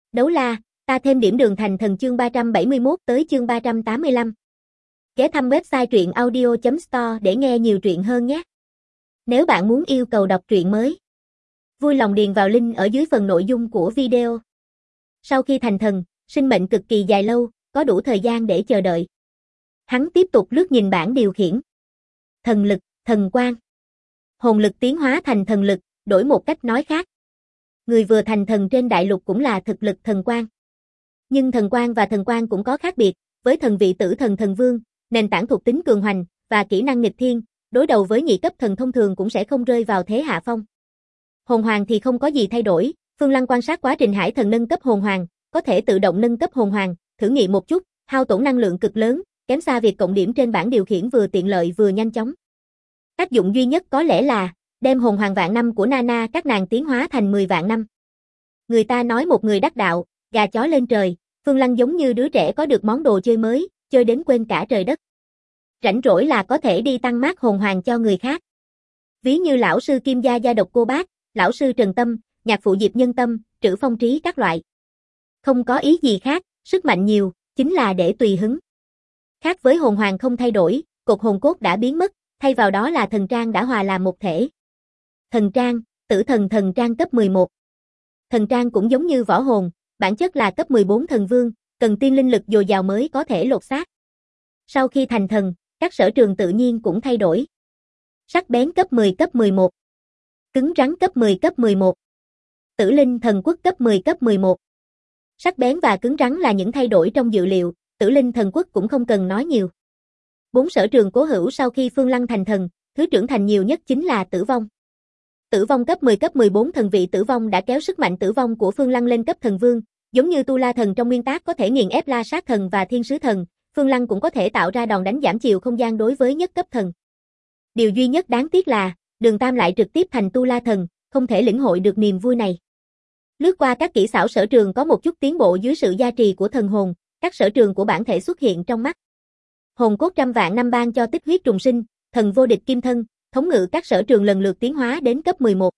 Đấu la, ta thêm điểm đường thành thần chương 371 tới chương 385. Ghé thăm website truyện audio.store để nghe nhiều truyện hơn nhé. Nếu bạn muốn yêu cầu đọc truyện mới, vui lòng điền vào link ở dưới phần nội dung của video. Sau khi thành thần, sinh mệnh cực kỳ dài lâu, có đủ thời gian để chờ đợi. Hắn tiếp tục lướt nhìn bảng điều khiển. Thần lực, thần quang. Hồn lực tiến hóa thành thần lực, đổi một cách nói khác. Người vừa thành thần trên đại lục cũng là thực lực thần quang. Nhưng thần quang và thần quang cũng có khác biệt, với thần vị tử thần thần vương, nền tảng thuộc tính cường hoành và kỹ năng nghịch thiên, đối đầu với nhị cấp thần thông thường cũng sẽ không rơi vào thế hạ phong. Hồn hoàng thì không có gì thay đổi, Phương Lăng quan sát quá trình Hải Thần nâng cấp hồn hoàng, có thể tự động nâng cấp hồn hoàng, thử nghiệm một chút, hao tổn năng lượng cực lớn, kém xa việc cộng điểm trên bảng điều khiển vừa tiện lợi vừa nhanh chóng. Tác dụng duy nhất có lẽ là đem hồn hoàng vạn năm của Nana các nàng tiến hóa thành 10 vạn năm. Người ta nói một người đắc đạo, gà chó lên trời, Phương Lăng giống như đứa trẻ có được món đồ chơi mới, chơi đến quên cả trời đất. Rảnh rỗi là có thể đi tăng mát hồn hoàng cho người khác. Ví như lão sư Kim Gia Gia Độc Cô Bác, lão sư Trần Tâm, nhạc phụ Diệp Nhân Tâm, Trữ Phong Trí các loại. Không có ý gì khác, sức mạnh nhiều, chính là để tùy hứng. Khác với hồn hoàng không thay đổi, cột hồn cốt đã biến mất, thay vào đó là thần trang đã hòa làm một thể. Thần trang, tử thần thần trang cấp 11. Thần trang cũng giống như võ hồn, bản chất là cấp 14 thần vương, cần tiên linh lực dồi dào mới có thể lột xác. Sau khi thành thần, các sở trường tự nhiên cũng thay đổi. Sắc bén cấp 10 cấp 11. Cứng rắn cấp 10 cấp 11. Tử linh thần quốc cấp 10 cấp 11. Sắc bén và cứng rắn là những thay đổi trong dự liệu, tử linh thần quốc cũng không cần nói nhiều. 4 sở trường cố hữu sau khi Phương Lăng thành thần, thứ trưởng thành nhiều nhất chính là tử vong. Tử vong cấp 10 cấp 14 thần vị tử vong đã kéo sức mạnh tử vong của Phương Lăng lên cấp thần vương, giống như Tu La thần trong nguyên tác có thể nghiền ép La Sát thần và Thiên Sứ thần, Phương Lăng cũng có thể tạo ra đòn đánh giảm chiều không gian đối với nhất cấp thần. Điều duy nhất đáng tiếc là, Đường Tam lại trực tiếp thành Tu La thần, không thể lĩnh hội được niềm vui này. Lướt qua các kỹ xảo sở trường có một chút tiến bộ dưới sự gia trì của thần hồn, các sở trường của bản thể xuất hiện trong mắt. Hồn cốt trăm vạn năm ban cho tích huyết trùng sinh, thần vô địch kim thân, thống ngự các sở trường lần lượt tiến hóa đến cấp 11.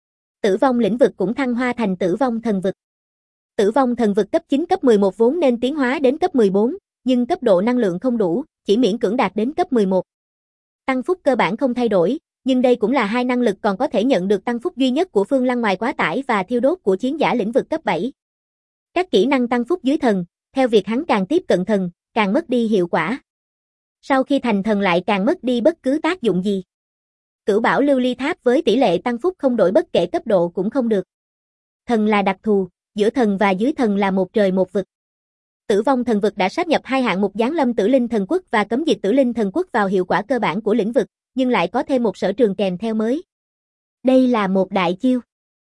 Tử vong lĩnh vực cũng thăng hoa thành tử vong thần vực. Tử vong thần vực cấp 9 cấp 11 vốn nên tiến hóa đến cấp 14, nhưng cấp độ năng lượng không đủ, chỉ miễn cưỡng đạt đến cấp 11. Tăng phúc cơ bản không thay đổi, nhưng đây cũng là hai năng lực còn có thể nhận được tăng phúc duy nhất của Phương Lăng ngoài quá tải và thiêu đốt của chiến giả lĩnh vực cấp 7. Các kỹ năng tăng phúc dưới thần, theo việc hắn càng tiếp cận thần, càng mất đi hiệu quả. Sau khi thành thần lại càng mất đi bất cứ tác dụng gì. Cửu bảo lưu ly tháp với tỷ lệ tăng phúc không đổi bất kể cấp độ cũng không được. Thần là đặc thù, giữa thần và dưới thần là một trời một vực. Tử vong thần vực đã sáp nhập hai hạng mục giáng lâm tử linh thần quốc và cấm diệt tử linh thần quốc vào hiệu quả cơ bản của lĩnh vực, nhưng lại có thêm một sở trường kèm theo mới. Đây là một đại chiêu.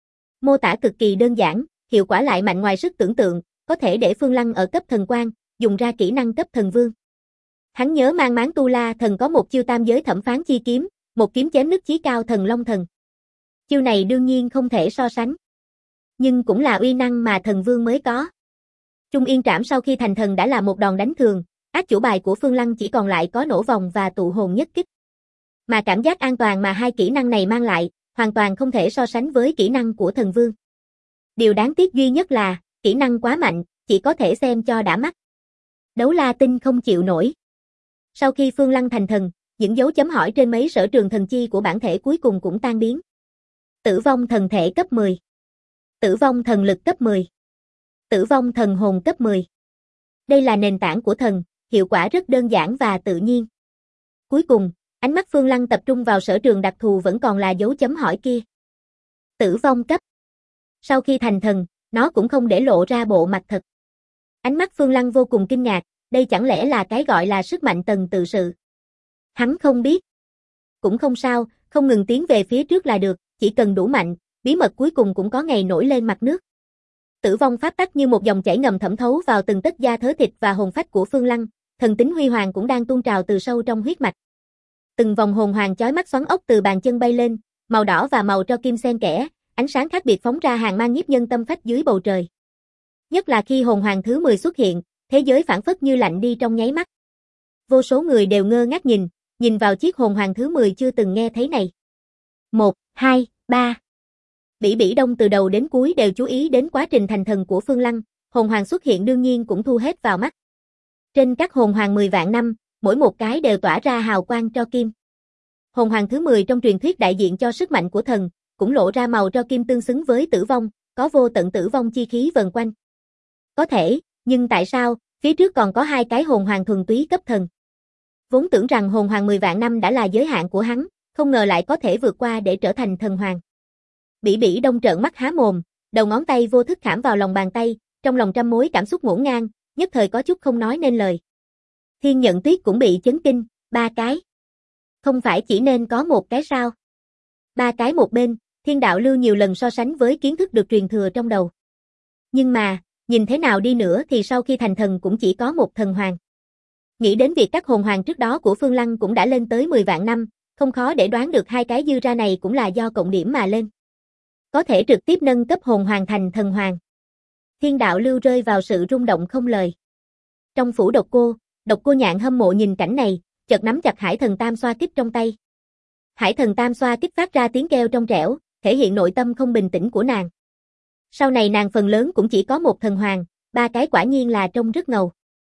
Mô tả cực kỳ đơn giản, hiệu quả lại mạnh ngoài sức tưởng tượng, có thể để Phương Lăng ở cấp thần quang, dùng ra kỹ năng cấp thần vương. Hắn nhớ mang máng Tu La thần có một chiêu tam giới thẩm phán chi kiếm, một kiếm chém nứt chí cao thần long thần. Chiêu này đương nhiên không thể so sánh, nhưng cũng là uy năng mà thần vương mới có. Trung Yên Trảm sau khi thành thần đã là một đòn đánh thường, ác chủ bài của Phương Lăng chỉ còn lại có nổ vòng và tụ hồn nhất kích. Mà cảm giác an toàn mà hai kỹ năng này mang lại, hoàn toàn không thể so sánh với kỹ năng của thần vương. Điều đáng tiếc duy nhất là, kỹ năng quá mạnh, chỉ có thể xem cho đã mắt. Đấu la tinh không chịu nổi. Sau khi Phương Lăng thành thần, những dấu chấm hỏi trên mấy sở trường thần chi của bản thể cuối cùng cũng tan biến. Tử vong thần thể cấp 10. Tử vong thần lực cấp 10. Tử vong thần hồn cấp 10. Đây là nền tảng của thần, hiệu quả rất đơn giản và tự nhiên. Cuối cùng, ánh mắt Phương Lăng tập trung vào sở trường đặc thù vẫn còn là dấu chấm hỏi kia. Tử vong cấp. Sau khi thành thần, nó cũng không để lộ ra bộ mặt thật. Ánh mắt Phương Lăng vô cùng kinh ngạc, đây chẳng lẽ là cái gọi là sức mạnh tầng tự sự. Hắn không biết. Cũng không sao, không ngừng tiến về phía trước là được, chỉ cần đủ mạnh, bí mật cuối cùng cũng có ngày nổi lên mặt nước. Tử vong pháp tắc như một dòng chảy ngầm thẩm thấu vào từng tấc da thớ thịt và hồn phách của Phương Lăng, thần tính huy hoàng cũng đang tuôn trào từ sâu trong huyết mạch. Từng vòng hồn hoàng chói mắt xoắn ốc từ bàn chân bay lên, màu đỏ và màu tro kim xen kẽ, ánh sáng khác biệt phóng ra hàng mang nhiếp nhân tâm phách dưới bầu trời. Nhất là khi hồn hoàng thứ 10 xuất hiện, thế giới phảng phất như lạnh đi trong nháy mắt. Vô số người đều ngơ ngác nhìn vào chiếc hồn hoàng thứ 10 chưa từng nghe thấy này. 1, 2, 3. Bỉ Bỉ Đông từ đầu đến cuối đều chú ý đến quá trình thành thần của Phương Lăng, hồn hoàng xuất hiện đương nhiên cũng thu hết vào mắt. Trên các hồn hoàng 10 vạn năm, mỗi một cái đều tỏa ra hào quang tro kim. Hồn hoàng thứ 10 trong truyền thuyết đại diện cho sức mạnh của thần, cũng lộ ra màu tro kim tương xứng với tử vong, có vô tận tử vong chi khí vần quanh. Có thể, nhưng tại sao, phía trước còn có hai cái hồn hoàng thuần túy cấp thần? Vốn tưởng rằng hồn hoàng 10 vạn năm đã là giới hạn của hắn, không ngờ lại có thể vượt qua để trở thành thần hoàng. Bỉ Bỉ Đông trợn mắt há mồm, đầu ngón tay vô thức khảm vào lòng bàn tay, trong lòng trăm mối cảm xúc ngổn ngang, nhất thời có chút không nói nên lời. Thiên Nhận Tuyết cũng bị chấn kinh, 3 cái. Không phải chỉ nên có một cái sao? 3 cái một bên, Thiên Đạo Lưu nhiều lần so sánh với kiến thức được truyền thừa trong đầu. Nhưng mà, nhìn thế nào đi nữa thì sau khi thành thần cũng chỉ có một thần hoàng. Nghĩ đến việc các hồn hoàng trước đó của Phương Lăng cũng đã lên tới 10 vạn năm, không khó để đoán được hai cái dư ra này cũng là do cộng điểm mà lên. Có thể trực tiếp nâng cấp hồn hoàng thành thần hoàng. Thiên Đạo Lưu rơi vào sự rung động không lời. Trong phủ Độc Cô Nhạn hâm mộ nhìn cảnh này, chợt nắm chặt Hải Thần Tam Xoa Kích trong tay. Hải Thần Tam Xoa Kích phát ra tiếng kêu trong trẻo, thể hiện nội tâm không bình tĩnh của nàng. Sau này nàng phần lớn cũng chỉ có một thần hoàng, 3 cái quả nhiên là trông rất ngầu.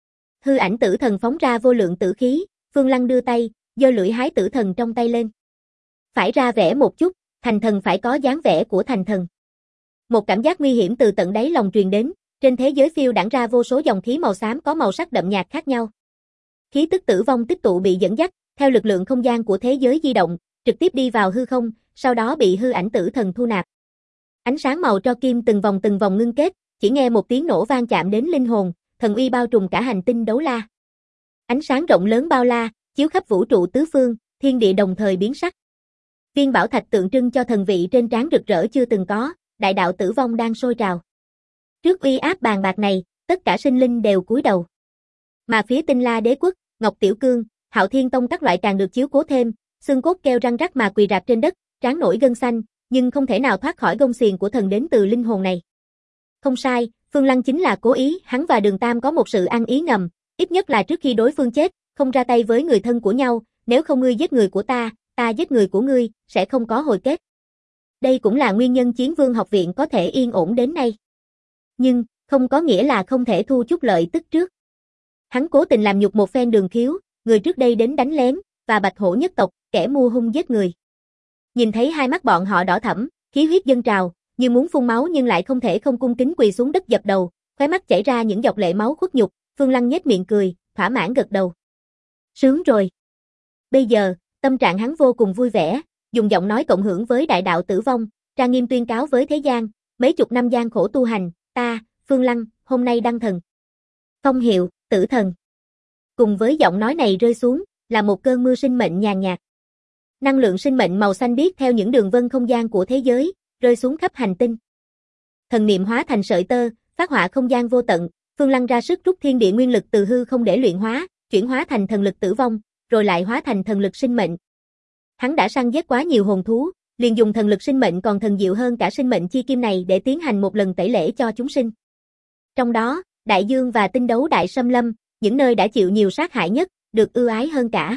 Hư ảnh tử thần phóng ra vô lượng tử khí, Phương Lăng đưa tay, giơ lưỡi hái tử thần trong tay lên. Phải ra vẻ một chút, thành thần phải có dáng vẻ của thành thần. Một cảm giác nguy hiểm từ tận đáy lòng truyền đến, trên thế giới phiêu đãng ra vô số dòng khí màu xám có màu sắc đậm nhạt khác nhau. Khí tức tử vong tích tụ bị dẫn dắt, theo lực lượng không gian của thế giới di động, trực tiếp đi vào hư không, sau đó bị hư ảnh tử thần thu nạp. Ánh sáng màu tro kim từng vòng ngưng kết, chỉ nghe một tiếng nổ vang chạm đến linh hồn, thần uy bao trùm cả hành tinh Đấu La. Ánh sáng rộng lớn bao la, chiếu khắp vũ trụ tứ phương, thiên địa đồng thời biến sắc. Viên bảo thạch tượng trưng cho thần vị trên trán rực rỡ chưa từng có, đại đạo tử vong đang sôi trào. Trước uy áp bàn bạc này, tất cả sinh linh đều cúi đầu. Mà phía Tinh La Đế Quốc, Ngọc Tiểu Cương, Hạo Thiên Tông các loại càng được chiếu cố thêm, xương cốt kêu răng rắc mà quỳ rạp trên đất, trán nổi gân xanh, nhưng không thể nào thoát khỏi gông xiềng của thần đến từ linh hồn này. Không sai, Phương Lăng chính là cố ý, hắn và Đường Tam có một sự ăn ý ngầm, ít nhất là trước khi đối phương chết, không ra tay với người thân của nhau, nếu không ngươi giết người của ta giết người của ngươi, sẽ không có hồi kết. Đây cũng là nguyên nhân Chiến Vương học viện có thể yên ổn đến nay. Nhưng, không có nghĩa là không thể thu chút lợi tức trước. Hắn cố tình làm nhục một phen Đường Khiếu, người trước đây đến đánh lén, và Bạch Hổ nhất tộc, kẻ mua hung giết người. Nhìn thấy hai mắt bọn họ đỏ thẫm, khí huyết dâng trào, như muốn phun máu nhưng lại không thể không cung kính quỳ xuống đất dập đầu, khóe mắt chảy ra những giọt lệ máu khuất nhục, Phương Lăng nhếch miệng cười, thỏa mãn gật đầu. Sướng rồi. Bây giờ, tâm trạng hắn vô cùng vui vẻ, dùng giọng nói cộng hưởng với đại đạo tử vong, trang nghiêm tuyên cáo với thế gian, mấy chục năm gian khổ tu hành, ta, Phương Lăng, hôm nay đăng thần. Phong hiệu, tử thần. Cùng với giọng nói này rơi xuống, là một cơn mưa sinh mệnh nhàn nhạt. Năng lượng sinh mệnh màu xanh biếc theo những đường vân không gian của thế giới, rơi xuống khắp hành tinh. Thần niệm hóa thành sợi tơ, phát họa không gian vô tận, Phương Lăng ra sức rút thiên địa nguyên lực từ hư không để luyện hóa, chuyển hóa thành thần lực tử vong, rồi lại hóa thành thần lực sinh mệnh. Hắn đã săn giết quá nhiều hồn thú, liền dùng thần lực sinh mệnh còn thần diệu hơn cả sinh mệnh chi kim này để tiến hành một lần tẩy lễ cho chúng sinh. Trong đó, đại dương và tinh đấu đại xâm lâm, những nơi đã chịu nhiều sát hại nhất, được ưu ái hơn cả.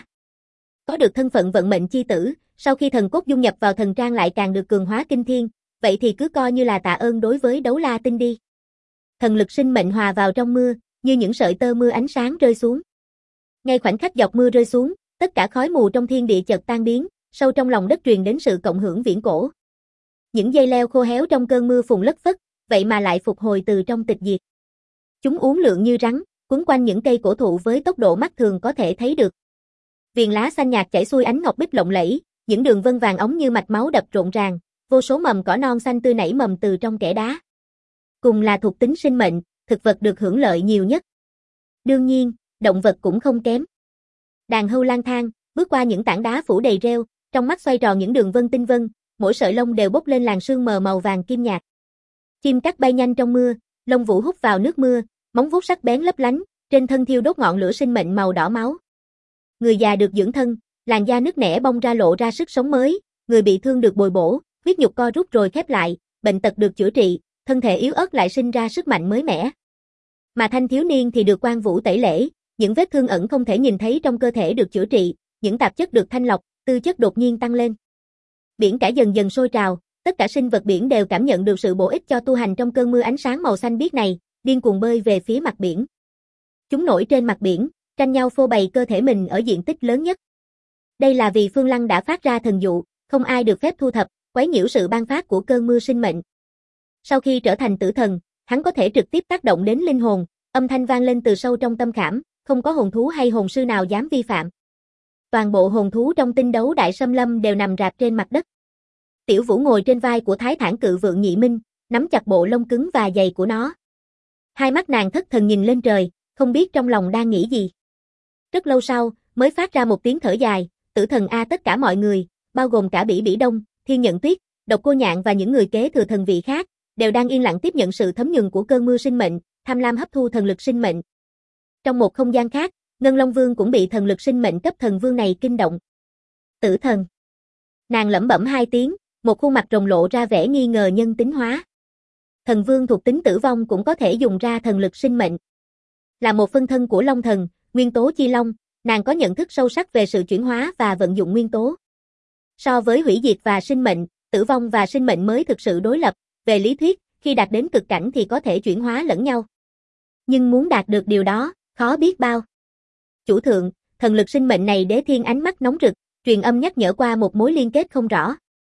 Có được thân phận vận mệnh chi tử, sau khi thần cốt dung nhập vào thần trang lại càng được cường hóa kinh thiên, vậy thì cứ coi như là tạ ơn đối với Đấu La Tinh đi. Thần lực sinh mệnh hòa vào trong mưa, như những sợi tơ mưa ánh sáng rơi xuống. Ngay khoảnh khắc giọt mưa rơi xuống, tất cả khói mù trong thiên địa chợt tan biến, sâu trong lòng đất truyền đến sự cộng hưởng viễn cổ. Những dây leo khô héo trong cơn mưa phùn lất phất, vậy mà lại phục hồi từ trong tịch diệt. Chúng uốn lượn như rắn, quấn quanh những cây cổ thụ với tốc độ mắt thường có thể thấy được. Viền lá xanh nhạt chảy xuôi ánh ngọc bích lộng lẫy, những đường vân vàng óng như mạch máu đập rộn ràng, vô số mầm cỏ non xanh tươi nảy mầm từ trong kẽ đá. Cùng là thuộc tính sinh mệnh, thực vật được hưởng lợi nhiều nhất. Đương nhiên, động vật cũng không kém. Đàn hươu lang thang, bước qua những tảng đá phủ đầy rêu, trong mắt xoay tròn những đường vân tinh vân, mỗi sợi lông đều bốc lên làn sương mờ màu vàng kim nhạt. Chim cắt bay nhanh trong mưa, lông vũ hút vào nước mưa, móng vuốt sắc bén lấp lánh, trên thân thiêu đốt ngọn lửa sinh mệnh màu đỏ máu. Người già được dưỡng thân, làn da nứt nẻ bong ra lộ ra sức sống mới, người bị thương được bồi bổ, huyết nhục co rút rồi khép lại, bệnh tật được chữa trị, thân thể yếu ớt lại sinh ra sức mạnh mới mẻ. Mà thanh thiếu niên thì được quan vũ tẩy lễ, những vết thương ẩn không thể nhìn thấy trong cơ thể được chữa trị, những tạp chất được thanh lọc, tư chất đột nhiên tăng lên. Biển cả dần dần sôi trào, tất cả sinh vật biển đều cảm nhận được sự bổ ích cho tu hành trong cơn mưa ánh sáng màu xanh biếc này, điên cuồng bơi về phía mặt biển. Chúng nổi trên mặt biển, tranh nhau phô bày cơ thể mình ở diện tích lớn nhất. Đây là vì Phương Lăng đã phát ra thần dụ, không ai được phép thu thập, quấy nhiễu sự ban phát của cơn mưa sinh mệnh. Sau khi trở thành tử thần, hắn có thể trực tiếp tác động đến linh hồn, âm thanh vang lên từ sâu trong tâm khảm, không có hồn thú hay hồn sư nào dám vi phạm. Toàn bộ hồn thú trong tinh đấu đại xâm lâm đều nằm rạp trên mặt đất. Tiểu Vũ ngồi trên vai của Thái Thản Cự Vượng Nhị Minh, nắm chặt bộ lông cứng và dày của nó. Hai mắt nàng thất thần nhìn lên trời, không biết trong lòng đang nghĩ gì. Rất lâu sau, mới phát ra một tiếng thở dài, tử thần a, tất cả mọi người, bao gồm cả Bỉ Bỉ Đông, Thiên Nhận Tuyết, Độc Cô Nhạn và những người kế thừa thần vị khác, đều đang yên lặng tiếp nhận sự thấm nhuần của cơn mưa sinh mệnh, tham lam hấp thu thần lực sinh mệnh. Trong một không gian khác, Ngân Long Vương cũng bị thần lực sinh mệnh cấp thần vương này kinh động. Tử thần. Nàng lẩm bẩm hai tiếng, một khuôn mặt rồng lộ ra vẻ nghi ngờ nhân tính hóa. Thần vương thuộc tính tử vong cũng có thể dùng ra thần lực sinh mệnh. Là một phân thân của Long Thần, nguyên tố chi long, nàng có nhận thức sâu sắc về sự chuyển hóa và vận dụng nguyên tố. So với hủy diệt và sinh mệnh, tử vong và sinh mệnh mới thực sự đối lập, về lý thuyết, khi đạt đến cực cảnh thì có thể chuyển hóa lẫn nhau. Nhưng muốn đạt được điều đó, khó biết bao. Chủ thượng, thần lực sinh mệnh này Đế Thiên ánh mắt nóng rực, truyền âm nhắc nhở qua một mối liên kết không rõ.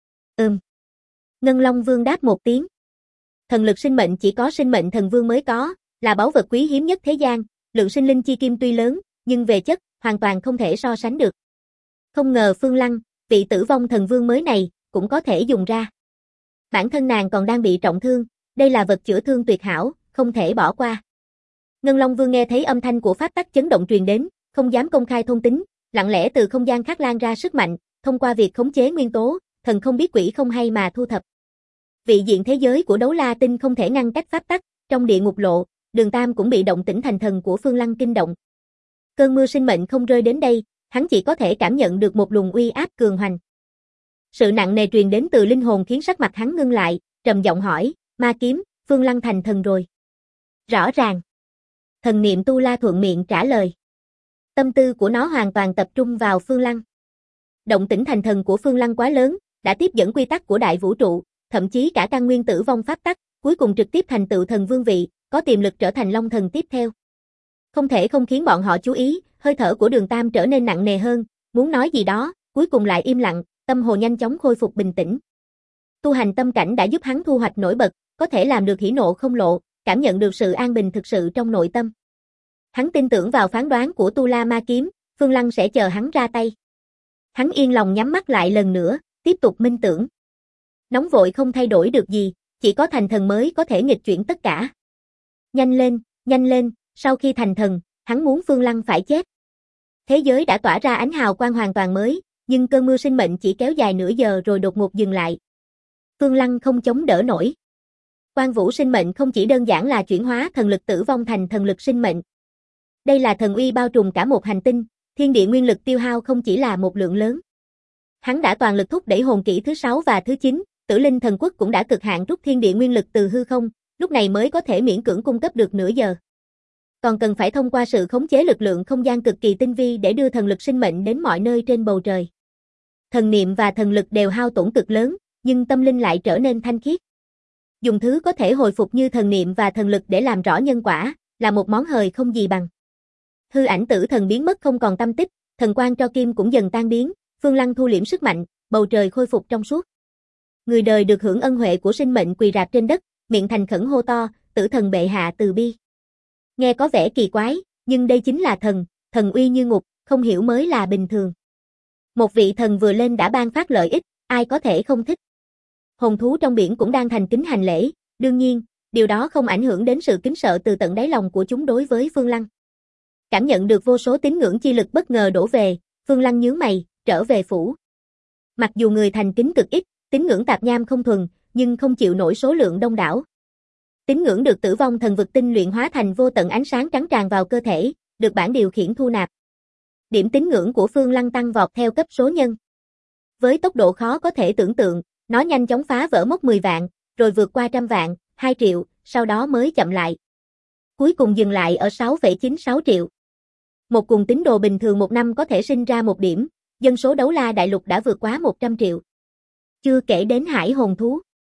Ngân Long Vương đáp một tiếng. Thần lực sinh mệnh chỉ có sinh mệnh thần vương mới có, là báu vật quý hiếm nhất thế gian, lượng sinh linh chi kim tuy lớn, nhưng về chất, hoàn toàn không thể so sánh được. Không ngờ Phương Lăng, vị tử vong thần vương mới này, cũng có thể dùng ra. Bản thân nàng còn đang bị trọng thương, đây là vật chữa thương tuyệt hảo, không thể bỏ qua. Ngân Long Vương nghe thấy âm thanh của pháp tắc chấn động truyền đến, không dám công khai thông tín, lặng lẽ từ không gian khác lan ra sức mạnh, thông qua việc khống chế nguyên tố, thần không biết quỷ không hay mà thu thập. Vị diện thế giới của Đấu La Tinh không thể ngăn cách pháp tắc, trong địa ngục lộ, Đường Tam cũng bị động tĩnh thành thần của Phương Lăng kinh động. Cơn mưa sinh mệnh không rơi đến đây, hắn chỉ có thể cảm nhận được một luồng uy áp cường hoành. Sự nặng nề truyền đến từ linh hồn khiến sắc mặt hắn ngưng lại, trầm giọng hỏi, ma kiếm, Phương Lăng thành thần rồi. Rõ ràng. Thần niệm Tu La thuận miệng trả lời. Tâm tư của nó hoàn toàn tập trung vào Phương Lăng. Động tĩnh thành thần của Phương Lăng quá lớn, đã tiếp dẫn quy tắc của đại vũ trụ, thậm chí cả căn nguyên tử vong pháp tắc, cuối cùng trực tiếp thành tựu thần vương vị, có tiềm lực trở thành Long Thần tiếp theo. Không thể không khiến bọn họ chú ý, hơi thở của Đường Tam trở nên nặng nề hơn, muốn nói gì đó, cuối cùng lại im lặng, tâm hồ nhanh chóng khôi phục bình tĩnh. Tu hành tâm cảnh đã giúp hắn thu hoạch nổi bật, có thể làm được hỉ nộ không lộ, cảm nhận được sự an bình thực sự trong nội tâm. Hắn tin tưởng vào phán đoán của Tu La Ma Kiếm, Phương Lăng sẽ chờ hắn ra tay. Hắn yên lòng nhắm mắt lại lần nữa, tiếp tục minh tưởng. Nóng vội không thay đổi được gì, chỉ có thành thần mới có thể nghịch chuyển tất cả. Nhanh lên, sau khi thành thần, hắn muốn Phương Lăng phải chết. Thế giới đã tỏa ra ánh hào quang hoàn toàn mới, nhưng cơn mưa sinh mệnh chỉ kéo dài nửa giờ rồi đột ngột dừng lại. Phương Lăng không chống đỡ nổi. Quang vũ sinh mệnh không chỉ đơn giản là chuyển hóa thần lực tử vong thành thần lực sinh mệnh. Đây là thần uy bao trùm cả một hành tinh, thiên địa nguyên lực tiêu hao không chỉ là một lượng lớn. Hắn đã toàn lực thúc đẩy hồn kỹ thứ 6 và thứ 9, Tử Linh Thần Quốc cũng đã cực hạn rút thiên địa nguyên lực từ hư không, lúc này mới có thể miễn cưỡng cung cấp được nửa giờ. Còn cần phải thông qua sự khống chế lực lượng không gian cực kỳ tinh vi để đưa thần lực sinh mệnh đến mọi nơi trên bầu trời. Thần niệm và thần lực đều hao tổn cực lớn, nhưng tâm linh lại trở nên thanh khiết. Dùng thứ có thể hồi phục như thần niệm và thần lực để làm rõ nhân quả, là một món hời không gì bằng. Hư ảnh tử thần biến mất không còn tâm tích, thần quang tro kim cũng dần tan biến, Phương Lăng thu liễm sức mạnh, bầu trời khôi phục trong suốt. Người đời được hưởng ân huệ của sinh mệnh quỳ rạp trên đất, miệng thành khẩn hô to, tử thần bệ hạ từ bi. Nghe có vẻ kỳ quái, nhưng đây chính là thần uy như ngục, không hiểu mới là bình thường. Một vị thần vừa lên đã ban phát lợi ích, ai có thể không thích. Hồn thú trong biển cũng đang thành kính hành lễ, đương nhiên, điều đó không ảnh hưởng đến sự kính sợ từ tận đáy lòng của chúng đối với Phương Lăng. Cảm nhận được vô số tín ngưỡng chi lực bất ngờ đổ về, Phương Lăng nhướng mày, trở về phủ. Mặc dù người thành kính cực ít, tín ngưỡng tạp nham không thuần, nhưng không chịu nổi số lượng đông đảo. Tín ngưỡng được tử vong thần vực tinh luyện hóa thành vô tận ánh sáng trắng tràn vào cơ thể, được bản điều khiển thu nạp. Điểm tín ngưỡng của Phương Lăng tăng vọt theo cấp số nhân. Với tốc độ khó có thể tưởng tượng, nó nhanh chóng phá vỡ mốc 10 vạn, rồi vượt qua 100 vạn, 2 triệu, sau đó mới chậm lại. Cuối cùng dừng lại ở 6,96 triệu. Một cùng tín đồ bình thường một năm có thể sinh ra một điểm, dân số Đấu La Đại Lục đã vượt quá 100 triệu. Chưa kể đến hải hồn thú.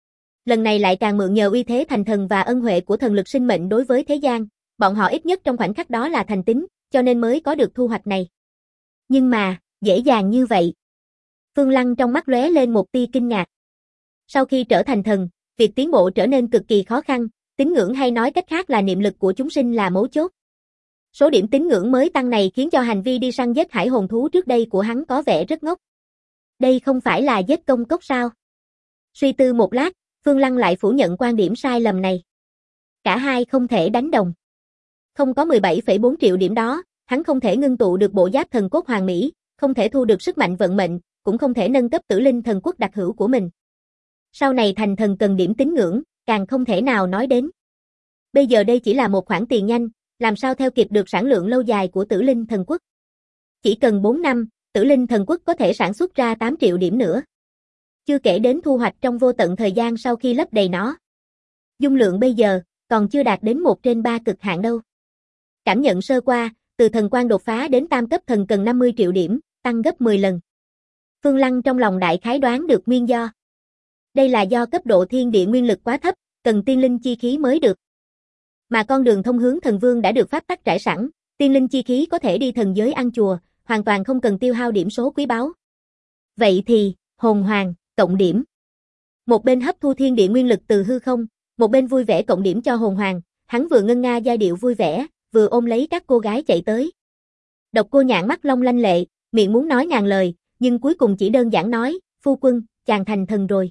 Lần này lại càng mượn nhờ uy thế thành thần và ân huệ của thần lực sinh mệnh đối với thế gian, bọn họ ít nhất trong khoảnh khắc đó là thành tín, cho nên mới có được thu hoạch này. Nhưng mà, dễ dàng như vậy. Phương Lăng trong mắt lóe lên một tia kinh ngạc. Sau khi trở thành thần, việc tiến bộ trở nên cực kỳ khó khăn, tín ngưỡng hay nói cách khác là niệm lực của chúng sinh là mấu chốt. Số điểm tín ngưỡng mới tăng này khiến cho hành vi đi săn giết hải hồn thú trước đây của hắn có vẻ rất ngốc. Đây không phải là giết công cốc sao? Suy tư một lát, Phương Lăng lại phủ nhận quan điểm sai lầm này. Cả hai không thể đánh đồng. Không có 17,4 triệu điểm đó, hắn không thể ngưng tụ được bộ giáp thần cốt hoàn mỹ, không thể thu được sức mạnh vận mệnh, cũng không thể nâng cấp Tử Linh thần quốc đặc hữu của mình. Sau này thành thần cần điểm tín ngưỡng, càng không thể nào nói đến. Bây giờ đây chỉ là một khoản tiền nhanh, làm sao theo kịp được sản lượng lâu dài của Tử Linh thần quốc. Chỉ cần 4 năm, Tử Linh thần quốc có thể sản xuất ra 8 triệu điểm nữa. Chưa kể đến thu hoạch trong vô tận thời gian sau khi lấp đầy nó. Dung lượng bây giờ, còn chưa đạt đến 1/3 cực hạn đâu. Cảm nhận sơ qua, từ thần quan đột phá đến tam cấp thần cần 50 triệu điểm, tăng gấp 10 lần. Phương Lăng trong lòng đại khái đoán được nguyên do. Đây là do cấp độ thiên địa nguyên lực quá thấp, cần tiên linh chi khí mới được. Mà con đường thông hướng thần vương đã được pháp tắc trải sẵn, tiên linh chi khí có thể đi thần giới ăn chùa, hoàn toàn không cần tiêu hao điểm số quý báu. Vậy thì, hồn hoàng, cộng điểm. Một bên hấp thu thiên địa nguyên lực từ hư không, một bên vui vẻ cộng điểm cho hồn hoàng, hắn vừa ngân nga giai điệu vui vẻ, vừa ôm lấy các cô gái chạy tới. Độc Cô Nhạn mắt long lanh lệ, miệng muốn nói ngàn lời, nhưng cuối cùng chỉ đơn giản nói, phu quân, chàng thành thần rồi.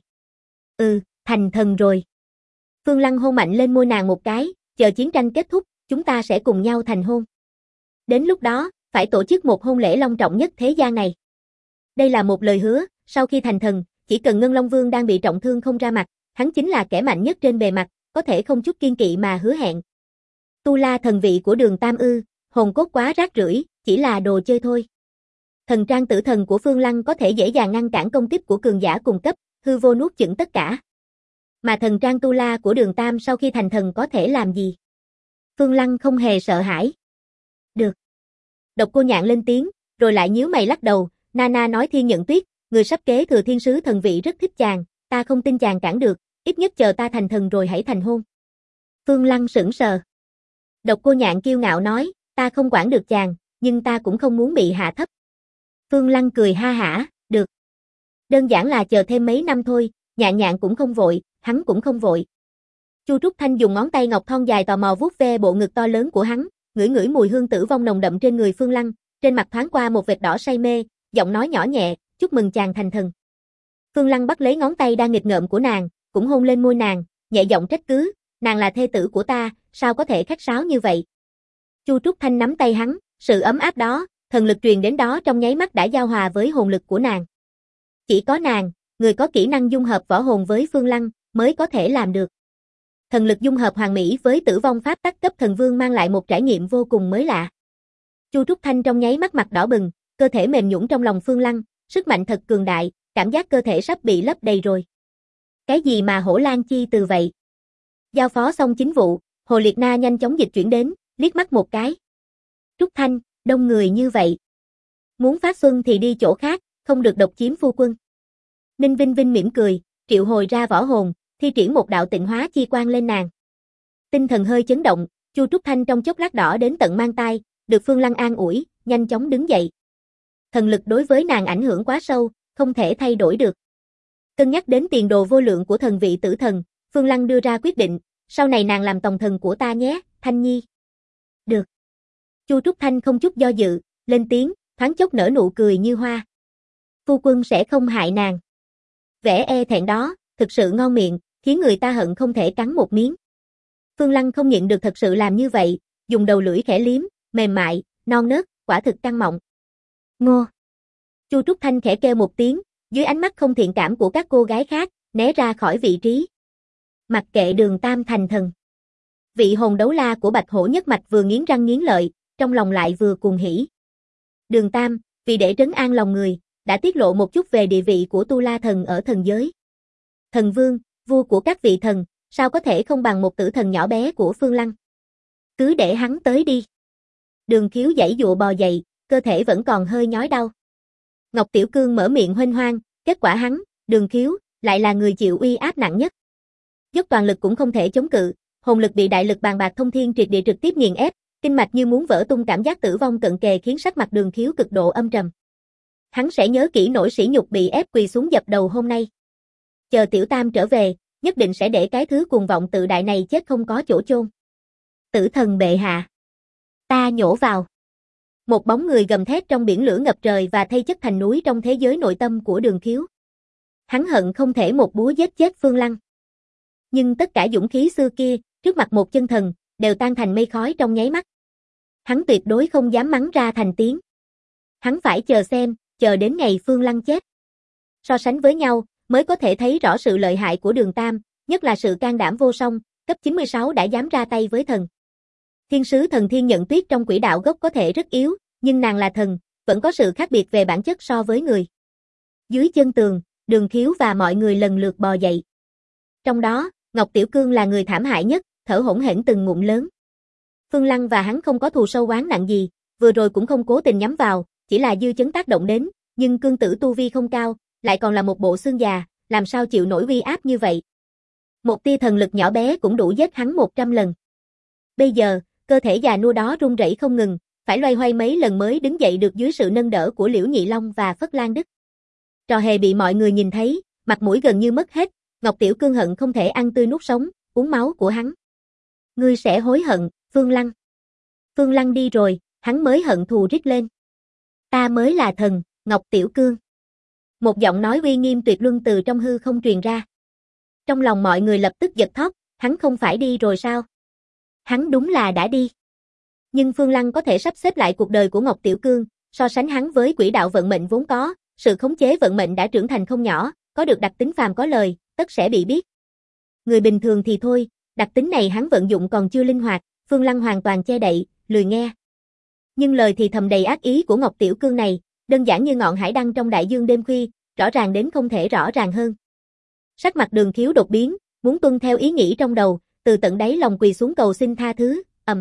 Thành thần rồi. Phương Lăng hôn mạnh lên môi nàng một cái, chờ chiến tranh kết thúc, chúng ta sẽ cùng nhau thành hôn. Đến lúc đó, phải tổ chức một hôn lễ long trọng nhất thế gian này. Đây là một lời hứa, sau khi thành thần, chỉ cần Ngân Long Vương đang bị trọng thương không ra mặt, hắn chính là kẻ mạnh nhất trên bề mặt, có thể không chút kiên kỵ mà hứa hẹn. Tu La thần vị của Đường Tam ư, hồn cốt quá rác rưởi, chỉ là đồ chơi thôi. Thần trang tử thần của Phương Lăng có thể dễ dàng ngăn cản công kích của cường giả cùng cấp, hư vô nuốt chửng tất cả. Mà thần trang Tu La của Đường Tam sau khi thành thần có thể làm gì? Phương Lăng không hề sợ hãi. Được. Độc Cô Nhạn lên tiếng, rồi lại nhíu mày lắc đầu, Nana nói Thiên Nhận Tuyết, người sắp kế thừa thiên sứ thần vị rất thích chàng, ta không tin chàng cản được, ít nhất chờ ta thành thần rồi hãy thành hôn. Phương Lăng sững sờ. Độc Cô Nhạn kiêu ngạo nói, ta không quản được chàng, nhưng ta cũng không muốn bị hạ thấp. Phương Lăng cười ha hả, được. Đơn giản là chờ thêm mấy năm thôi, Nhạn Nhạn cũng không vội, hắn cũng không vội. Chu Trúc Thanh dùng ngón tay ngọc thon dài tò mò vuốt ve bộ ngực to lớn của hắn, ngửi ngửi mùi hương tử vong nồng đậm trên người Phương Lăng, trên mặt thoáng qua một vệt đỏ say mê, giọng nói nhỏ nhẹ, chúc mừng chàng thành thần. Phương Lăng bắt lấy ngón tay đang nghịch ngợm của nàng, cũng hôn lên môi nàng, nhẹ giọng trách cứ, nàng là thê tử của ta, sao có thể khách sáo như vậy. Chu Trúc Thanh nắm tay hắn, sự ấm áp đó, thần lực truyền đến đó trong nháy mắt đã giao hòa với hồn lực của nàng. Chỉ có nàng, người có kỹ năng dung hợp võ hồn với Phương Lăng, mới có thể làm được. Thần lực dung hợp hoàn mỹ với tử vong pháp tắc cấp thần vương mang lại một trải nghiệm vô cùng mới lạ. Chu Trúc Thanh trong nháy mắt mặt đỏ bừng, cơ thể mềm nhũn trong lòng Phương Lăng, sức mạnh thật cường đại, cảm giác cơ thể sắp bị lấp đầy rồi. Cái gì mà hổ lang chi từ vậy? Giao phó xong chính vụ, Hồ Liệt Na nhanh chóng dịch chuyển đến, liếc mắt một cái. Trúc Thanh, đông người như vậy. Muốn phát xuân thì đi chỗ khác, không được độc chiếm phu quân. Ninh Vinh Vinh mỉm cười, triệu hồi ra võ hồn, thi triển một đạo tịnh hóa chi quang lên nàng. Tinh thần hơi chấn động, Chu Trúc Thanh trong chốc lát đỏ đến tận mang tai, được Phương Lăng an ủi, nhanh chóng đứng dậy. Thần lực đối với nàng ảnh hưởng quá sâu, không thể thay đổi được. Cân nhắc đến tiền đồ vô lượng của thần vị tử thần, Phương Lăng đưa ra quyết định, sau này nàng làm tòng thần của ta nhé, Thanh Nhi. Được. Chu Trúc Thanh không chút do dự, lên tiếng, thoáng chốc nở nụ cười như hoa. Phu quân sẽ không hại nàng. Vẻ e thẹn đó, thực sự ngon miệng, khiến người ta hận không thể cắn một miếng. Phương Lăng không nhịn được thật sự làm như vậy, dùng đầu lưỡi khẽ liếm, mềm mại, non nớt, quả thực căng mọng. Ngô. Chu Trúc Thanh khẽ kêu một tiếng, dưới ánh mắt không thiện cảm của các cô gái khác, né ra khỏi vị trí. Mặc kệ Đường Tam thành thần. Vị hồn đấu la của Bạch Hổ Nhất Mạch vừa nghiến răng nghiến lợi, trong lòng lại vừa cuồng hỉ. Đường Tam, vì để trấn an lòng người, đã tiết lộ một chút về địa vị của Tu La thần ở thần giới. Thần vương, vua của các vị thần, sao có thể không bằng một tử thần nhỏ bé của Phương Lăng. Cứ để hắn tới đi. Đường Khiếu giãy dụa bò dậy, cơ thể vẫn còn hơi nhói đau. Ngọc Tiểu Cương mở miệng huênh hoang, kết quả hắn, Đường Khiếu, lại là người chịu uy áp nặng nhất. dốc toàn lực cũng không thể chống cự, hồn lực bị đại lực bàn bạc thông thiên triệt địa trực tiếp nghiền ép, kinh mạch như muốn vỡ tung, cảm giác tử vong cận kề khiến sắc mặt Đường Khiếu cực độ âm trầm. Hắn sẽ nhớ kỹ nỗi sỉ nhục bị ép quỳ xuống dập đầu hôm nay. Chờ Tiểu Tam trở về, nhất định sẽ để cái thứ cuồng vọng tự đại này chết không có chỗ chôn. Tử thần bệ hạ. Ta nhổ vào. Một bóng người gầm thét trong biển lửa ngập trời và thay chất thành núi trong thế giới nội tâm của Đường Khiếu. Hắn hận không thể một búa giết chết Phương Lăng. Nhưng tất cả dũng khí xưa kia, trước mặt một chân thần, đều tan thành mây khói trong nháy mắt. Hắn tuyệt đối không dám mắng ra thành tiếng. Hắn phải chờ xem, chờ đến ngày Phương Lăng chết. So sánh với nhau, mới có thể thấy rõ sự lợi hại của Đường Tam, nhất là sự can đảm vô song, cấp 96 đã dám ra tay với thần. Thiên sứ thần Thiên Nhận Tuyết trong quỷ đạo gốc có thể rất yếu, nhưng nàng là thần, vẫn có sự khác biệt về bản chất so với người. Dưới chân tường, Đường Khiếu và mọi người lần lượt bò dậy. Trong đó, Ngọc Tiểu Cương là người thảm hại nhất, thở hổn hển từng ngụm lớn. Phương Lăng và hắn không có thù sâu oán nặng gì, vừa rồi cũng không cố tình nhắm vào, chỉ là dư chấn tác động đến, nhưng cương tử tu vi không cao, lại còn là một bộ xương già, làm sao chịu nổi uy áp như vậy. Một tia thần lực nhỏ bé cũng đủ giết hắn 100 lần. Bây giờ, cơ thể già nua đó run rẩy không ngừng, phải loay hoay mấy lần mới đứng dậy được dưới sự nâng đỡ của Liễu Nhị Long và Phất Lan Đức. Trò hề bị mọi người nhìn thấy, mặt mũi gần như mất hết, Ngọc Tiểu Cương hận không thể ăn tươi nuốt sống, uống máu của hắn. Ngươi sẽ hối hận, Phương Lăng. Phương Lăng đi rồi, hắn mới hận thù rít lên. Ta mới là thần, Ngọc Tiểu Cương. Một giọng nói uy nghiêm tuyệt luân từ trong hư không truyền ra. Trong lòng mọi người lập tức giật thót, hắn không phải đi rồi sao? Hắn đúng là đã đi. Nhưng Phương Lăng có thể sắp xếp lại cuộc đời của Ngọc Tiểu Cương, so sánh hắn với quỹ đạo vận mệnh vốn có, sự khống chế vận mệnh đã trưởng thành không nhỏ, có được đặc tính phàm có lời, tất sẽ bị biết. Người bình thường thì thôi, đặc tính này hắn vận dụng còn chưa linh hoạt, Phương Lăng hoàn toàn che đậy, lười nghe. Nhưng lời thì thầm đầy ác ý của Ngọc Tiểu Cương này, đơn giản như ngọn hải đăng trong đại dương đêm khuya, rõ ràng đến không thể rõ ràng hơn. Sắc mặt Đường Khiếu đột biến, muốn tuân theo ý nghĩ trong đầu, từ tận đáy lòng quỳ xuống cầu xin tha thứ, ầm.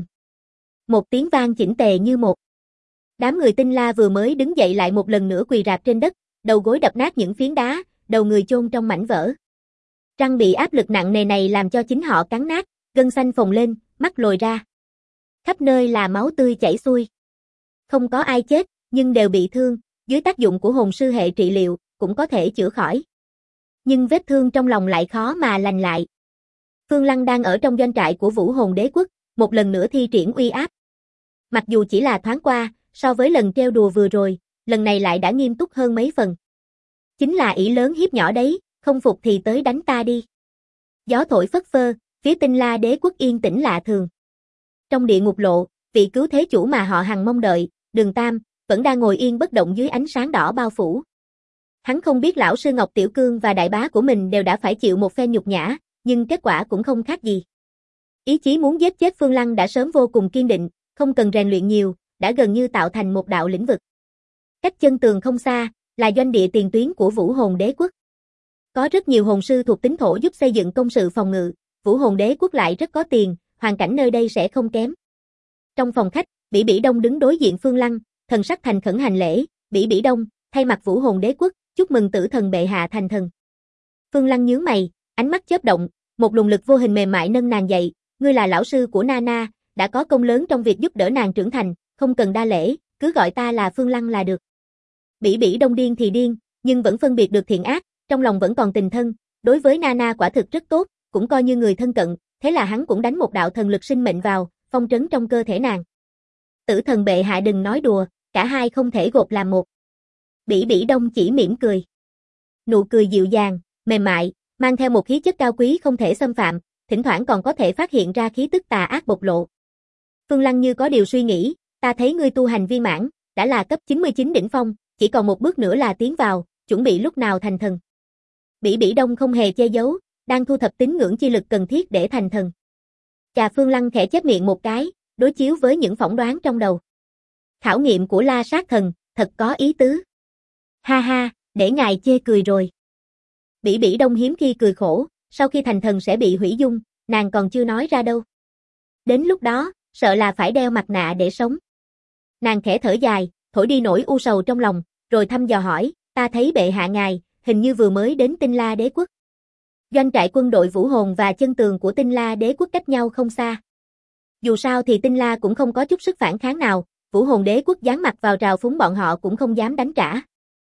Một tiếng vang chỉnh tề như một. Đám người Tinh La vừa mới đứng dậy lại một lần nữa quỳ rạp trên đất, đầu gối đập nát những phiến đá, đầu người chôn trong mảnh vỡ. Răng bị áp lực nặng nề này làm cho chính họ cắn nát, gân xanh phồng lên, mắt lồi ra. Khắp nơi là máu tươi chảy xuôi. Không có ai chết, nhưng đều bị thương, dưới tác dụng của hồn sư hệ trị liệu, cũng có thể chữa khỏi. Nhưng vết thương trong lòng lại khó mà lành lại. Phương Lăng đang ở trong doanh trại của Vũ Hồn Đế Quốc, một lần nữa thi triển uy áp. Mặc dù chỉ là thoáng qua, so với lần trêu đùa vừa rồi, lần này lại đã nghiêm túc hơn mấy phần. Chính là ỷ lớn hiếp nhỏ đấy, không phục thì tới đánh ta đi. Gió thổi phất phơ, phía Tinh La Đế Quốc yên tĩnh lạ thường. Trong địa ngục lộ, vị cứu thế chủ mà họ hằng mong đợi, Đường Tam, vẫn đang ngồi yên bất động dưới ánh sáng đỏ bao phủ. Hắn không biết lão sư Ngọc Tiểu Cương và đại bá của mình đều đã phải chịu một phen nhục nhã, nhưng kết quả cũng không khác gì. Ý chí muốn giết chết Phương Lăng đã sớm vô cùng kiên định, không cần rèn luyện nhiều, đã gần như tạo thành một đạo lĩnh vực. Cách chân tường không xa, là doanh địa tiền tuyến của Vũ Hồn Đế Quốc. Có rất nhiều hồn sư thuộc tính thổ giúp xây dựng công sự phòng ngự, Vũ Hồn Đế Quốc lại rất có tiền, hoàn cảnh nơi đây sẽ không kém. Trong phòng khách, Bỉ Bỉ Đông đứng đối diện Phương Lăng, thần sắc thành khẩn hành lễ, Bỉ Bỉ Đông, thay mặt Vũ Hồn Đế Quốc, chúc mừng tử thần bệ hạ thành thần. Phương Lăng nhướng mày, ánh mắt chớp động, một luồng lực vô hình mềm mại nâng nàng dậy, ngươi là lão sư của Nana, đã có công lớn trong việc giúp đỡ nàng trưởng thành, không cần đa lễ, cứ gọi ta là Phương Lăng là được. Bỉ Bỉ Đông điên thì điên, nhưng vẫn phân biệt được thiện ác, trong lòng vẫn còn tình thân, đối với Nana quả thực rất tốt, cũng coi như người thân cận, thế là hắn cũng đánh một đạo thần lực sinh mệnh vào, phong trấn trong cơ thể nàng. Tử thần bệ hạ đừng nói đùa, cả hai không thể gộp làm một. Bỉ Bỉ Đông chỉ mỉm cười. Nụ cười dịu dàng, mềm mại, mang theo một khí chất cao quý không thể xâm phạm, thỉnh thoảng còn có thể phát hiện ra khí tức tà ác bộc lộ. Phương Lăng như có điều suy nghĩ, ta thấy ngươi tu hành viên mãn, đã là cấp 99 đỉnh phong, chỉ còn một bước nữa là tiến vào, chuẩn bị lúc nào thành thần. Bỉ Bỉ Đông không hề che giấu, đang thu thập tín ngưỡng chi lực cần thiết để thành thần. Chà, Phương Lăng khẽ chép miệng một cái, đối chiếu với những phỏng đoán trong đầu. Khảo nghiệm của La Sát Thần, thật có ý tứ. Ha ha, để ngài chê cười rồi. Bỉ Bỉ Đông hiếm khi cười khổ, sau khi thành thần sẽ bị hủy dung, nàng còn chưa nói ra đâu. Đến lúc đó, sợ là phải đeo mặt nạ để sống. Nàng khẽ thở dài, thổi đi nỗi u sầu trong lòng, rồi thăm dò hỏi, ta thấy bệ hạ ngài, hình như vừa mới đến Tinh La Đế Quốc. Doanh trại quân đội Vũ Hồn và chân tường của Tinh La Đế quốc cách nhau không xa. Dù sao thì Tinh La cũng không có chút sức phản kháng nào, Vũ Hồn Đế quốc giáng mặt vào trào phúng bọn họ cũng không dám đánh trả.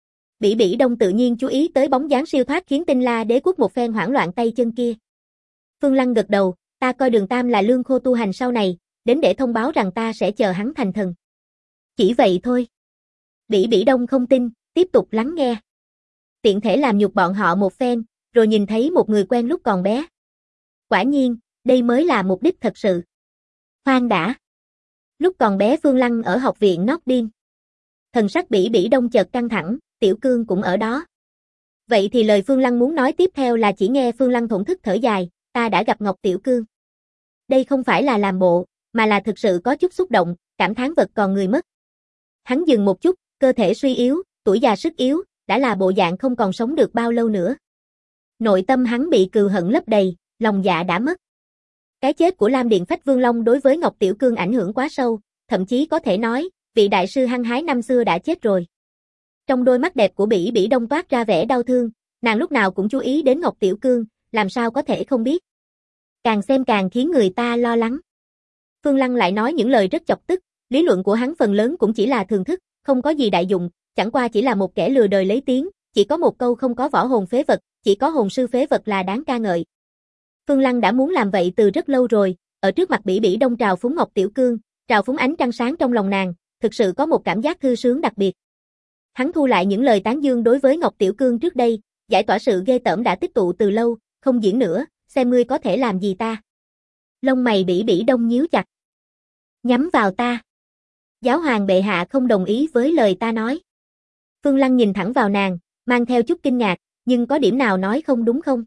Bỉ Bỉ Đông tự nhiên chú ý tới bóng dáng siêu thoát khiến Tinh La Đế quốc một phen hoảng loạn tay chân kia. Phương Lăng gật đầu, ta coi Đường Tam là lương khô tu hành sau này, đến để thông báo rằng ta sẽ chờ hắn thành thần. Chỉ vậy thôi. Bỉ Bỉ Đông không tin, tiếp tục lắng nghe. Tiện thể làm nhục bọn họ một phen, rồi nhìn thấy một người quen lúc còn bé. Quả nhiên, đây mới là mục đích thật sự. Khoan đã. Lúc còn bé Phương Lăng ở học viện Nordin. Thần sắc Bỉ Bỉ Đông chợt căng thẳng, Tiểu Cương cũng ở đó. Vậy thì lời Phương Lăng muốn nói tiếp theo là chỉ nghe Phương Lăng thổn thức thở dài, ta đã gặp Ngọc Tiểu Cương. Đây không phải là làm bộ, mà là thực sự có chút xúc động, cảm thán vật còn người mất. Hắn dừng một chút, cơ thể suy yếu, tuổi già sức yếu, đã là bộ dạng không còn sống được bao lâu nữa. Nội tâm hắn bị cừu hận lấp đầy, lòng dạ đã mất. Cái chết của Lam Điện Phách Vương Long đối với Ngọc Tiểu Cương ảnh hưởng quá sâu, thậm chí có thể nói, vị đại sư hăng hái năm xưa đã chết rồi. Trong đôi mắt đẹp của Bỉ Bỉ Đông toát ra vẻ đau thương, nàng lúc nào cũng chú ý đến Ngọc Tiểu Cương, làm sao có thể không biết. Càng xem càng khiến người ta lo lắng. Phương Lăng lại nói những lời rất chọc tức, lý luận của hắn phần lớn cũng chỉ là thường thức, không có gì đại dụng, chẳng qua chỉ là một kẻ lừa đời lấy tiếng, chỉ có một câu không có võ hồn phế vật, chỉ có hồn sư phế vật là đáng ca ngợi. Phương Lăng đã muốn làm vậy từ rất lâu rồi, ở trước mặt Bỉ Bỉ Đông trào phúng Ngọc Tiểu Cương, trào phúng ánh trăng sáng trong lòng nàng, thực sự có một cảm giác thư sướng đặc biệt. Hắn thu lại những lời tán dương đối với Ngọc Tiểu Cương trước đây, giải tỏa sự ghê tởm đã tích tụ từ lâu, không diễn nữa, xem ngươi có thể làm gì ta. Lông mày Bỉ Bỉ Đông nhíu chặt. Nhắm vào ta. Giáo hoàng bệ hạ không đồng ý với lời ta nói. Phương Lăng nhìn thẳng vào nàng, mang theo chút kinh ngạc, nhưng có điểm nào nói không đúng không?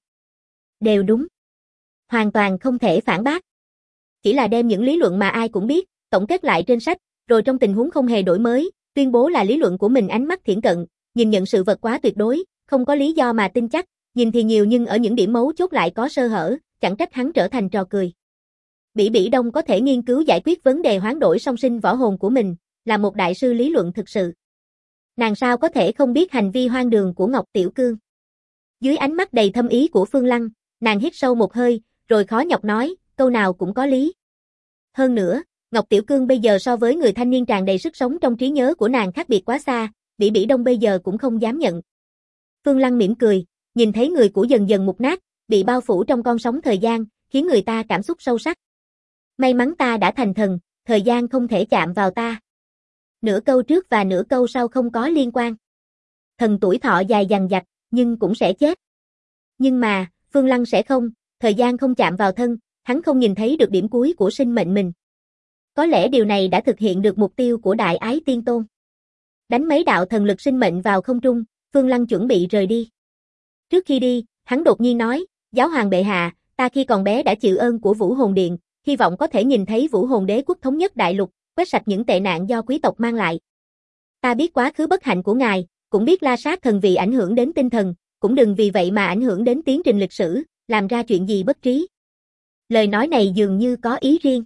Đều đúng. Hoàn toàn không thể phản bác. Chỉ là đem những lý luận mà ai cũng biết, tổng kết lại trên sách, rồi trong tình huống không hề đổi mới, tuyên bố là lý luận của mình ánh mắt thiển cận, nhìn nhận sự vật quá tuyệt đối, không có lý do mà tin chắc, nhìn thì nhiều nhưng ở những điểm mấu chốt lại có sơ hở, chẳng trách hắn trở thành trò cười. Bỉ Bỉ Đông có thể nghiên cứu giải quyết vấn đề hoán đổi song sinh võ hồn của mình, là một đại sư lý luận thực sự. Nàng sao có thể không biết hành vi hoang đường của Ngọc Tiểu Cương. Dưới ánh mắt đầy thâm ý của Phương Lăng, nàng hít sâu một hơi, rồi khó nhọc nói, câu nào cũng có lý. Hơn nữa, Ngọc Tiểu Cương bây giờ so với người thanh niên tràn đầy sức sống trong trí nhớ của nàng khác biệt quá xa, Bỉ Bỉ Đông bây giờ cũng không dám nhận. Phương Lăng mỉm cười, nhìn thấy người cũ dần dần mục nát, bị bao phủ trong con sóng thời gian, khiến người ta cảm xúc sâu sắc. May mắn ta đã thành thần, thời gian không thể chạm vào ta. Nửa câu trước và nửa câu sau không có liên quan. Thần tuổi thọ dài dằng dặc, nhưng cũng sẽ chết. Nhưng mà, Phương Lăng sẽ không, thời gian không chạm vào thân, hắn không nhìn thấy được điểm cuối của sinh mệnh mình. Có lẽ điều này đã thực hiện được mục tiêu của Đại Ái Tiên Tôn. Đánh mấy đạo thần lực sinh mệnh vào không trung, Phương Lăng chuẩn bị rời đi. Trước khi đi, hắn đột nhiên nói, Giáo hoàng bệ hạ, ta khi còn bé đã chịu ơn của Vũ Hồn Điện, hy vọng có thể nhìn thấy Vũ Hồn Đế quốc thống nhất đại lục, quét sạch những tệ nạn do quý tộc mang lại. Ta biết quá khứ bất hạnh của ngài, cũng biết La Sát thần vị ảnh hưởng đến tinh thần, cũng đừng vì vậy mà ảnh hưởng đến tiến trình lịch sử, làm ra chuyện gì bất trí. Lời nói này dường như có ý riêng.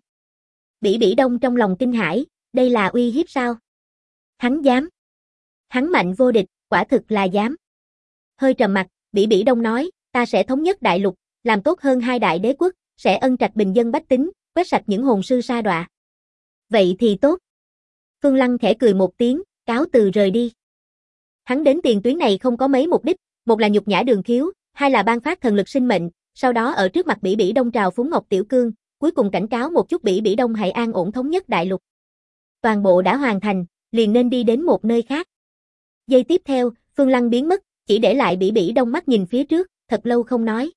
Bỉ Bỉ Đông trong lòng kinh hãi, đây là uy hiếp sao? Hắn dám. Hắn mạnh vô địch, quả thực là dám. Hơi trầm mặt, Bỉ Bỉ Đông nói, ta sẽ thống nhất đại lục, làm tốt hơn hai đại đế quốc, sẽ ân trạch bình dân bách tính, quét sạch những hồn sư sa đọa. Vậy thì tốt. Phương Lăng khẽ cười một tiếng, cáo từ rời đi. Hắn đến tiền tuyến này không có mấy mục đích, một là nhục nhã Đường Khiếu, hai là ban phát thần lực sinh mệnh, sau đó ở trước mặt Bỉ Bỉ Đông trào phúng Ngọc Tiểu Cương, cuối cùng cảnh cáo một chút Bỉ Bỉ Đông hãy an ổn thống nhất đại lục. Toàn bộ đã hoàn thành, liền nên đi đến một nơi khác. Giây tiếp theo, Phương Lăng biến mất, chỉ để lại Bỉ Bỉ Đông mắt nhìn phía trước, thật lâu không nói.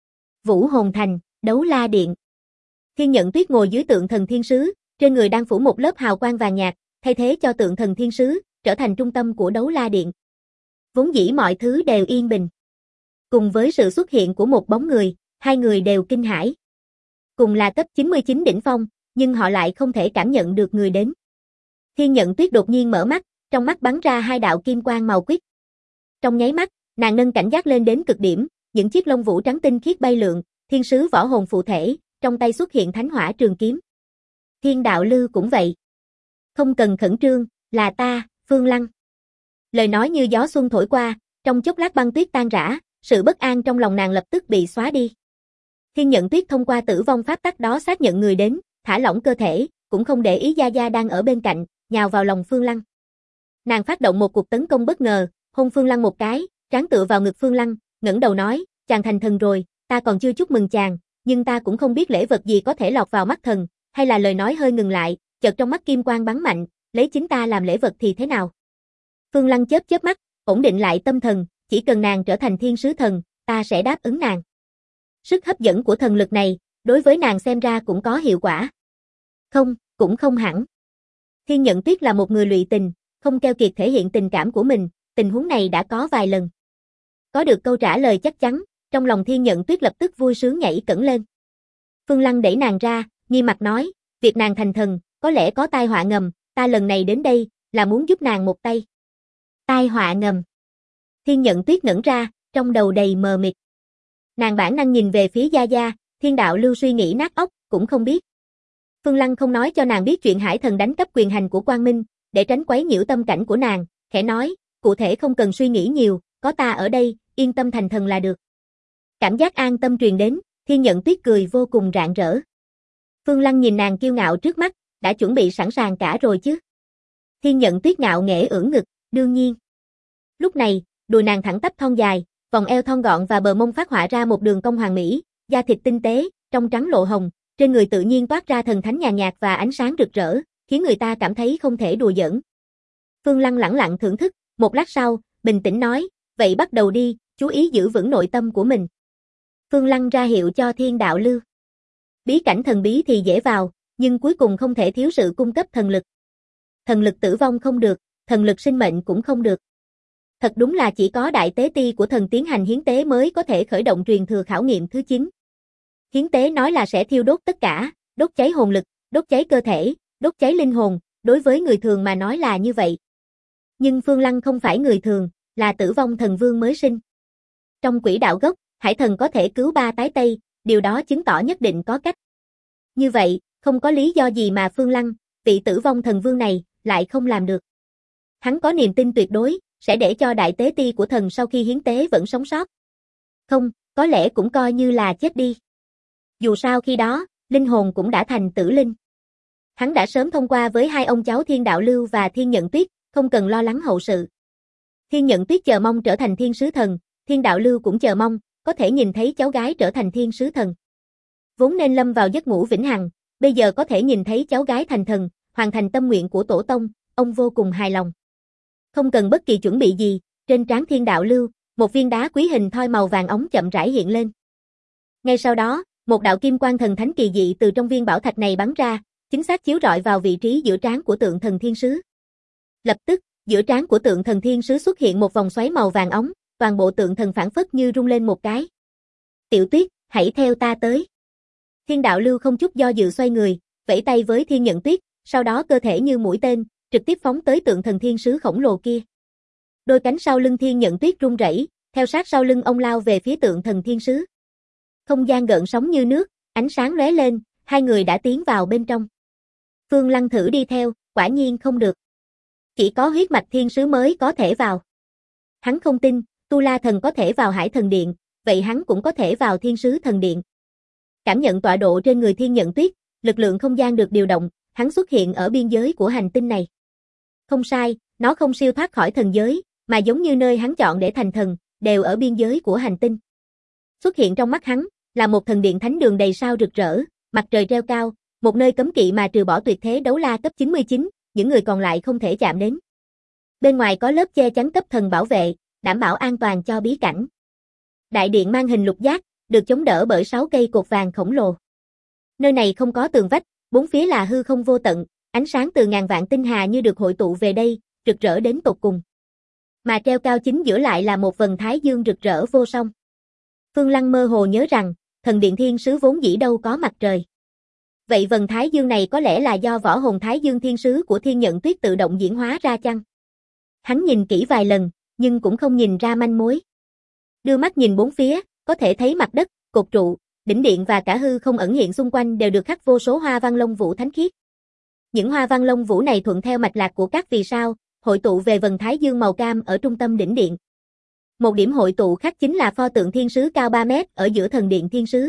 Vũ Hồn Thành, Đấu La Điện. Thiên Nhận Tuyết ngồi dưới tượng thần thiên sứ, trên người đang phủ một lớp hào quang vàng nhạt, thay thế cho tượng thần thiên sứ, trở thành trung tâm của Đấu La Điện. Vốn dĩ mọi thứ đều yên bình. Cùng với sự xuất hiện của một bóng người, hai người đều kinh hãi. Cùng là cấp 99 đỉnh phong, nhưng họ lại không thể cảm nhận được người đến. Thiên Nhận Tuyết đột nhiên mở mắt, trong mắt bắn ra hai đạo kim quang màu quýt. Trong nháy mắt, nàng nâng cảnh giác lên đến cực điểm, những chiếc lông vũ trắng tinh khiết bay lượn, thiên sứ võ hồn phụ thể, trong tay xuất hiện thánh hỏa trường kiếm. Thiên đạo lư cũng vậy. Không cần khẩn trương, là ta, Phương Lăng. Lời nói như gió xuân thổi qua, trong chốc lát băng tuyết tan rã, Sự bất an trong lòng nàng lập tức bị xóa đi. Thiên Nhận Tuyết thông qua tử vong pháp tắc đó xác nhận người đến, thả lỏng cơ thể, cũng không để ý Gia Gia đang ở bên cạnh, nhào vào lòng Phương Lăng. Nàng phát động một cuộc tấn công bất ngờ, hôn Phương Lăng một cái, trán tựa vào ngực Phương Lăng, ngẩng đầu nói, chàng thành thần rồi, ta còn chưa chúc mừng chàng, nhưng ta cũng không biết lễ vật gì có thể lọt vào mắt thần, hay là lời nói hơi ngừng lại, chợt trong mắt kim quang bắn mạnh, lấy chính ta làm lễ vật thì thế nào? Phương Lăng chớp chớp mắt, ổn định lại tâm thần, chỉ cần nàng trở thành thiên sứ thần, ta sẽ đáp ứng nàng. Sức hấp dẫn của thần lực này, đối với nàng xem ra cũng có hiệu quả. Không, cũng không hẳn. Thiên Nhận Tuyết là một người lụy tình, không keo kiệt thể hiện tình cảm của mình, tình huống này đã có vài lần. Có được câu trả lời chắc chắn, trong lòng Thiên Nhận Tuyết lập tức vui sướng nhảy cẫng lên. Phương Lăng đẩy nàng ra, nghiêm mặt nói, việc nàng thành thần, có lẽ có tai họa ngầm, ta lần này đến đây, là muốn giúp nàng một tay. Tai họa ngầm. Thiên Nhận Tuyết ngẩn ra, trong đầu đầy mờ mịt. Nàng bản năng nhìn về phía Gia Gia, Thiên Đạo Lưu suy nghĩ nát óc, cũng không biết. Phương Lăng không nói cho nàng biết chuyện Hải Thần đánh cắp quyền hành của Quang Minh, để tránh quấy nhiễu tâm cảnh của nàng, khẽ nói, cụ thể không cần suy nghĩ nhiều, có ta ở đây, yên tâm thành thần là được. Cảm giác an tâm truyền đến, Thiên Nhận Tuyết cười vô cùng rạng rỡ. Phương Lăng nhìn nàng kiêu ngạo trước mắt, đã chuẩn bị sẵn sàng cả rồi chứ. Thiên Nhận Tuyết ngạo nghễ ưỡn ngực, đương nhiên. Lúc này, đùi nàng thẳng tắp thon dài, vòng eo thon gọn và bờ mông phát họa ra một đường cong hoàn mỹ, da thịt tinh tế, trong trắng lộ hồng, trên người tự nhiên toát ra thần thánh nhàn nhạt và ánh sáng rực rỡ, khiến người ta cảm thấy không thể đùa giỡn. Phương Lăng lẳng lặng thưởng thức, một lát sau, bình tĩnh nói, vậy bắt đầu đi, chú ý giữ vững nội tâm của mình. Phương Lăng ra hiệu cho Thiên Đạo Lưu. Bí cảnh thần bí thì dễ vào, nhưng cuối cùng không thể thiếu sự cung cấp thần lực. Thần lực tử vong không được, thần lực sinh mệnh cũng không được. Thật đúng là chỉ có đại tế ti của thần tiến hành hiến tế mới có thể khởi động truyền thừa khảo nghiệm thứ 9. Hiến tế nói là sẽ thiêu đốt tất cả, đốt cháy hồn lực, đốt cháy cơ thể, đốt cháy linh hồn, đối với người thường mà nói là như vậy. Nhưng Phương Lăng không phải người thường, là tử vong thần vương mới sinh. Trong quỹ đạo gốc, Hải Thần có thể cứu 3 tái Tây, điều đó chứng tỏ nhất định có cách. Như vậy, không có lý do gì mà Phương Lăng, vị tử vong thần vương này, lại không làm được. Hắn có niềm tin tuyệt đối, sẽ để cho đại tế ti của thần sau khi hiến tế vẫn sống sót. Không, có lẽ cũng coi như là chết đi. Dù sao khi đó, linh hồn cũng đã thành tử linh. Hắn đã sớm thông qua với hai ông cháu Thiên Đạo Lưu và Thiên Nhận Tuyết, không cần lo lắng hậu sự. Thiên Nhận Tuyết chờ mong trở thành thiên sứ thần, Thiên Đạo Lưu cũng chờ mong, có thể nhìn thấy cháu gái trở thành thiên sứ thần. Vốn nên lâm vào giấc ngủ vĩnh hằng, bây giờ có thể nhìn thấy cháu gái thành thần, hoàn thành tâm nguyện của tổ tông, ông vô cùng hài lòng. Không cần bất kỳ chuẩn bị gì, trên trán Thiên Đạo Lưu, một viên đá quý hình thoi màu vàng óng chậm rãi hiện lên. Ngay sau đó, một đạo kim quang thần thánh kỳ dị từ trong viên bảo thạch này bắn ra, chính xác chiếu rọi vào vị trí giữa trán của tượng thần thiên sứ. Lập tức, giữa trán của tượng thần thiên sứ xuất hiện một vòng xoáy màu vàng óng, toàn bộ tượng thần phảng phất như rung lên một cái. Tiểu Tuyết, hãy theo ta tới. Thiên Đạo Lưu không chút do dự xoay người, vẫy tay với Thiên Nhận Tuyết, sau đó cơ thể như mũi tên, trực tiếp phóng tới tượng thần thiên sứ khổng lồ kia. Đôi cánh sau lưng Thiên Nhận Tuyết rung rẩy, theo sát sau lưng ông lao về phía tượng thần thiên sứ. Không gian gợn sóng như nước, ánh sáng lóe lên, hai người đã tiến vào bên trong. Phương Lăng thử đi theo, quả nhiên không được. Chỉ có huyết mạch thiên sứ mới có thể vào. Hắn không tin, Tu La Thần có thể vào Hải Thần Điện, vậy hắn cũng có thể vào Thiên Sứ Thần Điện. Cảm nhận tọa độ trên người Thiên Nhận Tuyết, lực lượng không gian được điều động, hắn xuất hiện ở biên giới của hành tinh này. Không sai, nó không siêu thoát khỏi thần giới, mà giống như nơi hắn chọn để thành thần, đều ở biên giới của hành tinh. Xuất hiện trong mắt hắn, là một thần điện thánh đường đầy sao rực rỡ, mặt trời treo cao, một nơi cấm kỵ mà trừ bỏ tuyệt thế đấu la cấp 99, những người còn lại không thể chạm đến. Bên ngoài có lớp che chắn cấp thần bảo vệ, đảm bảo an toàn cho bí cảnh. Đại điện mang hình lục giác, được chống đỡ bởi 6 cây cột vàng khổng lồ. Nơi này không có tường vách, bốn phía là hư không vô tận, ánh sáng từ ngàn vạn tinh hà như được hội tụ về đây, rực rỡ đến tột cùng. Mà treo cao chính giữa lại là một vầng thái dương rực rỡ vô song. Phương Lăng mơ hồ nhớ rằng, thần điện thiên sứ vốn dĩ đâu có mặt trời. Vậy vầng thái dương này có lẽ là do võ hồn thái dương thiên sứ của Thiên Nhận Tuyết tự động diễn hóa ra chăng? Hắn nhìn kỹ vài lần, nhưng cũng không nhìn ra manh mối. Đưa mắt nhìn bốn phía, có thể thấy mặt đất, cột trụ, đỉnh điện và cả hư không ẩn hiện xung quanh đều được khắc vô số hoa văn lông vũ thánh khiết. Những hoa văn lông vũ này thuận theo mạch lạc của các vì sao, hội tụ về vầng thái dương màu cam ở trung tâm đỉnh điện. Một điểm hội tụ khác chính là pho tượng thiên sứ cao 3 mét ở giữa thần điện thiên sứ.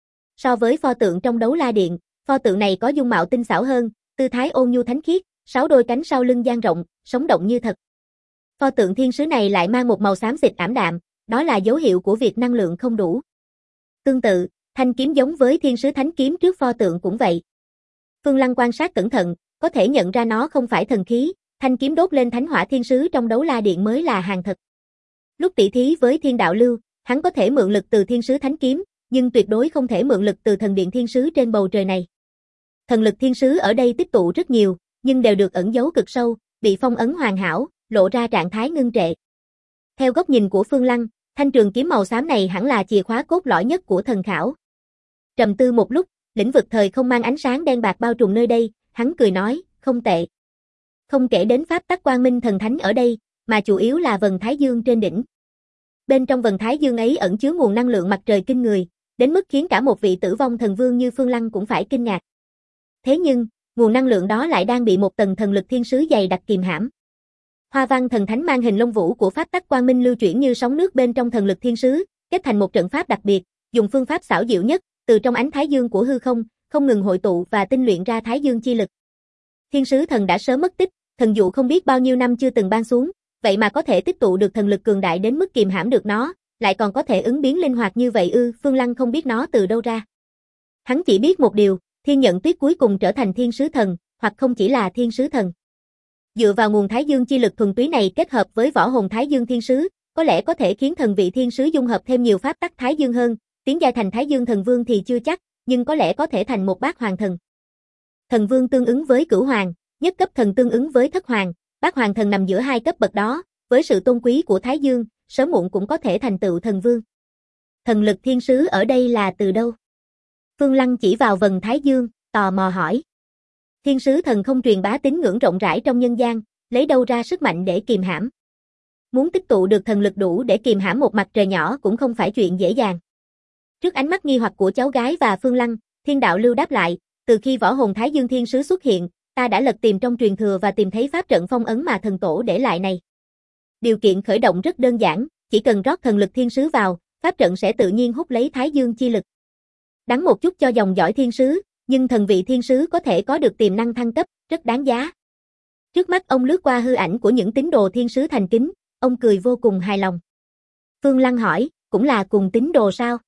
So với pho tượng trong đấu la điện, pho tượng này có dung mạo tinh xảo hơn, tư thái ôn nhu thánh khiết, 6 đôi cánh sau lưng dang rộng, sống động như thật. Pho tượng thiên sứ này lại mang một màu xám xịt ảm đạm, đó là dấu hiệu của việc năng lượng không đủ. Tương tự, thanh kiếm giống với thiên sứ thánh kiếm trước pho tượng cũng vậy. Phương Lăng quan sát cẩn thận, có thể nhận ra nó không phải thần khí, thanh kiếm đốt lên thánh hỏa thiên sứ trong đấu la điện mới là hàng thật. Lúc tỷ thí với Thiên Đạo Lưu, hắn có thể mượn lực từ thiên sứ thánh kiếm, nhưng tuyệt đối không thể mượn lực từ thần điện thiên sứ trên bầu trời này. Thần lực thiên sứ ở đây tích tụ rất nhiều, nhưng đều được ẩn giấu cực sâu, bị phong ấn hoàn hảo, lộ ra trạng thái ngưng trệ. Theo góc nhìn của Phương Lăng, thanh trường kiếm màu xám này hẳn là chìa khóa cốt lõi nhất của thần khảo. Trầm tư một lúc, lĩnh vực thời không mang ánh sáng đen bạc bao trùm nơi đây, hắn cười nói, không tệ. Không kể đến pháp tắc quang minh thần thánh ở đây, mà chủ yếu là vầng thái dương trên đỉnh. Bên trong vầng thái dương ấy ẩn chứa nguồn năng lượng mặt trời kinh người, đến mức khiến cả một vị tử vong thần vương như Phương Lăng cũng phải kinh ngạc. Thế nhưng, nguồn năng lượng đó lại đang bị một tầng thần lực thiên sứ dày đặc kìm hãm. Hoa văn thần thánh mang hình lông vũ của pháp tắc quang minh lưu chuyển như sóng nước bên trong thần lực thiên sứ, kết thành một trận pháp đặc biệt, dùng phương pháp xảo diệu nhất, từ trong ánh thái dương của hư không, không ngừng hội tụ và tinh luyện ra thái dương chi lực. Thiên sứ thần đã sớm mất tích, thần dụ không biết bao nhiêu năm chưa từng ban xuống, vậy mà có thể tích tụ được thần lực cường đại đến mức kìm hãm được nó, lại còn có thể ứng biến linh hoạt như vậy ư? Phương Lăng không biết nó từ đâu ra. Hắn chỉ biết một điều, Thiên Nhận Tuyết cuối cùng trở thành thiên sứ thần, hoặc không chỉ là thiên sứ thần. Dựa vào nguồn thái dương chi lực thuần túy này kết hợp với võ hồn thái dương thiên sứ, có lẽ có thể khiến thần vị thiên sứ dung hợp thêm nhiều pháp tắc thái dương hơn, tiến giai thành thái dương thần vương thì chưa chắc, nhưng có lẽ có thể thành một bát hoàng thần. Thần vương tương ứng với cửu hoàng, nhất cấp thần tương ứng với thất hoàng, bát hoàng thần nằm giữa hai cấp bậc đó, với sự tôn quý của thái dương, sớm muộn cũng có thể thành tựu thần vương. Thần lực thiên sứ ở đây là từ đâu? Phương Lăng chỉ vào vầng thái dương, tò mò hỏi. Thiên sứ thần không truyền bá tín ngưỡng rộng rãi trong nhân gian, lấy đâu ra sức mạnh để kìm hãm? Muốn tích tụ được thần lực đủ để kìm hãm một mặt trời nhỏ cũng không phải chuyện dễ dàng. Trước ánh mắt nghi hoặc của cháu gái và Phương Lăng, Thiên Đạo Lưu đáp lại, từ khi võ hồn Thái Dương Thiên Sứ xuất hiện, ta đã lật tìm trong truyền thừa và tìm thấy pháp trận phong ấn mà thần tổ để lại này. Điều kiện khởi động rất đơn giản, chỉ cần rót thần lực thiên sứ vào, pháp trận sẽ tự nhiên hút lấy Thái Dương chi lực. Đắng một chút cho dòng dõi thiên sứ, nhưng thần vị thiên sứ có thể có được tiềm năng thăng cấp, rất đáng giá. Trước mắt ông lướt qua hư ảnh của những tín đồ thiên sứ thành kính, ông cười vô cùng hài lòng. Phương Lăng hỏi, cũng là cùng tín đồ sao?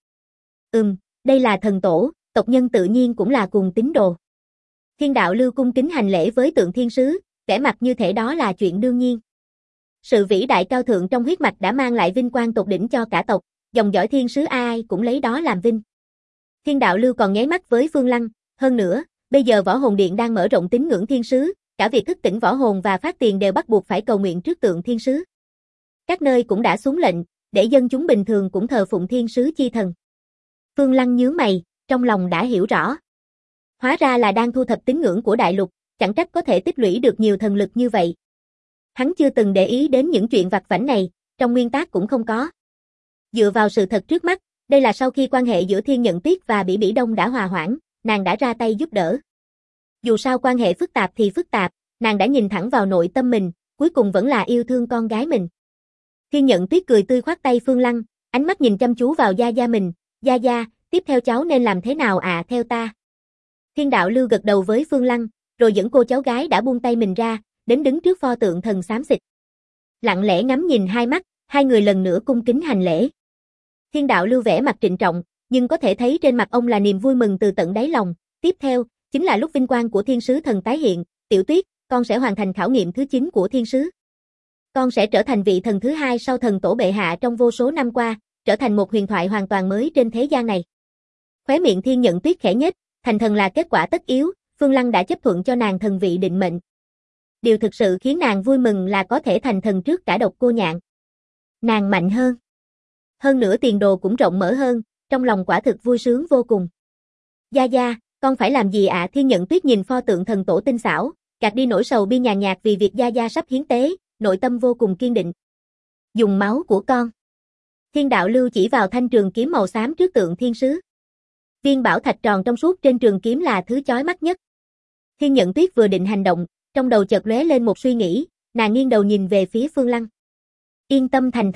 Đây là thần tổ, tộc nhân tự nhiên cũng là cùng tín đồ. Thiên Đạo Lưu cung kính hành lễ với tượng thiên sứ, vẻ mặt như thể đó là chuyện đương nhiên. Sự vĩ đại cao thượng trong huyết mạch đã mang lại vinh quang tột đỉnh cho cả tộc, dòng dõi thiên sứ ai cũng lấy đó làm vinh. Thiên Đạo Lưu còn nháy mắt với Phương Lăng, hơn nữa, bây giờ võ hồn điện đang mở rộng tín ngưỡng thiên sứ, cả việc thức tỉnh võ hồn và phát tiền đều bắt buộc phải cầu nguyện trước tượng thiên sứ. Các nơi cũng đã xuống lệnh, để dân chúng bình thường cũng thờ phụng thiên sứ chi thần. Phương Lăng nhướng mày, trong lòng đã hiểu rõ. Hóa ra là đang thu thập tín ngưỡng của đại lục, chẳng trách có thể tích lũy được nhiều thần lực như vậy. Hắn chưa từng để ý đến những chuyện vặt vãnh này, trong nguyên tắc cũng không có. Dựa vào sự thật trước mắt, đây là sau khi quan hệ giữa Thiên Nhận Tuyết và Bỉ Bỉ Đông đã hòa hoãn, nàng đã ra tay giúp đỡ. Dù sao quan hệ phức tạp thì phức tạp, nàng đã nhìn thẳng vào nội tâm mình, cuối cùng vẫn là yêu thương con gái mình. Thiên Nhận Tuyết cười tươi khoát tay Phương Lăng, ánh mắt nhìn chăm chú vào Gia Gia mình, Gia Gia, tiếp theo cháu nên làm thế nào à? Theo ta. Thiên Đạo Lưu gật đầu với Phương Lăng, rồi dẫn cô cháu gái đã buông tay mình ra, đến đứng trước pho tượng thần xám xịt. Lặng lẽ ngắm nhìn hai mắt, hai người lần nữa cung kính hành lễ. Thiên Đạo Lưu vẻ mặt trịnh trọng, nhưng có thể thấy trên mặt ông là niềm vui mừng từ tận đáy lòng. Tiếp theo, chính là lúc vinh quang của thiên sứ thần tái hiện, Tiểu Tuyết, con sẽ hoàn thành khảo nghiệm thứ 9 của thiên sứ. Con sẽ trở thành vị thần thứ 2 sau thần tổ bệ hạ trong vô số năm qua, trở thành một huyền thoại hoàn toàn mới trên thế gian này. Khóe miệng Thiên Nhận Tuyết khẽ nhếch, thành thần là kết quả tất yếu, Phương Lăng đã chấp thuận cho nàng thần vị định mệnh. Điều thực sự khiến nàng vui mừng là có thể thành thần trước cả Độc Cô Nhạn. Nàng mạnh hơn. Hơn nữa tiền đồ cũng rộng mở hơn, trong lòng quả thực vui sướng vô cùng. Gia Gia, con phải làm gì ạ? Thiên Nhận Tuyết nhìn pho tượng thần tổ tinh xảo, gạt đi nỗi sầu bi nhàn nhạt vì việc Gia Gia sắp hiến tế, nội tâm vô cùng kiên định. Dùng máu của con. Thiên Đạo Lưu chỉ vào thanh trường kiếm màu xám trước tượng thiên sứ. Viên bảo thạch tròn trong suốt trên trường kiếm là thứ chói mắt nhất. Thiên Nhận Tuyết vừa định hành động, trong đầu chợt lóe lên một suy nghĩ, nàng nghiêng đầu nhìn về phía Phương Lăng. Yên tâm thành thần,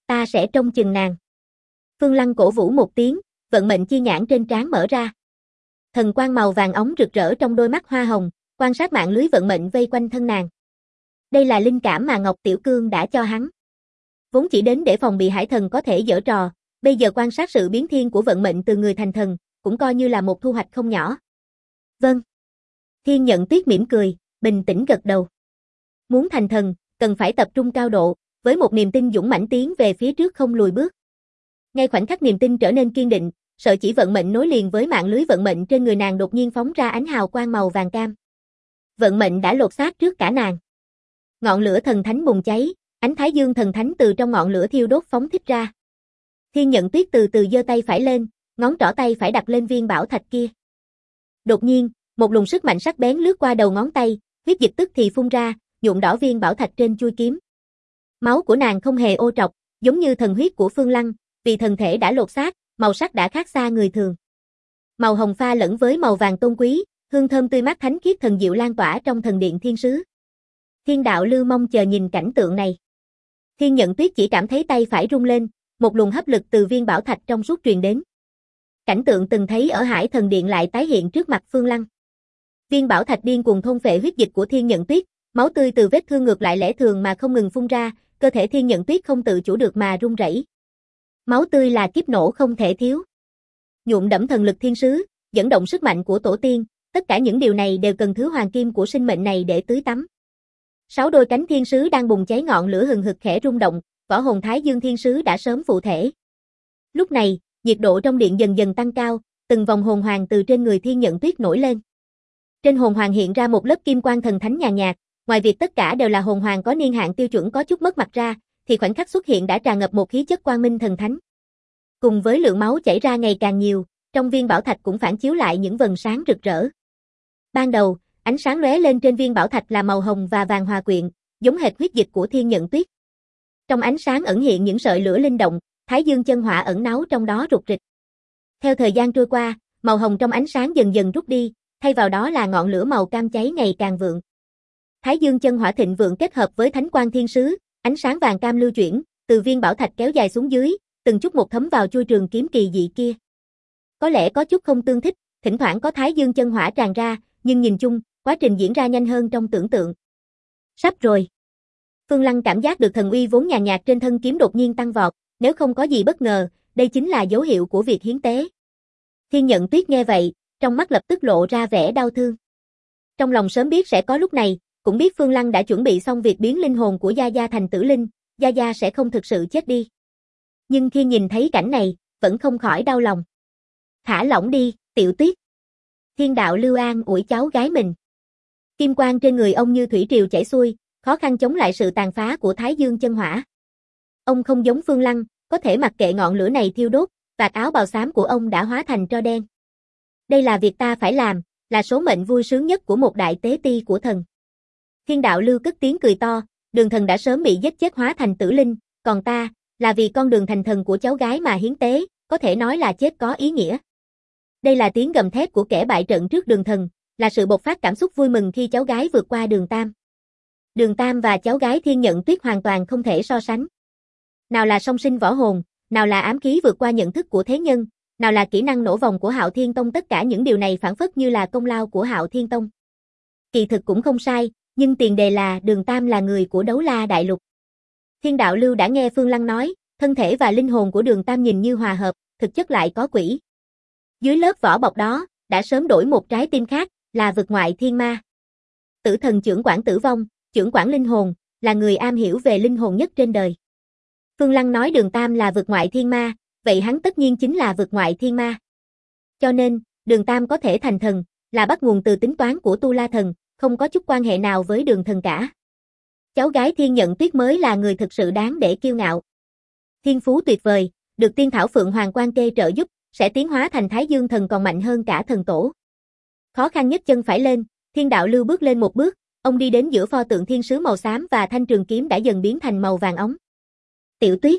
ta sẽ trông chừng nàng. Phương Lăng cổ vũ một tiếng, vận mệnh chi nhãn trên trán mở ra. Thần quang màu vàng óng rực rỡ trong đôi mắt hoa hồng, quan sát mạng lưới vận mệnh vây quanh thân nàng. Đây là linh cảm mà Ngọc Tiểu Cương đã cho hắn. Vốn chỉ đến để phòng bị hải thần có thể giở trò, bây giờ quan sát sự biến thiên của vận mệnh từ người thành thần, cũng coi như là một thu hoạch không nhỏ. Vâng. Thiên Nhận Tuyết mỉm cười, bình tĩnh gật đầu. Muốn thành thần, cần phải tập trung cao độ, với một niềm tin dũng mãnh tiến về phía trước không lùi bước. Ngay khoảnh khắc niềm tin trở nên kiên định, sợi chỉ vận mệnh nối liền với mạng lưới vận mệnh trên người nàng đột nhiên phóng ra ánh hào quang màu vàng cam. Vận mệnh đã lột xác trước cả nàng. Ngọn lửa thần thánh bùng cháy, ánh thái dương thần thánh từ trong ngọn lửa thiêu đốt phóng thích ra. Thiên Nhận Tuyết từ từ giơ tay phải lên, ngón trỏ tay phải đặt lên viên bảo thạch kia. Đột nhiên, một luồng sức mạnh sắc bén lướt qua đầu ngón tay, huyết dịch tức thì phun ra, nhuộm đỏ viên bảo thạch trên chuôi kiếm. Máu của nàng không hề ô trọc, giống như thần huyết của Phương Lăng, vì thần thể đã lột xác, màu sắc đã khác xa người thường. Màu hồng pha lẫn với màu vàng tôn quý, hương thơm tươi mát thánh khiết thần diệu lan tỏa trong thần điện thiên sứ. Thiên Đạo Lưu mong chờ nhìn cảnh tượng này. Thiên Nhận Tuyết chỉ cảm thấy tay phải rung lên, một luồng hấp lực từ viên bảo thạch trong suốt truyền đến. Cảnh tượng từng thấy ở Hải Thần Điện lại tái hiện trước mặt Phương Lăng. Viên bảo thạch điên cuồng thôn phệ huyết dịch của Thiên Nhận Tuyết, máu tươi từ vết thương ngược lại lẽ thường mà không ngừng phun ra, cơ thể Thiên Nhận Tuyết không tự chủ được mà run rẩy. Máu tươi là kiếp nổ không thể thiếu. Nhuộm đẫm thần lực thiên sứ, dẫn động sức mạnh của tổ tiên, tất cả những điều này đều cần thứ hoàng kim của sinh mệnh này để tưới tắm. 6 đôi cánh thiên sứ đang bùng cháy ngọn lửa hừng hực khẽ rung động, võ hồn Thái Dương thiên sứ đã sớm phụ thể. Lúc này, nhiệt độ trong điện dần dần tăng cao, từng vòng hồn hoàng từ trên người Thiên Nhận Tuyết nổi lên. Trên hồn hoàng hiện ra một lớp kim quang thần thánh nhàn nhạt, ngoài việc tất cả đều là hồn hoàng có niên hạn tiêu chuẩn có chút mất mặt ra, thì khoảnh khắc xuất hiện đã tràn ngập một khí chất quang minh thần thánh. Cùng với lượng máu chảy ra ngày càng nhiều, trong viên bảo thạch cũng phản chiếu lại những vầng sáng rực rỡ. Ban đầu, ánh sáng lóe lên trên viên bảo thạch là màu hồng và vàng hòa quyện, giống hệt huyết dịch của Thiên Nhận Tuyết. Trong ánh sáng ẩn hiện những sợi lửa linh động, Thái Dương chân hỏa ẩn náu trong đó rục rịch. Theo thời gian trôi qua, màu hồng trong ánh sáng dần dần rút đi, thay vào đó là ngọn lửa màu cam cháy ngày càng vượng. Thái Dương chân hỏa thịnh vượng kết hợp với thánh quang thiên sứ, ánh sáng vàng cam lưu chuyển, từ viên bảo thạch kéo dài xuống dưới, từng chút một thấm vào chuôi trường kiếm kỳ dị kia. Có lẽ có chút không tương thích, thỉnh thoảng có Thái Dương chân hỏa tràn ra, nhưng nhìn chung, quá trình diễn ra nhanh hơn trong tưởng tượng. Sắp rồi. Phương Lăng cảm giác được thần uy vốn nhàn nhạt trên thân kiếm đột nhiên tăng vọt, nếu không có gì bất ngờ, đây chính là dấu hiệu của việc hiến tế. Thiên Nhận Tuyết nghe vậy, trong mắt lập tức lộ ra vẻ đau thương. Trong lòng sớm biết sẽ có lúc này, cũng biết Phương Lăng đã chuẩn bị xong việc biến linh hồn của Gia Gia thành tử linh, Gia Gia sẽ không thực sự chết đi. Nhưng khi nhìn thấy cảnh này, vẫn không khỏi đau lòng. Thả lỏng đi, Tiểu Tuyết. Thiên Đạo Lưu an ủi cháu gái mình. Kim quang trên người ông như thủy triều chảy xuôi, khó khăn chống lại sự tàn phá của Thái Dương chân hỏa. Ông không giống Phương Lăng, có thể mặc kệ ngọn lửa này thiêu đốt, vạt áo bào xám của ông đã hóa thành tro đen. Đây là việc ta phải làm, là số mệnh vui sướng nhất của một đại tế ti của thần. Thiên Đạo Lưu cất tiếng cười to, Đường Thần đã sớm bị giết chết hóa thành tử linh, còn ta, là vì con đường thành thần của cháu gái mà hiến tế, có thể nói là chết có ý nghĩa. Đây là tiếng gầm thét của kẻ bại trận trước Đường Thần, là sự bộc phát cảm xúc vui mừng khi cháu gái vượt qua Đường Tam. Đường Tam và cháu gái Thiên Nhận Tuyết hoàn toàn không thể so sánh. Nào là song sinh võ hồn, nào là ám khí vượt qua nhận thức của thế nhân, nào là kỹ năng nổ vòng của Hạo Thiên Tông, tất cả những điều này phản phất như là công lao của Hạo Thiên Tông. Kỳ thực cũng không sai, nhưng tiền đề là Đường Tam là người của Đấu La Đại Lục. Thiên Đạo Lưu đã nghe Phương Lăng nói, thân thể và linh hồn của Đường Tam nhìn như hòa hợp, thực chất lại có quỷ. Dưới lớp vỏ bọc đó, đã sớm đổi một trái tim khác, là vực ngoại thiên ma. Tử thần chưởng quản tử vong, chưởng quản linh hồn, là người am hiểu về linh hồn nhất trên đời. Phương Lăng nói Đường Tam là vực ngoại thiên ma, vậy hắn tất nhiên chính là vực ngoại thiên ma. Cho nên, Đường Tam có thể thành thần, là bắt nguồn từ tính toán của Tu La Thần, không có chút quan hệ nào với Đường Thần cả. Cháu gái Thiên Nhận Tuyết mới là người thực sự đáng để kiêu ngạo. Thiên phú tuyệt vời, được tiên thảo Phượng Hoàng Quan Kê trợ giúp, sẽ tiến hóa thành Thái Dương Thần còn mạnh hơn cả thần tổ. Khó khăn nhất chân phải lên, Thiên Đạo Lưu bước lên một bước, ông đi đến giữa pho tượng thiên sứ màu xám và thanh trường kiếm đã dần biến thành màu vàng óng. Tiểu Tuyết.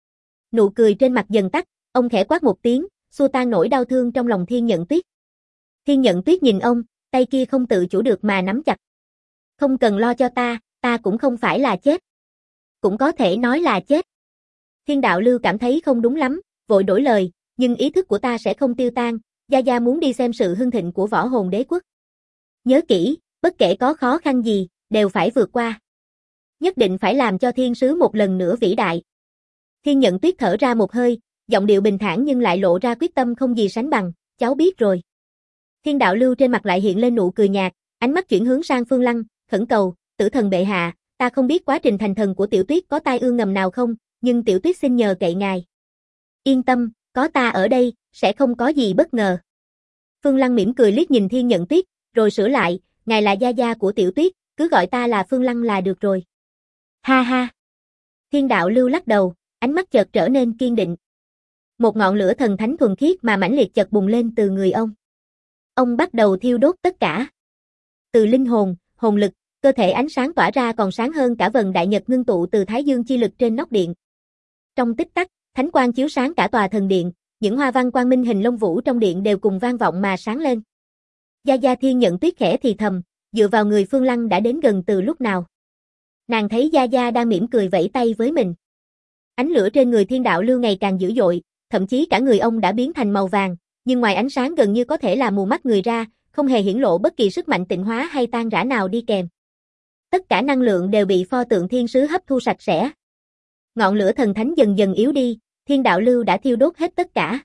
Nụ cười trên mặt dần tắt, ông khẽ quát một tiếng, xua tan nỗi đau thương trong lòng Thiên Nhận Tuyết. Thiên Nhận Tuyết nhìn ông, tay kia không tự chủ được mà nắm chặt. Không cần lo cho ta cũng không phải là chết. Cũng có thể nói là chết. Thiên đạo lưu cảm thấy không đúng lắm, vội đổi lời, nhưng ý thức của ta sẽ không tiêu tan, Gia Gia muốn đi xem sự hưng thịnh của võ hồn đế quốc. Nhớ kỹ, bất kể có khó khăn gì, đều phải vượt qua. Nhất định phải làm cho thiên sứ một lần nữa vĩ đại. Thiên Nhận Tuyết thở ra một hơi, giọng điệu bình thản nhưng lại lộ ra quyết tâm không gì sánh bằng, cháu biết rồi. Thiên đạo lưu trên mặt lại hiện lên nụ cười nhạt, ánh mắt chuyển hướng sang Phương Lăng, khẩn cầu, tử thần bệ hạ, ta không biết quá trình thành thần của Tiểu Tuyết có tai ương ngầm nào không, nhưng Tiểu Tuyết xin nhờ cậy ngài. Yên tâm, có ta ở đây, sẽ không có gì bất ngờ. Phương Lăng mỉm cười liếc nhìn Thiên Nhận Tuyết, rồi sửa lại, ngài là gia gia của Tiểu Tuyết, cứ gọi ta là Phương Lăng là được rồi. Ha ha. Thiên đạo lưu lắc đầu, ánh mắt chợt trở nên kiên định. Một ngọn lửa thần thánh thuần khiết mà mãnh liệt chợt bùng lên từ người ông. Ông bắt đầu thiêu đốt tất cả. Từ linh hồn, hồn lực, cơ thể ánh sáng tỏa ra còn sáng hơn cả vầng đại nhật ngưng tụ từ thái dương chi lực trên nóc điện. Trong tích tắc, thánh quang chiếu sáng cả tòa thần điện, những hoa văn quang minh hình lông vũ trong điện đều cùng vang vọng mà sáng lên. Gia Gia Thiên Nhận Tuyết khẽ thì thầm, dựa vào người Phương Lăng đã đến gần từ lúc nào. Nàng thấy Gia Gia đang mỉm cười vẫy tay với mình. Ánh lửa trên người Thiên đạo lưu ngày càng dữ dội, thậm chí cả người ông đã biến thành màu vàng, nhưng ngoài ánh sáng gần như có thể là mù mắt người ra, không hề hiển lộ bất kỳ sức mạnh tịnh hóa hay tan rã nào đi kèm. Tất cả năng lượng đều bị pho tượng thiên sứ hấp thu sạch sẽ. Ngọn lửa thần thánh dần dần yếu đi, Thiên đạo lưu đã thiêu đốt hết tất cả.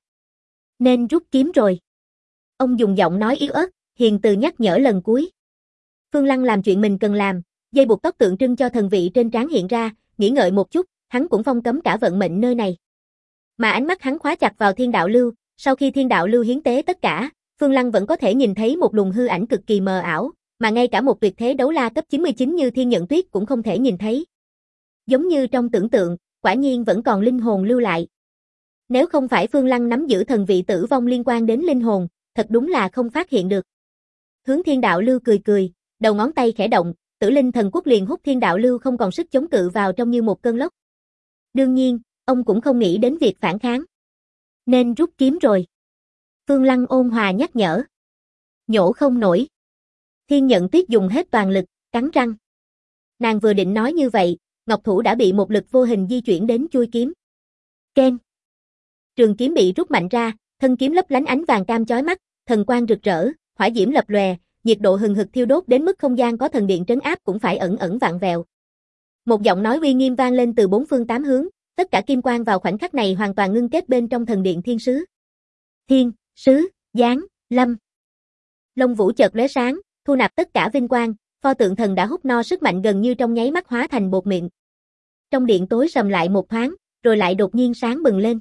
Nên rút kiếm rồi. Ông dùng giọng nói yếu ớt, hiền từ nhắc nhở lần cuối. Phương Lăng làm chuyện mình cần làm, dây buộc tóc tượng trưng cho thần vị trên trán hiện ra, nghĩ ngợi một chút, hắn cũng phong cấm cả vận mệnh nơi này. Mà ánh mắt hắn khóa chặt vào Thiên đạo lưu, sau khi Thiên đạo lưu hiến tế tất cả, Phương Lăng vẫn có thể nhìn thấy một luồng hư ảnh cực kỳ mờ ảo, mà ngay cả một tuyệt thế đấu la cấp 99 như Thiên Nhận Tuyết cũng không thể nhìn thấy. Giống như trong tưởng tượng, quả nhiên vẫn còn linh hồn lưu lại. Nếu không phải Phương Lăng nắm giữ thần vị tử vong liên quan đến linh hồn, thật đúng là không phát hiện được. Hướng Thiên đạo lưu cười cười, đầu ngón tay khẽ động, Tử Linh Thần Quốc liền hút Thiên đạo lưu không còn sức chống cự vào trong như một cơn lốc. Đương nhiên, ông cũng không nghĩ đến việc phản kháng. Nên rút kiếm rồi. Phương Lăng ôn hòa nhắc nhở. Nhổ không nổi. Thiên Nhận Tuyết dùng hết toàn lực, cắn răng. Nàng vừa định nói như vậy, ngọc thủ đã bị một lực vô hình di chuyển đến chuôi kiếm. Keng. Trường kiếm bị rút mạnh ra, thân kiếm lấp lánh ánh vàng cam chói mắt, thần quang rực rỡ, hỏa diễm lập lòe, nhiệt độ hừng hực thiêu đốt đến mức không gian có thần điện trấn áp cũng phải ẩn ẩn vặn vẹo. Một giọng nói uy nghiêm vang lên từ bốn phương tám hướng, tất cả kim quang vào khoảnh khắc này hoàn toàn ngưng kết bên trong thần điện thiên sứ. Thiên, sứ, giáng, lâm. Lông vũ chợt lóe sáng, thu nạp tất cả vinh quang, pho tượng thần đã hút no sức mạnh gần như trong nháy mắt hóa thành bột mịn. Trong điện tối sầm lại một thoáng, rồi lại đột nhiên sáng bừng lên.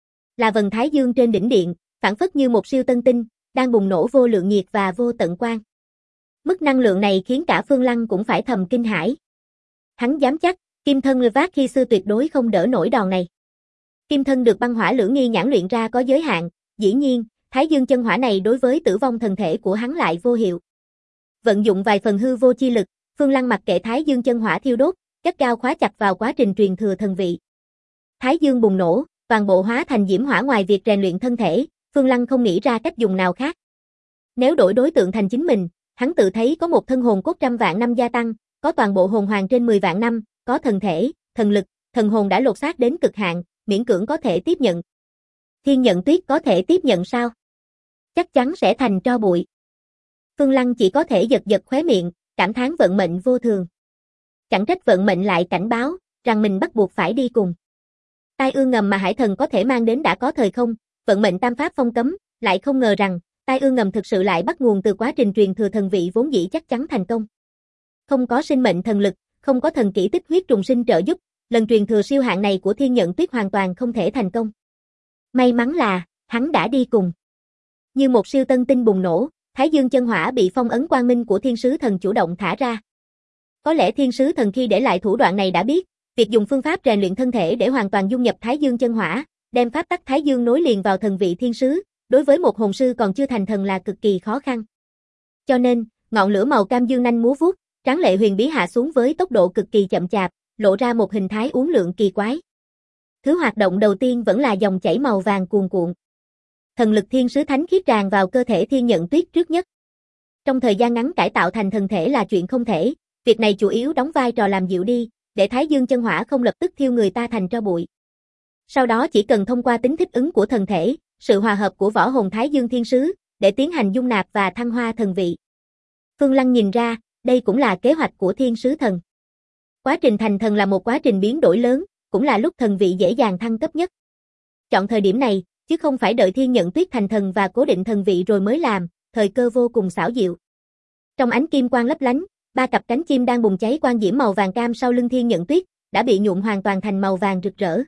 Là vầng thái dương trên đỉnh điện, phản phất như một siêu tân tinh, đang bùng nổ vô lượng nhiệt và vô tận quang. Mức năng lượng này khiến cả Phương Lăng cũng phải thầm kinh hãi. Hắn dám chắc, kim thân vác khi xưa tuyệt đối không đỡ nổi đòn này. Kim thân được băng hỏa lưỡng nghi nhãn luyện ra có giới hạn, dĩ nhiên, thái dương chân hỏa này đối với tử vong thần thể của hắn lại vô hiệu. Vận dụng vài phần hư vô chi lực, Phương Lăng mặc kệ thái dương chân hỏa thiêu đốt, gắt gao khóa chặt vào quá trình truyền thừa thần vị. Thái dương bùng nổ, toàn bộ hóa thành diễm hỏa. Ngoài việc rèn luyện thân thể, Phương Lăng không nghĩ ra cách dùng nào khác. Nếu đổi đối tượng thành chính mình, hắn tự thấy có một thân hồn cốt trăm vạn năm gia tăng, có toàn bộ hồn hoàng trên 10 vạn năm, có thần thể, thần lực, thần hồn đã lột xác đến cực hạn, miễn cưỡng có thể tiếp nhận. Thiên Nhận Tuyết có thể tiếp nhận sao? Chắc chắn sẽ thành tro bụi. Phương Lăng chỉ có thể giật giật khóe miệng, cảm thán vận mệnh vô thường. Chẳng trách vận mệnh lại cảnh báo, rằng mình bắt buộc phải đi cùng. Tai ương ngầm mà hải thần có thể mang đến đã có thời không, vận mệnh tam pháp phong cấm, lại không ngờ rằng, tai ương ngầm thực sự lại bắt nguồn từ quá trình truyền thừa thần vị vốn dĩ chắc chắn thành công. Không có sinh mệnh thần lực, không có thần kỹ tích huyết trùng sinh trợ giúp, lần truyền thừa siêu hạng này của Thiên Nhận Tuyết hoàn toàn không thể thành công. May mắn là, hắn đã đi cùng. Như một siêu tân tinh bùng nổ, thái dương chân hỏa bị phong ấn quang minh của thiên sứ thần chủ động thả ra. Có lẽ thiên sứ thần khi để lại thủ đoạn này đã biết, việc dùng phương pháp rèn luyện thân thể để hoàn toàn dung nhập thái dương chân hỏa, đem pháp tắc thái dương nối liền vào thần vị thiên sứ, đối với một hồn sư còn chưa thành thần là cực kỳ khó khăn. Cho nên, ngọn lửa màu cam dương nanh múa vuốt, tráng lệ huyền bí hạ xuống với tốc độ cực kỳ chậm chạp, lộ ra một hình thái uốn lượn kỳ quái. Thứ hoạt động đầu tiên vẫn là dòng chảy màu vàng cuồn cuộn. Thần lực thiên sứ thánh khiết tràn vào cơ thể Thiên Nhận Tuyết trước nhất. Trong thời gian ngắn cải tạo thành thần thể là chuyện không thể, việc này chủ yếu đóng vai trò làm dịu đi, để thái dương chân hỏa không lập tức thiêu người ta thành tro bụi. Sau đó chỉ cần thông qua tính thích ứng của thần thể, sự hòa hợp của võ hồn Thái Dương Thiên Sứ, để tiến hành dung nạp và thăng hoa thần vị. Phương Lăng nhìn ra, đây cũng là kế hoạch của Thiên Sứ Thần. Quá trình thành thần là một quá trình biến đổi lớn, cũng là lúc thần vị dễ dàng thăng cấp nhất. Chọn thời điểm này, chứ không phải đợi Thiên Nhận Tuyết thành thần và cố định thần vị rồi mới làm, thời cơ vô cùng xảo diệu. Trong ánh kim quang lấp lánh, 3 cặp cánh chim đang bùng cháy quang diễm màu vàng cam sau lưng Thiên Nhận Tuyết, đã bị nhuộm hoàn toàn thành màu vàng rực rỡ.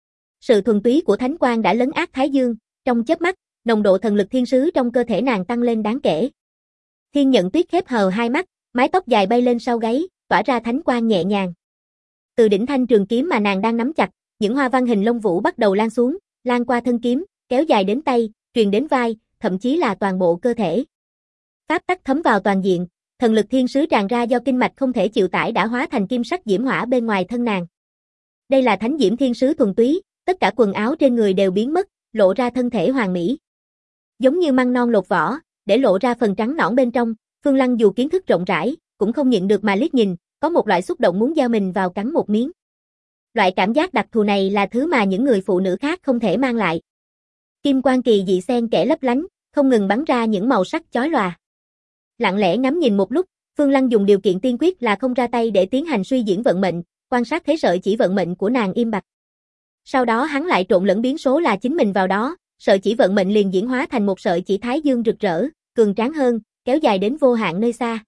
Sự thuần túy của thánh quang đã lấn át Thái Dương, trong chớp mắt, nồng độ thần lực thiên sứ trong cơ thể nàng tăng lên đáng kể. Thiên Nhận Tuyết khép hờ hai mắt, mái tóc dài bay lên sau gáy, tỏa ra thánh quang nhẹ nhàng. Từ đỉnh thanh trường kiếm mà nàng đang nắm chặt, những hoa văn hình lông vũ bắt đầu lan xuống, lan qua thân kiếm, kéo dài đến tay, truyền đến vai, thậm chí là toàn bộ cơ thể. Pháp tắc thấm vào toàn diện, thần lực thiên sứ tràn ra do kinh mạch không thể chịu tải đã hóa thành kim sắc diễm hỏa bên ngoài thân nàng. Đây là thánh diễm thiên sứ thuần túy, tất cả quần áo trên người đều biến mất, lộ ra thân thể hoàn mỹ. Giống như măng non lột vỏ, để lộ ra phần trắng nõn bên trong, Phương Lăng dù kiến thức rộng rãi, cũng không nhịn được mà liếc nhìn, có một loại xúc động muốn gieo mình vào cắn một miếng. Loại cảm giác đặc thù này là thứ mà những người phụ nữ khác không thể mang lại. Kim quang kỳ dị xen kẽ lấp lánh, không ngừng bắn ra những màu sắc chói lòa. Lặng lẽ ngắm nhìn một lúc, Phương Lăng dùng điều kiện tiên quyết là không ra tay để tiến hành suy diễn vận mệnh, quan sát thế sợi chỉ vận mệnh của nàng im bặt. Sau đó hắn lại trộn lẫn biến số là chính mình vào đó, sợi chỉ vận mệnh liền diễn hóa thành một sợi chỉ Thái Dương rực rỡ, cường tráng hơn, kéo dài đến vô hạn nơi xa.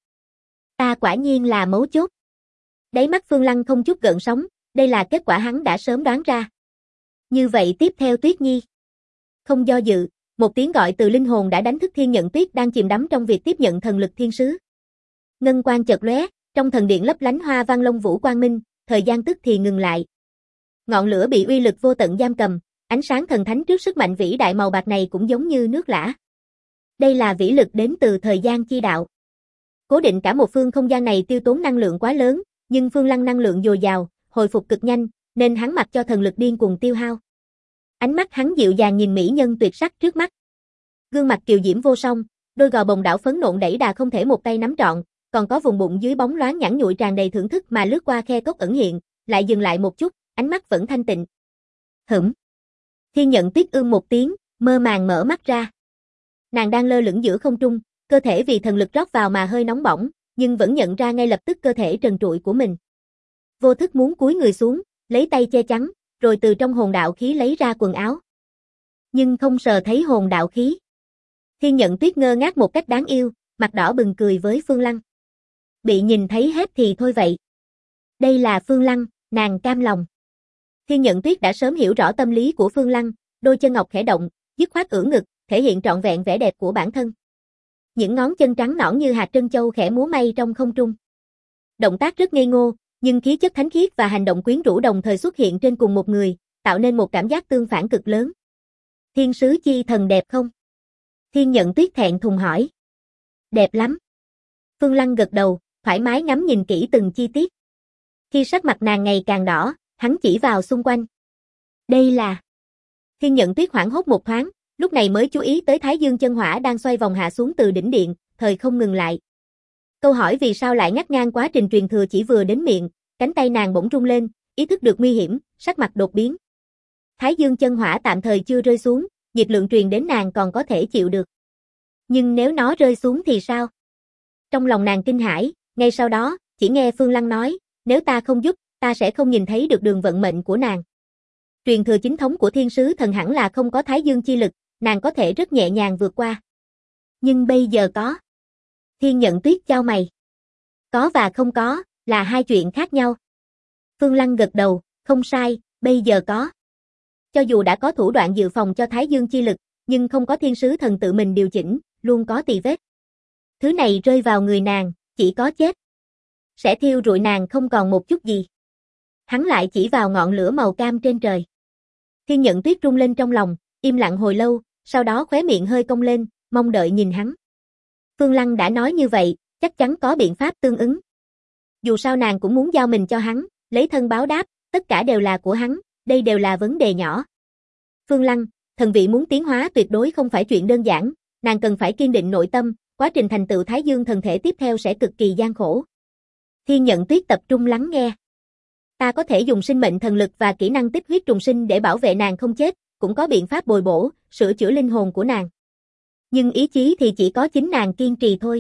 Ta quả nhiên là mấu chốt. Đáy mắt Phương Lăng không chút gợn sóng, đây là kết quả hắn đã sớm đoán ra. Như vậy tiếp theo Tuyết Nhi. Không do dự, một tiếng gọi từ linh hồn đã đánh thức Thiên Nhận Tuyết đang chìm đắm trong việc tiếp nhận thần lực thiên sứ. Ngân quang chợt lóe, trong thần điện lấp lánh hoa văn lông vũ quang minh, thời gian tức thì ngừng lại. Ngọn lửa bị uy lực vô tận giam cầm, ánh sáng thần thánh trước sức mạnh vĩ đại màu bạc này cũng giống như nước lã. Đây là vĩ lực đến từ thời gian chi đạo. Cố định cả một phương không gian này tiêu tốn năng lượng quá lớn, nhưng Phương Lăng năng lượng dồi dào, hồi phục cực nhanh, nên hắn mặc cho thần lực điên cuồng tiêu hao. Ánh mắt hắn dịu dàng nhìn mỹ nhân tuyệt sắc trước mắt. Gương mặt kiều diễm vô song, đôi gò bồng đảo phấn nộn đẩy đà không thể một tay nắm trọn, còn có vùng bụng dưới bóng loáng nhẵn nhụi tràn đầy thưởng thức mà lướt qua khe cốc ẩn hiện, lại dừng lại một chút, ánh mắt vẫn thanh tịnh. Hửm. Thiên Nhận Tuyết ưm một tiếng, mơ màng mở mắt ra. Nàng đang lơ lửng giữa không trung, cơ thể vì thần lực rót vào mà hơi nóng bỏng, nhưng vẫn nhận ra ngay lập tức cơ thể trần trụi của mình. Vô thức muốn cúi người xuống, lấy tay che chắn, rồi từ trong hồn đạo khí lấy ra quần áo. Nhưng không sờ thấy hồn đạo khí. Thiên Nhận Tuyết ngơ ngác một cách đáng yêu, mặt đỏ bừng cười với Phương Lăng. Bị nhìn thấy hết thì thôi vậy. Đây là Phương Lăng, nàng cam lòng. Thiên Nhận Tuyết đã sớm hiểu rõ tâm lý của Phương Lăng, đôi chân ngọc khẽ động, dứt khoát ưỡn ngực, thể hiện trọn vẹn vẻ đẹp của bản thân. Những ngón chân trắng nõn như hạt trân châu khẽ múa may trong không trung. Động tác rất ngây ngô, nhưng khí chất thánh khiết và hành động quyến rũ đồng thời xuất hiện trên cùng một người, tạo nên một cảm giác tương phản cực lớn. Thiên sứ chi thần đẹp không? Thiên Nhận Tuyết thẹn thùng hỏi. Đẹp lắm. Phương Lăng gật đầu, thoải mái ngắm nhìn kỹ từng chi tiết. Khi sắc mặt nàng ngày càng đỏ, hắn chỉ vào xung quanh. Đây là... Thiên Nhận Tuyết hoảng hốt một thoáng, lúc này mới chú ý tới Thái Dương chân hỏa đang xoay vòng hạ xuống từ đỉnh điện, thời không ngừng lại. Câu hỏi vì sao lại ngắt ngang quá trình truyền thừa chỉ vừa đến miệng, cánh tay nàng bỗng rung lên, ý thức được nguy hiểm, sắc mặt đột biến. Thái Dương chân hỏa tạm thời chưa rơi xuống, nhiệt lượng truyền đến nàng còn có thể chịu được. Nhưng nếu nó rơi xuống thì sao? Trong lòng nàng kinh hãi, ngay sau đó, chỉ nghe Phương Lăng nói, nếu ta không giúp, ta sẽ không nhìn thấy được đường vận mệnh của nàng. Truyền thừa chính thống của thiên sứ thần hẳn là không có Thái Dương chi lực, nàng có thể rất nhẹ nhàng vượt qua. Nhưng bây giờ có. Thiên Nhận Tuyết chau mày. Có và không có, là hai chuyện khác nhau. Phương Lăng gật đầu, không sai, bây giờ có. Cho dù đã có thủ đoạn dự phòng cho Thái Dương chi lực, nhưng không có thiên sứ thần tự mình điều chỉnh, luôn có tì vết. Thứ này rơi vào người nàng, chỉ có chết. Sẽ thiêu rụi nàng không còn một chút gì. Hắn lại chỉ vào ngọn lửa màu cam trên trời. Thiên Nhận Tuyết rung lên trong lòng, im lặng hồi lâu, sau đó khóe miệng hơi cong lên, mong đợi nhìn hắn. Phương Lăng đã nói như vậy, chắc chắn có biện pháp tương ứng. Dù sao nàng cũng muốn giao mình cho hắn, lấy thân báo đáp, tất cả đều là của hắn, đây đều là vấn đề nhỏ. Phương Lăng, thần vị muốn tiến hóa tuyệt đối không phải chuyện đơn giản, nàng cần phải kiên định nội tâm, quá trình thành tựu Thái Dương thần thể tiếp theo sẽ cực kỳ gian khổ. Thiên Nhận Tuyết tập trung lắng nghe. Ta có thể dùng sinh mệnh thần lực và kỹ năng tích huyết trùng sinh để bảo vệ nàng không chết, cũng có biện pháp bồi bổ, sửa chữa linh hồn của nàng. Nhưng ý chí thì chỉ có chính nàng kiên trì thôi.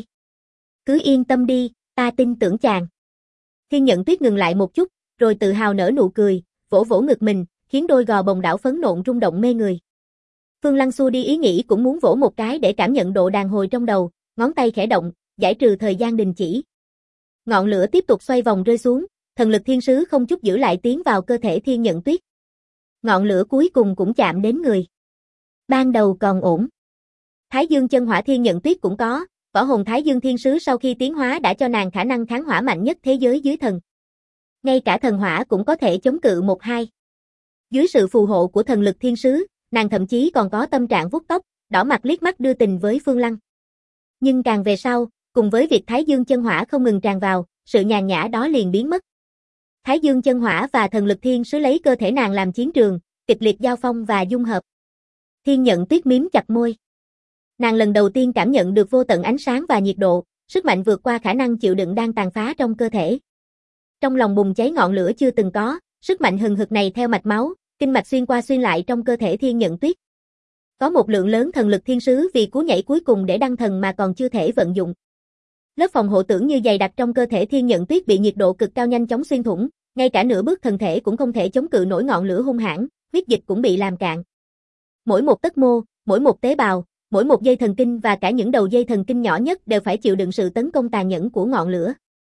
Cứ yên tâm đi, ta tin tưởng chàng. Thiên Nhận Tuyết ngừng lại một chút, rồi tự hào nở nụ cười, vỗ vỗ ngực mình, khiến đôi gò bồng đảo phấn nộn rung động mê người. Phương Lăng xua đi ý nghĩ cũng muốn vỗ một cái để cảm nhận độ đàn hồi trong đầu, ngón tay khẽ động, giải trừ thời gian đình chỉ. Ngọn lửa tiếp tục xoay vòng rơi xuống, thần lực thiên sứ không chút giữ lại tiến vào cơ thể Thiên Nhận Tuyết. Ngọn lửa cuối cùng cũng chạm đến người. Ban đầu còn ổn. Thái Dương chân hỏa Thiên Nhận Tuyết cũng có, võ hồn Thái Dương thiên sứ sau khi tiến hóa đã cho nàng khả năng kháng hỏa mạnh nhất thế giới dưới thần. Ngay cả thần hỏa cũng có thể chống cự 1-2. Dưới sự phù hộ của thần lực thiên sứ, nàng thậm chí còn có tâm trạng vuốt tóc, đỏ mặt liếc mắt đưa tình với Phương Lăng. Nhưng càng về sau, cùng với việc Thái Dương chân hỏa không ngừng tràn vào, sự nhàn nhã đó liền biến mất. Thái Dương chân hỏa và thần lực thiên sứ lấy cơ thể nàng làm chiến trường, kịch liệt giao phong và dung hợp. Thiên Nhận Tuyết mím chặt môi. Nàng lần đầu tiên cảm nhận được vô tận ánh sáng và nhiệt độ, sức mạnh vượt qua khả năng chịu đựng đang tàn phá trong cơ thể. Trong lòng bùng cháy ngọn lửa chưa từng có, sức mạnh hừng hực này theo mạch máu, kinh mạch xuyên qua xuyên lại trong cơ thể Thiên Nhận Tuyết. Có một lượng lớn thần lực thiên sứ vì cú nhảy cuối cùng để đăng thần mà còn chưa thể vận dụng. Lớp phòng hộ tưởng như dày đặc trong cơ thể Thiên Nhận Tuyết bị nhiệt độ cực cao nhanh chóng xuyên thủng, ngay cả nửa bước thần thể cũng không thể chống cự nổi ngọn lửa hung hãn, huyết dịch cũng bị làm cạn. Mỗi một tấc mô, mỗi một tế bào, mỗi một dây thần kinh và cả những đầu dây thần kinh nhỏ nhất đều phải chịu đựng sự tấn công tàn nhẫn của ngọn lửa.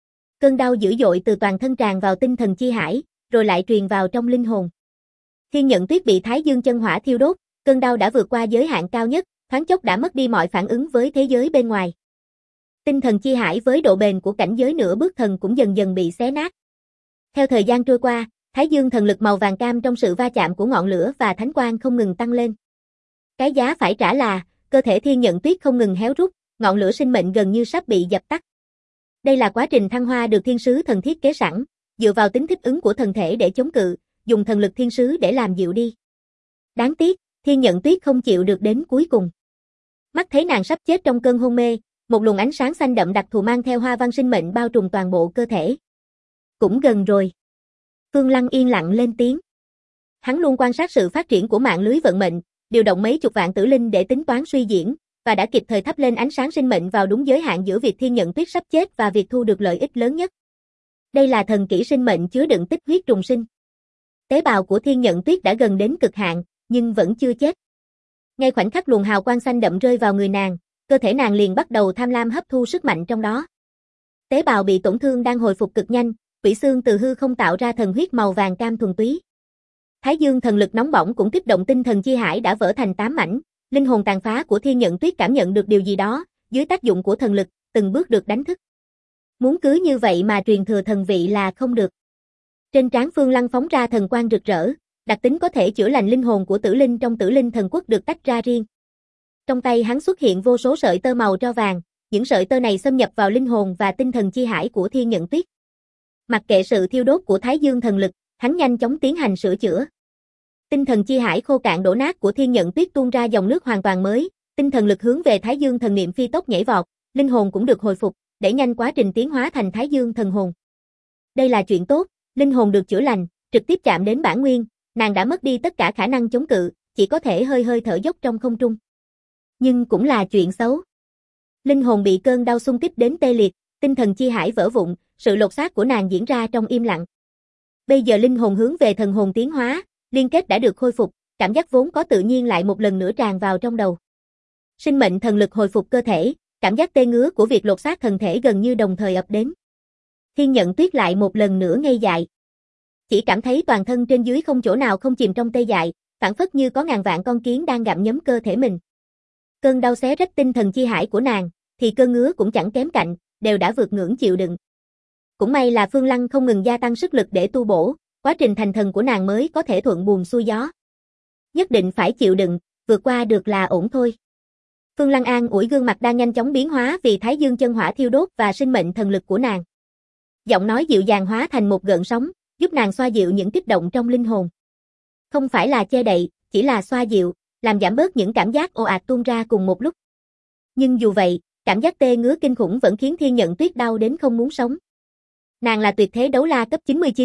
Cơn đau dữ dội từ toàn thân tràn vào tinh thần chi hải, rồi lại truyền vào trong linh hồn. Thiên Nhận Tuyết bị Thái Dương chân hỏa thiêu đốt, cơn đau đã vượt qua giới hạn cao nhất, thoáng chốc đã mất đi mọi phản ứng với thế giới bên ngoài. Tinh thần chi hải với độ bền của cảnh giới nửa bước thần cũng dần dần bị xé nát. Theo thời gian trôi qua, Thái Dương thần lực màu vàng cam trong sự va chạm của ngọn lửa và thánh quang không ngừng tăng lên. Cái giá phải trả là, cơ thể Thiên Nhận Tuyết không ngừng héo rút, ngọn lửa sinh mệnh gần như sắp bị dập tắt. Đây là quá trình thăng hoa được thiên sứ thần thiết kế sẵn, dựa vào tính thích ứng của thần thể để chống cự, dùng thần lực thiên sứ để làm dịu đi. Đáng tiếc, Thiên Nhận Tuyết không chịu được đến cuối cùng. Mắt thấy nàng sắp chết trong cơn hôn mê, một luồng ánh sáng xanh đậm đặc thù mang theo hoa văn sinh mệnh bao trùm toàn bộ cơ thể. Cũng gần rồi. Phương Lăng yên lặng lên tiếng. Hắn luôn quan sát sự phát triển của mạng lưới vận mệnh, điều động mấy chục vạn tử linh để tính toán suy diễn, và đã kịp thời thắp lên ánh sáng sinh mệnh vào đúng giới hạn giữa việc Thiên Nhận Tuyết sắp chết và việc thu được lợi ích lớn nhất. Đây là thần kỹ sinh mệnh chứa đựng tích huyết trùng sinh. Tế bào của Thiên Nhận Tuyết đã gần đến cực hạn, nhưng vẫn chưa chết. Ngay khoảnh khắc luồng hào quang xanh đậm rơi vào người nàng, cơ thể nàng liền bắt đầu tham lam hấp thu sức mạnh trong đó. Tế bào bị tổn thương đang hồi phục cực nhanh, quỷ xương từ hư không tạo ra thần huyết màu vàng cam thuần túy. Thái Dương thần lực nóng bỏng cũng kích động tinh thần chi hải đã vỡ thành 8 mảnh, linh hồn tàn phá của Thiên Nhận Tuyết cảm nhận được điều gì đó, dưới tác dụng của thần lực, từng bước được đánh thức. Muốn cứ như vậy mà truyền thừa thần vị là không được. Trên trán Phương Lăng phóng ra thần quang rực rỡ, đặc tính có thể chữa lành linh hồn của tử linh trong Tử Linh Thần Quốc được tách ra riêng. Trong tay hắn xuất hiện vô số sợi tơ màu tro vàng, những sợi tơ này xâm nhập vào linh hồn và tinh thần chi hải của Thiên Nhận Tuyết. Mặc kệ sự thiêu đốt của Thái Dương thần lực, hắn nhanh chóng tiến hành sửa chữa. Tinh thần chi hải khô cạn đổ nát của Thiên Nhận Tuyết tuôn ra dòng nước hoàn toàn mới, tinh thần lực hướng về Thái Dương thần niệm phi tốc nhảy vọt, linh hồn cũng được hồi phục, đẩy nhanh quá trình tiến hóa thành Thái Dương thần hồn. Đây là chuyện tốt, linh hồn được chữa lành, trực tiếp chạm đến bản nguyên, nàng đã mất đi tất cả khả năng chống cự, chỉ có thể hơi hơi thở dốc trong không trung. Nhưng cũng là chuyện xấu. Linh hồn bị cơn đau xung kích đến tê liệt, tinh thần chi hải vỡ vụn, sự lột xác của nàng diễn ra trong im lặng. Bây giờ linh hồn hướng về thần hồn tiến hóa, liên kết đã được khôi phục, cảm giác vốn có tự nhiên lại một lần nữa tràn vào trong đầu. Sinh mệnh thần lực hồi phục cơ thể, cảm giác tê ngứa của việc lột xác thần thể gần như đồng thời ập đến. Thiên Nhận Tuyết lại một lần nữa ngây dại. Chỉ cảm thấy toàn thân trên dưới không chỗ nào không chìm trong tê dại, phảng phất như có ngàn vạn con kiến đang gặm nhấm cơ thể mình. Cơn đau xé rách tinh thần chi hải của nàng, thì cơn ngứa cũng chẳng kém cạnh, đều đã vượt ngưỡng chịu đựng. Cũng may là Phương Lăng không ngừng gia tăng sức lực để tu bổ, quá trình thành thần của nàng mới có thể thuận buồm xuôi gió. Nhất định phải chịu đựng, vượt qua được là ổn thôi. Phương Lăng an ủi gương mặt đang nhanh chóng biến hóa vì Thái Dương chân hỏa thiêu đốt và sinh mệnh thần lực của nàng. Giọng nói dịu dàng hóa thành một gợn sóng, giúp nàng xoa dịu những kích động trong linh hồn. Không phải là che đậy, chỉ là xoa dịu, làm giảm bớt những cảm giác ồ ạt tuôn ra cùng một lúc. Nhưng dù vậy, cảm giác tê ngứa kinh khủng vẫn khiến Thiên Nhận Tuyết đau đến không muốn sống. Nàng là tuyệt thế đấu la cấp 99,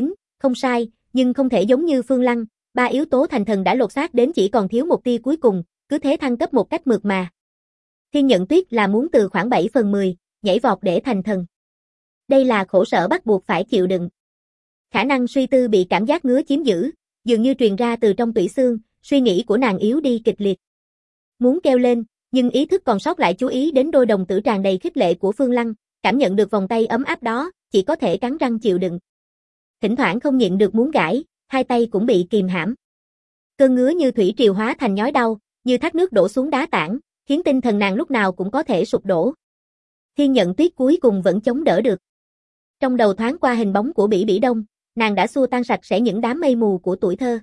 Không sai, nhưng không thể giống như Phương Lăng, 3 yếu tố thành thần đã lột xác đến chỉ còn thiếu một tia cuối cùng, cứ thế thăng cấp một cách mượt mà. Thiên Nhận Tuyết là muốn từ khoảng 7/10, nhảy vọt để thành thần. Đây là khổ sở bắt buộc phải chịu đựng. Khả năng suy tư bị cảm giác ngứa chiếm giữ, dường như truyền ra từ trong tủy xương, suy nghĩ của nàng yếu đi kịch liệt. Muốn kêu lên, nhưng ý thức còn sót lại chú ý đến đôi đồng tử tràn đầy khích lệ của Phương Lăng, cảm nhận được vòng tay ấm áp đó, chỉ có thể cắn răng chịu đựng. Thỉnh thoảng không nhịn được muốn gãi, hai tay cũng bị kìm hãm. Cơn ngứa như thủy triều hóa thành nhói đau, như thác nước đổ xuống đá tảng, khiến tinh thần nàng lúc nào cũng có thể sụp đổ. Thiên Nhận Tuyết cuối cùng vẫn chống đỡ được. Trong đầu thoáng qua hình bóng của Bỉ Bỉ Đông, nàng đã xua tan sạch sẽ những đám mây mù của tuổi thơ.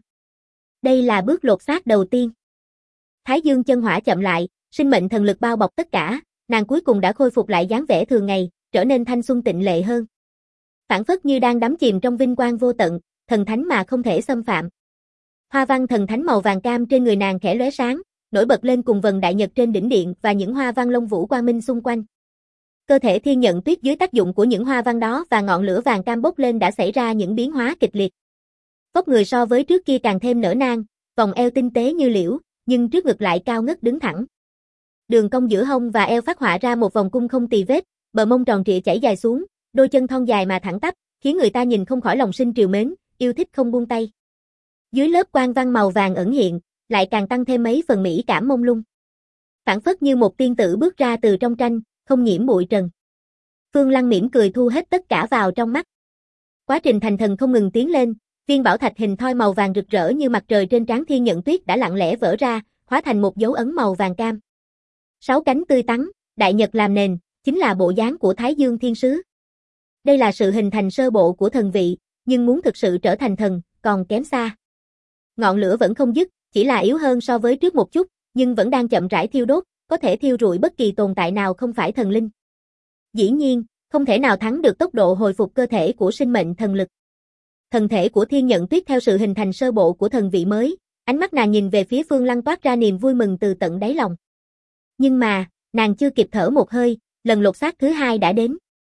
Đây là bước lột xác đầu tiên. Thái dương chân hỏa chậm lại, sinh mệnh thần lực bao bọc tất cả, nàng cuối cùng đã khôi phục lại dáng vẻ thường ngày, trở nên thanh xuân tịnh lệ hơn. Phảng phất như đang đắm chìm trong vinh quang vô tận, thần thánh mà không thể xâm phạm. Hoa văn thần thánh màu vàng cam trên người nàng khẽ lóe sáng, nổi bật lên cùng vầng đại nhật trên đỉnh điện và những hoa văn lông vũ quang minh xung quanh. Cơ thể Thiên Nhận Tuyết dưới tác dụng của những hoa văn đó và ngọn lửa vàng cam bốc lên đã xảy ra những biến hóa kịch liệt. Vóc người so với trước kia càng thêm nở nang, vòng eo tinh tế như liễu, nhưng trước ngực lại cao ngất đứng thẳng. Đường cong giữa hông và eo phát họa ra một vòng cung không tì vết, bờ mông tròn trịa chảy dài xuống, đôi chân thon dài mà thẳng tắp, khiến người ta nhìn không khỏi lòng sinh trìu mến, yêu thích không buông tay. Dưới lớp quang văn màu vàng ẩn hiện, lại càng tăng thêm mấy phần mỹ cảm mông lung. Phảng phất như một tiên tử bước ra từ trong tranh, không nhiễm bụi trần. Phương Lăng mỉm cười thu hết tất cả vào trong mắt. Quá trình thành thần không ngừng tiến lên, viên bảo thạch hình thoi màu vàng rực rỡ như mặt trời trên trán Thiên Nhận Tuyết đã lặng lẽ vỡ ra, hóa thành một dấu ấn màu vàng cam. 6 cánh tươi tắn, đại nhật làm nền, chính là bộ dáng của Thái Dương Thiên Sứ. Đây là sự hình thành sơ bộ của thần vị, nhưng muốn thực sự trở thành thần, còn kém xa. Ngọn lửa vẫn không dứt, chỉ là yếu hơn so với trước một chút, nhưng vẫn đang chậm rãi thiêu đốt, có thể thiêu rụi bất kỳ tồn tại nào không phải thần linh. Dĩ nhiên, không thể nào thắng được tốc độ hồi phục cơ thể của sinh mệnh thần lực. Thần thể của Thiên Nhận Tuyết theo sự hình thành sơ bộ của thần vị mới, ánh mắt nàng nhìn về phía Phương Lăng toát ra niềm vui mừng từ tận đáy lòng. Nhưng mà, nàng chưa kịp thở một hơi, lần lột xác thứ hai đã đến.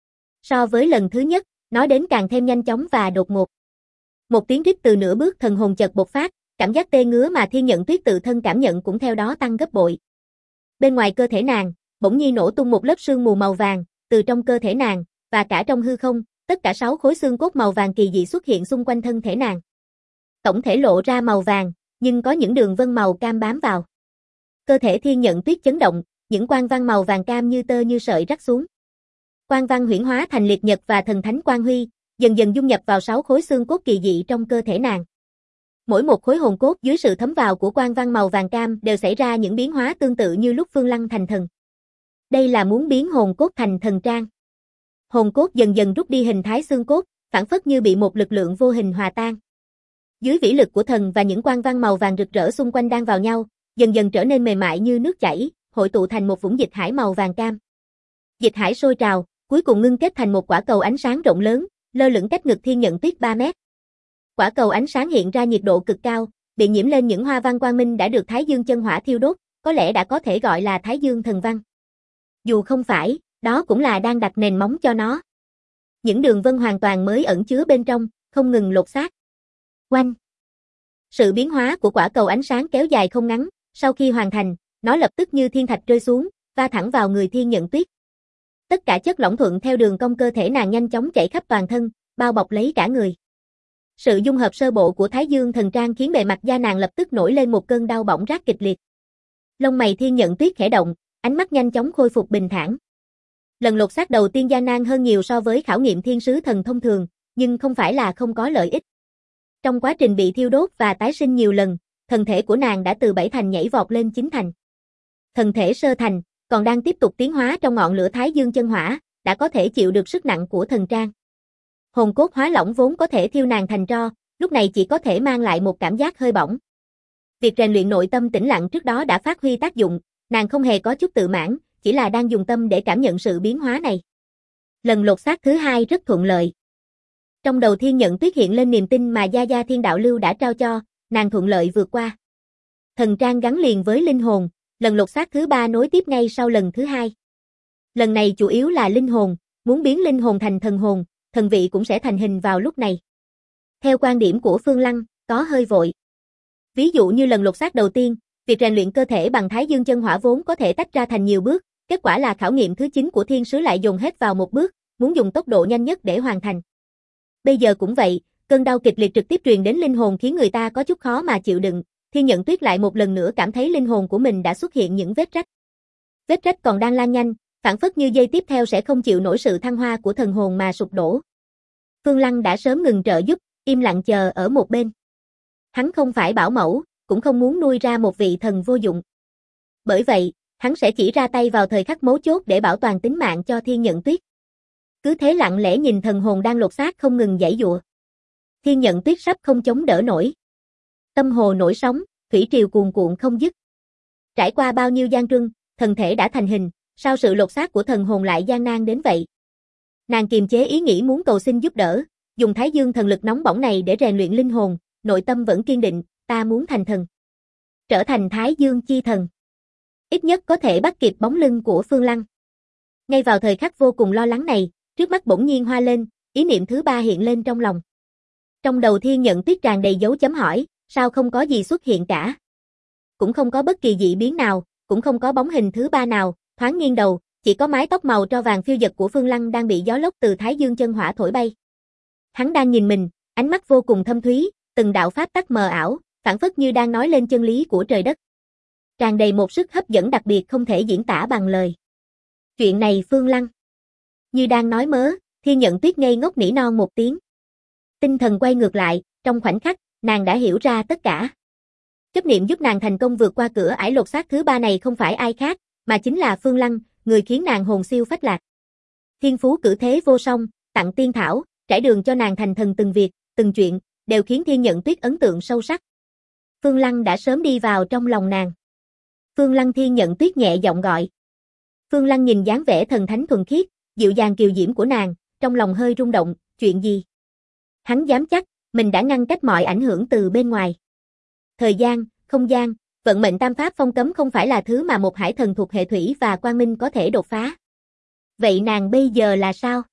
So với lần thứ nhất, nó đến càng thêm nhanh chóng và đột ngột. Một tiếng rít từ nửa bước thần hồn chợt bộc phát, cảm giác tê ngứa mà Thiên Nhận Tuyết tự thân cảm nhận cũng theo đó tăng gấp bội. Bên ngoài cơ thể nàng, bỗng nhiên nổ tung một lớp sương mù màu vàng, từ trong cơ thể nàng, và cả trong hư không, tất cả 6 khối xương cốt màu vàng kỳ dị xuất hiện xung quanh thân thể nàng. Tổng thể lộ ra màu vàng, nhưng có những đường vân màu cam bám vào. Cơ thể Thiên Nhận Tuyết chấn động, những quang văn màu vàng cam như tơ như sợi rắc xuống. Quang văn huyễn hóa thành liệt nhật và thần thánh quang huy, dần dần dung nhập vào 6 khối xương cốt kỳ dị trong cơ thể nàng. Mỗi một khối hồn cốt dưới sự thấm vào của quang văn màu vàng cam đều xảy ra những biến hóa tương tự như lúc Phương Lăng thành thần. Đây là muốn biến hồn cốt thành thần trang. Hồn cốt dần dần rút đi hình thái xương cốt, phảng phất như bị một lực lượng vô hình hòa tan. Dưới vĩ lực của thần và những quang văn màu vàng rực rỡ xung quanh đang vào nhau, dần dần trở nên mềm mại như nước chảy, hội tụ thành một vũng dịch hải màu vàng cam. Dịch hải sôi trào, cuối cùng ngưng kết thành một quả cầu ánh sáng rộng lớn, lơ lửng cách ngực Thiên Nhận Tuyết 3 mét. Quả cầu ánh sáng hiện ra nhiệt độ cực cao, bị nhiễm lên những hoa văn quang minh đã được Thái Dương chân hỏa thiêu đốt, có lẽ đã có thể gọi là Thái Dương thần văn. Dù không phải, đó cũng là đang đặt nền móng cho nó. Những đường vân hoàn toàn mới ẩn chứa bên trong, không ngừng lột xác. Oanh! Sự biến hóa của quả cầu ánh sáng kéo dài không ngắn, sau khi hoàn thành, nó lập tức như thiên thạch rơi xuống, va thẳng vào người Thiên Nhận Tuyết. Tất cả chất lỏng thuận theo đường cong cơ thể nàng nhanh chóng chảy khắp toàn thân, bao bọc lấy cả người. Sự dung hợp sơ bộ của Thái Dương thần trang khiến bề mặt da nàng lập tức nổi lên một cơn đau bỏng rát kịch liệt. Lông mày Thiên Nhận Tuyết khẽ động, ánh mắt nhanh chóng khôi phục bình thản. Lần lột xác đầu tiên gian nan hơn nhiều so với khảo nghiệm thiên sứ thần thông thường, nhưng không phải là không có lợi ích. Trong quá trình bị thiêu đốt và tái sinh nhiều lần, thần thể của nàng đã từ 7 thành nhảy vọt lên 9 thành. Thần thể sơ thành, còn đang tiếp tục tiến hóa trong ngọn lửa Thái Dương chân hỏa, đã có thể chịu được sức nặng của thần trang. Hồn cốt hóa lỏng vốn có thể thiêu nàng thành tro, lúc này chỉ có thể mang lại một cảm giác hơi bỏng. Việc rèn luyện nội tâm tĩnh lặng trước đó đã phát huy tác dụng, nàng không hề có chút tự mãn, chỉ là đang dùng tâm để cảm nhận sự biến hóa này. Lần lột xác thứ hai rất thuận lợi. Trong đầu Thiên Nhận Tuyết hiện lên niềm tin mà Gia Gia Thiên Đạo Lưu đã trao cho, nàng thuận lợi vượt qua. Thần trang gắn liền với linh hồn, lần lột xác thứ 3 nối tiếp ngay sau lần thứ 2. Lần này chủ yếu là linh hồn, muốn biến linh hồn thành thần hồn, thần vị cũng sẽ thành hình vào lúc này. Theo quan điểm của Phương Lăng, có hơi vội. Ví dụ như lần lột xác đầu tiên, việc rèn luyện cơ thể bằng Thái Dương chân hỏa vốn có thể tách ra thành nhiều bước, kết quả là khảo nghiệm thứ 9 của thiên sứ lại dồn hết vào một bước, muốn dùng tốc độ nhanh nhất để hoàn thành. Bây giờ cũng vậy, cơn đau kịch liệt trực tiếp truyền đến linh hồn khiến người ta có chút khó mà chịu đựng, Thiên Nhận Tuyết lại một lần nữa cảm thấy linh hồn của mình đã xuất hiện những vết rách. Vết rách còn đang lan nhanh, phảng phất như giây tiếp theo sẽ không chịu nổi sự thăng hoa của thần hồn mà sụp đổ. Phương Lăng đã sớm ngừng trợ giúp, im lặng chờ ở một bên. Hắn không phải bảo mẫu, cũng không muốn nuôi ra một vị thần vô dụng. Bởi vậy, hắn sẽ chỉ ra tay vào thời khắc mấu chốt để bảo toàn tính mạng cho Thiên Nhận Tuyết. Cứ thế lặng lẽ nhìn thần hồn đang lột xác không ngừng giãy giụa. Thiên Nhận Tuyết sắp không chống đỡ nổi. Tâm hồ nổi sóng, thủy triều cuồn cuộn không dứt. Trải qua bao nhiêu gian truân, thần thể đã thành hình, sao sự lột xác của thần hồn lại gian nan đến vậy? Nàng kiềm chế ý nghĩ muốn cầu xin giúp đỡ, dùng Thái Dương thần lực nóng bỏng này để rèn luyện linh hồn, nội tâm vẫn kiên định, ta muốn thành thần. Trở thành Thái Dương chi thần. Ít nhất có thể bắt kịp bóng lưng của Phương Lăng. Ngay vào thời khắc vô cùng lo lắng này, trước mắt bỗng nhiên hoa lên, ý niệm thứ 3 hiện lên trong lòng. Trong đầu Thiên Nhận Tuyết tràn đầy dấu chấm hỏi, sao không có gì xuất hiện cả? Cũng không có bất kỳ dị biến nào, cũng không có bóng hình thứ 3 nào, thoáng nghiêng đầu, chỉ có mái tóc màu tro vàng phiêu dật của Phương Lăng đang bị gió lốc từ Thái Dương chân hỏa thổi bay. Hắn đang nhìn mình, ánh mắt vô cùng thâm thúy, từng đạo pháp tắc mờ ảo, phảng phất như đang nói lên chân lý của trời đất. Tràn đầy một sức hấp dẫn đặc biệt không thể diễn tả bằng lời. Chuyện này Phương Lăng. Như đang nói mớ, Thiên Nhận Tuyết ngây ngốc nỉ non một tiếng. Tinh thần quay ngược lại, trong khoảnh khắc, nàng đã hiểu ra tất cả. Chấp niệm giúp nàng thành công vượt qua cửa ải lột xác thứ 3 này không phải ai khác, mà chính là Phương Lăng, người khiến nàng hồn siêu phách lạc. Thiên phú cử thế vô song, tặng tiên thảo, trải đường cho nàng thành thần từng việc, từng chuyện, đều khiến Thiên Nhận Tuyết ấn tượng sâu sắc. Phương Lăng đã sớm đi vào trong lòng nàng. Phương Lăng, Thiên Nhận Tuyết nhẹ giọng gọi. Phương Lăng nhìn dáng vẻ thần thánh thuần khiết, dịu dàng kiều diễm của nàng, trong lòng hơi rung động, chuyện gì? Hắn dám chắc, mình đã ngăn cách mọi ảnh hưởng từ bên ngoài. Thời gian, không gian, vận mệnh tam pháp phong cấm không phải là thứ mà một hải thần thuộc hệ thủy và quang minh có thể đột phá. Vậy nàng bây giờ là sao?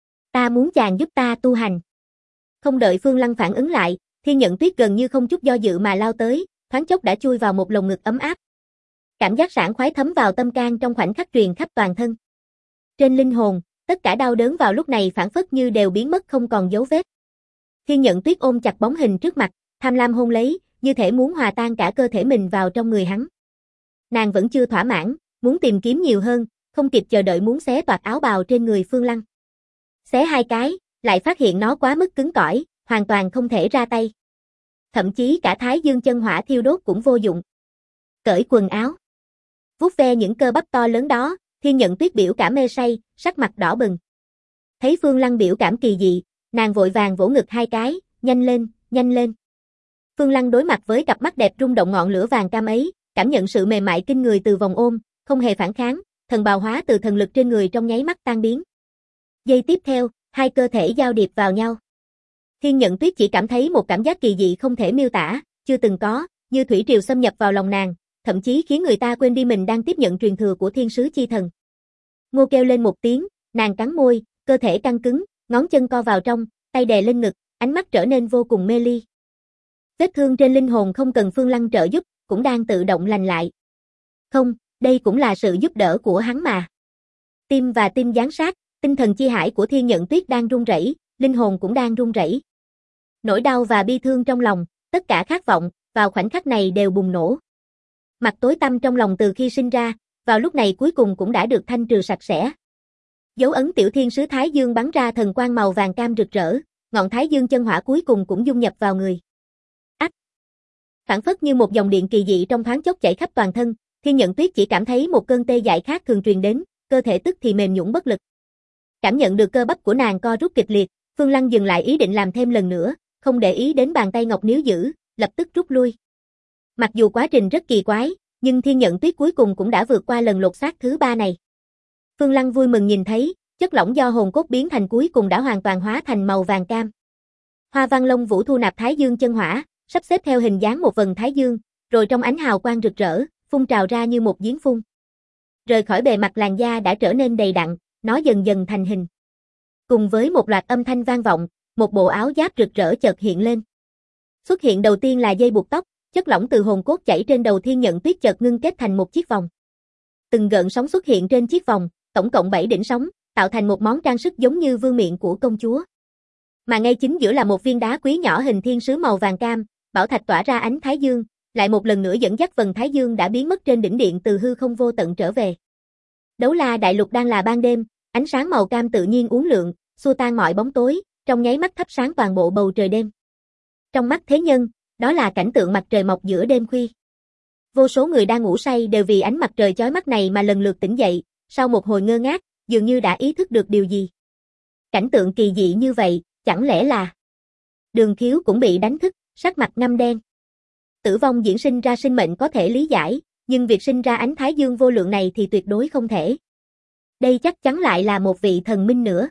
Ta muốn chàng giúp ta tu hành. Không đợi Phương Lăng phản ứng lại, Thiên Nhận Tuyết gần như không chút do dự mà lao tới, thoáng chốc đã chui vào một lồng ngực ấm áp. Cảm giác sảng khoái thấm vào tâm can trong khoảnh khắc truyền khắp toàn thân. Trên linh hồn, tất cả đau đớn vào lúc này phảng phất như đều biến mất không còn dấu vết. Thiên Nhận Tuyết ôm chặt bóng hình trước mặt, tham lam hôn lấy, như thể muốn hòa tan cả cơ thể mình vào trong người hắn. Nàng vẫn chưa thỏa mãn, muốn tìm kiếm nhiều hơn, không kịp chờ đợi muốn xé toạc áo bào trên người Phương Lăng. Xé 2 cái, lại phát hiện nó quá mức cứng cỏi, hoàn toàn không thể ra tay. Thậm chí cả Thái Dương chân hỏa thiêu đốt cũng vô dụng. Cởi quần áo. Vuốt ve những cơ bắp to lớn đó, Thiên Nhận Tuyết biểu cảm mê say, sắc mặt đỏ bừng. Thấy Phương Lăng biểu cảm kỳ dị, nàng vội vàng vỗ ngực 2 cái, nhanh lên, nhanh lên. Phương Lăng đối mặt với cặp mắt đẹp rung động ngọn lửa vàng cam ấy, cảm nhận sự mềm mại kinh người từ vòng ôm, không hề phản kháng, thần bào hóa từ thần lực trên người trong nháy mắt tan biến. Giây tiếp theo, hai cơ thể giao điệp vào nhau. Thiên Nhận Tuyết chỉ cảm thấy một cảm giác kỳ dị không thể miêu tả, chưa từng có, như thủy triều xâm nhập vào lòng nàng, thậm chí khiến người ta quên đi mình đang tiếp nhận truyền thừa của thiên sứ chi thần. Ngô kêu lên một tiếng, nàng cắn môi, cơ thể căng cứng, ngón chân co vào trong, tay đè lên ngực, ánh mắt trở nên vô cùng mê ly. Vết thương trên linh hồn không cần Phương Lăng trợ giúp, cũng đang tự động lành lại. Không, đây cũng là sự giúp đỡ của hắn mà. Tim và tim giáng sát, tinh thần chi hải của Thiên Nhận Tuyết đang run rẩy, linh hồn cũng đang run rẩy. Nỗi đau và bi thương trong lòng, tất cả khát vọng, vào khoảnh khắc này đều bùng nổ. Mặt tối tăm trong lòng từ khi sinh ra, vào lúc này cuối cùng cũng đã được thanh trừ sạch sẽ. Dấu ấn tiểu thiên sứ Thái Dương bắn ra thần quang màu vàng cam rực rỡ, ngọn Thái Dương chân hỏa cuối cùng cũng dung nhập vào người. Ách! Phảng phất như một dòng điện kỳ dị trong thoáng chốc chảy khắp toàn thân, Thiên Nhận Tuyết chỉ cảm thấy một cơn tê dại khác thường truyền đến, cơ thể tức thì mềm nhũn bất lực. Cảm nhận được cơ bắp của nàng co rút kịch liệt, Phương Lăng dừng lại ý định làm thêm lần nữa, không để ý đến bàn tay ngọc níu giữ, lập tức rút lui. Mặc dù quá trình rất kỳ quái, nhưng Thiên Nhận Tuyết cuối cùng cũng đã vượt qua lần lột xác thứ 3 này. Phương Lăng vui mừng nhìn thấy, chất lỏng do hồn cốt biến thành cuối cùng đã hoàn toàn hóa thành màu vàng cam. Hoa văn lông vũ thu nạp Thái Dương chân hỏa, sắp xếp theo hình dáng một vầng Thái Dương, rồi trong ánh hào quang rực rỡ, phun trào ra như một giếng phun. Rời khỏi bề mặt làn da đã trở nên đầy đặn, nó dần dần thành hình. Cùng với một loạt âm thanh vang vọng, một bộ áo giáp rực rỡ chợt hiện lên. Xuất hiện đầu tiên là dây buộc tóc, chất lỏng từ hồn cốt chảy trên đầu Thiên Nhận Tuyết chợt ngưng kết thành một chiếc vòng. Từng gợn sóng xuất hiện trên chiếc vòng, tổng cộng 7 đỉnh sóng, tạo thành một món trang sức giống như vương miện của công chúa. Mà ngay chính giữa là một viên đá quý nhỏ hình thiên sứ màu vàng cam, bảo thạch tỏa ra ánh thái dương, lại một lần nữa dẫn dắt vầng thái dương đã biến mất trên đỉnh điện từ hư không vô tận trở về. Đấu La đại lục đang là ban đêm, ánh sáng màu cam tự nhiên uốn lượn, xua tan mọi bóng tối, trong nháy mắt thắp sáng toàn bộ bầu trời đêm. Trong mắt thế nhân, đó là cảnh tượng mặt trời mọc giữa đêm khuya. Vô số người đang ngủ say đều vì ánh mặt trời chói mắt này mà lần lượt tỉnh dậy, sau một hồi ngơ ngác, dường như đã ý thức được điều gì. Cảnh tượng kỳ dị như vậy, chẳng lẽ là... Đường Khiếu cũng bị đánh thức, sắc mặt ngăm đen. Tử vong diễn sinh ra sinh mệnh có thể lý giải, nhưng việc sinh ra ánh thái dương vô lượng này thì tuyệt đối không thể. Đây chắc chắn lại là một vị thần minh nữa.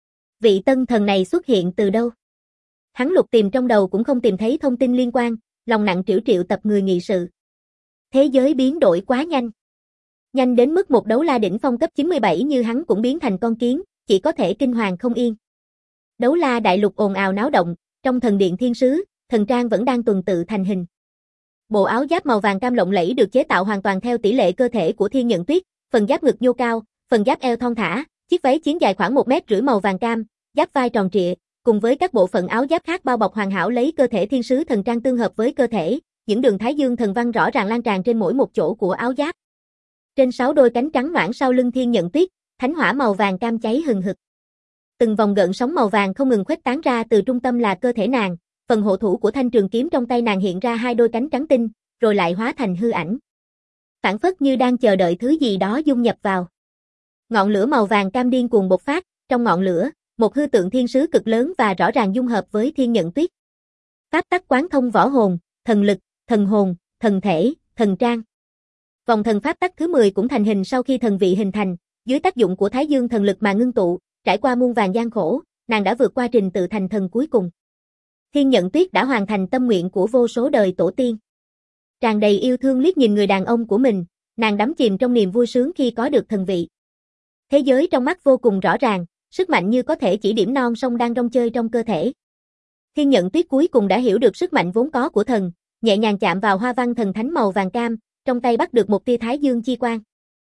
Vị tân thần này xuất hiện từ đâu? Hắn lục tìm trong đầu cũng không tìm thấy thông tin liên quan, lòng nặng trĩu triệu tập người nghị sự. Thế giới biến đổi quá nhanh. Nhanh đến mức một đấu la đỉnh phong cấp 97 như hắn cũng biến thành con kiến, chỉ có thể kinh hoàng không yên. Đấu la đại lục ồn ào náo động, trong thần điện thiên sứ, thần trang vẫn đang tuần tự thành hình. Bộ áo giáp màu vàng cam lộng lẫy được chế tạo hoàn toàn theo tỷ lệ cơ thể của Thiên Nhận Tuyết, phần giáp ngực nhô cao, phần giáp eo thon thả, chiếc váy chiến dài khoảng 1,5 m màu vàng cam, giáp vai tròn trịa, cùng với các bộ phận áo giáp khác bao bọc hoàn hảo lấy cơ thể thiên sứ thần trang tương hợp với cơ thể, những đường thái dương thần văn rõ ràng lan tràn trên mỗi một chỗ của áo giáp. Trên 6 đôi cánh trắng noãn sau lưng Thiên Nhận Tuyết, thánh hỏa màu vàng cam cháy hừng hực. Từng vòng gợn sóng màu vàng không ngừng khuếch tán ra từ trung tâm là cơ thể nàng, phần hộ thủ của thanh trường kiếm trong tay nàng hiện ra 2 đôi cánh trắng tinh, rồi lại hóa thành hư ảnh. Phảng phất như đang chờ đợi thứ gì đó dung nhập vào. Ngọn lửa màu vàng cam điên cuồng bộc phát, trong ngọn lửa, một hư tượng thiên sứ cực lớn và rõ ràng dung hợp với Thiên Nhận Tuyết. Pháp tắc quán thông võ hồn, thần lực, thần hồn, thần thể, thần trang. Vòng thần pháp tắc thứ 10 cũng thành hình sau khi thần vị hình thành, dưới tác dụng của Thái Dương thần lực mà ngưng tụ, trải qua muôn vàn gian khổ, nàng đã vượt qua trình tự thành thần cuối cùng. Thiên Nhận Tuyết đã hoàn thành tâm nguyện của vô số đời tổ tiên. Tràn đầy yêu thương liếc nhìn người đàn ông của mình, nàng đắm chìm trong niềm vui sướng khi có được thần vị. Thế giới trong mắt vô cùng rõ ràng, sức mạnh như có thể chỉ điểm non sông đang rong chơi trong cơ thể. Thiên Nhận Tuyết cuối cùng đã hiểu được sức mạnh vốn có của thần, nhẹ nhàng chạm vào hoa văn thần thánh màu vàng cam, trong tay bắt được một tia Thái Dương chi quang.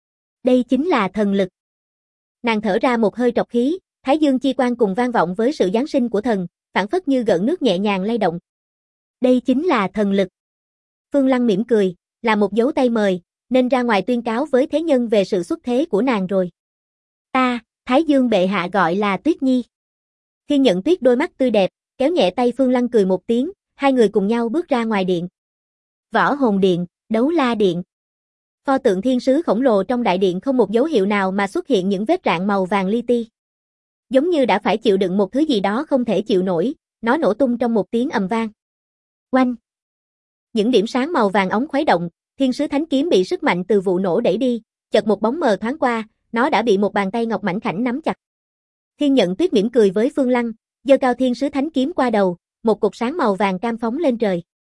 Đây chính là thần lực. Nàng thở ra một hơi trọc khí, Thái Dương chi quang cùng vang vọng với sự giáng sinh của thần, phảng phất như gợn nước nhẹ nhàng lay động. Đây chính là thần lực. Phương Lăng mỉm cười, là một dấu tay mời, nên ra ngoài tuyên cáo với thế nhân về sự xuất thế của nàng rồi. Ta, Thái Dương bệ hạ gọi là Tuyết Nhi. Thiên Nhận Tuyết đôi mắt tươi đẹp, kéo nhẹ tay Phương Lăng cười một tiếng, hai người cùng nhau bước ra ngoài điện. Võ Hồn Điện, Đấu La Điện. Pho tượng thiên sứ khổng lồ trong đại điện không một dấu hiệu nào mà xuất hiện những vết rạn màu vàng li ti. Giống như đã phải chịu đựng một thứ gì đó không thể chịu nổi, nó nổ tung trong một tiếng ầm vang. Oanh! Những điểm sáng màu vàng óng khuấy động, thiên sứ thánh kiếm bị sức mạnh từ vụ nổ đẩy đi, chợt một bóng mờ thoáng qua, nó đã bị một bàn tay ngọc mảnh khảnh nắm chặt. Thiên Nhận Tuyết mỉm cười với Phương Lăng, giơ cao thiên sứ thánh kiếm qua đầu, một cột sáng màu vàng cam phóng lên trời.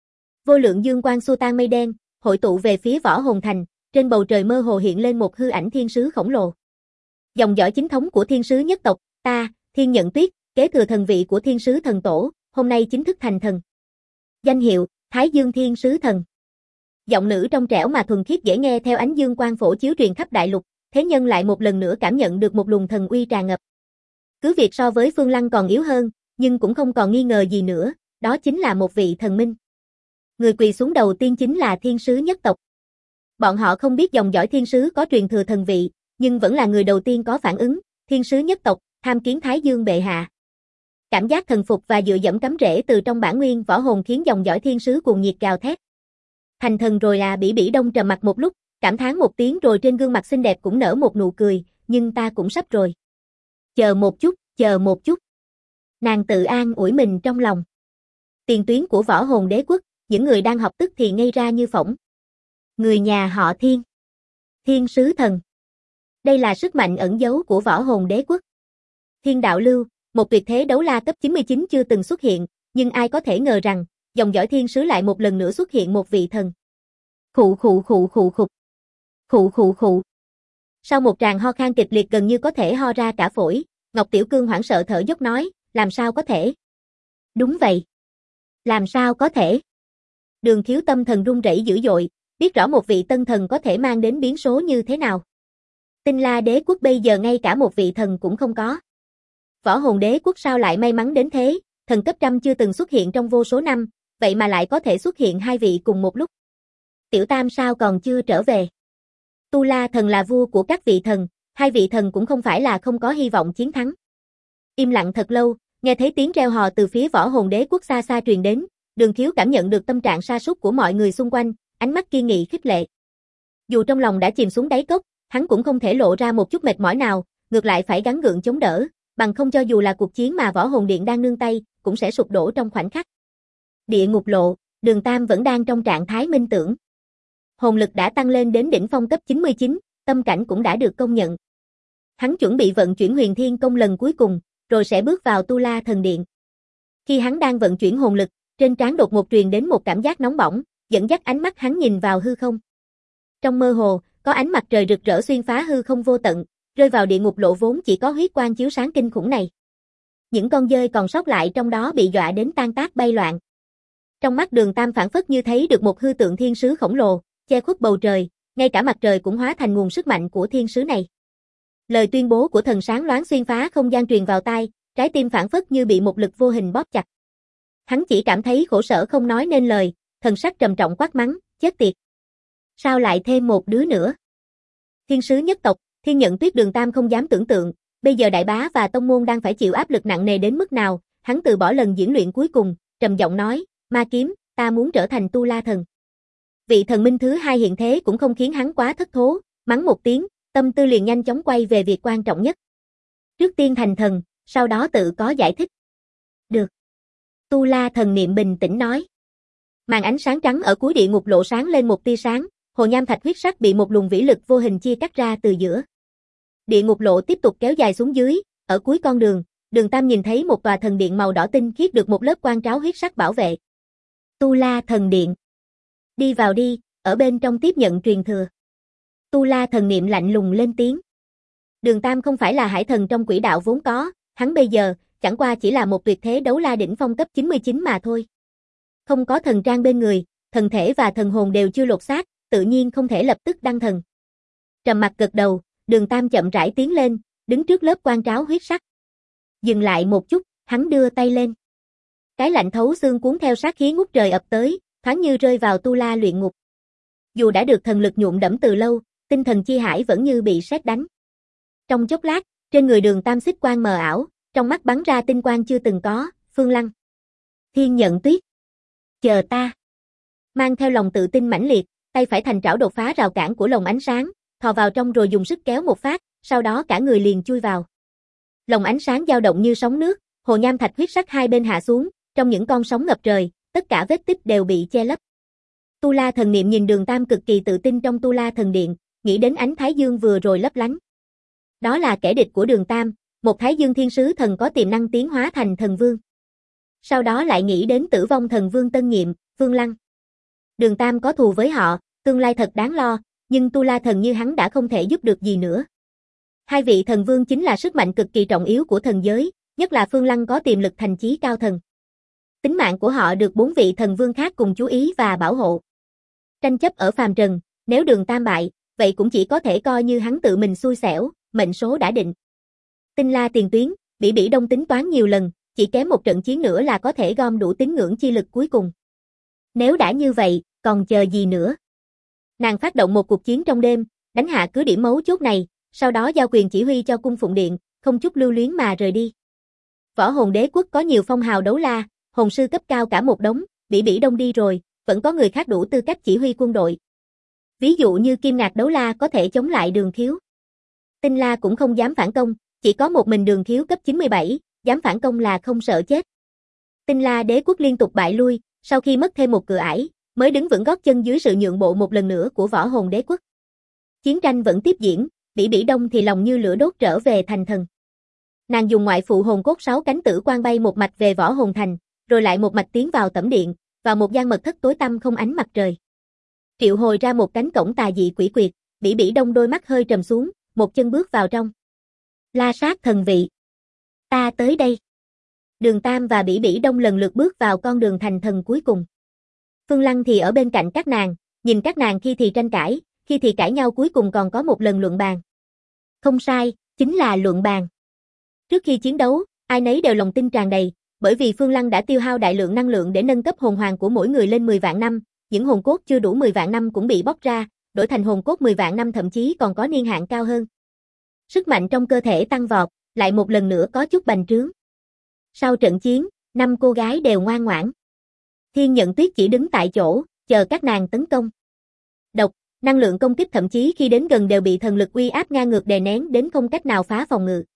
Vô lượng dương quang xua tan mây đen, hội tụ về phía Võ Hồn Thành, trên bầu trời mơ hồ hiện lên một hư ảnh thiên sứ khổng lồ. Dòng dõi chính thống của thiên sứ nhất tộc, ta, Thiên Nhận Tuyết, kế thừa thần vị của thiên sứ thần tổ, hôm nay chính thức thành thần. Danh hiệu, Thái Dương Thiên Sứ Thần. Giọng nữ trong trẻo mà thuần khiết dễ nghe theo ánh dương quang phổ chiếu truyền khắp đại lục, thế nhân lại một lần nữa cảm nhận được một luồng thần uy tràn ngập. Cứ việc so với Phương Lăng còn yếu hơn, nhưng cũng không còn nghi ngờ gì nữa, đó chính là một vị thần minh. Người quỳ xuống đầu tiên chính là thiên sứ nhất tộc. Bọn họ không biết dòng dõi thiên sứ có truyền thừa thần vị, nhưng vẫn là người đầu tiên có phản ứng, thiên sứ nhất tộc, tham kiến Thái Dương bệ hạ. Cảm giác thần phục và dựa dẫm cắm rễ từ trong bản nguyên võ hồn khiến dòng dõi thiên sứ cuồng nhiệt gào thét. Thành thần rồi à, Bỉ Bỉ Đông trầm mặt một lúc, cảm thán một tiếng rồi trên gương mặt xinh đẹp cũng nở một nụ cười, nhưng ta cũng sắp rồi. Chờ một chút, chờ một chút. Nàng tự an ủi mình trong lòng. Tiền tuyến của võ hồn đế quốc, những người đang học tức thì ngây ra như phỏng. Người nhà họ Thiên. Thiên sứ thần. Đây là sức mạnh ẩn giấu của võ hồn đế quốc. Thiên đạo lưu, một tuyệt thế đấu la cấp 99 chưa từng xuất hiện, nhưng ai có thể ngờ rằng, dòng dõi thiên sứ lại một lần nữa xuất hiện một vị thần. Khụ khụ khụ khụ khụ. Khụ khụ khụ. Sau một tràng ho khan kịch liệt gần như có thể ho ra cả phổi, Ngọc Tiểu Cương hoảng sợ thở dốc nói, làm sao có thể? Đúng vậy. Làm sao có thể? Đường Khiếu tâm thần run rẩy dữ dội, biết rõ một vị tân thần có thể mang đến biến số như thế nào. Tinh La Đế quốc bây giờ ngay cả một vị thần cũng không có. Võ Hồn Đế quốc sao lại may mắn đến thế, thần cấp trăm chưa từng xuất hiện trong vô số năm, vậy mà lại có thể xuất hiện hai vị cùng một lúc. Tiểu Tam sao còn chưa trở về? Tu La thần là vua của các vị thần, hai vị thần cũng không phải là không có hy vọng chiến thắng. Im lặng thật lâu, nghe thấy tiếng reo hò từ phía Võ Hồn Đế quốc xa xa truyền đến, Đường Khiếu cảm nhận được tâm trạng sa sút của mọi người xung quanh, ánh mắt kiên nghị khích lệ. Dù trong lòng đã chìm xuống đáy cốc, hắn cũng không thể lộ ra một chút mệt mỏi nào, ngược lại phải gắng gượng chống đỡ, bằng không cho dù là cuộc chiến mà Võ Hồn Điện đang nương tay, cũng sẽ sụp đổ trong khoảnh khắc. Địa ngục lộ, Đường Tam vẫn đang trong trạng thái minh tưởng. Hồn lực đã tăng lên đến đỉnh phong cấp 99, tâm cảnh cũng đã được công nhận. Hắn chuẩn bị vận chuyển Huyền Thiên Công lần cuối cùng, rồi sẽ bước vào Tu La Thần Điện. Khi hắn đang vận chuyển hồn lực, trên trán đột ngột truyền đến một cảm giác nóng bỏng, dẫn dắt ánh mắt hắn nhìn vào hư không. Trong mơ hồ, có ánh mặt trời rực rỡ xuyên phá hư không vô tận, rơi vào địa ngục lộ vốn chỉ có huyết quang chiếu sáng kinh khủng này. Những con dơi còn sót lại trong đó bị dọa đến tan tác bay loạn. Trong mắt Đường Tam phảng phất như thấy được một hư tượng thiên sứ khổng lồ, che khuất bầu trời, ngay cả mặt trời cũng hóa thành nguồn sức mạnh của thiên sứ này. Lời tuyên bố của thần sáng loáng xuyên phá không gian truyền vào tai, trái tim phảng phất như bị một lực vô hình bóp chặt. Hắn chỉ cảm thấy khổ sở không nói nên lời, thần sắc trầm trọng quát mắng, chết tiệt. Sao lại thêm một đứa nữa? Thiên sứ nhất tộc, Thiên Nhận Tuyết. Đường Tam không dám tưởng tượng, bây giờ đại bá và tông môn đang phải chịu áp lực nặng nề đến mức nào, hắn từ bỏ lần diễn luyện cuối cùng, trầm giọng nói, ma kiếm, ta muốn trở thành Tu La thần. Vị thần minh thứ hai hiện thế cũng không khiến hắn quá thất thố, mắng một tiếng, tâm tư liền nhanh chóng quay về việc quan trọng nhất. Trước tiên thành thần, sau đó tự có giải thích. Được. Tu La thần niệm bình tĩnh nói. Màn ánh sáng trắng ở cuối địa ngục lộ sáng lên một tia sáng, hồ nham thạch huyết sắc bị một luồng vĩ lực vô hình chia cắt ra từ giữa. Địa ngục lộ tiếp tục kéo dài xuống dưới, ở cuối con đường, Đường Tam nhìn thấy một tòa thần điện màu đỏ tinh khiết được một lớp quang tráo huyết sắc bảo vệ. Tu La thần điện. Đi vào đi, ở bên trong tiếp nhận truyền thừa. Tu La thần niệm lạnh lùng lên tiếng. Đường Tam không phải là hải thần trong quỹ đạo vốn có, hắn bây giờ chẳng qua chỉ là một tuyệt thế đấu la đỉnh phong cấp 99 mà thôi. Không có thần trang bên người, thần thể và thần hồn đều chưa lột xác, tự nhiên không thể lập tức đăng thần. Trầm mặc gật đầu, Đường Tam chậm rãi tiến lên, đứng trước lớp quang tráo huyết sắc. Dừng lại một chút, hắn đưa tay lên. Cái lạnh thấu xương cuốn theo sát khí ngút trời ập tới, thoáng như rơi vào Tu La luyện ngục. Dù đã được thần lực nhuộm đẫm từ lâu, tinh thần chi hải vẫn như bị sét đánh. Trong chốc lát, trên người Đường Tam xích quang mờ ảo, trong mắt bắn ra tinh quang chưa từng có, Phương Lăng. Thiên Nhận Tuyết. Chờ ta. Mang theo lòng tự tin mãnh liệt, tay phải thành trảo đột phá rào cản của lồng ánh sáng, thò vào trong rồi dùng sức kéo một phát, sau đó cả người liền chui vào. Lồng ánh sáng dao động như sóng nước, hồ nham thạch huyết sắc hai bên hạ xuống, trong những con sóng ngập trời, tất cả vết tích đều bị che lấp. Tu La thần niệm nhìn Đường Tam cực kỳ tự tin trong Tu La thần điện, nghĩ đến ánh thái dương vừa rồi lấp lánh. Đó là kẻ địch của Đường Tam, một thái dương thiên sứ thần có tiềm năng tiến hóa thành thần vương. Sau đó lại nghĩ đến tử vong thần vương tân nhiệm, Phương Lăng. Đường Tam có thù với họ, tương lai thật đáng lo, nhưng Tu La thần như hắn đã không thể giúp được gì nữa. Hai vị thần vương chính là sức mạnh cực kỳ trọng yếu của thần giới, nhất là Phương Lăng có tiềm lực thành chí cao thần. Tính mạng của họ được 4 vị thần vương khác cùng chú ý và bảo hộ. Tranh chấp ở phàm trần, nếu Đường Tam bại, vậy cũng chỉ có thể coi như hắn tự mình xui xẻo, mệnh số đã định. Tinh La tiền tuyến, Bỉ Bỉ Đông tính toán nhiều lần, chỉ kém một trận chiến nữa là có thể gom đủ tín ngưỡng chi lực cuối cùng. Nếu đã như vậy, còn chờ gì nữa? Nàng phát động một cuộc chiến trong đêm, đánh hạ cứ điểm mấu chốt này, sau đó giao quyền chỉ huy cho cung phụng điện, không chút lưu luyến mà rời đi. Võ Hồn Đế quốc có nhiều phong hào đấu la, hồn sư cấp cao cả một đống, Bỉ Bỉ Đông đi rồi, vẫn có người khác đủ tư cách chỉ huy quân đội. Ví dụ như Kim Ngạc đấu la có thể chống lại Đường Khiếu. Tinh La cũng không dám phản công, chỉ có một mình Đường Khiếu cấp 97, dám phản công là không sợ chết. Tinh La đế quốc liên tục bại lui, sau khi mất thêm một cửa ải, mới đứng vững gót chân dưới sự nhượng bộ một lần nữa của Võ Hồn Đế quốc. Chiến tranh vẫn tiếp diễn, Bỉ Bỉ Đông thì lòng như lửa đốt trở về thành thần. Nàng dùng ngoại phụ hồn cốt 6 cánh tử quang bay một mạch về Võ Hồn thành, rồi lại một mạch tiến vào tẩm điện, vào một gian mật thất tối tăm không ánh mặt trời. Triệu hồi ra một cánh cổng tà dị quỷ quyệt, Bỉ Bỉ Đông đôi mắt hơi trầm xuống, một chân bước vào trong. La sát thần vị. Ta tới đây. Đường Tam và Bỉ Bỉ Đông lần lượt bước vào con đường thành thần cuối cùng. Phương Lăng thì ở bên cạnh các nàng, nhìn các nàng khi thì tranh cãi, khi thì cãi nhau, cuối cùng còn có một lần luận bàn. Không sai, chính là luận bàn. Trước khi chiến đấu, ai nấy đều lòng tin tràn đầy, bởi vì Phương Lăng đã tiêu hao đại lượng năng lượng để nâng cấp hồn hoàng của mỗi người lên 10 vạn năm, những hồn cốt chưa đủ 10 vạn năm cũng bị bóc ra, đổi thành hồn cốt 10 vạn năm, thậm chí còn có niên hạn cao hơn. Sức mạnh trong cơ thể tăng vọt, lại một lần nữa có chút bành trướng. Sau trận chiến, 5 cô gái đều ngoan ngoãn. Thiên Nhận Tuyết chỉ đứng tại chỗ, chờ các nàng tấn công. Độc, năng lượng công kích thậm chí khi đến gần đều bị thần lực uy áp ngang ngược đè nén đến không cách nào phá phòng ngự.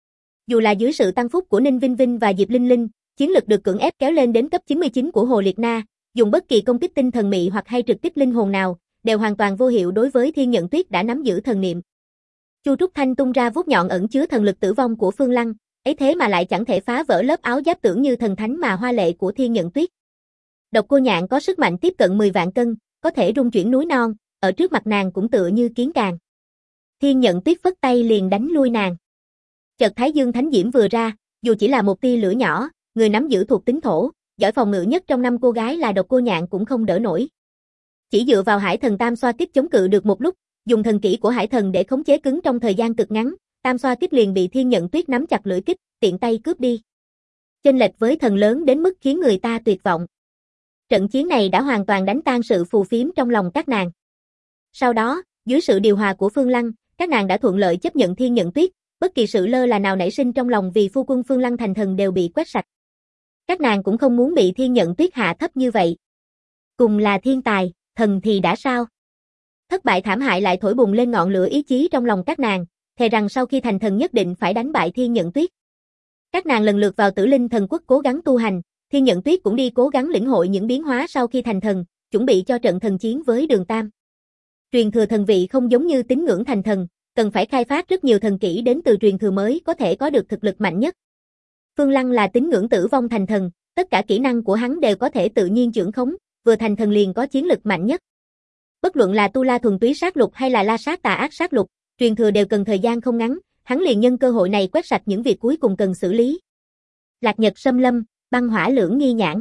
Dù là dưới sự tăng phúc của Ninh Vinh Vinh và Diệp Linh Linh, chiến lực được cưỡng ép kéo lên đến cấp 99 của Hồ Liệt Na, dùng bất kỳ công kích tinh thần mị hoặc hay trực tiếp linh hồn nào, đều hoàn toàn vô hiệu đối với Thiên Nhận Tuyết đã nắm giữ thần niệm. Chu Trúc Thanh tung ra vuốt nhọn ẩn chứa thần lực tử vong của Phương Lăng, ấy thế mà lại chẳng thể phá vỡ lớp áo giáp tưởng như thần thánh mà hoa lệ của Thiên Nhận Tuyết. Độc Cô Nhạn có sức mạnh tiếp cận 10 vạn cân, có thể rung chuyển núi non, ở trước mặt nàng cũng tựa như kiến càng. Thiên Nhận Tuyết phất tay liền đánh lui nàng. Chợt Thái Dương Thánh Diễm vừa ra, dù chỉ là một tia lửa nhỏ, người nắm giữ thuộc tính thổ, giỏi phòng ngự nhất trong 5 cô gái là Độc Cô Nhạn cũng không đỡ nổi. Chỉ dựa vào Hải Thần Tam Xoa Kích chống cự được một lúc, dùng thần kỹ của Hải Thần để khống chế cứng trong thời gian cực ngắn, Tam Xoa Kích liền bị Thiên Nhận Tuyết nắm chặt lưỡi kích, tiện tay cướp đi. Chênh lệch với thần lớn đến mức khiến người ta tuyệt vọng. Trận chiến này đã hoàn toàn đánh tan sự phù phiếm trong lòng các nàng. Sau đó, dưới sự điều hòa của Phương Lăng, các nàng đã thuận lợi chấp nhận Thiên Nhận Tuyết, bất kỳ sự lơ là nào nảy sinh trong lòng vì phu quân Phương Lăng thành thần đều bị quét sạch. Các nàng cũng không muốn bị Thiên Nhận Tuyết hạ thấp như vậy. Cùng là thiên tài, thần thì đã sao? Thất bại thảm hại lại thổi bùng lên ngọn lửa ý chí trong lòng các nàng, thề rằng sau khi thành thần nhất định phải đánh bại Thiên Nhận Tuyết. Các nàng lần lượt vào Tử Linh Thần Quốc cố gắng tu hành, Thiên Nhận Tuyết cũng đi cố gắng lĩnh hội những biến hóa sau khi thành thần, chuẩn bị cho trận thần chiến với Đường Tam. Truyền thừa thần vị không giống như tín ngưỡng thành thần, cần phải khai phát rất nhiều thần kỹ đến từ truyền thừa mới có thể có được thực lực mạnh nhất. Phương Lăng là tín ngưỡng tử vong thành thần, tất cả kỹ năng của hắn đều có thể tự nhiên chưởng khống, vừa thành thần liền có chiến lực mạnh nhất. Bất luận là Tu La thuần túy sát lục hay là La Sát tà ác sát lục, truyền thừa đều cần thời gian không ngắn, hắn liền nhân cơ hội này quét sạch những việc cuối cùng cần xử lý. Lạc Nhật Xâm Lâm, băng hỏa lưỡng nghi nhãn.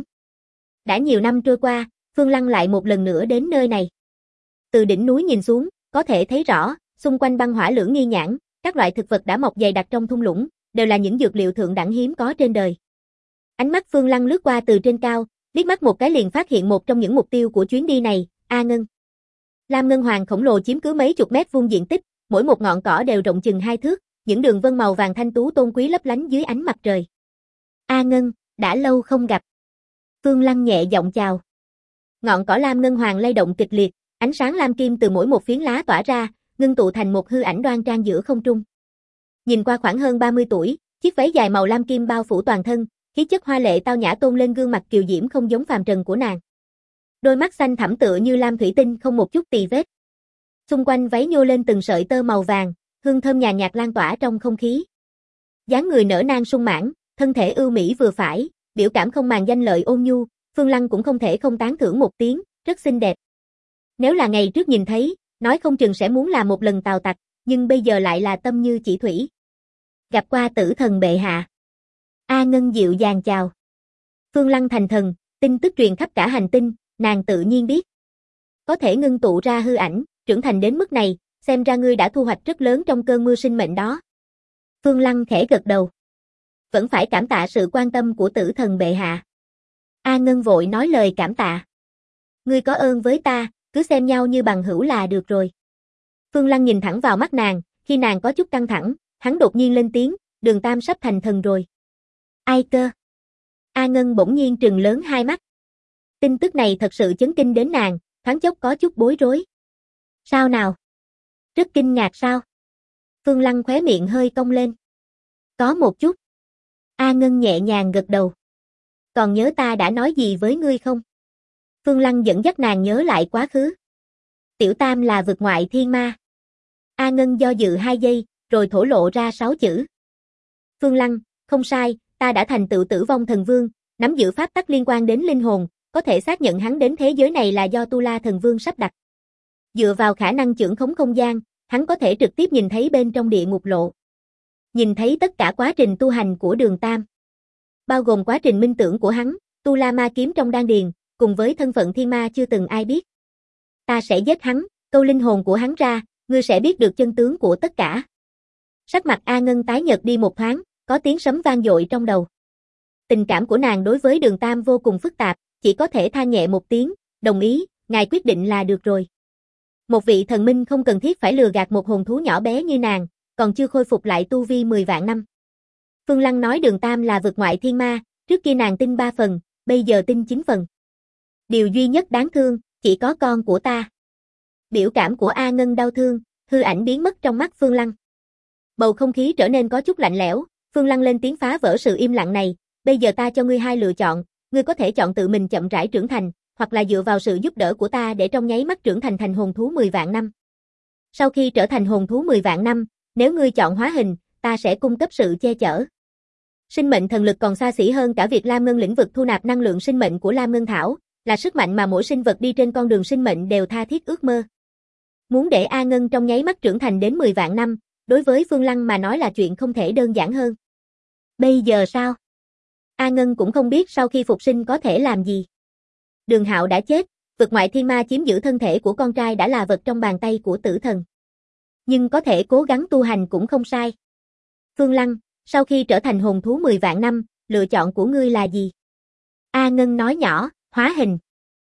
Đã nhiều năm trôi qua, Phương Lăng lại một lần nữa đến nơi này. Từ đỉnh núi nhìn xuống, có thể thấy rõ, xung quanh băng hỏa lưỡng nghi nhãn, các loại thực vật đã mọc dày đặc trong thung lũng, đều là những dược liệu thượng đẳng hiếm có trên đời. Ánh mắt Phương Lăng lướt qua từ trên cao, liếc mắt một cái liền phát hiện một trong những mục tiêu của chuyến đi này, A Ngân. Lam Ngân Hoàng khổng lồ chiếm cứ mấy chục mét vuông diện tích, mỗi một ngọn cỏ đều rộng chừng 2 thước, những đường vân màu vàng thanh tú tôn quý lấp lánh dưới ánh mặt trời. A Ngân, đã lâu không gặp. Phương Lăng nhẹ giọng chào. Ngọn cỏ Lam Ngân Hoàng lay động kịch liệt, ánh sáng lam kim từ mỗi một phiến lá tỏa ra, ngưng tụ thành một hư ảnh đoan trang giữa không trung. Nhìn qua khoảng hơn 30 tuổi, chiếc váy dài màu lam kim bao phủ toàn thân, khí chất hoa lệ tao nhã tôn lên gương mặt kiều diễm không giống phàm trần của nàng. Đôi mắt xanh thẳm tựa như lam thủy tinh không một chút tì vết. Xung quanh váy nhô lên từng sợi tơ màu vàng, hương thơm nhàn nhạt lan tỏa trong không khí. Dáng người nở nang sung mãn, thân thể ưu mỹ vừa phải, biểu cảm không màng danh lợi ôn nhu, Phương Lăng cũng không thể không tán thưởng một tiếng, rất xinh đẹp. Nếu là ngày trước nhìn thấy, nói không chừng sẽ muốn làm một lần tào tặc, nhưng bây giờ lại là tâm như chỉ thủy. Gặp qua Tử Thần bệ hạ. A Ngân dịu dàng chào. Phương Lăng thành thần, tin tức truyền khắp cả hành tinh, nàng tự nhiên biết. Có thể ngưng tụ ra hư ảnh, trưởng thành đến mức này, xem ra ngươi đã thu hoạch rất lớn trong cơn mưa sinh mệnh đó. Phương Lăng khẽ gật đầu. Vẫn phải cảm tạ sự quan tâm của Tử Thần bệ hạ. A Ngân vội nói lời cảm tạ. Ngươi có ơn với ta, cứ xem nhau như bằng hữu là được rồi. Phương Lăng nhìn thẳng vào mắt nàng, khi nàng có chút căng thẳng, hắn đột nhiên lên tiếng, Đường Tam sắp thành thần rồi. Ai cơ? A Ngân bỗng nhiên trừng lớn hai mắt. Tin tức này thật sự chấn kinh đến nàng, thoáng chốc có chút bối rối. Sao nào? Rất kinh ngạc sao? Phương Lăng khóe miệng hơi cong lên. Có một chút. A Ngân nhẹ nhàng gật đầu. Còn nhớ ta đã nói gì với ngươi không? Phương Lăng dẫn dắt nàng nhớ lại quá khứ. Tiểu Tam là vực ngoại thiên ma. A Ngân do dự 2 giây, rồi thổ lộ ra 6 chữ. Phương Lăng, không sai, ta đã thành tựu Tử Vong Thần Vương, nắm giữ pháp tắc liên quan đến linh hồn, có thể xác nhận hắn đến thế giới này là do Tu La Thần Vương sắp đặt. Dựa vào khả năng chưởng khống không gian, hắn có thể trực tiếp nhìn thấy bên trong địa ngục lộ. Nhìn thấy tất cả quá trình tu hành của Đường Tam. bao gồm quá trình minh tưởng của hắn, tu la ma kiếm trong đan điền, cùng với thân phận thiên ma chưa từng ai biết. Ta sẽ giết hắn, câu linh hồn của hắn ra, ngươi sẽ biết được chân tướng của tất cả. Sắc mặt A Ngân tái nhợt đi một thoáng, có tiếng sấm vang dội trong đầu. Tình cảm của nàng đối với Đường Tam vô cùng phức tạp, chỉ có thể than nhẹ một tiếng, đồng ý, ngài quyết định là được rồi. Một vị thần minh không cần thiết phải lừa gạt một hồn thú nhỏ bé như nàng, còn chưa khôi phục lại tu vi 10 vạn năm. Phương Lăng nói Đường Tam là vực ngoại thiên ma, trước kia nàng tin 3 phần, bây giờ tin 9 phần. Điều duy nhất đáng thương, chỉ có con của ta. Biểu cảm của A Ngân đau thương, hư ảnh biến mất trong mắt Phương Lăng. Bầu không khí trở nên có chút lạnh lẽo, Phương Lăng lên tiếng phá vỡ sự im lặng này, bây giờ ta cho ngươi hai lựa chọn, ngươi có thể chọn tự mình chậm rãi trưởng thành, hoặc là dựa vào sự giúp đỡ của ta để trong nháy mắt trưởng thành thành hồn thú 10 vạn năm. Sau khi trở thành hồn thú 10 vạn năm, nếu ngươi chọn hóa hình, ta sẽ cung cấp sự che chở. Sinh mệnh thần lực còn xa xỉ hơn cả việc Lam Ngân lĩnh vực thu nạp năng lượng sinh mệnh của Lam Ngân Thảo, là sức mạnh mà mỗi sinh vật đi trên con đường sinh mệnh đều tha thiết ước mơ. Muốn để A Ngân trong nháy mắt trưởng thành đến 10 vạn năm, đối với Phương Lăng mà nói là chuyện không thể đơn giản hơn. Bây giờ sao? A Ngân cũng không biết sau khi phục sinh có thể làm gì. Đường Hạo đã chết, vực ngoại thiên ma chiếm giữ thân thể của con trai đã là vật trong bàn tay của tử thần. Nhưng có thể cố gắng tu hành cũng không sai. Phương Lăng, sau khi trở thành hồn thú 10 vạn năm, lựa chọn của ngươi là gì? A Ngân nói nhỏ, hóa hình.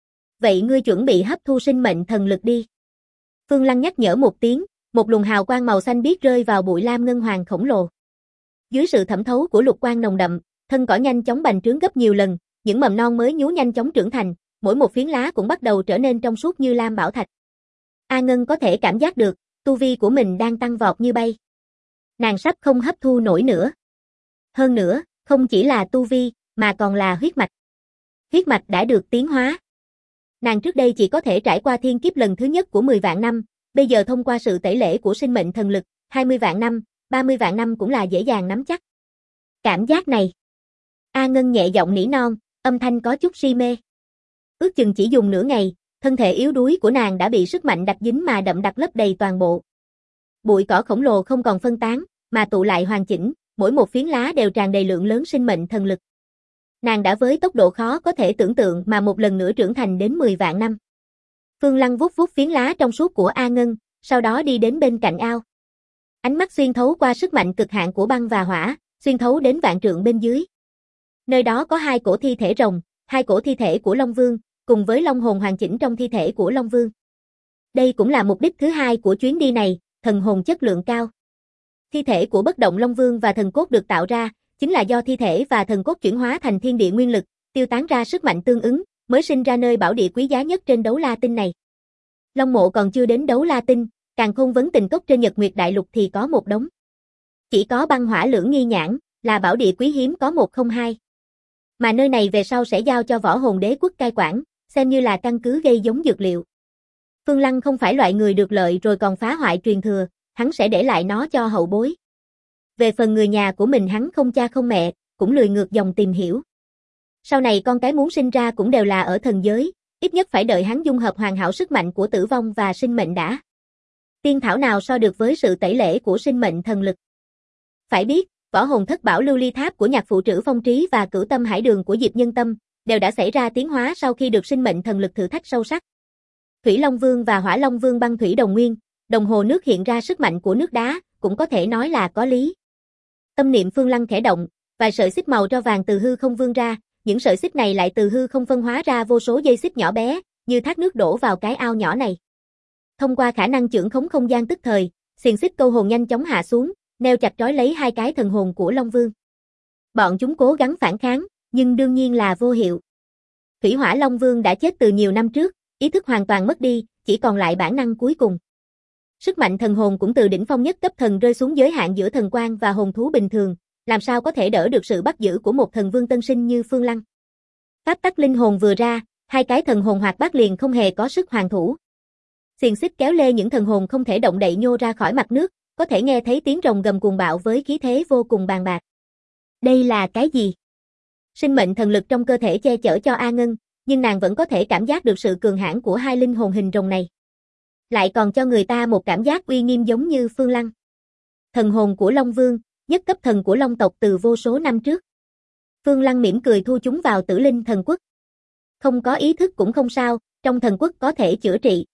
Vậy ngươi chuẩn bị hấp thu sinh mệnh thần lực đi. Phương Lăng nhắc nhở một tiếng, một luồng hào quang màu xanh biếc rơi vào bụi lam ngân hoàng khổng lồ. Dưới sự thẩm thấu của lục quang nồng đậm, thân cỏ nhanh chóng bành trướng gấp nhiều lần, những mầm non mới nhú nhanh chóng trưởng thành, mỗi một phiến lá cũng bắt đầu trở nên trong suốt như lam bảo thạch. A Ngân có thể cảm giác được, tu vi của mình đang tăng vọt như bay. Nàng sắp không hấp thu nổi nữa. Hơn nữa, không chỉ là tu vi, mà còn là huyết mạch. Huyết mạch đã được tiến hóa. Nàng trước đây chỉ có thể trải qua thiên kiếp lần thứ nhất của 10 vạn năm, bây giờ thông qua sự tẩy lễ của sinh mệnh thần lực, 20 vạn năm, 30 vạn năm cũng là dễ dàng nắm chắc. Cảm giác này. A Ngân nhẹ giọng nỉ non, âm thanh có chút si mê. Ước chừng chỉ dùng nửa ngày, thân thể yếu đuối của nàng đã bị sức mạnh đặc dính mà đậm đặc lấp đầy toàn bộ. Bụi cỏ khổng lồ không còn phân tán, mà tụ lại hoàn chỉnh, mỗi một phiến lá đều tràn đầy lượng lớn sinh mệnh thần lực. Nàng đã với tốc độ khó có thể tưởng tượng mà một lần nữa trưởng thành đến 10 vạn năm. Phương Lăng vuốt vuốt phiến lá trong suốt của A Ngân, sau đó đi đến bên cạnh ao. Ánh mắt xuyên thấu qua sức mạnh cực hạn của băng và hỏa, xuyên thấu đến vạn trượng bên dưới. Nơi đó có hai cổ thi thể rồng, hai cổ thi thể của Long Vương, cùng với long hồn hoàn chỉnh trong thi thể của Long Vương. Đây cũng là mục đích thứ hai của chuyến đi này, thần hồn chất lượng cao. Thi thể của bất động Long Vương và thần cốt được tạo ra, chính là do thi thể và thần cốt chuyển hóa thành thiên địa nguyên lực, tiêu tán ra sức mạnh tương ứng, mới sinh ra nơi bảo địa quý giá nhất trên đấu la tinh này. Long mộ còn chưa đến đấu la tinh, Càn Khôn vấn tình cốc trên Nhật Nguyệt Đại Lục thì có một đống. Chỉ có băng hỏa lưỡng nghi nhãn, là bảo địa quý hiếm có 102. Mà nơi này về sau sẽ giao cho Võ Hồn Đế quốc cai quản, xem như là căn cứ gây giống dược liệu. Phương Lăng không phải loại người được lợi rồi còn phá hoại truyền thừa, hắn sẽ để lại nó cho hậu bối. Về phần người nhà của mình hắn không cha không mẹ, cũng lười ngược dòng tìm hiểu. Sau này con cái muốn sinh ra cũng đều là ở thần giới, ít nhất phải đợi hắn dung hợp hoàn hảo sức mạnh của tử vong và sinh mệnh đã. Tiên thảo nào so được với sự tẩy lễ của sinh mệnh thần lực. Phải biết, Võ Hồn Thất Bảo Lưu Ly Tháp của Nhạc Phụ Trữ Phong Trí và Cửu Tâm Hải Đường của Diệp Nhân Tâm đều đã xảy ra tiến hóa sau khi được sinh mệnh thần lực thử thách sâu sắc. Thủy Long Vương và Hỏa Long Vương băng thủy đồng nguyên, đồng hồ nước hiện ra sức mạnh của nước đá, cũng có thể nói là có lý. Tâm niệm Phương Lăng khẽ động, vài sợi xích màu tro vàng từ hư không vươn ra, những sợi xích này lại từ hư không phân hóa ra vô số dây xích nhỏ bé, như thác nước đổ vào cái ao nhỏ này. Thông qua khả năng chưởng khống không gian tức thời, xiềng xích câu hồn nhanh chóng hạ xuống, neo chặt trói lấy hai cái thần hồn của Long Vương. Bọn chúng cố gắng phản kháng, nhưng đương nhiên là vô hiệu. Thủy Hỏa Long Vương đã chết từ nhiều năm trước, ý thức hoàn toàn mất đi, chỉ còn lại bản năng cuối cùng. Sức mạnh thần hồn cũng từ đỉnh phong nhất cấp thần rơi xuống giới hạn giữa thần quan và hồn thú bình thường, làm sao có thể đỡ được sự bắt giữ của một thần vương tân sinh như Phương Lăng. Pháp tắc linh hồn vừa ra, hai cái thần hồn hoạt bát liền không hề có sức hoàn thủ. Xiềng xích kéo lê những thần hồn không thể động đậy nhô ra khỏi mặt nước, có thể nghe thấy tiếng rồng gầm cuồng bạo với khí thế vô cùng bàng bạc. Đây là cái gì? Sinh mệnh thần lực trong cơ thể che chở cho A Ngân, nhưng nàng vẫn có thể cảm giác được sự cường hãn của hai linh hồn hình rồng này. Lại còn cho người ta một cảm giác uy nghiêm giống như Phương Lăng. Thần hồn của Long Vương, nhất cấp thần của Long tộc từ vô số năm trước. Phương Lăng mỉm cười thu chúng vào Tử Linh thần quốc. Không có ý thức cũng không sao, trong thần quốc có thể chữa trị.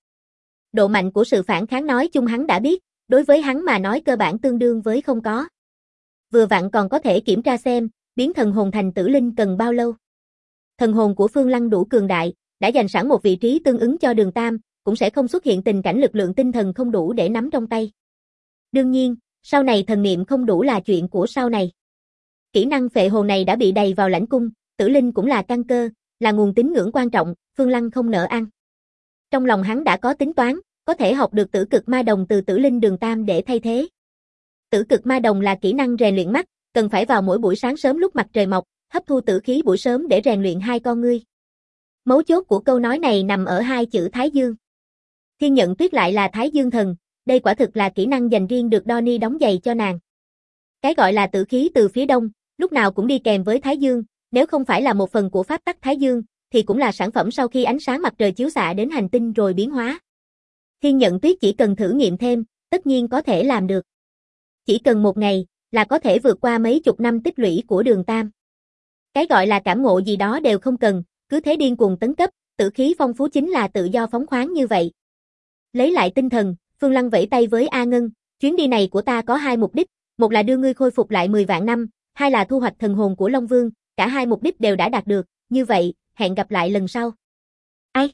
Độ mạnh của sự phản kháng nói chung hắn đã biết, đối với hắn mà nói cơ bản tương đương với không có. Vừa vặn còn có thể kiểm tra xem, biến thần hồn thành Tử Linh cần bao lâu. Thần hồn của Phương Lăng đủ cường đại, đã dành sẵn một vị trí tương ứng cho Đường Tam, cũng sẽ không xuất hiện tình cảnh lực lượng tinh thần không đủ để nắm trong tay. Đương nhiên, sau này thần niệm không đủ là chuyện của sau này. Kỹ năng phệ hồn này đã bị đầy vào lãnh cung, Tử Linh cũng là căn cơ, là nguồn tín ngưỡng quan trọng, Phương Lăng không nỡ ăn. Trong lòng hắn đã có tính toán, có thể học được tử cực ma đồng từ Tử Linh Đường Tam để thay thế. Tử cực ma đồng là kỹ năng rèn luyện mắt, cần phải vào mỗi buổi sáng sớm lúc mặt trời mọc, hấp thu tử khí buổi sớm để rèn luyện hai con ngươi. Mấu chốt của câu nói này nằm ở hai chữ Thái Dương. Thiên Nhận Tuyết lại là Thái Dương thần, đây quả thực là kỹ năng dành riêng được Donnie đóng giày cho nàng. Cái gọi là tử khí từ phía đông, lúc nào cũng đi kèm với Thái Dương, nếu không phải là một phần của pháp tắc Thái Dương, thì cũng là sản phẩm sau khi ánh sáng mặt trời chiếu xạ đến hành tinh rồi biến hóa. Thiên Nhận Tuyết chỉ cần thử nghiệm thêm, tất nhiên có thể làm được. Chỉ cần một ngày, là có thể vượt qua mấy chục năm tích lũy của Đường Tam. Cái gọi là cảm ngộ gì đó đều không cần, cứ thế điên cuồng tấn cấp, tử khí phong phú chính là tự do phóng khoáng như vậy. Lấy lại tinh thần, Phương Lăng vẫy tay với A Ngân, chuyến đi này của ta có hai mục đích, một là đưa ngươi khôi phục lại 10 vạn năm, hai là thu hoạch thần hồn của Long Vương, cả hai mục đích đều đã đạt được, như vậy, hẹn gặp lại lần sau. Ai?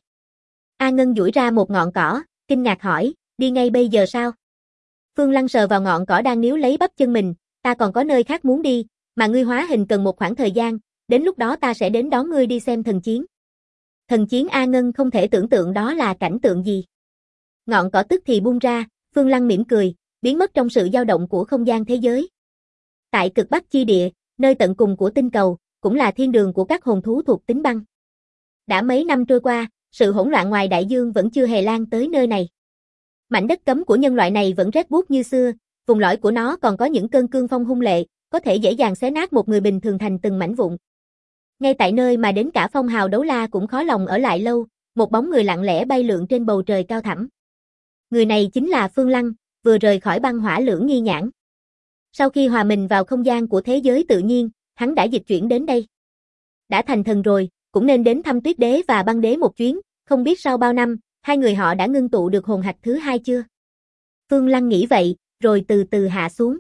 A Ngân duỗi ra một ngọn cỏ, kinh ngạc hỏi, đi ngay bây giờ sao? Phương Lăng sờ vào ngọn cỏ đang níu lấy bắp chân mình, ta còn có nơi khác muốn đi, mà ngươi hóa hình cần một khoảng thời gian, đến lúc đó ta sẽ đến đón ngươi đi xem thần chiến. Thần chiến A Ngân không thể tưởng tượng đó là cảnh tượng gì. Ngọn cỏ tức thì bung ra, Phương Lăng mỉm cười, biến mất trong sự dao động của không gian thế giới. Tại cực Bắc chi địa, nơi tận cùng của tinh cầu, cũng là thiên đường của các hồn thú thuộc tính băng. Đã mấy năm trôi qua, sự hỗn loạn ngoài đại dương vẫn chưa hề lan tới nơi này. Mảnh đất cấm của nhân loại này vẫn rét buốt như xưa, vùng lõi của nó còn có những cơn cương phong hung lệ, có thể dễ dàng xé nát một người bình thường thành từng mảnh vụn. Ngay tại nơi mà đến cả phong hào đấu la cũng khó lòng ở lại lâu, một bóng người lặng lẽ bay lượn trên bầu trời cao thẳm. Người này chính là Phương Lăng, vừa rời khỏi băng hỏa lưỡng nghi nhãn. Sau khi hòa mình vào không gian của thế giới tự nhiên, hắn đã dịch chuyển đến đây. Đã thành thần rồi, cũng nên đến thăm Tuyết Đế và Băng Đế một chuyến, không biết sau bao năm, hai người họ đã ngưng tụ được hồn hạch thứ hai chưa? Phương Lăng nghĩ vậy, rồi từ từ hạ xuống.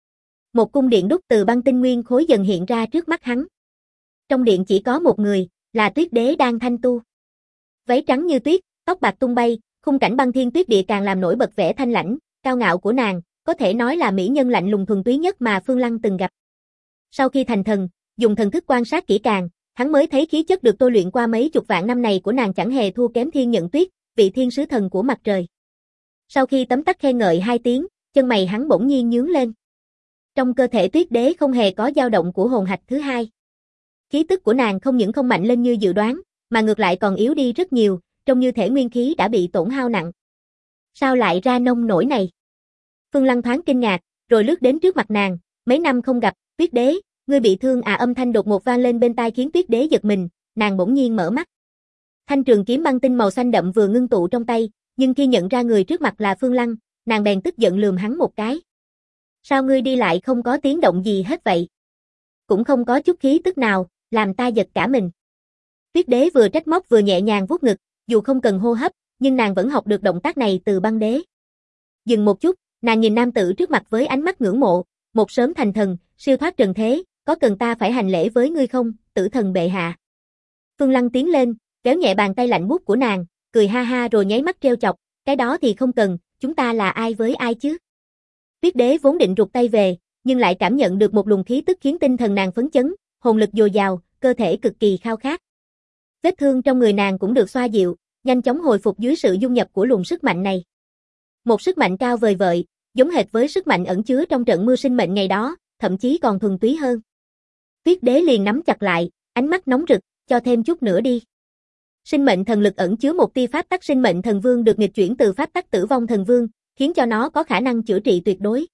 Một cung điện đúc từ băng tinh nguyên khối dần hiện ra trước mắt hắn. Trong điện chỉ có một người, là Tuyết Đế đang thanh tu. Váy trắng như tuyết, tóc bạc tung bay, khung cảnh băng thiên tuyết địa càng làm nổi bật vẻ thanh lãnh, cao ngạo của nàng, có thể nói là mỹ nhân lạnh lùng thuần túy nhất mà Phương Lăng từng gặp. Sau khi thành thần, dùng thần thức quan sát kỹ càng, hắn mới thấy khí chất được tôi luyện qua mấy chục vạn năm này của nàng chẳng hề thua kém Thiên Nhận Tuyết, vị thiên sứ thần của mặt trời. Sau khi tấm tắc khen ngợi hai tiếng, chân mày hắn bỗng nhiên nhướng lên. Trong cơ thể Tuyết Đế không hề có dao động của hồn hạch thứ hai. Khí tức của nàng không những không mạnh lên như dự đoán, mà ngược lại còn yếu đi rất nhiều, trông như thể nguyên khí đã bị tổn hao nặng. Sao lại ra nông nổi này? Phương Lăng thoáng kinh ngạc, rồi lướt đến trước mặt nàng, mấy năm không gặp, Tuyết Đế, ngươi bị thương à? Âm thanh đột ngột vang lên bên tai khiến Tuyết Đế giật mình, nàng bỗng nhiên mở mắt. Thanh trường kiếm băng tinh màu xanh đậm vừa ngưng tụ trong tay, nhưng khi nhận ra người trước mặt là Phương Lăng, nàng bèn tức giận lườm hắn một cái. Sao ngươi đi lại không có tiếng động gì hết vậy? Cũng không có chút khí tức nào, làm ta giật cả mình. Tuyết Đế vừa trách móc vừa nhẹ nhàng vuốt ngực, dù không cần hô hấp, nhưng nàng vẫn học được động tác này từ Băng Đế. Dừng một chút, nàng nhìn nam tử trước mặt với ánh mắt ngưỡng mộ, một sớm thành thần, siêu thoát trần thế, có cần ta phải hành lễ với ngươi không, tử thần bệ hạ? Phương Lăng tiến lên, kéo nhẹ bàn tay lạnh buốt của nàng, cười ha ha rồi nháy mắt trêu chọc, cái đó thì không cần, chúng ta là ai với ai chứ? Tuyết Đế vốn định rụt tay về, nhưng lại cảm nhận được một luồng khí tức khiến tinh thần nàng phấn chấn, hồn lực dồi dào, cơ thể cực kỳ khao khát. Vết thương trong người nàng cũng được xoa dịu, nhanh chóng hồi phục dưới sự dung nhập của luồng sức mạnh này. Một sức mạnh cao vời vợi, giống hệt với sức mạnh ẩn chứa trong trận mưa sinh mệnh ngày đó, thậm chí còn thuần túy hơn. Tuyết Đế liền nắm chặt lại, ánh mắt nóng rực, cho thêm chút nữa đi. Sinh mệnh thần lực ẩn chứa một tia pháp tắc sinh mệnh thần vương được nghịch chuyển từ pháp tắc tử vong thần vương, khiến cho nó có khả năng chữa trị tuyệt đối.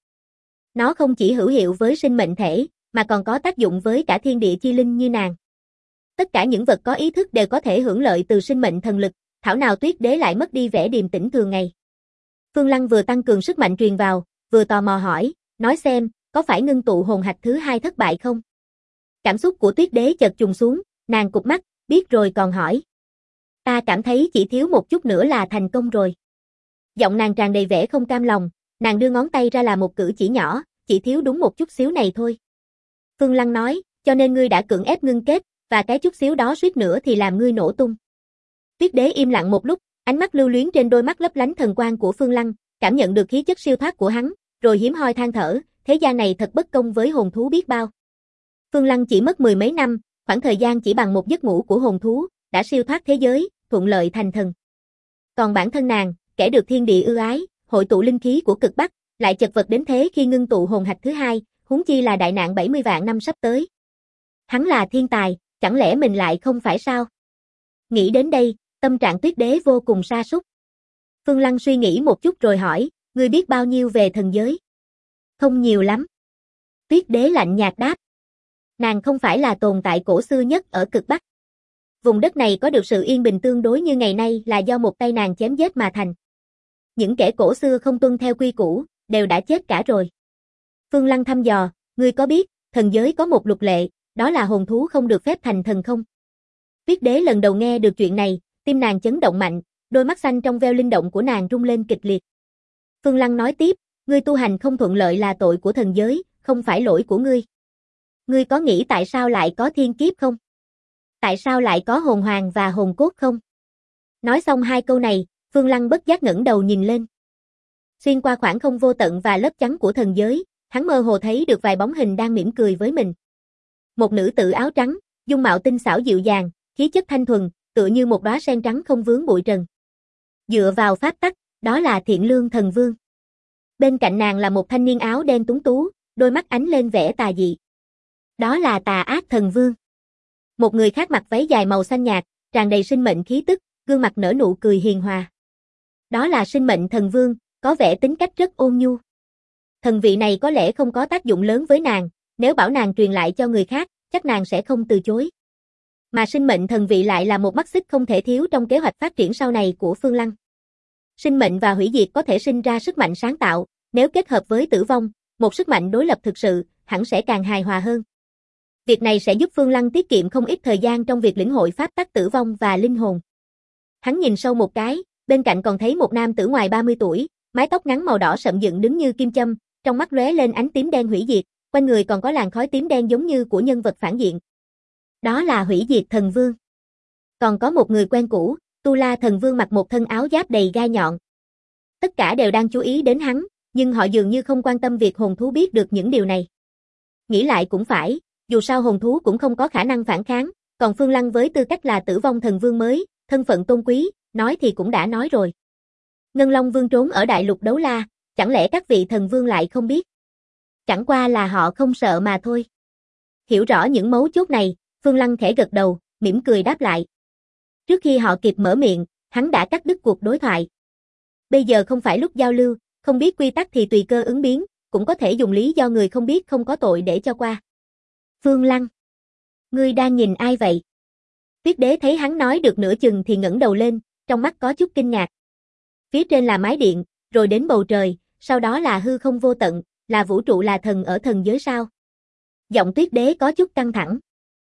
Nó không chỉ hữu hiệu với sinh mệnh thể, mà còn có tác dụng với cả thiên địa chi linh như nàng. Tất cả những vật có ý thức đều có thể hưởng lợi từ sinh mệnh thần lực, thảo nào Tuyết Đế lại mất đi vẻ điềm tĩnh thường ngày. Phương Lăng vừa tăng cường sức mạnh truyền vào, vừa tò mò hỏi, nói xem, có phải ngưng tụ hồn hạch thứ hai thất bại không? Cảm xúc của Tuyết Đế chợt trùng xuống, nàng cụp mắt, biết rồi còn hỏi. Ta cảm thấy chỉ thiếu một chút nữa là thành công rồi. Giọng nàng tràn đầy vẻ không cam lòng, nàng đưa ngón tay ra là một cử chỉ nhỏ, chỉ thiếu đúng một chút xíu này thôi. Phương Lăng nói, cho nên ngươi đã cưỡng ép ngưng kết, và cái chút xíu đó suýt nữa thì làm ngươi nổ tung. Tuyết Đế im lặng một lúc, ánh mắt lưu luyến trên đôi mắt lấp lánh thần quang của Phương Lăng, cảm nhận được khí chất siêu thoát của hắn, rồi hiếm hoi than thở, thế gian này thật bất công với hồn thú biết bao. Phương Lăng chỉ mất mười mấy năm, khoảng thời gian chỉ bằng một giấc ngủ của hồn thú, đã siêu thoát thế giới, thuận lợi thành thần. Còn bản thân nàng, kẻ được thiên địa ưu ái, hội tụ linh khí của cực Bắc, lại chật vật đến thế khi ngưng tụ hồn hạch thứ hai, huống chi là đại nạn 70 vạn năm sắp tới. Hắn là thiên tài, chẳng lẽ mình lại không phải sao? Nghĩ đến đây, tâm trạng Tuyết Đế vô cùng sa sút. Phương Lăng suy nghĩ một chút rồi hỏi, ngươi biết bao nhiêu về thần giới? Không nhiều lắm. Tuyết Đế lạnh nhạt đáp. Nàng không phải là tồn tại cổ xưa nhất ở cực Bắc. Vùng đất này có được sự yên bình tương đối như ngày nay là do một tay nàng chém giết mà thành. Những kẻ cổ xưa không tuân theo quy củ, đều đã chết cả rồi. Phương Lăng thăm dò, ngươi có biết, thần giới có một luật lệ, đó là hồn thú không được phép thành thần không? Tuyết Đế lần đầu nghe được chuyện này, tim nàng chấn động mạnh, đôi mắt xanh trong veo linh động của nàng rung lên kịch liệt. Phương Lăng nói tiếp, ngươi tu hành không thuận lợi là tội của thần giới, không phải lỗi của ngươi. Ngươi có nghĩ tại sao lại có thiên kiếp không? Tại sao lại có hồn hoàng và hồn cốt không? Nói xong hai câu này, Phương Lăng bất giác ngẩng đầu nhìn lên. Xuyên qua khoảng không vô tận và lớp trắng của thần giới, hắn mơ hồ thấy được vài bóng hình đang mỉm cười với mình. Một nữ tử áo trắng, dung mạo tinh xảo dịu dàng, khí chất thanh thuần, tựa như một đóa sen trắng không vướng bụi trần. Dựa vào pháp tắc, đó là Thiện Lương Thần Vương. Bên cạnh nàng là một thanh niên áo đen tuấn tú, đôi mắt ánh lên vẻ tà dị. Đó là Tà Ác Thần Vương. Một người khác mặc váy dài màu xanh nhạt, tràn đầy sinh mệnh khí tức, gương mặt nở nụ cười hiền hòa. Đó là Sinh Mệnh Thần Vương, có vẻ tính cách rất ôn nhu. Thần vị này có lẽ không có tác dụng lớn với nàng, nếu bảo nàng truyền lại cho người khác, chắc nàng sẽ không từ chối. Mà Sinh Mệnh Thần vị lại là một mắt xích không thể thiếu trong kế hoạch phát triển sau này của Phương Lăng. Sinh mệnh và hủy diệt có thể sinh ra sức mạnh sáng tạo, nếu kết hợp với tử vong, một sức mạnh đối lập thực sự, hẳn sẽ càng hài hòa hơn. Việc này sẽ giúp Phương Lăng tiết kiệm không ít thời gian trong việc lĩnh hội pháp tắc tử vong và linh hồn. Hắn nhìn sâu một cái, bên cạnh còn thấy một nam tử ngoài 30 tuổi, mái tóc ngắn màu đỏ sậm dựng đứng như kim châm, trong mắt lóe lên ánh tím đen hủy diệt, quanh người còn có làn khói tím đen giống như của nhân vật phản diện. Đó là Hủy Diệt Thần Vương. Còn có một người quen cũ, Tu La Thần Vương mặc một thân áo giáp đầy gai nhọn. Tất cả đều đang chú ý đến hắn, nhưng họ dường như không quan tâm việc hồn thú biết được những điều này. Nghĩ lại cũng phải, dù sao hồn thú cũng không có khả năng phản kháng, còn Phương Lăng với tư cách là Tử Vong Thần Vương mới, thân phận tôn quý, nói thì cũng đã nói rồi. Ngân Long Vương trốn ở Đại Lục Đấu La, chẳng lẽ các vị thần vương lại không biết? Chẳng qua là họ không sợ mà thôi. Hiểu rõ những mấu chốt này, Phương Lăng khẽ gật đầu, mỉm cười đáp lại. Trước khi họ kịp mở miệng, hắn đã cắt đứt cuộc đối thoại. Bây giờ không phải lúc giao lưu, không biết quy tắc thì tùy cơ ứng biến, cũng có thể dùng lý do người không biết không có tội để cho qua. Phương Lăng, ngươi đang nhìn ai vậy? Tuyết Đế thấy hắn nói được nửa chừng thì ngẩng đầu lên, trong mắt có chút kinh ngạc. Phía trên là mái điện, rồi đến bầu trời, sau đó là hư không vô tận, là vũ trụ là thần ở thần giới sao? Giọng Tuyết Đế có chút căng thẳng.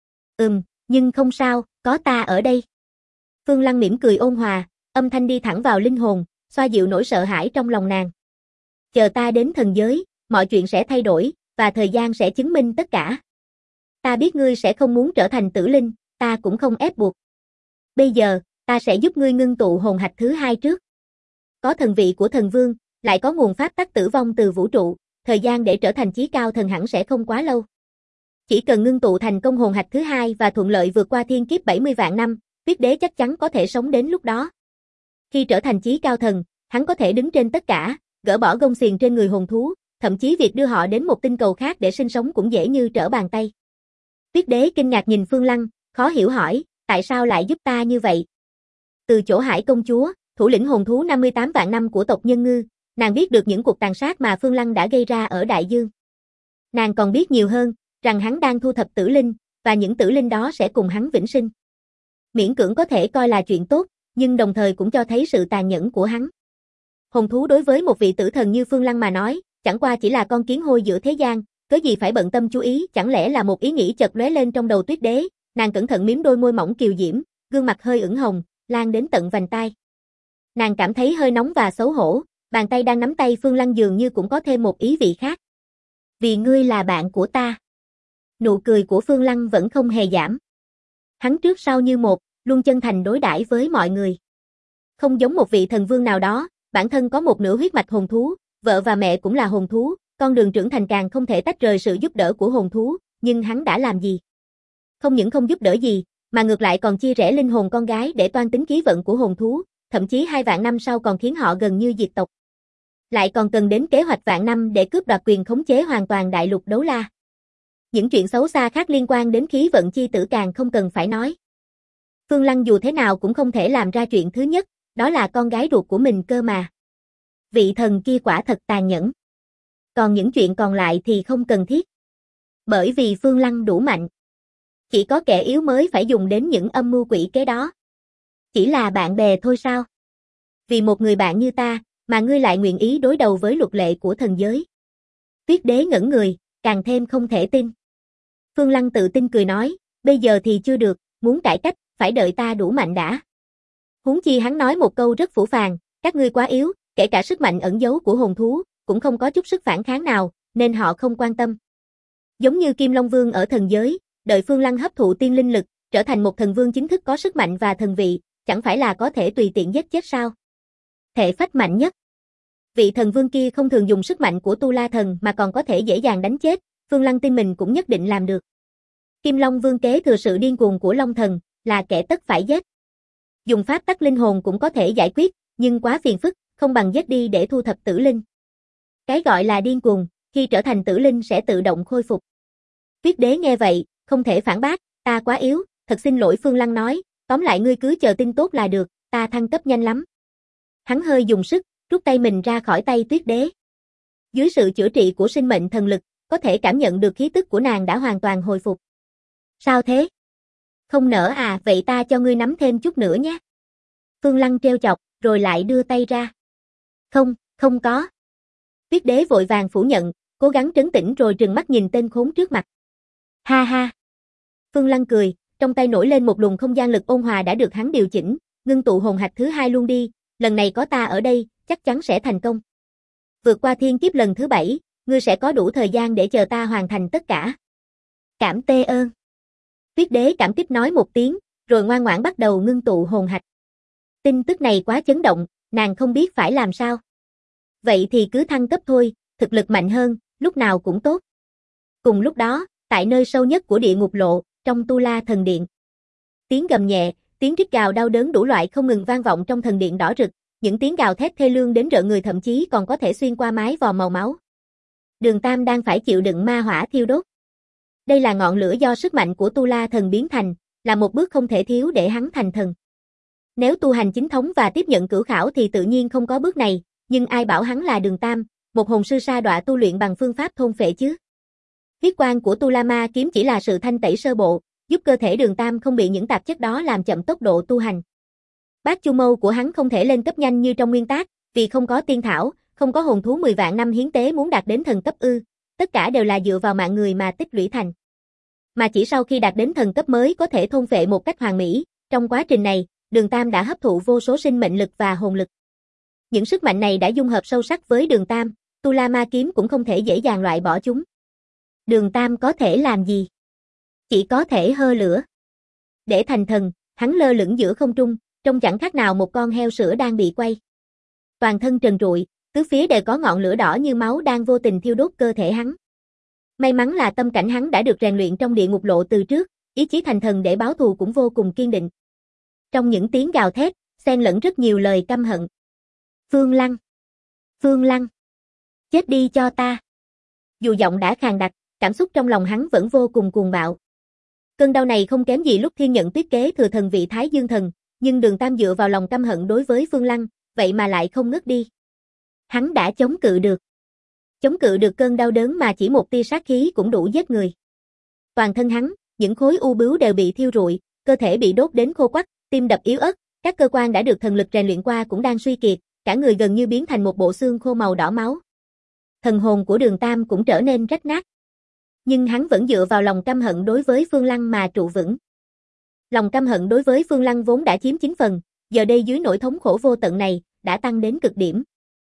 Nhưng không sao, có ta ở đây. Phương Lăng mỉm cười ôn hòa, âm thanh đi thẳng vào linh hồn, xoa dịu nỗi sợ hãi trong lòng nàng. Chờ ta đến thần giới, mọi chuyện sẽ thay đổi, và thời gian sẽ chứng minh tất cả. Ta biết ngươi sẽ không muốn trở thành tử linh, ta cũng không ép buộc. Bây giờ, ta sẽ giúp ngươi ngưng tụ hồn hạch thứ hai trước. Có thần vị của thần vương, lại có nguồn pháp tắc tử vong từ vũ trụ, thời gian để trở thành chí cao thần hẳn sẽ không quá lâu. Chỉ cần ngưng tụ thành công hồn hạch thứ hai và thuận lợi vượt qua thiên kiếp 70 vạn năm, Tuyết Đế chắc chắn có thể sống đến lúc đó. Khi trở thành chí cao thần, hắn có thể đứng trên tất cả, gỡ bỏ gông xiềng trên người hồn thú, thậm chí việc đưa họ đến một tinh cầu khác để sinh sống cũng dễ như trở bàn tay. Tuyết Đế kinh ngạc nhìn Phương Lăng, khó hiểu hỏi, tại sao lại giúp ta như vậy? Từ chỗ Hải công chúa, thủ lĩnh hồn thú 58 vạn năm của tộc Nhân Ngư, nàng biết được những cuộc tàn sát mà Phương Lăng đã gây ra ở Đại Dương. Nàng còn biết nhiều hơn, rằng hắn đang thu thập tử linh, và những tử linh đó sẽ cùng hắn vĩnh sinh. Miễn cưỡng có thể coi là chuyện tốt, nhưng đồng thời cũng cho thấy sự tàn nhẫn của hắn. Hồn thú đối với một vị tử thần như Phương Lăng mà nói, chẳng qua chỉ là con kiến hôi giữa thế gian, cớ gì phải bận tâm chú ý, chẳng lẽ là một ý nghĩ chợt lóe lên trong đầu Tuyết Đế, nàng cẩn thận mím đôi môi mỏng kiều diễm, gương mặt hơi ửng hồng, lan đến tận vành tai. Nàng cảm thấy hơi nóng và xấu hổ, bàn tay đang nắm tay Phương Lăng dường như cũng có thêm một ý vị khác. Vì ngươi là bạn của ta. Nụ cười của Phương Lăng vẫn không hề giảm. Hắn trước sau như một, luôn chân thành đối đãi với mọi người. Không giống một vị thần vương nào đó, bản thân có một nửa huyết mạch hồn thú, vợ và mẹ cũng là hồn thú, con đường trưởng thành càng không thể tách rời sự giúp đỡ của hồn thú, nhưng hắn đã làm gì? Không những không giúp đỡ gì, mà ngược lại còn chia rẽ linh hồn con gái để toan tính khí vận của hồn thú, thậm chí 2 vạn năm sau còn khiến họ gần như diệt tộc. Lại còn cần đến kế hoạch vạn năm để cướp đoạt quyền khống chế hoàn toàn đại lục Đấu La. Những chuyện xấu xa khác liên quan đến khí vận chi tử càng không cần phải nói. Phương Lăng dù thế nào cũng không thể làm ra chuyện thứ nhất, đó là con gái ruột của mình cơ mà. Vị thần kia quả thật tàn nhẫn. Còn những chuyện còn lại thì không cần thiết. Bởi vì Phương Lăng đủ mạnh. Chỉ có kẻ yếu mới phải dùng đến những âm mưu quỷ kế đó. Chỉ là bạn bè thôi sao? Vì một người bạn như ta, mà ngươi lại nguyện ý đối đầu với luật lệ của thần giới. Tuyết Đế ngẩn người, càng thêm không thể tin. Phương Lăng tự tin cười nói, bây giờ thì chưa được, muốn cải cách, phải đợi ta đủ mạnh đã. Huống chi hắn nói một câu rất phũ phàng, các ngươi quá yếu, kể cả sức mạnh ẩn giấu của hồn thú, cũng không có chút sức phản kháng nào, nên họ không quan tâm. Giống như Kim Long Vương ở thần giới, đợi Phương Lăng hấp thụ tiên linh lực, trở thành một thần vương chính thức có sức mạnh và thần vị, chẳng phải là có thể tùy tiện giết chết sao? Thể phách mạnh nhất. Vị thần vương kia không thường dùng sức mạnh của Tu La thần mà còn có thể dễ dàng đánh chết, Phương Lăng tin mình cũng nhất định làm được. Kim Long Vương kế thừa sự điên cuồng của Long thần, là kẻ tất phải giết. Dùng pháp tắc linh hồn cũng có thể giải quyết, nhưng quá phiền phức, không bằng giết đi để thu thập tử linh. Cái gọi là điên cuồng, khi trở thành tử linh sẽ tự động khôi phục. Tuyết Đế nghe vậy, không thể phản bác, ta quá yếu, thật xin lỗi. Phương Lăng nói, tóm lại ngươi cứ chờ tin tốt là được, ta thăng cấp nhanh lắm. Hắn hơi dùng sức, rút tay mình ra khỏi tay Tuyết Đế. Dưới sự chữa trị của sinh mệnh thần lực, có thể cảm nhận được khí tức của nàng đã hoàn toàn hồi phục. Sao thế? Không nỡ à, vậy ta cho ngươi nắm thêm chút nữa nhé. Phương Lăng trêu chọc, rồi lại đưa tay ra. Không, không có. Tuyết Đế vội vàng phủ nhận, cố gắng trấn tĩnh rồi trừng mắt nhìn tên khốn trước mặt. Ha ha. Phương Lăng cười, trong tay nổi lên một luồng không gian lực ôn hòa đã được hắn điều chỉnh, ngưng tụ hồn hạch thứ 2 luôn đi, lần này có ta ở đây, chắc chắn sẽ thành công. Vượt qua thiên kiếp lần thứ 7, ngươi sẽ có đủ thời gian để chờ ta hoàn thành tất cả. Cảm tê ơn. Tuyết Đế cảm kích nói một tiếng, rồi ngoan ngoãn bắt đầu ngưng tụ hồn hạch. Tin tức này quá chấn động, nàng không biết phải làm sao. Vậy thì cứ thăng cấp thôi, thực lực mạnh hơn, lúc nào cũng tốt. Cùng lúc đó, tại nơi sâu nhất của địa ngục lộ, trong Tu La thần điện. Tiếng gầm nhẹ, tiếng rít gào đau đớn đủ loại không ngừng vang vọng trong thần điện đỏ rực, những tiếng gào thét thê lương đến rợn người thậm chí còn có thể xuyên qua mái vòm màu máu. Đường Tam đang phải chịu đựng ma hỏa thiêu đốt. Đây là ngọn lửa do sức mạnh của Tu La thần biến thành, là một bước không thể thiếu để hắn thành thần. Nếu tu hành chính thống và tiếp nhận cửu khảo thì tự nhiên không có bước này, nhưng ai bảo hắn là Đường Tam, một hồn sư sa đọa tu luyện bằng phương pháp thôn phệ chứ? Huyết quang của Tu La Ma kiếm chỉ là sự thanh tẩy sơ bộ, giúp cơ thể Đường Tam không bị những tạp chất đó làm chậm tốc độ tu hành. Bát Chu Mâu của hắn không thể lên cấp nhanh như trong nguyên tác, vì không có tiên thảo, không có hồn thú 10 vạn năm hiến tế muốn đạt đến thần cấp ư, tất cả đều là dựa vào mạng người mà tích lũy thành. Mà chỉ sau khi đạt đến thần cấp mới có thể thôn phệ một cách hoàn mỹ, trong quá trình này, Đường Tam đã hấp thụ vô số sinh mệnh lực và hồn lực. Những sức mạnh này đã dung hợp sâu sắc với Đường Tam, Tu La Ma kiếm cũng không thể dễ dàng loại bỏ chúng. Đường Tam có thể làm gì? Chỉ có thể hơ lửa. Để thành thần, hắn lơ lửng giữa không trung, trông chẳng khác nào một con heo sữa đang bị quay. Toàn thân trần trụi, tứ phía đều có ngọn lửa đỏ như máu đang vô tình thiêu đốt cơ thể hắn. May mắn là tâm cảnh hắn đã được rèn luyện trong địa ngục lộ từ trước, ý chí thành thần để báo thù cũng vô cùng kiên định. Trong những tiếng gào thét, xen lẫn rất nhiều lời căm hận. Phương Lăng! Phương Lăng! Chết đi cho ta! Dù giọng đã khàn đặc, cảm xúc trong lòng hắn vẫn vô cùng cuồng bạo. Cơn đau này không kém gì lúc Thiên Nhận Tuyết kế thừa thần vị Thái Dương Thần, nhưng Đường Tam dựa vào lòng căm hận đối với Phương Lăng, vậy mà lại không ngất đi. Hắn đã chống cự được. Chống cự được cơn đau đớn mà chỉ một tia sát khí cũng đủ giết người. Toàn thân hắn, những khối u bướu đều bị thiêu rụi, cơ thể bị đốt đến khô quắt, tim đập yếu ớt, các cơ quan đã được thần lực rèn luyện qua cũng đang suy kiệt, cả người gần như biến thành một bộ xương khô màu đỏ máu. Thần hồn của Đường Tam cũng trở nên rách nát. Nhưng hắn vẫn dựa vào lòng căm hận đối với Phương Lăng mà trụ vững. Lòng căm hận đối với Phương Lăng vốn đã chiếm 9 phần, giờ đây dưới nỗi thống khổ vô tận này, đã tăng đến cực điểm.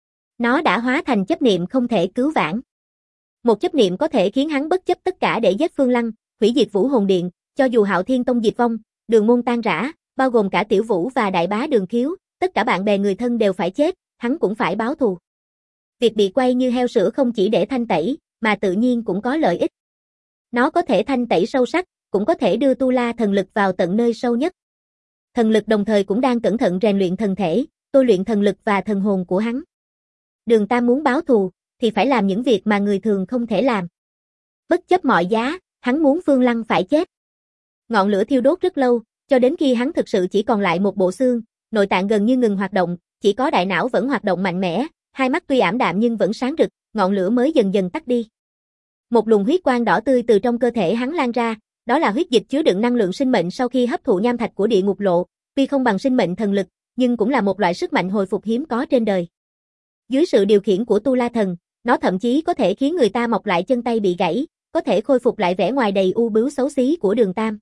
Nó đã hóa thành chấp niệm không thể cứu vãn. Một chấp niệm có thể khiến hắn bất chấp tất cả để giết Phương Lăng, hủy diệt Vũ Hồn Điện, cho dù Hạo Thiên Tông diệt vong, Đường môn tan rã, bao gồm cả Tiểu Vũ và đại bá Đường Khiếu, tất cả bạn bè người thân đều phải chết, hắn cũng phải báo thù. Việc bị quay như heo sữa không chỉ để thanh tẩy, mà tự nhiên cũng có lợi ích. Nó có thể thanh tẩy sâu sắc, cũng có thể đưa Tu La thần lực vào tận nơi sâu nhất. Thần lực đồng thời cũng đang cẩn thận rèn luyện thần thể, tôi luyện thần lực và thần hồn của hắn. Đường Tam muốn báo thù, thì phải làm những việc mà người thường không thể làm. Bất chấp mọi giá, hắn muốn Phương Lăng phải chết. Ngọn lửa thiêu đốt rất lâu, cho đến khi hắn thực sự chỉ còn lại một bộ xương, nội tạng gần như ngừng hoạt động, chỉ có đại não vẫn hoạt động mạnh mẽ, hai mắt tuy ảm đạm nhưng vẫn sáng rực, ngọn lửa mới dần dần tắt đi. Một luồng huyết quang đỏ tươi từ trong cơ thể hắn lan ra, đó là huyết dịch chứa đựng năng lượng sinh mệnh sau khi hấp thụ nham thạch của địa ngục lộ, tuy không bằng sinh mệnh thần lực, nhưng cũng là một loại sức mạnh hồi phục hiếm có trên đời. Dưới sự điều khiển của Tu La thần, nó thậm chí có thể khiến người ta mọc lại chân tay bị gãy, có thể khôi phục lại vẻ ngoài đầy u bướu xấu xí của Đường Tam.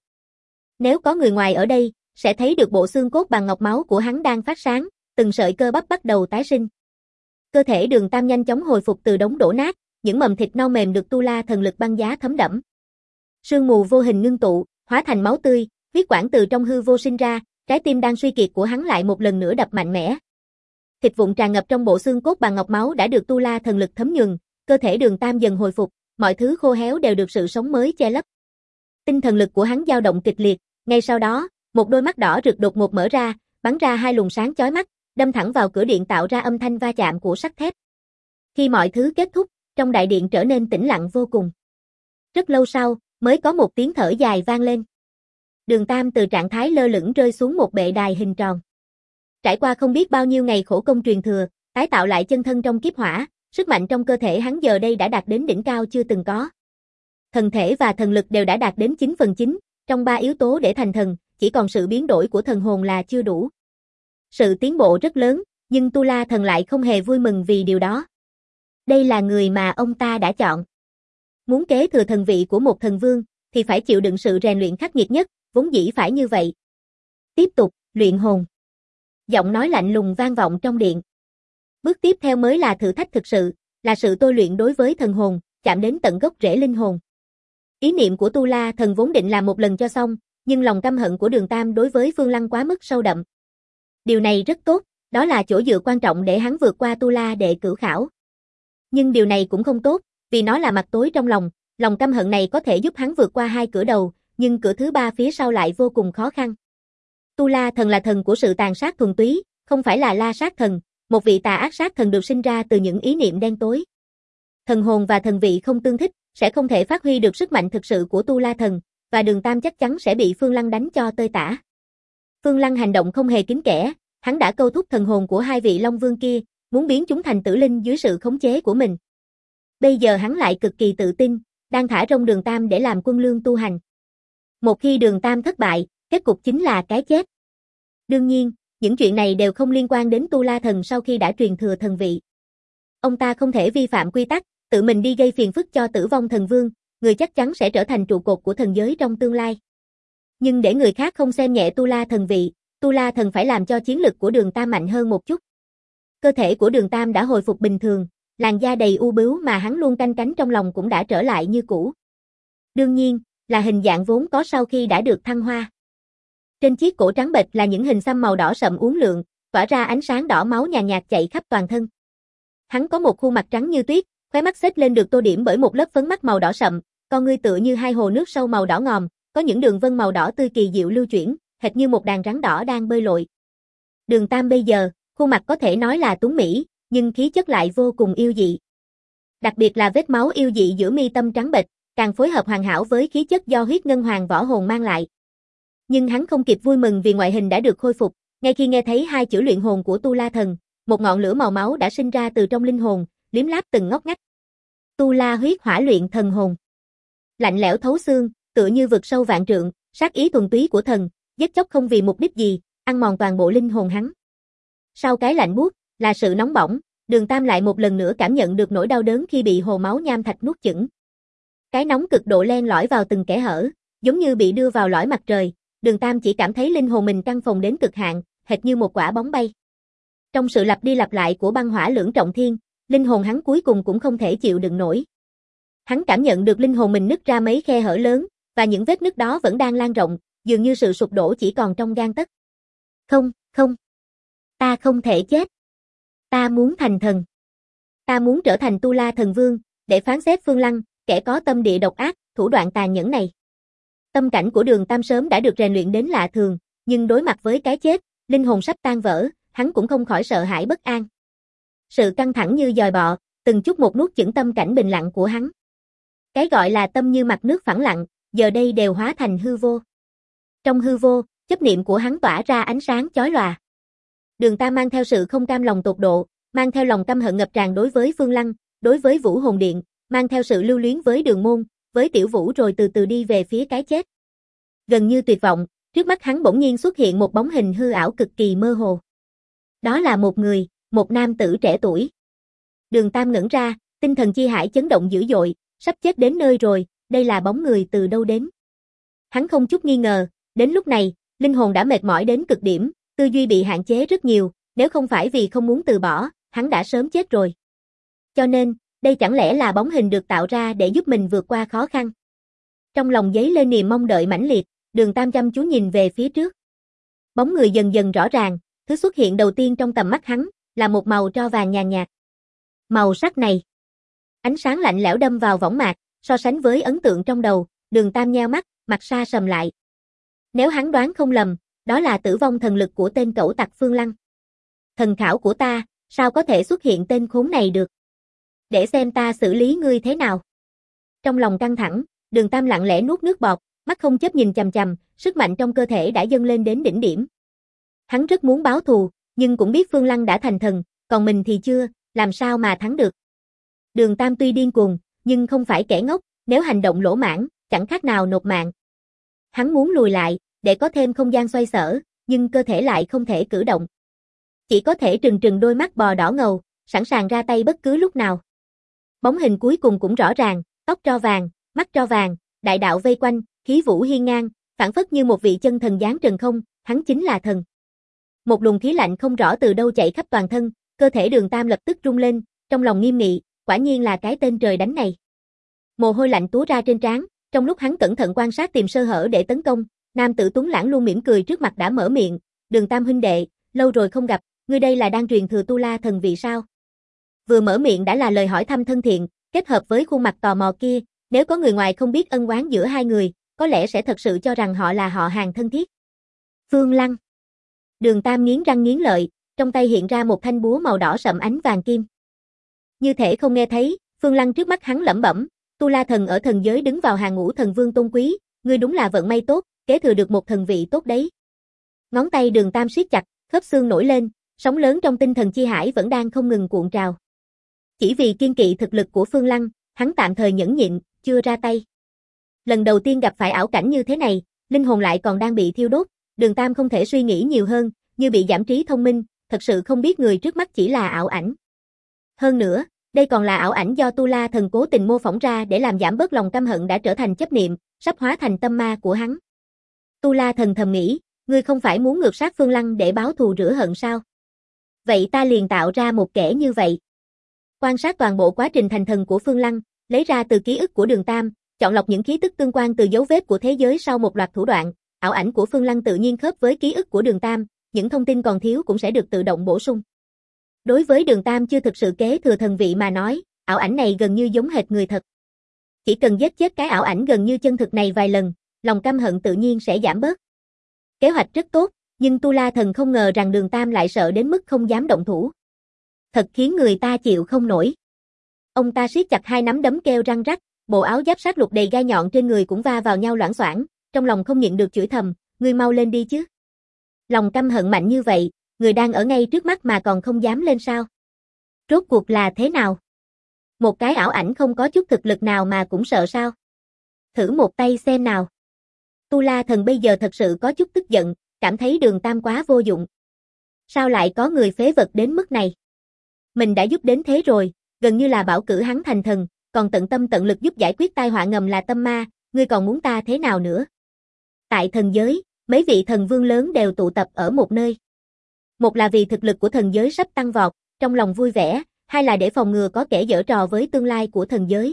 Nếu có người ngoài ở đây, sẽ thấy được bộ xương cốt bằng ngọc máu của hắn đang phát sáng, từng sợi cơ bắp bắt đầu tái sinh. Cơ thể Đường Tam nhanh chóng hồi phục từ đống đổ nát, những mầm thịt non mềm được Tu La thần lực băng giá thấm đẫm. Sương mù vô hình ngưng tụ, hóa thành máu tươi, huyết quản từ trong hư vô sinh ra, trái tim đang suy kiệt của hắn lại một lần nữa đập mạnh mẽ. Thịt vụn tràn ngập trong bộ xương cốt bằng ngọc máu đã được Tu La thần lực thấm nhuần, cơ thể Đường Tam dần hồi phục, mọi thứ khô héo đều được sự sống mới che lấp. Tinh thần lực của hắn dao động kịch liệt, ngay sau đó, một đôi mắt đỏ rực đột ngột mở ra, bắn ra hai luồng sáng chói mắt, đâm thẳng vào cửa điện tạo ra âm thanh va chạm của sắt thép. Khi mọi thứ kết thúc, trong đại điện trở nên tĩnh lặng vô cùng. Rất lâu sau, mới có một tiếng thở dài vang lên. Đường Tam từ trạng thái lơ lửng rơi xuống một bệ đài hình tròn. Trải qua không biết bao nhiêu ngày khổ công truyền thừa, tái tạo lại chân thân trong kiếp hỏa, sức mạnh trong cơ thể hắn giờ đây đã đạt đến đỉnh cao chưa từng có. Thần thể và thần lực đều đã đạt đến 9/9, trong 3 yếu tố để thành thần, chỉ còn sự biến đổi của thần hồn là chưa đủ. Sự tiến bộ rất lớn, nhưng Tu La thần lại không hề vui mừng vì điều đó. Đây là người mà ông ta đã chọn. Muốn kế thừa thần vị của một thần vương, thì phải chịu đựng sự rèn luyện khắc nghiệt nhất, vốn dĩ phải như vậy. Tiếp tục, luyện hồn. Giọng nói lạnh lùng vang vọng trong điện. Bước tiếp theo mới là thử thách thực sự, là sự tôi luyện đối với thần hồn, chạm đến tận gốc rễ linh hồn. Ý niệm của Tu La thần vốn định làm một lần cho xong, nhưng lòng căm hận của Đường Tam đối với Phương Lăng quá mức sâu đậm. Điều này rất tốt, đó là chỗ dựa quan trọng để hắn vượt qua Tu La đệ cửu khảo. Nhưng điều này cũng không tốt, vì nó là mặt tối trong lòng căm hận này có thể giúp hắn vượt qua 2 cửa đầu, nhưng cửa thứ 3 phía sau lại vô cùng khó khăn. Tu La thần là thần của sự tàn sát thuần túy, không phải là La sát thần, một vị tà ác sát thần được sinh ra từ những ý niệm đen tối. Thần hồn và thần vị không tương thích, sẽ không thể phát huy được sức mạnh thực sự của Tu La thần, và Đường Tam chắc chắn sẽ bị Phương Lăng đánh cho tơi tả. Phương Lăng hành động không hề kín kẽ, hắn đã câu thúc thần hồn của 2 vị Long Vương kia, muốn biến chúng thành tử linh dưới sự khống chế của mình. Bây giờ hắn lại cực kỳ tự tin, đang thả rông Đường Tam để làm quân lương tu hành. Một khi Đường Tam thất bại, kết cục chính là cái chết. Đương nhiên, những chuyện này đều không liên quan đến Tu La thần sau khi đã truyền thừa thần vị. Ông ta không thể vi phạm quy tắc, tự mình đi gây phiền phức cho Tử Vong thần vương, người chắc chắn sẽ trở thành trụ cột của thần giới trong tương lai. Nhưng để người khác không xem nhẹ Tu La thần vị, Tu La thần phải làm cho chiến lực của Đường Tam mạnh hơn một chút. Cơ thể của Đường Tam đã hồi phục bình thường, làn da đầy u bướu mà hắn luôn canh cánh trong lòng cũng đã trở lại như cũ. Đương nhiên, là hình dạng vốn có sau khi đã được thăng hoa. Trên chiếc cổ trắng bệch là những hình xăm màu đỏ sậm uốn lượn, tỏa ra ánh sáng đỏ máu nhàn nhạt chạy khắp toàn thân. Hắn có một khuôn mặt trắng như tuyết, khóe mắt xếp lên được tô điểm bởi một lớp phấn mắt màu đỏ sậm, con ngươi tựa như 2 hồ nước sâu màu đỏ ngòm, có những đường vân màu đỏ tươi kỳ diệu lưu chuyển, hệt như một đàn rắn đỏ đang bơi lội. Đường Tam bây giờ, khuôn mặt có thể nói là tuấn mỹ, nhưng khí chất lại vô cùng yêu dị. Đặc biệt là vết máu yêu dị giữa mi tâm trắng bệch, càng phối hợp hoàn hảo với khí chất do huyết ngân hoàng võ hồn mang lại. Nhưng hắn không kịp vui mừng vì ngoại hình đã được khôi phục, ngay khi nghe thấy 2 chữ luyện hồn của Tu La thần, một ngọn lửa màu máu đã sinh ra từ trong linh hồn, liếm láp từng ngóc ngách. Tu La huyết hỏa luyện thần hồn. Lạnh lẽo thấu xương, tựa như vực sâu vạn trượng, sát ý thuần túy của thần, giết chóc không vì mục đích gì, ăn mòn toàn bộ linh hồn hắn. Sau cái lạnh buốt, là sự nóng bỏng, Đường Tam lại một lần nữa cảm nhận được nỗi đau đớn khi bị hồ máu nham thạch nuốt chửng. Cái nóng cực độ len lỏi vào từng kẽ hở, giống như bị đưa vào lõi mặt trời, Đường Tam chỉ cảm thấy linh hồn mình căng phồng đến cực hạn, hệt như một quả bóng bay. Trong sự lặp đi lặp lại của băng hỏa lưỡng trọng thiên, linh hồn hắn cuối cùng cũng không thể chịu đựng nổi. Hắn cảm nhận được linh hồn mình nứt ra mấy khe hở lớn, và những vết nứt đó vẫn đang lan rộng, dường như sự sụp đổ chỉ còn trong gang tấc. Không, không. Ta không thể chết. Ta muốn thành thần. Ta muốn trở thành Tu La Thần Vương, để phán xét Phương Lăng, kẻ có tâm địa độc ác, thủ đoạn tàn nhẫn này. Tâm cảnh của Đường Tam sớm đã được rèn luyện đến lạ thường, nhưng đối mặt với cái chết, linh hồn sắp tan vỡ, hắn cũng không khỏi sợ hãi bất an. Sự căng thẳng như dòi bọ, từng chút một nuốt chửng tâm cảnh bình lặng của hắn. Cái gọi là tâm như mặt nước phẳng lặng, giờ đây đều hóa thành hư vô. Trong hư vô, chấp niệm của hắn tỏa ra ánh sáng chói lòa. Đường Tam mang theo sự không cam lòng tột độ, mang theo lòng căm hận ngập tràn đối với Phương Lăng, đối với Vũ Hồn Điện, mang theo sự lưu luyến với Đường Môn, với Tiểu Vũ rồi từ từ đi về phía cái chết. Gần như tuyệt vọng, trước mắt hắn bỗng nhiên xuất hiện một bóng hình hư ảo cực kỳ mơ hồ. Đó là một người, một nam tử trẻ tuổi. Đường Tam ngẩn ra, tinh thần chi hải chấn động dữ dội, sắp chết đến nơi rồi, đây là bóng người từ đâu đến. Hắn không chút nghi ngờ, đến lúc này, linh hồn đã mệt mỏi đến cực điểm, tư duy bị hạn chế rất nhiều, nếu không phải vì không muốn từ bỏ, hắn đã sớm chết rồi. Cho nên, đây chẳng lẽ là bóng hình được tạo ra để giúp mình vượt qua khó khăn. Trong lòng dấy lên niềm mong đợi mãnh liệt, Đường Tam chăm chú nhìn về phía trước. Bóng người dần dần rõ ràng, thứ xuất hiện đầu tiên trong tầm mắt hắn, là một màu tro vàng nhàn nhạt. Màu sắc này, ánh sáng lạnh lẽo đâm vào võng mạc, so sánh với ấn tượng trong đầu, Đường Tam nheo mắt, mặt sa sầm lại. Nếu hắn đoán không lầm, đó là tử vong thần lực của tên cẩu tặc Phương Lăng. Thần khảo của ta, sao có thể xuất hiện tên khốn này được? Để xem ta xử lý ngươi thế nào. Trong lòng căng thẳng, Đường Tam lặng lẽ nuốt nước bọt, mắt không chớp nhìn chằm chằm, sức mạnh trong cơ thể đã dâng lên đến đỉnh điểm. Hắn rất muốn báo thù, nhưng cũng biết Phương Lăng đã thành thần, còn mình thì chưa, làm sao mà thắng được. Đường Tam tuy điên cuồng, nhưng không phải kẻ ngốc, nếu hành động lỗ mãng, chẳng khác nào nộp mạng. Hắn muốn lùi lại, để có thêm không gian xoay sở, nhưng cơ thể lại không thể cử động. Chỉ có thể trừng trừng đôi mắt bò đỏ ngầu, sẵn sàng ra tay bất cứ lúc nào. Bóng hình cuối cùng cũng rõ ràng, tóc tro vàng, mắt tro vàng, đại đạo vây quanh, khí vũ hiên ngang, phảng phất như một vị chân thần giáng trần không, hắn chính là thần. Một luồng khí lạnh không rõ từ đâu chạy khắp toàn thân, cơ thể Đường Tam lập tức rung lên, trong lòng nghiêm nghị, quả nhiên là cái tên trời đánh này. Mồ hôi lạnh túa ra trên trán, trong lúc hắn cẩn thận quan sát tìm sơ hở để tấn công, nam tử tuấn lãng luôn mỉm cười trước mặt đã mở miệng, Đường Tam huynh đệ, lâu rồi không gặp, ngươi đây là đang truyền thừa Tu La thần vị sao? Vừa mở miệng đã là lời hỏi thăm thân thiện, kết hợp với khuôn mặt tò mò kia, nếu có người ngoài không biết ân oán giữa hai người, có lẽ sẽ thật sự cho rằng họ là họ hàng thân thiết. Phương Lăng. Đường Tam nghiến răng nghiến lợi, trong tay hiện ra một thanh búa màu đỏ sậm ánh vàng kim. Như thể không nghe thấy, Phương Lăng trước mắt hắn lẩm bẩm, Tu La thần ở thần giới đứng vào hàng ngũ thần vương tôn quý, ngươi đúng là vận may tốt, kế thừa được một thần vị tốt đấy. Ngón tay Đường Tam siết chặt, khớp xương nổi lên, sóng lớn trong tinh thần chi hải vẫn đang không ngừng cuộn trào. Chỉ vì kiên kỵ thực lực của Phương Lăng, hắn tạm thời nhẫn nhịn, chưa ra tay. Lần đầu tiên gặp phải ảo cảnh như thế này, linh hồn lại còn đang bị thiêu đốt, Đường Tam không thể suy nghĩ nhiều hơn, như bị giảm trí thông minh, thật sự không biết người trước mắt chỉ là ảo ảnh. Hơn nữa, đây còn là ảo ảnh do Tu La thần cố tình mô phỏng ra để làm giảm bớt lòng căm hận đã trở thành chấp niệm, sắp hóa thành tâm ma của hắn. Tu La thần thầm nghĩ, ngươi không phải muốn ngược sát Phương Lăng để báo thù rửa hận sao? Vậy ta liền tạo ra một kẻ như vậy. Quan sát toàn bộ quá trình thành thần của Phương Lăng, lấy ra từ ký ức của Đường Tam, chọn lọc những khí tức tương quan từ dấu vết của thế giới sau một loạt thủ đoạn, ảo ảnh của Phương Lăng tự nhiên khớp với ký ức của Đường Tam, những thông tin còn thiếu cũng sẽ được tự động bổ sung. Đối với Đường Tam chưa thực sự kế thừa thần vị mà nói, ảo ảnh này gần như giống hệt người thật. Chỉ cần giết chết cái ảo ảnh gần như chân thực này vài lần, lòng căm hận tự nhiên sẽ giảm bớt. Kế hoạch rất tốt, nhưng Tu La thần không ngờ rằng Đường Tam lại sợ đến mức không dám động thủ. Thật khiến người ta chịu không nổi. Ông ta siết chặt hai nắm đấm kêu răng rắc, bộ áo giáp sát lục đầy gai nhọn trên người cũng va vào nhau loảng xoảng, trong lòng không nhịn được chửi thầm, ngươi mau lên đi chứ. Lòng căm hận mạnh như vậy, người đang ở ngay trước mắt mà còn không dám lên sao? Rốt cuộc là thế nào? Một cái ảo ảnh không có chút thực lực nào mà cũng sợ sao? Thử một tay xem nào. Tu La thần bây giờ thật sự có chút tức giận, cảm thấy Đường Tam quá vô dụng. Sao lại có người phế vật đến mức này? Mình đã giúp đến thế rồi, gần như là bảo cử hắn thành thần, còn tận tâm tận lực giúp giải quyết tai họa ngầm là tâm ma, ngươi còn muốn ta thế nào nữa? Tại thần giới, mấy vị thần vương lớn đều tụ tập ở một nơi. Một là vì thực lực của thần giới sắp tăng vọt, trong lòng vui vẻ, hai là để phòng ngừa có kẻ giở trò với tương lai của thần giới.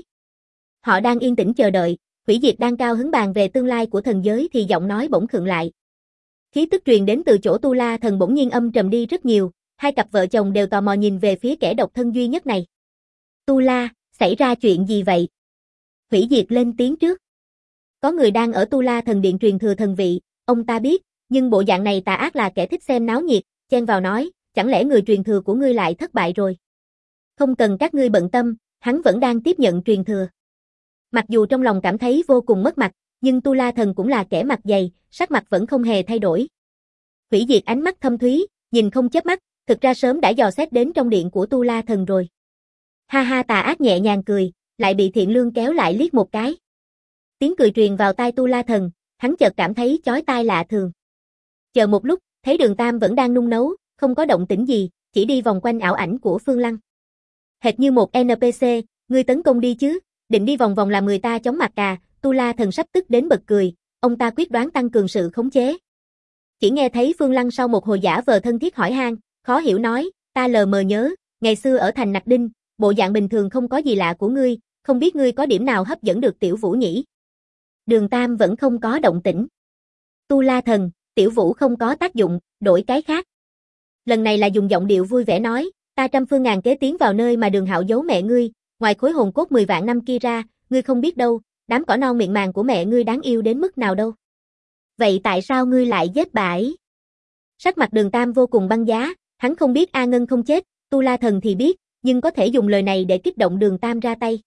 Họ đang yên tĩnh chờ đợi, Hủy Diệt đang cao hứng bàn về tương lai của thần giới thì giọng nói bỗng khựng lại. Khí tức truyền đến từ chỗ Tu La Thần bỗng nhiên âm trầm đi rất nhiều, hai cặp vợ chồng đều tò mò nhìn về phía kẻ độc thân duy nhất này. Tu La, xảy ra chuyện gì vậy? Hủy Diệt lên tiếng trước. Có người đang ở Tu La Thần Điện truyền thừa thần vị, ông ta biết, nhưng bộ dạng này tà ác là kẻ thích xem náo nhiệt, chen vào nói, chẳng lẽ người truyền thừa của ngươi lại thất bại rồi? Không cần các ngươi bận tâm, hắn vẫn đang tiếp nhận truyền thừa. Mặc dù trong lòng cảm thấy vô cùng mất mặt, nhưng Tu La Thần cũng là kẻ mặt dày, sắc mặt vẫn không hề thay đổi. Hủy Diệt ánh mắt thâm thúy, nhìn không chớp mắt, thực ra sớm đã dò xét đến trong điện của Tu La Thần rồi. Ha ha, tà ác nhẹ nhàng cười, lại bị Thiện Lương kéo lại liếc một cái. Tiếng cười truyền vào tai Tu La Thần, hắn chợt cảm thấy chói tai lạ thường. Chờ một lúc, thấy Đường Tam vẫn đang nung nấu, không có động tĩnh gì, chỉ đi vòng quanh ảo ảnh của Phương Lăng. Hệt như một NPC, ngươi tấn công đi chứ, định đi vòng vòng làm người ta chóng mặt à? Tu La Thần sắp tức đến bật cười, ông ta quyết đoán tăng cường sự khống chế. Chỉ nghe thấy Phương Lăng sau một hồi giả vờ thân thiết hỏi han, khó hiểu nói, ta lờ mờ nhớ, ngày xưa ở thành Nặc Đinh, bộ dạng bình thường không có gì lạ của ngươi, không biết ngươi có điểm nào hấp dẫn được Tiểu Vũ nhỉ? Đường Tam vẫn không có động tĩnh. Tu La Thần, Tiểu Vũ không có tác dụng, đổi cái khác. Lần này là dùng giọng điệu vui vẻ nói, ta trăm phương ngàn kế tiến vào nơi mà Đường Hạo giấu mẹ ngươi, ngoài khối hồn cốt 10 vạn năm kia ra, ngươi không biết đâu, đám cỏ non miệng màng của mẹ ngươi đáng yêu đến mức nào đâu. Vậy tại sao ngươi lại giết bà ấy? Sắc mặt Đường Tam vô cùng băng giá, hắn không biết A Ngân không chết, Tu La Thần thì biết, nhưng có thể dùng lời này để kích động Đường Tam ra tay.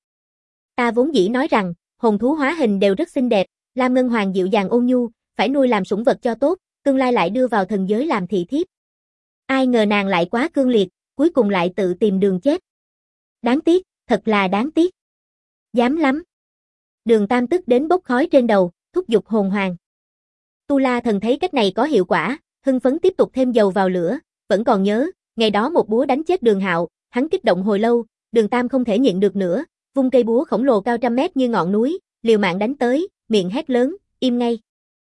Ta vốn dĩ nói rằng, hồn thú hóa hình đều rất xinh đẹp, Lam Ngân Hoàng dịu dàng ôn nhu, phải nuôi làm sủng vật cho tốt, tương lai lại đưa vào thần giới làm thị thiếp. Ai ngờ nàng lại quá cương liệt, cuối cùng lại tự tìm đường chết. Đáng tiếc, thật là đáng tiếc. Dám lắm. Đường Tam tức đến bốc khói trên đầu, thúc giục hồn hoàng. Tu La Thần thấy cách này có hiệu quả, hưng phấn tiếp tục thêm dầu vào lửa, vẫn còn nhớ, ngày đó một búa đánh chết Đường Hạo, hắn kích động hồi lâu, Đường Tam không thể nhịn được nữa, vung cây búa khổng lồ cao trăm mét như ngọn núi, liều mạng đánh tới, miệng hét lớn, im ngay.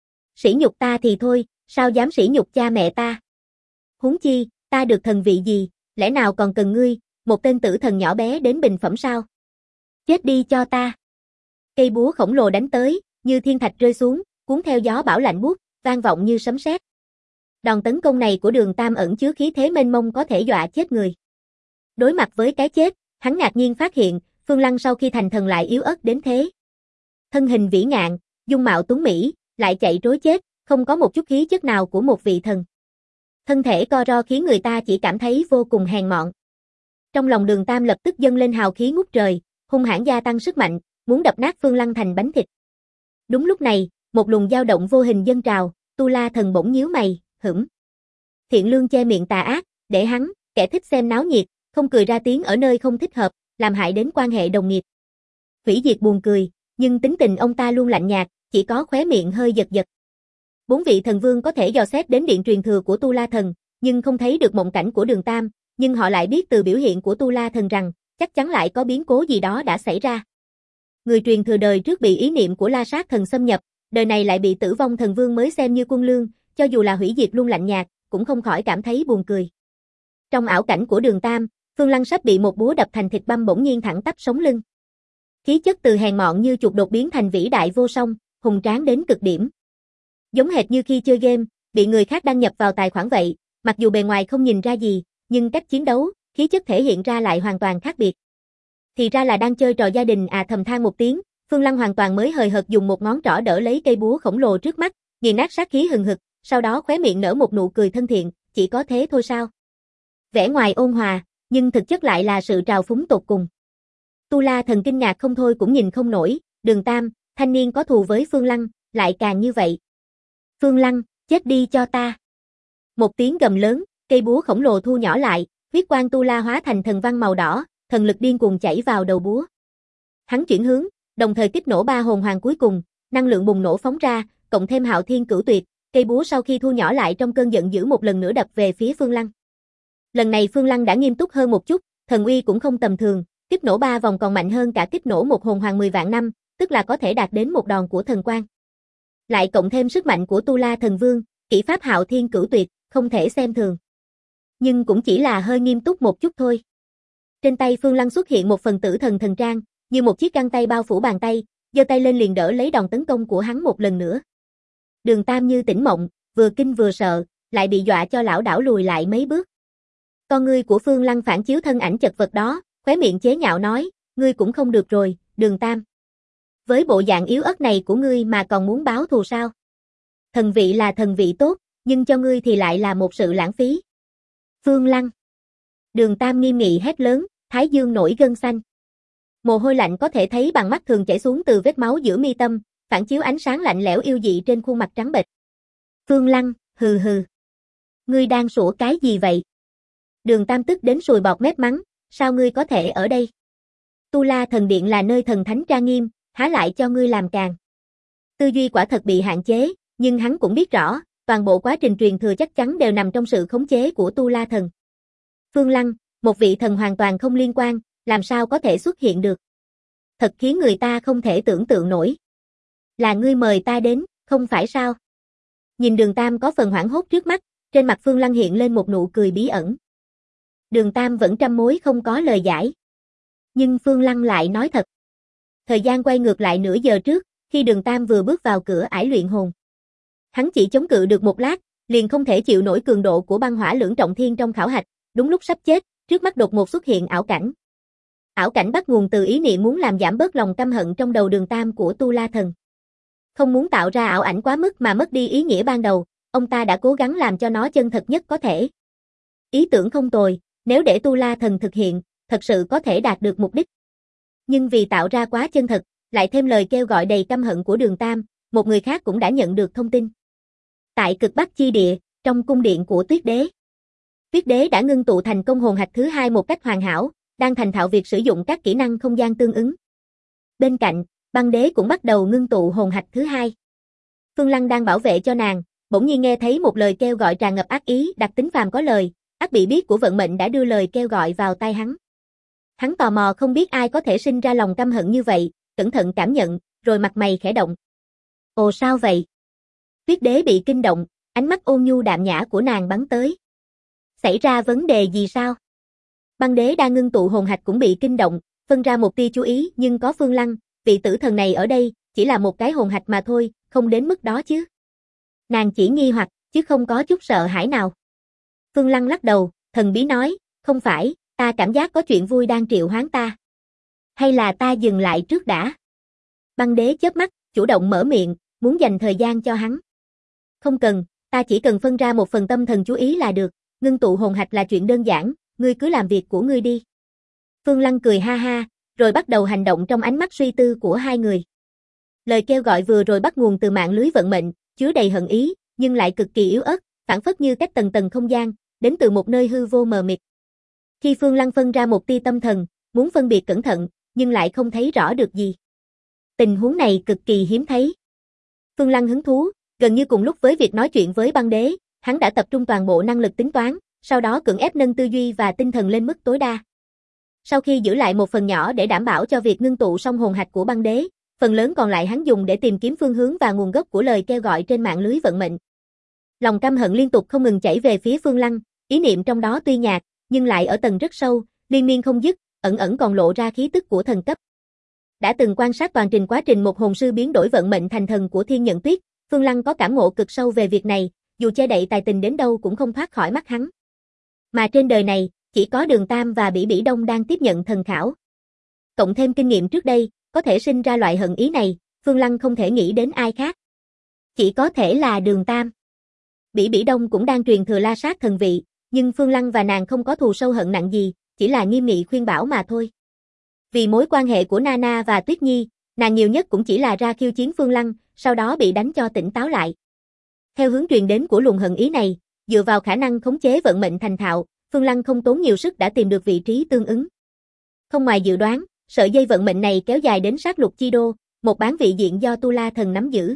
Sỉ nhục ta thì thôi, sao dám sỉ nhục cha mẹ ta? Huống chi, ta được thần vị gì, lẽ nào còn cần ngươi, một tên tử thần nhỏ bé đến bình phẩm sao? Chết đi cho ta. Cây búa khổng lồ đánh tới, như thiên thạch rơi xuống, cuốn theo gió bão lạnh buốt, vang vọng như sấm sét. Đòn tấn công này của Đường Tam ẩn chứa khí thế mênh mông có thể dọa chết người. Đối mặt với cái chết, hắn ngạc nhiên phát hiện, Phương Lăng sau khi thành thần lại yếu ớt đến thế. Thân hình vĩ ngạn, dung mạo tuấn mỹ, lại chạy trối chết, không có một chút khí chất nào của một vị thần. Thân thể co ro khiến người ta chỉ cảm thấy vô cùng hèn mọn. Trong lòng Đường Tam lập tức dâng lên hào khí ngút trời, hung hãn gia tăng sức mạnh, muốn đập nát Phương Lăng thành bánh thịt. Đúng lúc này, một luồng dao động vô hình dâng trào, Tu La Thần bỗng nhíu mày, hửm. Thiện Lương che miệng tà ác, để hắn, kẻ thích xem náo nhiệt, không cười ra tiếng ở nơi không thích hợp, làm hại đến quan hệ đồng nghiệp. Hủy Diệt buồn cười, nhưng tính tình ông ta luôn lạnh nhạt, chỉ có khóe miệng hơi giật giật. 4 vị thần vương có thể dò xét đến điện truyền thừa của Tu La Thần, nhưng không thấy được mộng cảnh của Đường Tam, nhưng họ lại biết từ biểu hiện của Tu La Thần rằng, chắc chắn lại có biến cố gì đó đã xảy ra. Người truyền thừa đời trước bị ý niệm của La Sát Thần xâm nhập, đời này lại bị Tử Vong Thần Vương mới xem như quân lương, cho dù là Hủy Diệt luôn lạnh nhạt, cũng không khỏi cảm thấy buồn cười. Trong ảo cảnh của Đường Tam, Phương Lăng sắp bị một búa đập thành thịt băm bỗng nhiên thẳng tắp sống lưng. Khí chất từ hèn mọn như chuột đột biến thành vĩ đại vô song, hùng tráng đến cực điểm. Giống hệt như khi chơi game, bị người khác đăng nhập vào tài khoản vậy, mặc dù bề ngoài không nhìn ra gì, nhưng cách chiến đấu, khí chất thể hiện ra lại hoàn toàn khác biệt. Thì ra là đang chơi trò gia đình à, thầm than một tiếng, Phương Lăng hoàn toàn mới hời hợt dùng một ngón trỏ đỡ lấy cây búa khổng lồ trước mắt, nghiền nát sát khí hừng hực, sau đó khóe miệng nở một nụ cười thân thiện, chỉ có thế thôi sao? Vẻ ngoài ôn hòa, nhưng thực chất lại là sự trào phúng tột cùng. Tu La Thần kinh ngạc không thôi cũng nhìn không nổi, Đường Tam, thanh niên có thù với Phương Lăng, lại càng như vậy. Phương Lăng, chết đi cho ta. Một tiếng gầm lớn, cây búa khổng lồ thu nhỏ lại, huyết quang Tu La hóa thành thần văn màu đỏ, thần lực điên cuồng chảy vào đầu búa. Hắn chuyển hướng, đồng thời kích nổ 3 hồn hoàng cuối cùng, năng lượng bùng nổ phóng ra, cộng thêm Hạo Thiên Cửu Tuyệt, cây búa sau khi thu nhỏ lại trong cơn giận dữ một lần nữa đập về phía Phương Lăng. Lần này Phương Lăng đã nghiêm túc hơn một chút, thần uy cũng không tầm thường, kích nổ 3 vòng còn mạnh hơn cả kích nổ một hồn hoàng 10 vạn năm, tức là có thể đạt đến một đòn của thần quang. Lại cộng thêm sức mạnh của Tu La Thần Vương, kỹ pháp Hạo Thiên Cửu Tuyệt, không thể xem thường. Nhưng cũng chỉ là hơi nghiêm túc một chút thôi. Trên tay Phương Lăng xuất hiện một phần tử thần thần trang, như một chiếc găng tay bao phủ bàn tay, giơ tay lên liền đỡ lấy đòn tấn công của hắn một lần nữa. Đường Tam như tỉnh mộng, vừa kinh vừa sợ, lại bị dọa cho lảo đảo lùi lại mấy bước. Con ngươi của Phương Lăng phản chiếu thân ảnh chật vật đó, khóe miệng chế nhạo nói, ngươi cũng không được rồi, Đường Tam. Với bộ dạng yếu ớt này của ngươi mà còn muốn báo thù sao? Thần vị là thần vị tốt, nhưng cho ngươi thì lại là một sự lãng phí. Phương Lăng. Đường Tam nghiêm nghị hét lớn, thái dương nổi gân xanh. Mồ hôi lạnh có thể thấy bằng mắt thường chảy xuống từ vết máu giữa mi tâm, phản chiếu ánh sáng lạnh lẽo yêu dị trên khuôn mặt trắng bệch. Phương Lăng, hừ hừ. Ngươi đang sủa cái gì vậy? Đường Tam tức đến sùi bọt mép mắng, sao ngươi có thể ở đây? Tu La Thần Điện là nơi thần thánh trang nghiêm, há lại cho ngươi làm càn. Tư duy quả thật bị hạn chế, nhưng hắn cũng biết rõ, toàn bộ quá trình truyền thừa chắc chắn đều nằm trong sự khống chế của Tu La Thần. Phương Lăng, một vị thần hoàn toàn không liên quan, làm sao có thể xuất hiện được? Thật khiến người ta không thể tưởng tượng nổi. Là ngươi mời ta đến, không phải sao? Nhìn Đường Tam có phần hoảng hốt trước mắt, trên mặt Phương Lăng hiện lên một nụ cười bí ẩn. Đường Tam vẫn trăm mối không có lời giải. Nhưng Phương Lăng lại nói thật. Thời gian quay ngược lại nửa giờ trước, khi Đường Tam vừa bước vào cửa ải luyện hồn. Hắn chỉ chống cự được một lát, liền không thể chịu nổi cường độ của băng hỏa lưỡng trọng thiên trong khảo hạch, đúng lúc sắp chết, trước mắt đột ngột xuất hiện ảo cảnh. Ảo cảnh bắt nguồn từ ý niệm muốn làm giảm bớt lòng căm hận trong đầu Đường Tam của Tu La Thần. Không muốn tạo ra ảo ảnh quá mức mà mất đi ý nghĩa ban đầu, ông ta đã cố gắng làm cho nó chân thật nhất có thể. Ý tưởng không tồi, nếu để Tu La Thần thực hiện, thật sự có thể đạt được mục đích. Nhưng vì tạo ra quá chân thật, lại thêm lời kêu gọi đầy căm hận của Đường Tam, một người khác cũng đã nhận được thông tin. Tại cực Bắc chi địa, trong cung điện của Tuyết Đế. Tuyết Đế đã ngưng tụ thành công hồn hạch thứ 2 một cách hoàn hảo, đang thành thạo việc sử dụng các kỹ năng không gian tương ứng. Bên cạnh, Băng Đế cũng bắt đầu ngưng tụ hồn hạch thứ 2. Phương Lăng đang bảo vệ cho nàng, bỗng nhiên nghe thấy một lời kêu gọi tràn ngập ác ý, đặc tính phàm có lời, ác bị biết của vận mệnh đã đưa lời kêu gọi vào tai hắn. Hắn tò mò không biết ai có thể sinh ra lòng căm hận như vậy, cẩn thận cảm nhận, rồi mặt mày khẽ động. Ồ sao vậy? Tuyết Đế bị kinh động, ánh mắt ôn nhu đạm nhã của nàng bắn tới. Xảy ra vấn đề gì sao? Băng Đế đang ngưng tụ hồn hạch cũng bị kinh động, phân ra một tia chú ý, nhưng có Phương Lăng, vị tử thần này ở đây, chỉ là một cái hồn hạch mà thôi, không đến mức đó chứ. Nàng chỉ nghi hoặc, chứ không có chút sợ hãi nào. Phương Lăng lắc đầu, thần bí nói, không phải, ta cảm giác có chuyện vui đang triệu hoán ta. Hay là ta dừng lại trước đã? Băng Đế chớp mắt, chủ động mở miệng, muốn dành thời gian cho hắn. Không cần, ta chỉ cần phân ra một phần tâm thần chú ý là được, ngưng tụ hồn hạch là chuyện đơn giản, ngươi cứ làm việc của ngươi đi. Phương Lăng cười ha ha, rồi bắt đầu hành động trong ánh mắt suy tư của hai người. Lời kêu gọi vừa rồi bắt nguồn từ mạng lưới vận mệnh, chứa đầy hận ý, nhưng lại cực kỳ yếu ớt, phảng phất như cách tầng tầng không gian, đến từ một nơi hư vô mờ mịt. Khi Phương Lăng phân ra một tia tâm thần, muốn phân biệt cẩn thận, nhưng lại không thấy rõ được gì. Tình huống này cực kỳ hiếm thấy. Phương Lăng hứng thú, gần như cùng lúc với việc nói chuyện với Băng Đế, hắn đã tập trung toàn bộ năng lực tính toán, sau đó cưỡng ép nâng tư duy và tinh thần lên mức tối đa. Sau khi giữ lại một phần nhỏ để đảm bảo cho việc ngưng tụ xong hồn hạch của Băng Đế, phần lớn còn lại hắn dùng để tìm kiếm phương hướng và nguồn gốc của lời kêu gọi trên mạng lưới vận mệnh. Lòng căm hận liên tục không ngừng chảy về phía Phương Lăng, ý niệm trong đó tuy nhạt, nhưng lại ở tầng rất sâu, liên miên không dứt, ẩn ẩn còn lộ ra khí tức của thần cấp. Đã từng quan sát toàn trình quá trình một hồn sư biến đổi vận mệnh thành thần của Thiên Nhận Tuyết, Phương Lăng có cảm ngộ cực sâu về việc này, dù che đậy tài tình đến đâu cũng không thoát khỏi mắt hắn. Mà trên đời này, chỉ có Đường Tam và Bỉ Bỉ Đông đang tiếp nhận thần khảo. Cộng thêm kinh nghiệm trước đây, có thể sinh ra loại hận ý này, Phương Lăng không thể nghĩ đến ai khác. Chỉ có thể là Đường Tam. Bỉ Bỉ Đông cũng đang truyền thừa La Sát thần vị, nhưng Phương Lăng và nàng không có thù sâu hận nặng gì, chỉ là nghiêm nghị khuyên bảo mà thôi. Vì mối quan hệ của Nana và Tuyết Nhi, nàng nhiều nhất cũng chỉ là ra khiêu chiến Phương Lăng, sau đó bị đánh cho tỉnh táo lại. Theo hướng truyền đến của luồng hận ý này, dựa vào khả năng khống chế vận mệnh thành thạo, Phương Lăng không tốn nhiều sức đã tìm được vị trí tương ứng. Không ngoài dự đoán, sợi dây vận mệnh này kéo dài đến sát lục chi đô, một bán vị diện do Tu La Thần nắm giữ.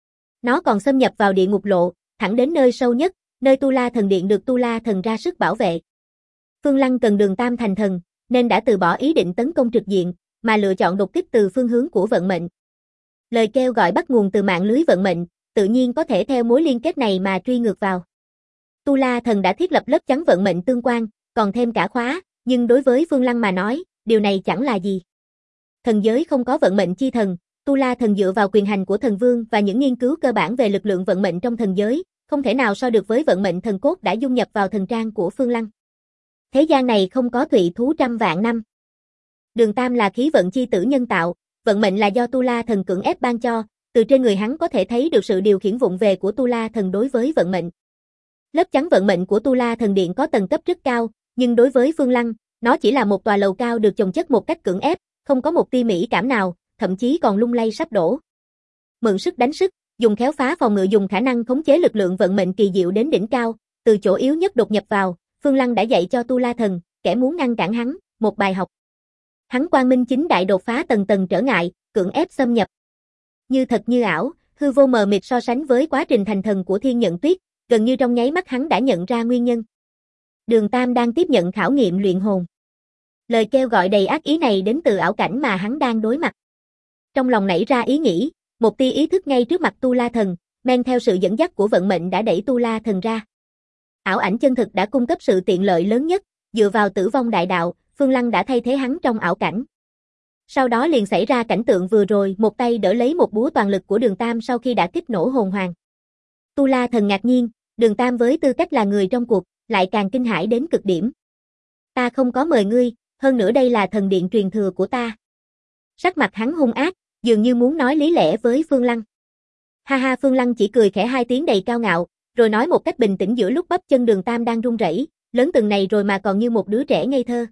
Nó còn xâm nhập vào địa ngục lộ, thẳng đến nơi sâu nhất, nơi Tu La Thần điện được Tu La Thần ra sức bảo vệ. Phương Lăng cần Đường Tam thành thần, nên đã từ bỏ ý định tấn công trực diện, mà lựa chọn đột kích từ phương hướng của vận mệnh. Lời kêu gọi bắt nguồn từ mạng lưới vận mệnh, tự nhiên có thể theo mối liên kết này mà truy ngược vào. Tu La Thần đã thiết lập lớp chắn vận mệnh tương quan, còn thêm cả khóa, nhưng đối với Phương Lăng mà nói, điều này chẳng là gì. Thần giới không có vận mệnh chi thần, Tu La Thần dựa vào quyền hành của thần vương và những nghiên cứu cơ bản về lực lượng vận mệnh trong thần giới, không thể nào so được với vận mệnh thần cốt đã dung nhập vào thần trang của Phương Lăng. Thế gian này không có thụy thú trăm vạn năm. Đường Tam là khí vận chi tử nhân tạo, vận mệnh là do Tu La Thần cưỡng ép ban cho, từ trên người hắn có thể thấy được sự điều khiển vụng về của Tu La Thần đối với vận mệnh. Lớp chắn vận mệnh của Tu La Thần Điện có tầng cấp rất cao, nhưng đối với Phương Lăng, nó chỉ là một tòa lầu cao được chồng chất một cách cưỡng ép, không có một tia mỹ cảm nào, thậm chí còn lung lay sắp đổ. Mượn sức đánh sức, dùng khéo phá phòng ngự, dùng khả năng khống chế lực lượng vận mệnh kỳ diệu đến đỉnh cao, từ chỗ yếu nhất đột nhập vào, Phương Lăng đã dạy cho Tu La Thần, kẻ muốn ngăn cản hắn, một bài học. Hắn quang minh chính đại đột phá tầng tầng trở ngại, cưỡng ép xâm nhập. Như thật như ảo, hư vô mờ mịt so sánh với quá trình thành thần của Thiên Nhận Tuyết, gần như trong nháy mắt hắn đã nhận ra nguyên nhân. Đường Tam đang tiếp nhận khảo nghiệm luyện hồn. Lời kêu gọi đầy ác ý này đến từ ảo cảnh mà hắn đang đối mặt. Trong lòng nảy ra ý nghĩ, một tia ý thức ngay trước mặt Tu La Thần, men theo sự dẫn dắt của vận mệnh đã đẩy Tu La Thần ra. Ảo ảnh chân thực đã cung cấp sự tiện lợi lớn nhất, dựa vào tử vong đại đạo, Phương Lăng đã thay thế hắn trong ảo cảnh. Sau đó liền xảy ra cảnh tượng vừa rồi, một tay đỡ lấy một búa toàn lực của Đường Tam sau khi đã kích nổ hồn hoàng. Tu La Thần ngạc nhiên, Đường Tam với tư cách là người trong cuộc, lại càng kinh hãi đến cực điểm. Ta không có mời ngươi, hơn nữa đây là thần điện truyền thừa của ta. Sắc mặt hắn hung ác, dường như muốn nói lý lẽ với Phương Lăng. Ha ha, Phương Lăng chỉ cười khẽ hai tiếng đầy cao ngạo, rồi nói một cách bình tĩnh giữa lúc bắp chân Đường Tam đang run rẩy, lớn từng này rồi mà còn như một đứa trẻ ngây thơ.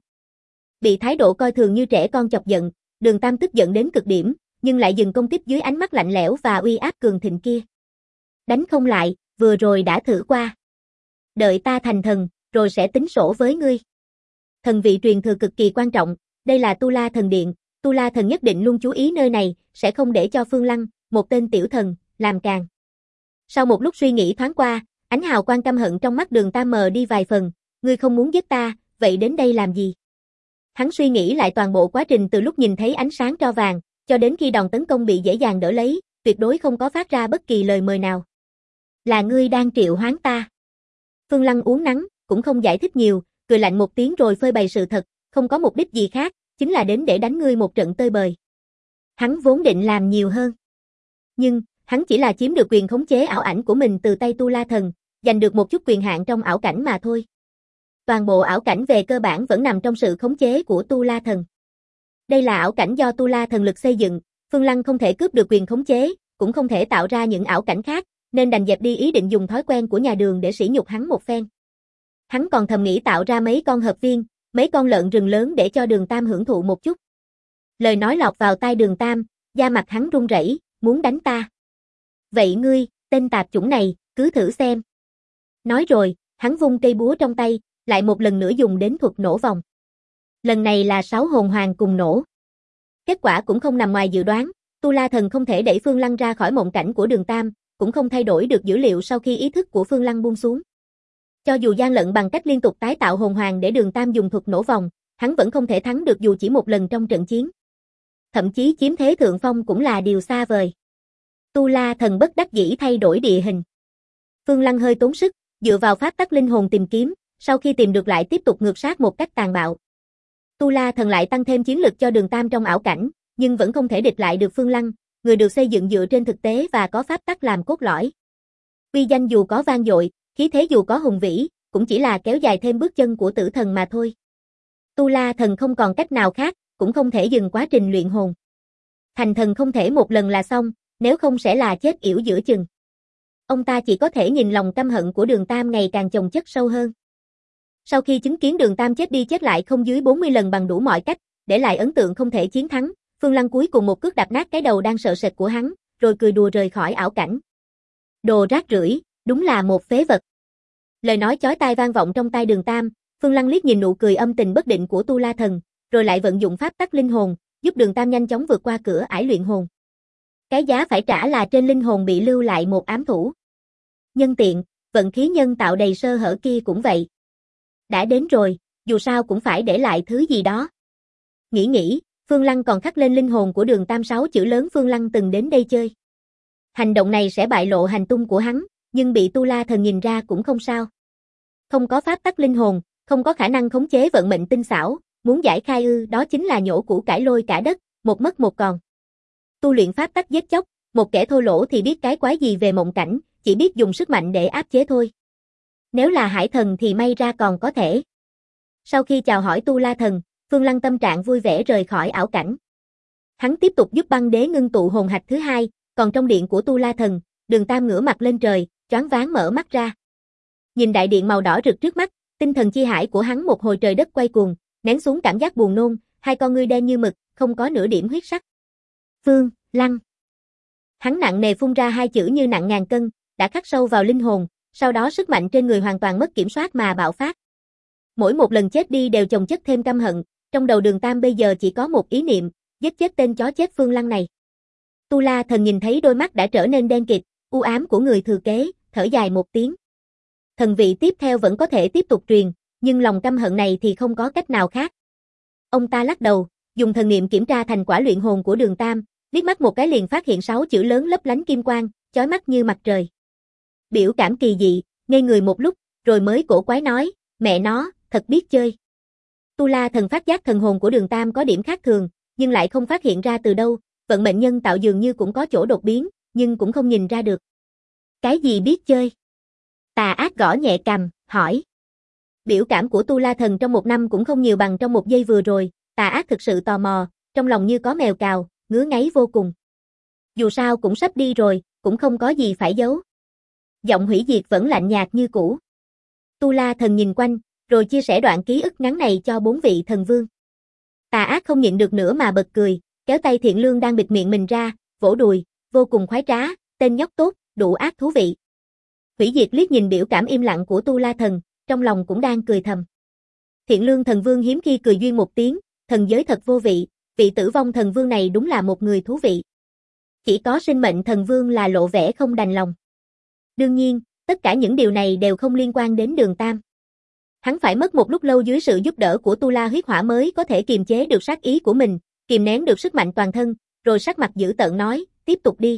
Bị thái độ coi thường như trẻ con chọc giận, Đường Tam tức giận đến cực điểm, nhưng lại dừng công kích dưới ánh mắt lạnh lẽo và uy áp cường thịnh kia. Đánh không lại, vừa rồi đã thử qua. Đợi ta thành thần, rồi sẽ tính sổ với ngươi. Thần vị truyền thừa cực kỳ quan trọng, đây là Tu La Thần Điện, Tu La Thần nhất định luôn chú ý nơi này, sẽ không để cho Phương Lăng, một tên tiểu thần, làm càn. Sau một lúc suy nghĩ thoáng qua, ánh hào quang căm hận trong mắt Đường Tam mờ đi vài phần, ngươi không muốn giết ta, vậy đến đây làm gì? Hắn suy nghĩ lại toàn bộ quá trình từ lúc nhìn thấy ánh sáng tro vàng, cho đến khi đòn tấn công bị dễ dàng đỡ lấy, tuyệt đối không có phát ra bất kỳ lời mời nào. Là ngươi đang triệu hoán ta. Phương Lăng uống nắng, cũng không giải thích nhiều, cười lạnh một tiếng rồi phơi bày sự thật, không có mục đích gì khác, chính là đến để đánh ngươi một trận tơi bời. Hắn vốn định làm nhiều hơn. Nhưng, hắn chỉ là chiếm được quyền khống chế ảo ảnh của mình từ tay Tu La Thần, giành được một chút quyền hạn trong ảo cảnh mà thôi. Toàn bộ ảo cảnh về cơ bản vẫn nằm trong sự khống chế của Tu La Thần. Đây là ảo cảnh do Tu La Thần lực xây dựng, Phương Lăng không thể cướp được quyền khống chế, cũng không thể tạo ra những ảo cảnh khác, nên đành dẹp đi ý định dùng thói quen của nhà Đường để sỉ nhục hắn một phen. Hắn còn thầm nghĩ tạo ra mấy con hợp viên, mấy con lợn rừng lớn để cho Đường Tam hưởng thụ một chút. Lời nói lọt vào tai Đường Tam, da mặt hắn run rẩy, muốn đánh ta. Vậy ngươi, tên tạp chủng này, cứ thử xem. Nói rồi, hắn vung cây búa trong tay, lại một lần nữa dùng đến thuật nổ vòng. Lần này là 6 hồn hoàng cùng nổ. Kết quả cũng không nằm ngoài dự đoán, Tu La Thần không thể đẩy Phương Lăng ra khỏi mộng cảnh của Đường Tam, cũng không thay đổi được dữ liệu sau khi ý thức của Phương Lăng buông xuống. Cho dù gian lận bằng cách liên tục tái tạo hồn hoàng để Đường Tam dùng thuật nổ vòng, hắn vẫn không thể thắng được dù chỉ một lần trong trận chiến. Thậm chí chiếm thế thượng phong cũng là điều xa vời. Tu La Thần bất đắc dĩ thay đổi địa hình. Phương Lăng hơi tốn sức, dựa vào pháp tắc linh hồn tìm kiếm, sau khi tìm được lại tiếp tục ngược sát một cách tàn bạo. Tu La Thần lại tăng thêm chiến lực cho Đường Tam trong ảo cảnh, nhưng vẫn không thể địch lại được Phương Lăng, người được xây dựng dựa trên thực tế và có pháp tắc làm cốt lõi. Uy danh dù có vang dội, khí thế dù có hùng vĩ, cũng chỉ là kéo dài thêm bước chân của tử thần mà thôi. Tu La Thần không còn cách nào khác, cũng không thể dừng quá trình luyện hồn. Thành thần không thể một lần là xong, nếu không sẽ là chết yểu giữa chừng. Ông ta chỉ có thể nhìn lòng căm hận của Đường Tam ngày càng chồng chất sâu hơn. Sau khi chứng kiến Đường Tam chết đi chết lại không dưới 40 lần bằng đủ mọi cách, để lại ấn tượng không thể chiến thắng, Phương Lăng cuối cùng một cước đạp nát cái đầu đang sợ sệt của hắn, rồi cười đùa rời khỏi ảo cảnh. Đồ rác rưởi, đúng là một phế vật. Lời nói chói tai vang vọng trong tai Đường Tam, Phương Lăng liếc nhìn nụ cười âm tình bất định của Tu La Thần, rồi lại vận dụng pháp tắc linh hồn, giúp Đường Tam nhanh chóng vượt qua cửa ải luyện hồn. Cái giá phải trả là trên linh hồn bị lưu lại một ám thủ. Nhân tiện, vận khí nhân tạo đầy sơ hở kia cũng vậy. Đã đến rồi, Dù sao cũng phải để lại thứ gì đó. Nghĩ, Phương Lăng còn khắc lên linh hồn của Đường Tam 6 chữ lớn Phương Lăng từng đến đây chơi. Hành động này sẽ bại lộ hành tung của hắn, nhưng bị Tu La Thần nhìn ra cũng không sao. Không có pháp tắc linh hồn, không có khả năng khống chế vận mệnh tinh xảo, muốn giải khai đó chính là nhổ củ cải lôi cả đất, một mất một còn. Tu luyện pháp tắc giết chóc, một kẻ thô lỗ thì biết cái quái gì về mộng cảnh, chỉ biết dùng sức mạnh để áp chế thôi. Nếu là hải thần thì may ra còn có thể. Sau khi chào hỏi Tu La Thần, Phương Lăng tâm trạng vui vẻ rời khỏi ảo cảnh. Hắn tiếp tục giúp băng đế ngưng tụ hồn hạch thứ hai, còn trong điện của Tu La Thần, Đường Tam ngửa mặt lên trời, choáng váng mở mắt ra. Nhìn đại điện màu đỏ rực trước mắt, tinh thần chi hải của hắn một hồi trời đất quay cuồng, nén xuống cảm giác buồn nôn, hai con ngươi đen như mực, không có nửa điểm huyết sắc. Phương Lăng. Hắn nặng nề phun ra hai chữ như nặng ngàn cân, đã khắc sâu vào linh hồn, sau đó sức mạnh trên người hoàn toàn mất kiểm soát mà bạo phát. Mỗi một lần chết đi đều chồng chất thêm căm hận, trong đầu Đường Tam bây giờ chỉ có một ý niệm, giết chết tên chó chết Phương Lăng này. Tu La Thần nhìn thấy đôi mắt đã trở nên đen kịt, u ám của người thừa kế, thở dài một tiếng. Thần vị tiếp theo vẫn có thể tiếp tục truyền, nhưng lòng căm hận này thì không có cách nào khác. Ông ta lắc đầu, dùng thần niệm kiểm tra thành quả luyện hồn của Đường Tam, liếc mắt một cái liền phát hiện 6 chữ lớn lấp lánh kim quang, chói mắt như mặt trời. Biểu cảm kỳ dị, ngây người một lúc, rồi mới cổ quái nói, mẹ nó, thật biết chơi. Tu La Thần phát giác thần hồn của Đường Tam có điểm khác thường, nhưng lại không phát hiện ra từ đâu, vận mệnh nhân tạo dường như cũng có chỗ đột biến, nhưng cũng không nhìn ra được. Cái gì biết chơi? Tà ác gõ nhẹ cằm, hỏi. Biểu cảm của Tu La Thần trong một năm cũng không nhiều bằng trong một giây vừa rồi, tà ác thực sự tò mò, trong lòng như có mèo cào, ngứa ngáy vô cùng. Dù sao cũng sắp đi rồi, cũng không có gì phải giấu. Giọng hủy diệt vẫn lạnh nhạt như cũ. Tu La Thần nhìn quanh, rồi chia sẻ đoạn ký ức ngắn này cho 4 vị thần vương. Tà ác không nhịn được nữa mà bật cười, kéo tay Thiện Lương đang bịt miệng mình ra, vỗ đùi, vô cùng khoái trá, tên nhóc tốt, đủ ác thú vị. Hủy diệt liếc nhìn biểu cảm im lặng của Tu La Thần, trong lòng cũng đang cười thầm. Thiện Lương thần vương hiếm khi cười duyên một tiếng, thần giới thật vô vị, vị tử vong thần vương này đúng là một người thú vị. Chỉ có sinh mệnh thần vương là lộ vẻ không đành lòng. Đương nhiên, tất cả những điều này đều không liên quan đến Đường Tam. Hắn phải mất một lúc lâu dưới sự giúp đỡ của Tu La huyết hỏa mới có thể kiềm chế được sát ý của mình, kìm nén được sức mạnh toàn thân, rồi sắc mặt dữ tợn nói, tiếp tục đi.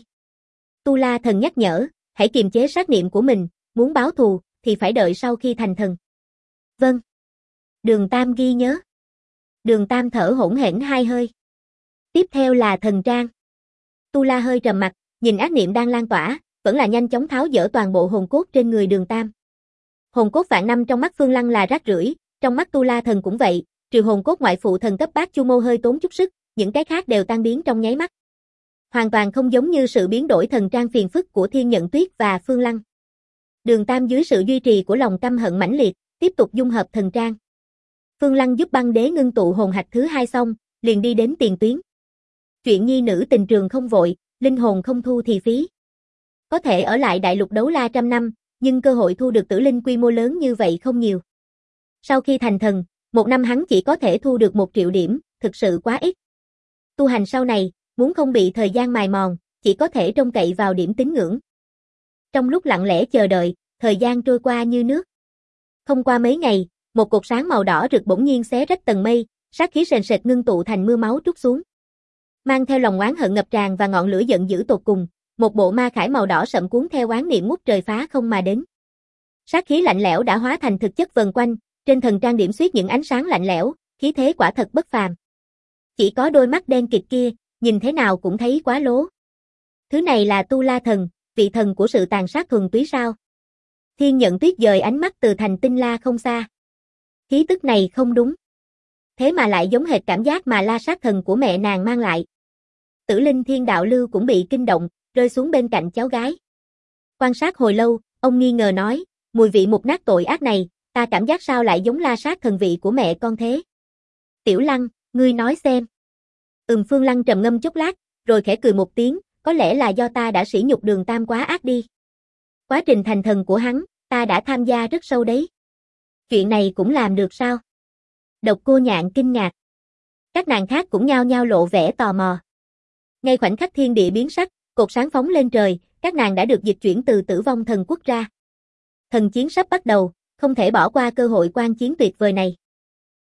Tu La Thần nhắc nhở, hãy kiềm chế sát niệm của mình, muốn báo thù, thì phải đợi sau khi thành thần. Vâng. Đường Tam ghi nhớ. Đường Tam thở hỗn hển hai hơi. Tiếp theo là thần trang. Tu La hơi trầm mặt, nhìn ác niệm đang lan tỏa, vẫn là nhanh chóng tháo dỡ toàn bộ hồn cốt trên người Đường Tam. Hồn cốt vạn năm trong mắt Phương Lăng là rác rưởi, trong mắt Tu La Thần cũng vậy, trừ hồn cốt ngoại phụ thần cấp Bát Chu Mô hơi tốn chút sức, những cái khác đều tan biến trong nháy mắt. Hoàn toàn không giống như sự biến đổi thần trang phiền phức của Thiên Nhận Tuyết và Phương Lăng. Đường Tam dưới sự duy trì của lòng căm hận mãnh liệt, tiếp tục dung hợp thần trang. Phương Lăng giúp băng đế ngưng tụ hồn hạch thứ hai xong, liền đi đến tiền tuyến. Chuyện nhi nữ tình trường không vội, linh hồn không thu thì phí. Có thể ở lại đại lục đấu la trăm năm, nhưng cơ hội thu được tử linh quy mô lớn như vậy không nhiều. Sau khi thành thần, một năm hắn chỉ có thể thu được 1 triệu điểm, thực sự quá ít. Tu hành sau này, muốn không bị thời gian mài mòn, chỉ có thể trông cậy vào điểm tín ngưỡng. Trong lúc lặng lẽ chờ đợi, thời gian trôi qua như nước. Không qua mấy ngày, một cột sáng màu đỏ rực bỗng nhiên xé rách tầng mây, sát khí sền sệt ngưng tụ thành mưa máu trút xuống. Mang theo lòng oán hận ngập tràn và ngọn lửa giận dữ tột cùng, một bộ ma khải màu đỏ sậm cuốn theo oán niệm ngút trời phá không mà đến. Sát khí lạnh lẽo đã hóa thành thực chất vần quanh, trên thần trang điểm xuyết những ánh sáng lạnh lẽo, khí thế quả thật bất phàm. Chỉ có đôi mắt đen kịt kia, nhìn thế nào cũng thấy quá lố. Thứ này là Tu La Thần, vị thần của sự tàn sát thuần túy sao? Thiên Nhận Tuyết dời ánh mắt từ thành tinh la không xa. Khí tức này không đúng. Thế mà lại giống hệt cảm giác mà La Sát Thần của mẹ nàng mang lại. Tử Linh Thiên Đạo Lưu cũng bị kinh động, rơi xuống bên cạnh cháu gái. Quan sát hồi lâu, ông nghi ngờ nói, mùi vị mục nát tội ác này, ta cảm giác sao lại giống La Sát Thần vị của mẹ con thế? Tiểu Lăng, ngươi nói xem. Phương Lăng trầm ngâm chốc lát, rồi khẽ cười một tiếng, có lẽ là do ta đã sỉ nhục Đường Tam quá ác đi. Quá trình thành thần của hắn, ta đã tham gia rất sâu đấy. Chuyện này cũng làm được sao? Độc Cô Nhạn kinh ngạc. Các nàng khác cũng nhao nhao lộ vẻ tò mò. Ngay khoảnh khắc thiên địa biến sắc, cột sáng phóng lên trời, các nàng đã được dịch chuyển từ Tử Vong Thần Quốc ra. Thần chiến sắp bắt đầu, không thể bỏ qua cơ hội quan chiến tuyệt vời này.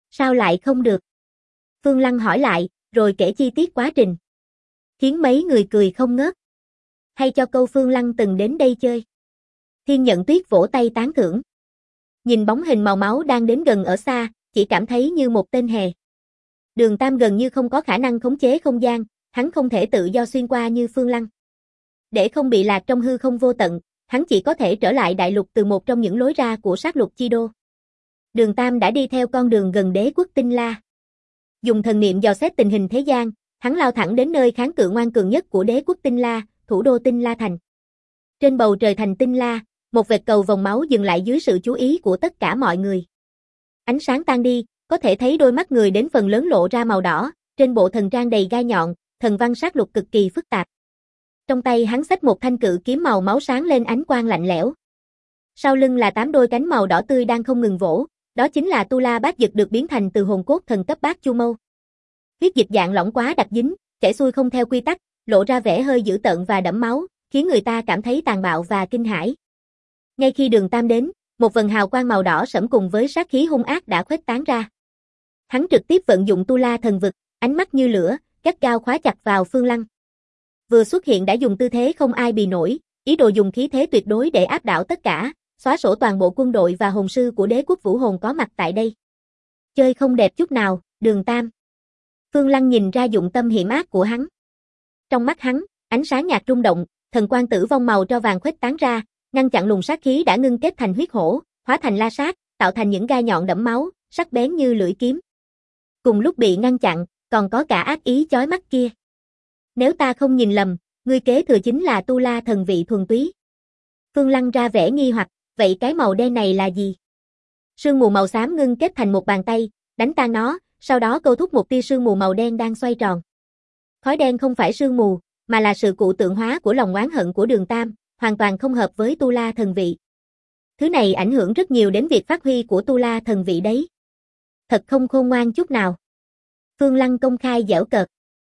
Sao lại không được? Phương Lăng hỏi lại, rồi kể chi tiết quá trình. Khiến mấy người cười không ngớt. Hay cho câu Phương Lăng từng đến đây chơi. Thiên Nhận Tuyết vỗ tay tán thưởng. Nhìn bóng hình màu máu đang đến gần ở xa, chỉ cảm thấy như một tên hề. Đường Tam gần như không có khả năng khống chế không gian, hắn không thể tự do xuyên qua như Phương Lăng. Để không bị lạc trong hư không vô tận, hắn chỉ có thể trở lại đại lục từ một trong những lối ra của sát lục chi đô. Đường Tam đã đi theo con đường gần đế quốc Tinh La. Dùng thần niệm dò xét tình hình thế gian, hắn lao thẳng đến nơi kháng cự ngoan cường nhất của đế quốc Tinh La, thủ đô Tinh La Thành. Trên bầu trời thành Tinh La, một vệt cầu vòng máu dừng lại dưới sự chú ý của tất cả mọi người. Ánh sáng tan đi, có thể thấy đôi mắt người đến phần lớn lộ ra màu đỏ, trên bộ thần trang đầy gai nhọn, thần văn sát lục cực kỳ phức tạp. Trong tay hắn xách một thanh cự kiếm màu máu sáng lên ánh quang lạnh lẽo. Sau lưng là 8 đôi cánh màu đỏ tươi đang không ngừng vỗ, đó chính là Tu La Bát Dực được biến thành từ hồn cốt thần cấp Bát Chu Mâu. Huyết dịch dạng lỏng quá đặc dính, chảy xuôi không theo quy tắc, lộ ra vẻ hơi dữ tợn và đẫm máu, khiến người ta cảm thấy tàn bạo và kinh hãi. Ngay khi Đường Tam đến, một vầng hào quang màu đỏ sẫm cùng với sát khí hung ác đã khuếch tán ra. Hắn trực tiếp vận dụng Tu La thần vực, ánh mắt như lửa, gắt gao khóa chặt vào Phương Lăng. Vừa xuất hiện đã dùng tư thế không ai bì nổi, ý đồ dùng khí thế tuyệt đối để áp đảo tất cả, xóa sổ toàn bộ quân đội và hồn sư của đế quốc Vũ Hồn có mặt tại đây. Chơi không đẹp chút nào, Đường Tam. Phương Lăng nhìn ra dụng tâm hiểm ác của hắn. Trong mắt hắn, ánh sáng nhạt rung động, thần quang tử vong màu tro vàng khuếch tán ra, ngăn chặn luồng sát khí đã ngưng kết thành huyết hổ, hóa thành la sát, tạo thành những gai nhọn đẫm máu, sắc bén như lưỡi kiếm. Cùng lúc bị ngăn chặn, còn có cả ác ý chói mắt kia. Nếu ta không nhìn lầm, ngươi kế thừa chính là Tu La thần vị thuần túy. Phương Lăng ra vẻ nghi hoặc, vậy cái màu đen này là gì? Sương mù màu xám ngưng kết thành một bàn tay, đánh tan nó, sau đó câu thúc một tia sương mù màu đen đang xoay tròn. Khói đen không phải sương mù, mà là sự cụ tượng hóa của lòng oán hận của Đường Tam, hoàn toàn không hợp với Tu La thần vị. Thứ này ảnh hưởng rất nhiều đến việc phát huy của Tu La thần vị đấy. Thật không khôn ngoan chút nào. Phương Lăng công khai giễu cợt.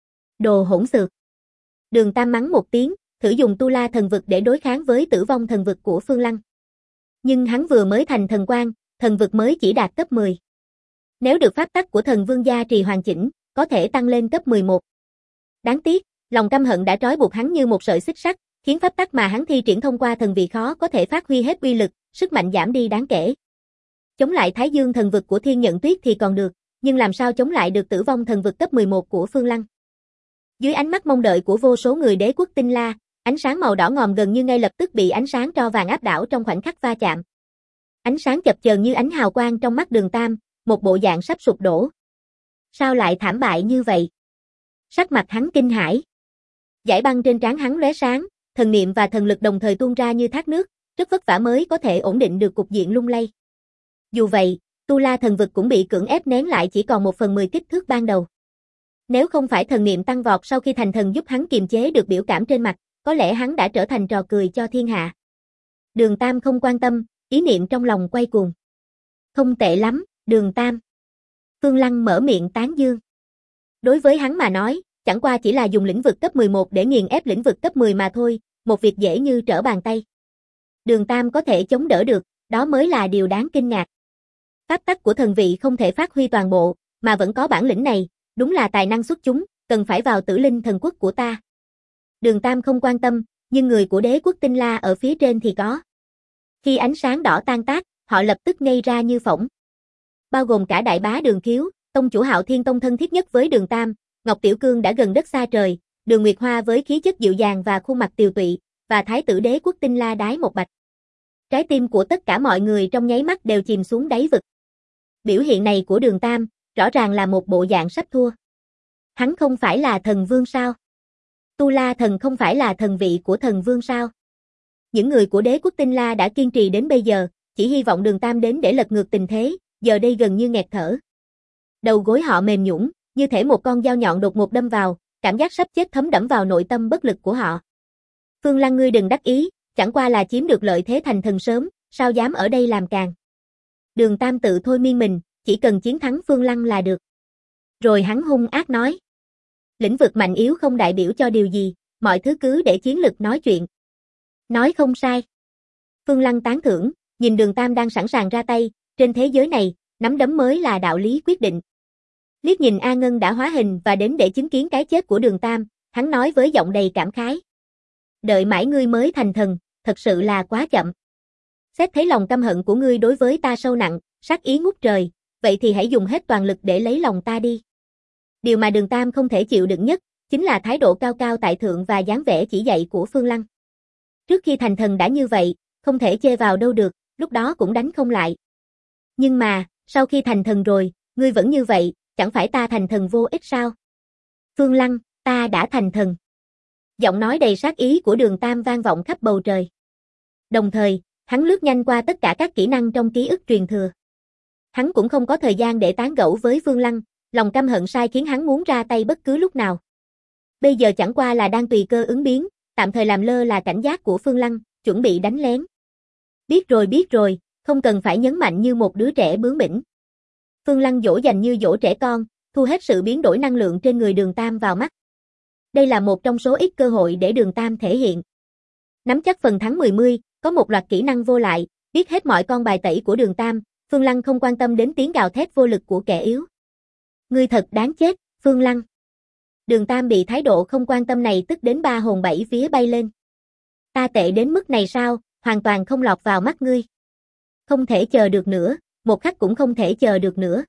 Đồ hỗn xược. Đường Tam mắng một tiếng, thử dùng Tu La thần vực để đối kháng với tử vong thần vực của Phương Lăng. Nhưng hắn vừa mới thành thần quan, thần vực mới chỉ đạt cấp 10. Nếu được pháp tắc của thần vương gia trì hoàn chỉnh, có thể tăng lên cấp 11. Đáng tiếc, lòng căm hận đã trói buộc hắn như một sợi xích sắt, khiến pháp tắc mà hắn thi triển thông qua thần vị khó có thể phát huy hết uy lực, sức mạnh giảm đi đáng kể. Chống lại Thái Dương thần vực của Thiên Nhận Tuyết thì còn được, nhưng làm sao chống lại được tử vong thần vực cấp 11 của Phương Lăng? Dưới ánh mắt mong đợi của vô số người đế quốc Tinh La, ánh sáng màu đỏ ngòm gần như ngay lập tức bị ánh sáng tro vàng áp đảo trong khoảnh khắc va chạm. Ánh sáng chập chờn như ánh hào quang trong mắt Đường Tam, một bộ dạng sắp sụp đổ. Sao lại thảm bại như vậy? Sắc mặt hắn kinh hãi. Dải băng trên trán hắn lóe sáng, thần niệm và thần lực đồng thời tuôn ra như thác nước, rất vất vả mới có thể ổn định được cục diện lung lay. Dù vậy, Tu La thần vực cũng bị cưỡng ép nén lại chỉ còn 1/10 kích thước ban đầu. Nếu không phải thần niệm tăng vọt sau khi thành thần giúp hắn kiềm chế được biểu cảm trên mặt, có lẽ hắn đã trở thành trò cười cho thiên hạ. Đường Tam không quan tâm, ý niệm trong lòng quay cuồng. Không tệ lắm, Đường Tam. Phương Lăng mở miệng tán dương. Đối với hắn mà nói, chẳng qua chỉ là dùng lĩnh vực cấp 11 để nghiền ép lĩnh vực cấp 10 mà thôi, một việc dễ như trở bàn tay. Đường Tam có thể chống đỡ được, đó mới là điều đáng kinh ngạc. Pháp tắc của thần vị không thể phát huy toàn bộ, mà vẫn có bản lĩnh này, đúng là tài năng xuất chúng, cần phải vào Tử Linh thần quốc của ta. Đường Tam không quan tâm, nhưng người của đế quốc Tinh La ở phía trên thì có. Khi ánh sáng đỏ tan tác, họ lập tức ngây ra như phỗng. Bao gồm cả đại bá Đường Khiếu, tông chủ Hạo Thiên Tông thân thiết nhất với Đường Tam, Ngọc Tiểu Cương đã gần đất xa trời, Đường Nguyệt Hoa với khí chất dịu dàng và khuôn mặt tiều tụy, và thái tử đế quốc Tinh La Đái Một Bạch. Trái tim của tất cả mọi người trong nháy mắt đều chìm xuống đáy vực. Biểu hiện này của Đường Tam, rõ ràng là một bộ dạng sắp thua. Hắn không phải là thần vương sao? Tu La thần không phải là thần vị của thần vương sao? Những người của đế quốc Tinh La đã kiên trì đến bây giờ, chỉ hy vọng Đường Tam đến để lật ngược tình thế, giờ đây gần như nghẹt thở. Đầu gối họ mềm nhũn, như thể một con dao nhọn đột ngột đâm vào, cảm giác sắp chết thấm đẫm vào nội tâm bất lực của họ. Phương Lăng ngươi đừng đắc ý, chẳng qua là chiếm được lợi thế thành thần sớm, sao dám ở đây làm càng. Đường Tam tự thôi miên mình, chỉ cần chiến thắng Phương Lăng là được. Rồi hắn hung ác nói. Lĩnh vực mạnh yếu không đại biểu cho điều gì, mọi thứ cứ để chiến lực nói chuyện. Nói không sai. Phương Lăng tán thưởng, nhìn Đường Tam đang sẵn sàng ra tay, trên thế giới này, Nắm đấm mới là đạo lý quyết định. Liếc nhìn A Ngân đã hóa hình và đến để chứng kiến cái chết của Đường Tam, hắn nói với giọng đầy cảm khái. Đợi mãi ngươi mới thành thần, thật sự là quá chậm. Xét thấy lòng căm hận của ngươi đối với ta sâu nặng, sát ý ngút trời, vậy thì hãy dùng hết toàn lực để lấy lòng ta đi. Điều mà Đường Tam không thể chịu đựng nhất, chính là thái độ cao cao tại thượng và dáng vẻ chỉ dạy của Phương Lăng. Trước khi thành thần đã như vậy, không thể chê vào đâu được, lúc đó cũng đánh không lại. Nhưng mà, sau khi thành thần rồi, ngươi vẫn như vậy, chẳng phải ta thành thần vô ích sao? Phương Lăng, ta đã thành thần. Giọng nói đầy sát ý của Đường Tam vang vọng khắp bầu trời. Đồng thời, hắn lướt nhanh qua tất cả các kỹ năng trong ký ức truyền thừa. Hắn cũng không có thời gian để tán gẫu với Phương Lăng, lòng căm hận sai khiến hắn muốn ra tay bất cứ lúc nào. Bây giờ chẳng qua là đang tùy cơ ứng biến, tạm thời làm lơ là cảnh giác của Phương Lăng, chuẩn bị đánh lén. Biết rồi, không cần phải nhấn mạnh như một đứa trẻ bướng bỉnh. Phương Lăng dỗ dành như dỗ trẻ con, thu hết sự biến đổi năng lượng trên người Đường Tam vào mắt. Đây là một trong số ít cơ hội để Đường Tam thể hiện. Nắm chắc phần thắng 10-10, có một loạt kỹ năng vô lại, biết hết mọi con bài tẩy của Đường Tam, Phương Lăng không quan tâm đến tiếng gào thét vô lực của kẻ yếu. Ngươi thật đáng chết, Phương Lăng. Đường Tam bị thái độ không quan tâm này tức đến ba hồn bảy vía bay lên. Ta tệ đến mức này sao, hoàn toàn không lọt vào mắt ngươi. Không thể chờ được nữa, một khắc cũng không thể chờ được nữa.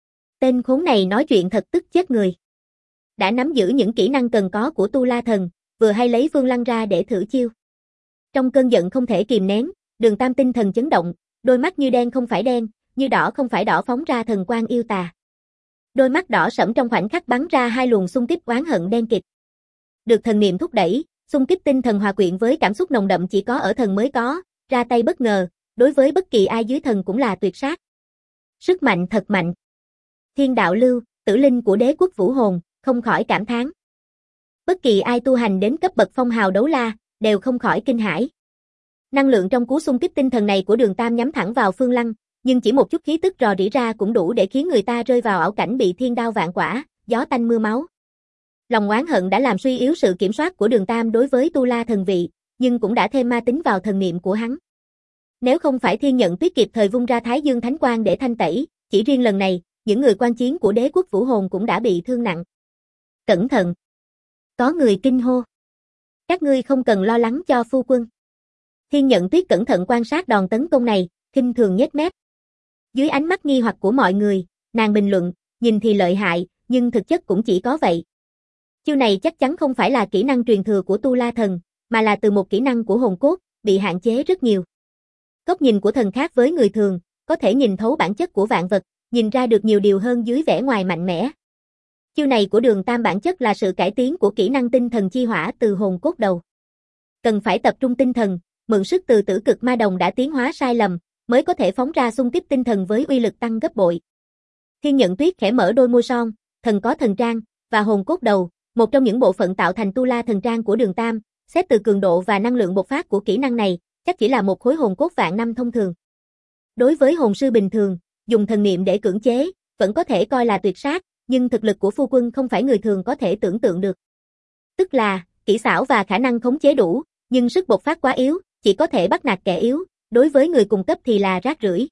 Tên khốn này nói chuyện thật tức chết người. Đã nắm giữ những kỹ năng cần có của Tu La Thần, vừa hay lấy Phương Lăng ra để thử chiêu. Trong cơn giận không thể kìm nén, Đường Tam tinh thần chấn động, đôi mắt như đen không phải đen, như đỏ không phải đỏ phóng ra thần quang yêu tà. Đôi mắt đỏ sẫm trong khoảnh khắc bắn ra hai luồng xung kích oán hận đen kịt. Được thần niệm thúc đẩy, xung kích tinh thần hòa quyện với cảm xúc nồng đậm chỉ có ở thần mới có, ra tay bất ngờ, đối với bất kỳ ai dưới thần cũng là tuyệt sát. Sức mạnh thật mạnh. Thiên đạo lưu, tử linh của đế quốc vũ hồn, không khỏi cảm thán. Bất kỳ ai tu hành đến cấp bậc phong hào đấu la, đều không khỏi kinh hãi. Năng lượng trong cú xung kích tinh thần này của Đường Tam nhắm thẳng vào Phương Lăng, nhưng chỉ một chút khí tức rò rỉ ra cũng đủ để khiến người ta rơi vào ảo cảnh bị thiên đao vạn quả, gió tanh mưa máu. Lòng oán hận đã làm suy yếu sự kiểm soát của Đường Tam đối với Tu La thần vị, nhưng cũng đã thêm ma tính vào thần niệm của hắn. Nếu không phải Thiên Nhận Tuyết kịp thời vung ra Thái Dương Thánh Quang để thanh tẩy, chỉ riêng lần này, những người quan chiến của đế quốc vũ hồn cũng đã bị thương nặng. Cẩn thận! Có người kinh hô. Các ngươi không cần lo lắng cho phu quân. Thiên Nhận Tuyết cẩn thận quan sát đòn tấn công này, khinh thường nhếch mép. Dưới ánh mắt nghi hoặc của mọi người, nàng bình luận, nhìn thì lợi hại, nhưng thực chất cũng chỉ có vậy. Chiêu này chắc chắn không phải là kỹ năng truyền thừa của Tu La thần, mà là từ một kỹ năng của hồn cốt, bị hạn chế rất nhiều. Góc nhìn của thần khác với người thường, có thể nhìn thấu bản chất của vạn vật, nhìn ra được nhiều điều hơn dưới vẻ ngoài mạnh mẽ. Chiêu này của Đường Tam bản chất là sự cải tiến của kỹ năng tinh thần chi hỏa từ hồn cốt đầu. Cần phải tập trung tinh thần, mượn sức từ tử cực ma đồng đã tiến hóa sai lầm, mới có thể phóng ra xung kích tinh thần với uy lực tăng gấp bội. Thiên Nhận Tuyết khẽ mở đôi môi son, thần có thần trang, và hồn cốt đầu, một trong những bộ phận tạo thành Tu La thần trang của Đường Tam, xét từ cường độ và năng lượng bộc phát của kỹ năng này, chắc chỉ là một khối hồn cốt vạn năm thông thường. Đối với hồn sư bình thường, dùng thần niệm để cưỡng chế, vẫn có thể coi là tuyệt sát, nhưng thực lực của phu quân không phải người thường có thể tưởng tượng được. Tức là, kỹ xảo và khả năng khống chế đủ, nhưng sức bộc phát quá yếu, chỉ có thể bắt nạt kẻ yếu, đối với người cùng cấp thì là rác rưởi.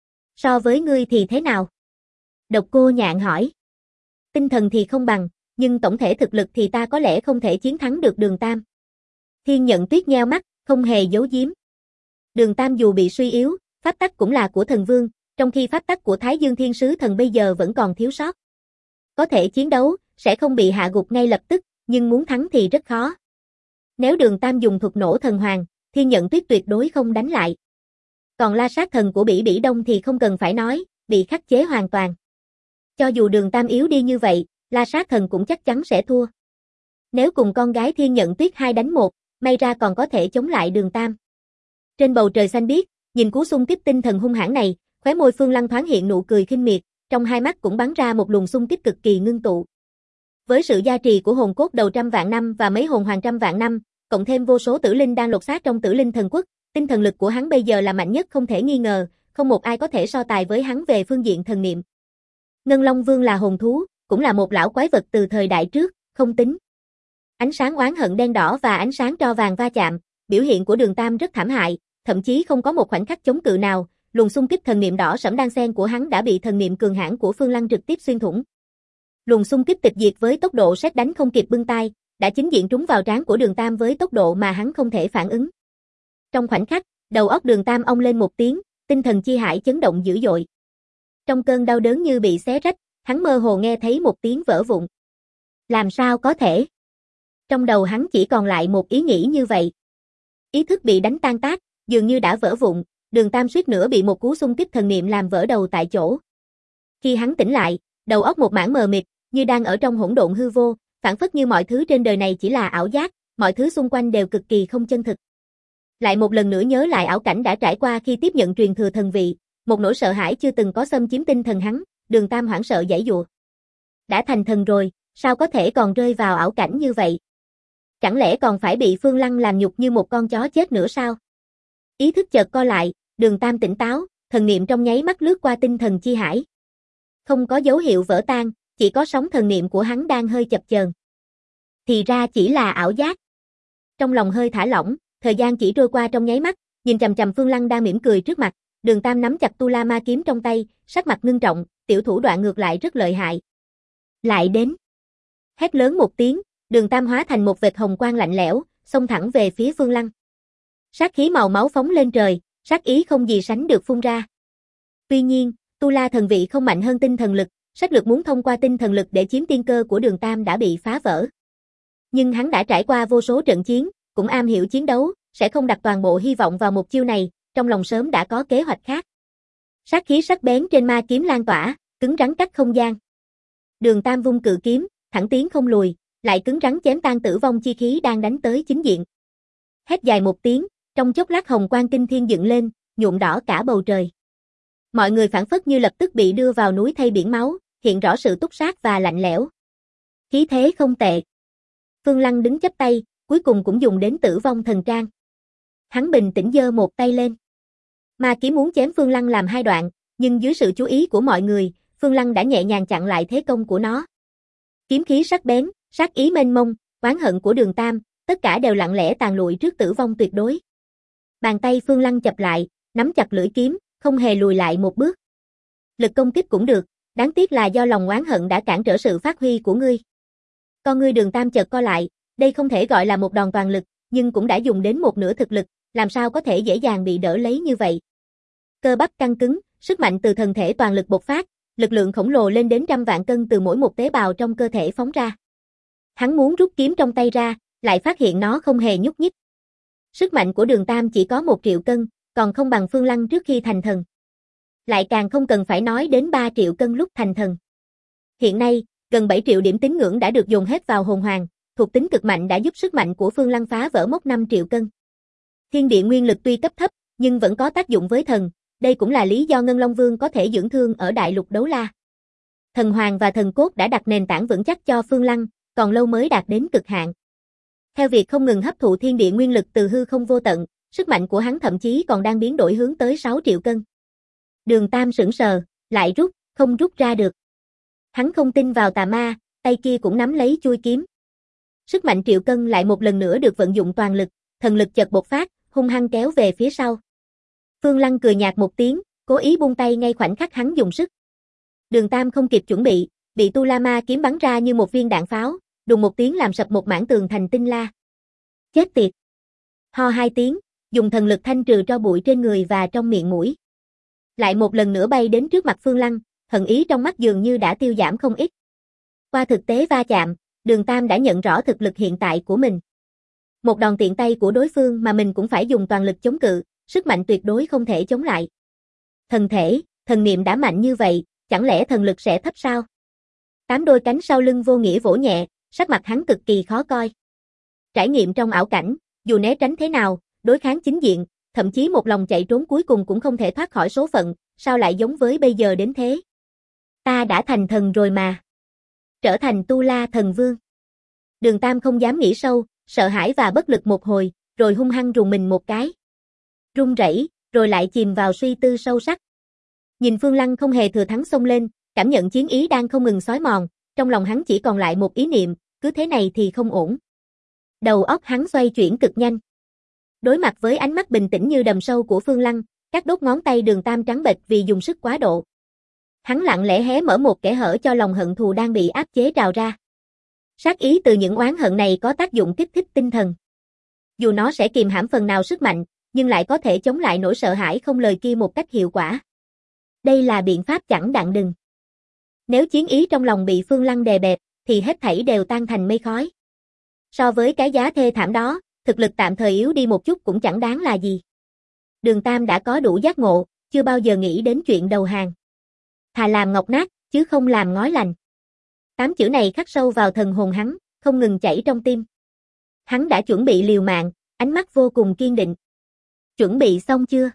So với ngươi thì thế nào? Độc Cô Nhạn hỏi. Tinh thần thì không bằng, nhưng tổng thể thực lực thì ta có lẽ không thể chiến thắng được Đường Tam. Thiên Nhận Tuyết nheo mắt, không hề giấu giếm. Đường Tam dù bị suy yếu, pháp tắc cũng là của thần vương, trong khi pháp tắc của Thái Dương Thiên Sứ Thần bây giờ vẫn còn thiếu sót. Có thể chiến đấu, sẽ không bị hạ gục ngay lập tức, nhưng muốn thắng thì rất khó. Nếu Đường Tam dùng thuật nổ thần hoàng, Thiên Nhận Tuyết tuyệt đối không đánh lại. Còn La Sát Thần của Bỉ Bỉ Đông thì không cần phải nói, bị khắc chế hoàn toàn. Cho dù Đường Tam yếu đi như vậy, La Sát Thần cũng chắc chắn sẽ thua. Nếu cùng con gái Thiên Nhận Tuyết 2 đánh 1, may ra còn có thể chống lại Đường Tam. Trên bầu trời xanh biếc, nhìn cú xung kích tinh thần hung hãn này, khóe môi Phương Lăng thoáng hiện nụ cười khinh miệt, trong hai mắt cũng bắn ra một luồng xung kích cực kỳ ngưng tụ. Với sự gia trì của hồn cốt đầu trăm vạn năm và mấy hồn hoàng trăm vạn năm, cộng thêm vô số tử linh đang lột xác trong Tử Linh Thần Quốc, tinh thần lực của hắn bây giờ là mạnh nhất không thể nghi ngờ, không một ai có thể so tài với hắn về phương diện thần niệm. Ngân Long Vương là hồn thú, cũng là một lão quái vật từ thời đại trước, không tính. Ánh sáng oán hận đen đỏ và ánh sáng tro vàng va chạm, biểu hiện của Đường Tam rất thảm hại, thậm chí không có một khoảnh khắc chống cự nào, luồng xung kích thần niệm đỏ sẫm đan xen của hắn đã bị thần niệm cường hãn của Phương Lăng trực tiếp xuyên thủng. Luồng xung kích tịch diệt với tốc độ sét đánh không kịp bưng tay, đã chính diện trúng vào trán của Đường Tam với tốc độ mà hắn không thể phản ứng. Trong khoảnh khắc, đầu óc Đường Tam ong lên một tiếng, tinh thần chi hải chấn động dữ dội. Trong cơn đau đớn như bị xé rách, hắn mơ hồ nghe thấy một tiếng vỡ vụn. Làm sao có thể? Trong đầu hắn chỉ còn lại một ý nghĩ như vậy. Ý thức bị đánh tan tác, dường như đã vỡ vụn, Đường Tam suýt nữa bị một cú xung kích thần niệm làm vỡ đầu tại chỗ. Khi hắn tỉnh lại, đầu óc một mảng mờ mịt, như đang ở trong hỗn độn hư vô, phảng phất như mọi thứ trên đời này chỉ là ảo giác, mọi thứ xung quanh đều cực kỳ không chân thực. Lại một lần nữa nhớ lại ảo cảnh đã trải qua khi tiếp nhận truyền thừa thần vị, một nỗi sợ hãi chưa từng có xâm chiếm tinh thần hắn, Đường Tam hoảng sợ giãy giụa. Đã thành thần rồi, sao có thể còn rơi vào ảo cảnh như vậy? Chẳng lẽ còn phải bị Phương Lăng làm nhục như một con chó chết nữa sao? Ý thức chợt co lại, Đường Tam tỉnh táo, thần niệm trong nháy mắt lướt qua tinh thần chi hải. Không có dấu hiệu vỡ tan, chỉ có sóng thần niệm của hắn đang hơi chập chờn. Thì ra chỉ là ảo giác. Trong lòng hơi thả lỏng, thời gian chỉ trôi qua trong nháy mắt, nhìn chằm chằm Phương Lăng đang mỉm cười trước mặt, Đường Tam nắm chặt Tu La Ma kiếm trong tay, sắc mặt ngưng trọng, tiểu thủ đoạn ngược lại rất lợi hại. Lại đến. Hét lớn một tiếng, Đường Tam hóa thành một vệt hồng quang lạnh lẽo, xông thẳng về phía Phương Lăng. Sát khí màu máu phóng lên trời, sát ý không gì sánh được phun ra. Tuy nhiên, Tu La thần vị không mạnh hơn tinh thần lực, sách lược muốn thông qua tinh thần lực để chiếm tiên cơ của Đường Tam đã bị phá vỡ. Nhưng hắn đã trải qua vô số trận chiến, cũng am hiểu chiến đấu, sẽ không đặt toàn bộ hy vọng vào một chiêu này, trong lòng sớm đã có kế hoạch khác. Sát khí sắc bén trên ma kiếm lan tỏa, cứng rắn cắt không gian. Đường Tam vung cự kiếm, thẳng tiến không lùi, lại cứng rắn chém tan tử vong chi khí đang đánh tới chính diện. Hét dài một tiếng, trong chốc lát hồng quang kinh thiên dựng lên, nhuộm đỏ cả bầu trời. Mọi người phảng phất như lập tức bị đưa vào núi thay biển máu, hiện rõ sự túc sát và lạnh lẽo. Khí thế không tệ. Phương Lăng đứng chắp tay, cuối cùng cũng dùng đến tử vong thần trang. Hắn bình tĩnh giơ một tay lên. Ma kiếm muốn chém Phương Lăng làm hai đoạn, nhưng dưới sự chú ý của mọi người, Phương Lăng đã nhẹ nhàng chặn lại thế công của nó. Kiếm khí sắc bén, sát ý mênh mông, oán hận của Đường Tam, tất cả đều lặng lẽ tàn lụi trước tử vong tuyệt đối. Bàn tay Phương Lăng chập lại, nắm chặt lưỡi kiếm, không hề lùi lại một bước. Lực công kích cũng được, đáng tiếc là do lòng oán hận đã cản trở sự phát huy của ngươi. Con ngươi Đường Tam chợt co lại, đây không thể gọi là một đòn toàn lực, nhưng cũng đã dùng đến một nửa thực lực, làm sao có thể dễ dàng bị đỡ lấy như vậy. Cơ bắp căng cứng, sức mạnh từ thần thể toàn lực bộc phát, lực lượng khổng lồ lên đến trăm vạn cân từ mỗi một tế bào trong cơ thể phóng ra. Hắn muốn rút kiếm trong tay ra, lại phát hiện nó không hề nhúc nhích. Sức mạnh của Đường Tam chỉ có 1 triệu cân, còn không bằng Phương Lăng trước khi thành thần. Lại càng không cần phải nói đến 3 triệu cân lúc thành thần. Hiện nay, gần 7 triệu điểm tín ngưỡng đã được dồn hết vào hồn hoàng, thuộc tính cực mạnh đã giúp sức mạnh của Phương Lăng phá vỡ mốc 5 triệu cân. Thiên địa nguyên lực tuy cấp thấp, nhưng vẫn có tác dụng với thần, đây cũng là lý do Ngân Long Vương có thể dưỡng thương ở đại lục đấu la. Thần hoàng và thần cốt đã đặt nền tảng vững chắc cho Phương Lăng, còn lâu mới đạt đến cực hạn. Theo việc không ngừng hấp thụ thiên địa nguyên lực từ hư không vô tận, sức mạnh của hắn thậm chí còn đang biến đổi hướng tới 6 triệu cân. Đường Tam sững sờ, lại rút, không rút ra được. Hắn không tin vào tà ma, tay kia cũng nắm lấy chuôi kiếm. Sức mạnh triệu cân lại một lần nữa được vận dụng toàn lực, thần lực chợt bộc phát, hung hăng kéo về phía sau. Phương Lăng cười nhạt một tiếng, cố ý buông tay ngay khoảnh khắc hắn dùng sức. Đường Tam không kịp chuẩn bị Tu La Ma kiếm bắn ra như một viên đạn pháo, đùng một tiếng làm sập một mảng tường thành tinh la. Chết tiệt! Ho 2 tiếng, dùng thần lực thanh trừ tro bụi trên người và trong miệng mũi. Lại một lần nữa bay đến trước mặt Phương Lăng, hận ý trong mắt dường như đã tiêu giảm không ít. Qua thực tế va chạm, Đường Tam đã nhận rõ thực lực hiện tại của mình. Một đòn tiện tay của đối phương mà mình cũng phải dùng toàn lực chống cự, sức mạnh tuyệt đối không thể chống lại. Thần thể, thần niệm đã mạnh như vậy, chẳng lẽ thần lực sẽ thấp sao? 8 đôi cánh sau lưng vô nghĩa vỗ nhẹ, sắc mặt hắn cực kỳ khó coi. Trải nghiệm trong ảo cảnh, dù né tránh thế nào, đối kháng chính diện, thậm chí một lòng chạy trốn cuối cùng cũng không thể thoát khỏi số phận, sao lại giống với bây giờ đến thế? Ta đã thành thần rồi mà. Trở thành Tu La thần vương. Đường Tam không dám nghĩ sâu, sợ hãi và bất lực một hồi, rồi hung hăng rùng mình một cái. Run rẩy, rồi lại chìm vào suy tư sâu sắc. Nhìn Phương Lăng không hề thừa thắng xông lên, cảm nhận chiến ý đang không ngừng xói mòn, trong lòng hắn chỉ còn lại một ý niệm, cứ thế này thì không ổn. Đầu óc hắn xoay chuyển cực nhanh. Đối mặt với ánh mắt bình tĩnh như đầm sâu của Phương Lăng, Các đốt ngón tay Đường Tam trắng bệch vì dùng sức quá độ. Hắn lặng lẽ hé mở một kẽ hở cho lòng hận thù đang bị áp chế trào ra. Sát ý từ những oán hận này có tác dụng kích thích tinh thần. Dù nó sẽ kìm hãm phần nào sức mạnh, nhưng lại có thể chống lại nỗi sợ hãi không lời kia một cách hiệu quả. Đây là biện pháp chẳng đặng đừng. Nếu chiến ý trong lòng bị Phương Lăng đè bẹp, thì hết thảy đều tan thành mây khói. So với cái giá thê thảm đó, thực lực tạm thời yếu đi một chút cũng chẳng đáng là gì. Đường Tam đã có đủ giác ngộ, chưa bao giờ nghĩ đến chuyện đầu hàng. Thà làm ngọc nát, chứ không làm ngói lành. 8 chữ này khắc sâu vào thần hồn hắn, không ngừng chảy trong tim. Hắn đã chuẩn bị liều mạng, ánh mắt vô cùng kiên định. Chuẩn bị xong chưa?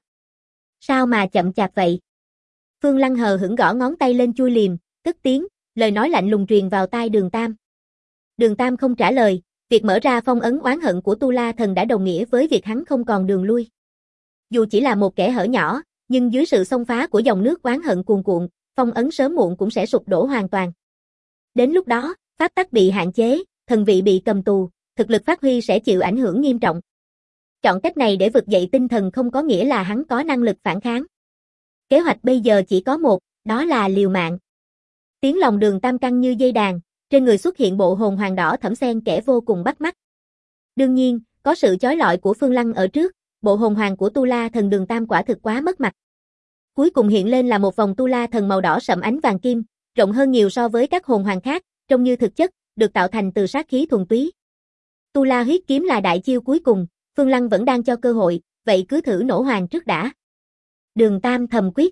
Sao mà chậm chạp vậy? Phương Lăng hờ hững gõ ngón tay lên chui liềm, cất tiếng, lời nói lạnh lùng truyền vào tai Đường Tam. Đường Tam không trả lời, việc mở ra phong ấn oán hận của Tu La Thần đã đồng nghĩa với việc hắn không còn đường lui. Dù chỉ là một kẽ hở nhỏ, nhưng dưới sự xông phá của dòng nước oán hận cuồn cuộn, phong ấn sớm muộn cũng sẽ sụp đổ hoàn toàn. Đến lúc đó, pháp tắc bị hạn chế, thần vị bị cầm tù, thực lực phát huy sẽ chịu ảnh hưởng nghiêm trọng. Chọn cách này để vực dậy tinh thần không có nghĩa là hắn có năng lực phản kháng. Kế hoạch bây giờ chỉ có một, đó là liều mạng. Tiếng lòng Đường Tam căng như dây đàn, trên người xuất hiện bộ hồn hoàng đỏ thẫm xen kẽ vô cùng bắt mắt. Đương nhiên, có sự chói lọi của Phương Lăng ở trước, bộ hồn hoàng của Tu La Thần Đường Tam quả thực quá mất mặt. Cuối cùng hiện lên là một vòng Tu La Thần màu đỏ sẫm ánh vàng kim, rộng hơn nhiều so với các hồn hoàng khác, trông như thực chất, được tạo thành từ sát khí thuần túy. Tu La huyết kiếm là đại chiêu cuối cùng, Phương Lăng vẫn đang cho cơ hội, vậy cứ thử nổ hoàng trước đã. Đường Tam thầm quyết.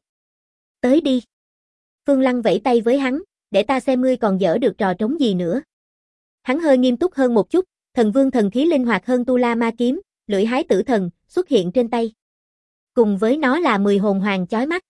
Tới đi. Phương Lăng vẫy tay với hắn, để ta xem ngươi còn dở được trò trống gì nữa. Hắn hơi nghiêm túc hơn một chút, thần vương thần khí linh hoạt hơn Tu La ma kiếm, lưỡi hái tử thần, xuất hiện trên tay. Cùng với nó là 10 hồn hoàng chói mắt.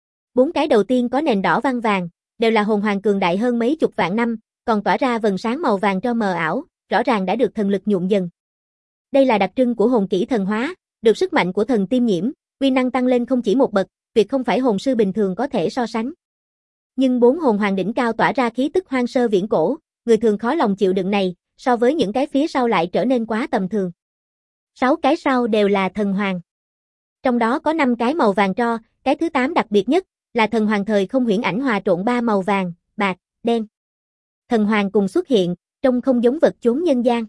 4 cái đầu tiên có nền đỏ văn vàng, đều là hồn hoàng cường đại hơn mấy chục vạn năm, còn tỏa ra vầng sáng màu vàng cho mờ ảo, rõ ràng đã được thần lực nhuộm dần. Đây là đặc trưng của hồn kỹ thần hóa, được sức mạnh của thần tiêm nhiễm, uy năng tăng lên không chỉ một bậc, tuyệt không phải hồn sư bình thường có thể so sánh. Nhưng 4 hồn hoàng đỉnh cao tỏa ra khí tức hoang sơ viễn cổ, người thường khó lòng chịu đựng này, so với những cái phía sau lại trở nên quá tầm thường. 6 cái sau đều là thần hoàng. Trong đó có 5 cái màu vàng tro, cái thứ 8 đặc biệt nhất, là thần hoàng thời không huyễn ảnh hòa trộn 3 màu vàng, bạc, đen. Thần hoàng cùng xuất hiện, trông không giống vật chốn nhân gian.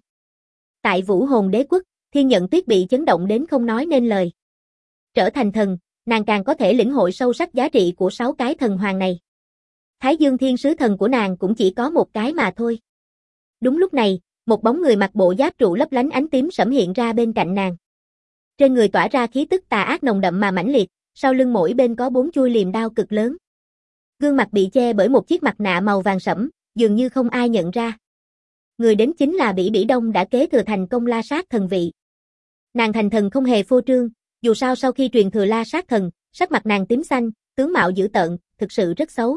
Tại Vũ Hồn Đế Quốc, Thiên Nhận Tuyết bị chấn động đến không nói nên lời. Trở thành thần, nàng càng có thể lĩnh hội sâu sắc giá trị của 6 cái thần hoàng này. Thái Dương Thiên Sứ Thần của nàng cũng chỉ có một cái mà thôi. Đúng lúc này, một bóng người mặc bộ giáp trụ lấp lánh ánh tím sẫm hiện ra bên cạnh nàng. Trên người tỏa ra khí tức tà ác nồng đậm mà mãnh liệt, sau lưng mỗi bên có 4 chuôi liềm đao cực lớn. Gương mặt bị che bởi một chiếc mặt nạ màu vàng sẫm, dường như không ai nhận ra. Người đến chính là Bỉ Bỉ Đông đã kế thừa thành công La Sát thần vị. Nàng thành thần không hề phô trương, dù sao sau khi truyền thừa La Sát thần, sắc mặt nàng tím xanh, tướng mạo dữ tợn, thực sự rất xấu.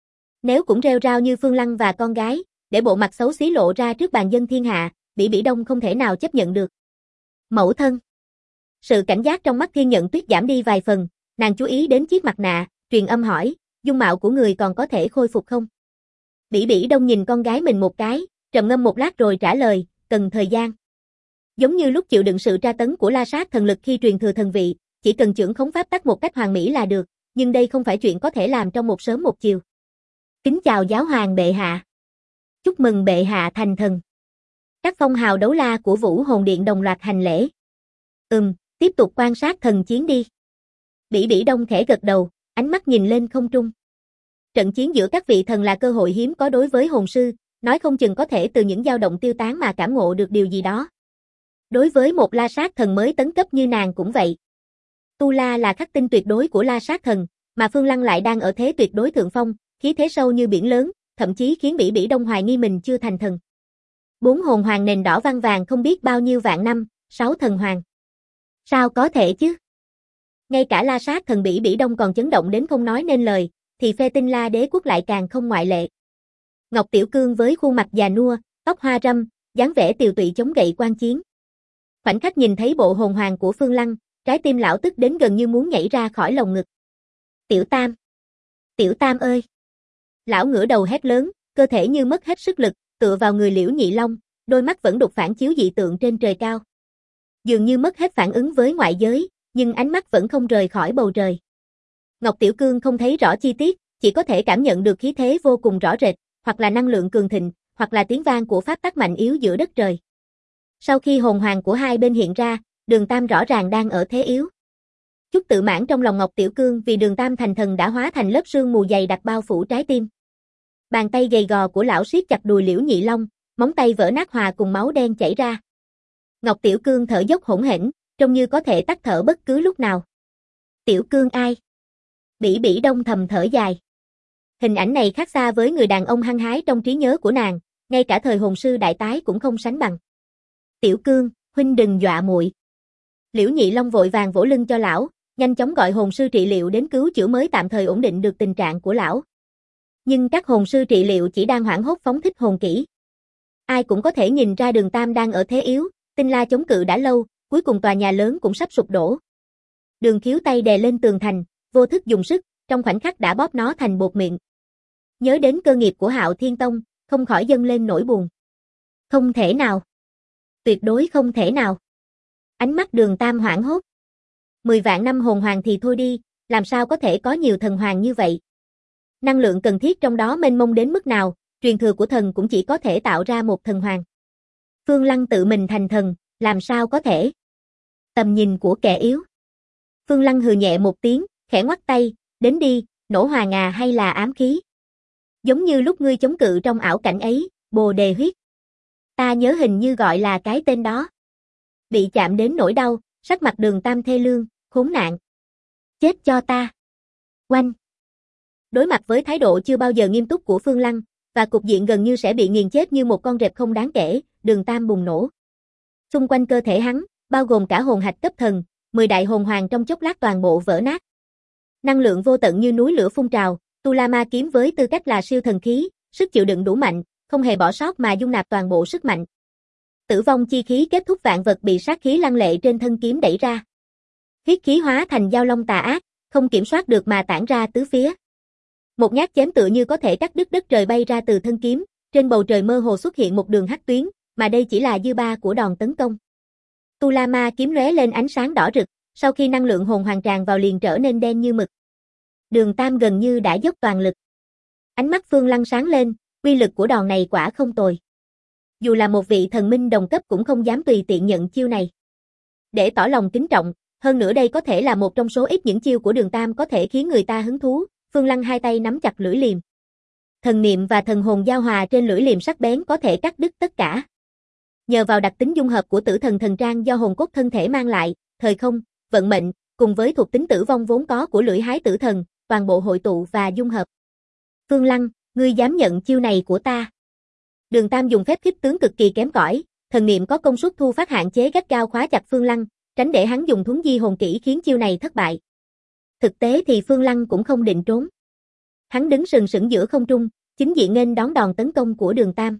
Nếu cũng rêu rao như Phương Lăng và con gái, để bộ mặt xấu xí lộ ra trước bàn dân thiên hạ, Bỉ Bỉ Đông không thể nào chấp nhận được. Mẫu thân. Sự cảnh giác trong mắt Thiên Nhận Tuyết giảm đi vài phần, nàng chú ý đến chiếc mặt nạ, truyền âm hỏi, dung mạo của người còn có thể khôi phục không? Bỉ Bỉ Đông nhìn con gái mình một cái, trầm ngâm một lát rồi trả lời, cần thời gian. Giống như lúc chịu đựng sự tra tấn của La Sát thần lực khi truyền thừa thần vị, chỉ cần chưởng khống pháp tắc một cách hoàn mỹ là được, nhưng đây không phải chuyện có thể làm trong một sớm một chiều. Kính chào giáo hoàng bệ hạ. Chúc mừng bệ hạ thành thần. Các phong hào đấu la của Vũ Hồn Điện đồng loạt hành lễ. Tiếp tục quan sát thần chiến đi. Bỉ Bỉ Đông khẽ gật đầu, ánh mắt nhìn lên không trung. Trận chiến giữa các vị thần là cơ hội hiếm có đối với hồn sư, nói không chừng có thể từ những dao động tiêu tán mà cảm ngộ được điều gì đó. Đối với một La Sát thần mới tấn cấp như nàng cũng vậy. Tu La là khắc tinh tuyệt đối của La Sát thần, mà Phương Lăng lại đang ở thế tuyệt đối thượng phong, khí thế sâu như biển lớn, thậm chí khiến Bỉ Bỉ Đông hoài nghi mình chưa thành thần. 4 hồn hoàng nền đỏ văn vàng không biết bao nhiêu vạn năm, 6 thần hoàng. Sao có thể chứ? Ngay cả La Sát thần Bỉ Bỉ Đông còn chấn động đến không nói nên lời, thì phe Tinh La Đế Quốc lại càng không ngoại lệ. Ngọc Tiểu Cương với khuôn mặt già nua, tóc hoa râm, dáng vẻ tiều tụy chống gậy quan chiến. Khoảnh khắc nhìn thấy bộ hồn hoàng của Phương Lăng, trái tim lão tức đến gần như muốn nhảy ra khỏi lồng ngực. Tiểu Tam! Tiểu Tam ơi! Lão ngửa đầu hét lớn, cơ thể như mất hết sức lực, tựa vào người Liễu Nhị Long, đôi mắt vẫn đục phản chiếu dị tượng trên trời cao. Dường như mất hết phản ứng với ngoại giới, nhưng ánh mắt vẫn không rời khỏi bầu trời. Ngọc Tiểu Cương không thấy rõ chi tiết, chỉ có thể cảm nhận được khí thế vô cùng rõ rệt, hoặc là năng lượng cường thịnh, hoặc là tiếng vang của pháp tắc mạnh yếu giữa đất trời. Sau khi hồn hoàng của hai bên hiện ra, Đường Tam rõ ràng đang ở thế yếu. Chút tự mãn trong lòng Ngọc Tiểu Cương vì Đường Tam thành thần đã hóa thành lớp sương mù dày đặc bao phủ trái tim. Bàn tay gầy gò của lão siết chặt đùi Liễu Nhị Long, móng tay vỡ nát hòa cùng máu đen chảy ra. Ngọc Tiểu Cương thở dốc hỗn hển, trông như có thể tắt thở bất cứ lúc nào. Tiểu Cương ai? Bỉ Bỉ Đông thầm thở dài. Hình ảnh này khác xa với người đàn ông hăng hái trong trí nhớ của nàng, ngay cả thời hồn sư đại tái cũng không sánh bằng. Tiểu Cương, huynh đừng dọa muội. Liễu Nhị Long vội vàng vỗ lưng cho lão, nhanh chóng gọi hồn sư trị liệu đến cứu chữa mới tạm thời ổn định được tình trạng của lão. Nhưng các hồn sư trị liệu chỉ đang hoảng hốt phóng thích hồn kỹ. Ai cũng có thể nhìn ra Đường Tam đang ở thế yếu, Tinh La chống cự đã lâu, cuối cùng tòa nhà lớn cũng sắp sụp đổ. Đường Khiếu tay đè lên tường thành, vô thức dùng sức, trong khoảnh khắc đã bóp nó thành bột mịn. Nhớ đến cơ nghiệp của Hạo Thiên Tông, không khỏi dâng lên nỗi buồn. Không thể nào. Tuyệt đối không thể nào. Ánh mắt Đường Tam hoảng hốt. 10 vạn năm hồn hoàng thì thôi đi, làm sao có thể có nhiều thần hoàng như vậy? Năng lượng cần thiết trong đó mênh mông đến mức nào, truyền thừa của thần cũng chỉ có thể tạo ra một thần hoàng. Phương Lăng tự mình thành thần, làm sao có thể? Tầm nhìn của kẻ yếu. Phương Lăng hừ nhẹ một tiếng, khẽ ngoắt tay, đến đi, nổ hoàng à hay là ám khí? Giống như lúc ngươi chống cự trong ảo cảnh ấy, Bồ Đề huyết. Ta nhớ hình như gọi là cái tên đó. Bị chạm đến nỗi đau, sắc mặt Đường Tam thê lương, khốn nạn. Chết cho ta. Oanh. Đối mặt với thái độ chưa bao giờ nghiêm túc của Phương Lăng, và cục diện gần như sẽ bị nghiền chết như một con rệp không đáng kể, Đường Tam bùng nổ. Xung quanh cơ thể hắn, bao gồm cả hồn hạch cấp thần, 10 đại hồn hoàng trong chốc lát toàn bộ vỡ nát. Năng lượng vô tận như núi lửa phun trào, Tu La Ma kiếm với tư cách là siêu thần khí, sức chịu đựng đủ mạnh, không hề bỏ sót mà dung nạp toàn bộ sức mạnh. Tử vong chi khí kết thúc vạn vật bị sát khí lăng lệ trên thân kiếm đẩy ra. Huyết khí hóa thành dao long tà ác, không kiểm soát được mà tản ra tứ phía. Một nhát chém tựa như có thể cắt đứt đất trời bay ra từ thân kiếm, trên bầu trời mơ hồ xuất hiện một đường hắc tuyến, mà đây chỉ là dư ba của đòn tấn công. Tu La Ma kiếm lóe lên ánh sáng đỏ rực, sau khi năng lượng hồn hoàn tràn vào liền trở nên đen như mực. Đường Tam gần như đã dốc toàn lực. Ánh mắt Phương Lăng sáng lên, uy lực của đòn này quả không tồi. Dù là một vị thần minh đồng cấp cũng không dám tùy tiện nhận chiêu này. Để tỏ lòng kính trọng, hơn nữa đây có thể là một trong số ít những chiêu của Đường Tam có thể khiến người ta hứng thú, Phương Lăng hai tay nắm chặt lưỡi liềm. Thần niệm và thần hồn giao hòa trên lưỡi liềm sắc bén có thể cắt đứt tất cả. Nhờ vào đặc tính dung hợp của tử thần thần trang do hồn cốt thân thể mang lại, thời không, vận mệnh, cùng với thuộc tính tử vong vốn có của lưỡi hái tử thần, toàn bộ hội tụ và dung hợp. Phương Lăng, ngươi dám nhận chiêu này của ta? Đường Tam dùng phép khích tướng cực kỳ kém cỏi, thần niệm có công suất thu phát hạn chế gắt gao khóa chặt Phương Lăng, tránh để hắn dùng thuấn di hồn kỹ khiến chiêu này thất bại. Thực tế thì Phương Lăng cũng không định trốn. Hắn đứng sừng sững giữa không trung, chính diện nghênh đón đòn tấn công của Đường Tam.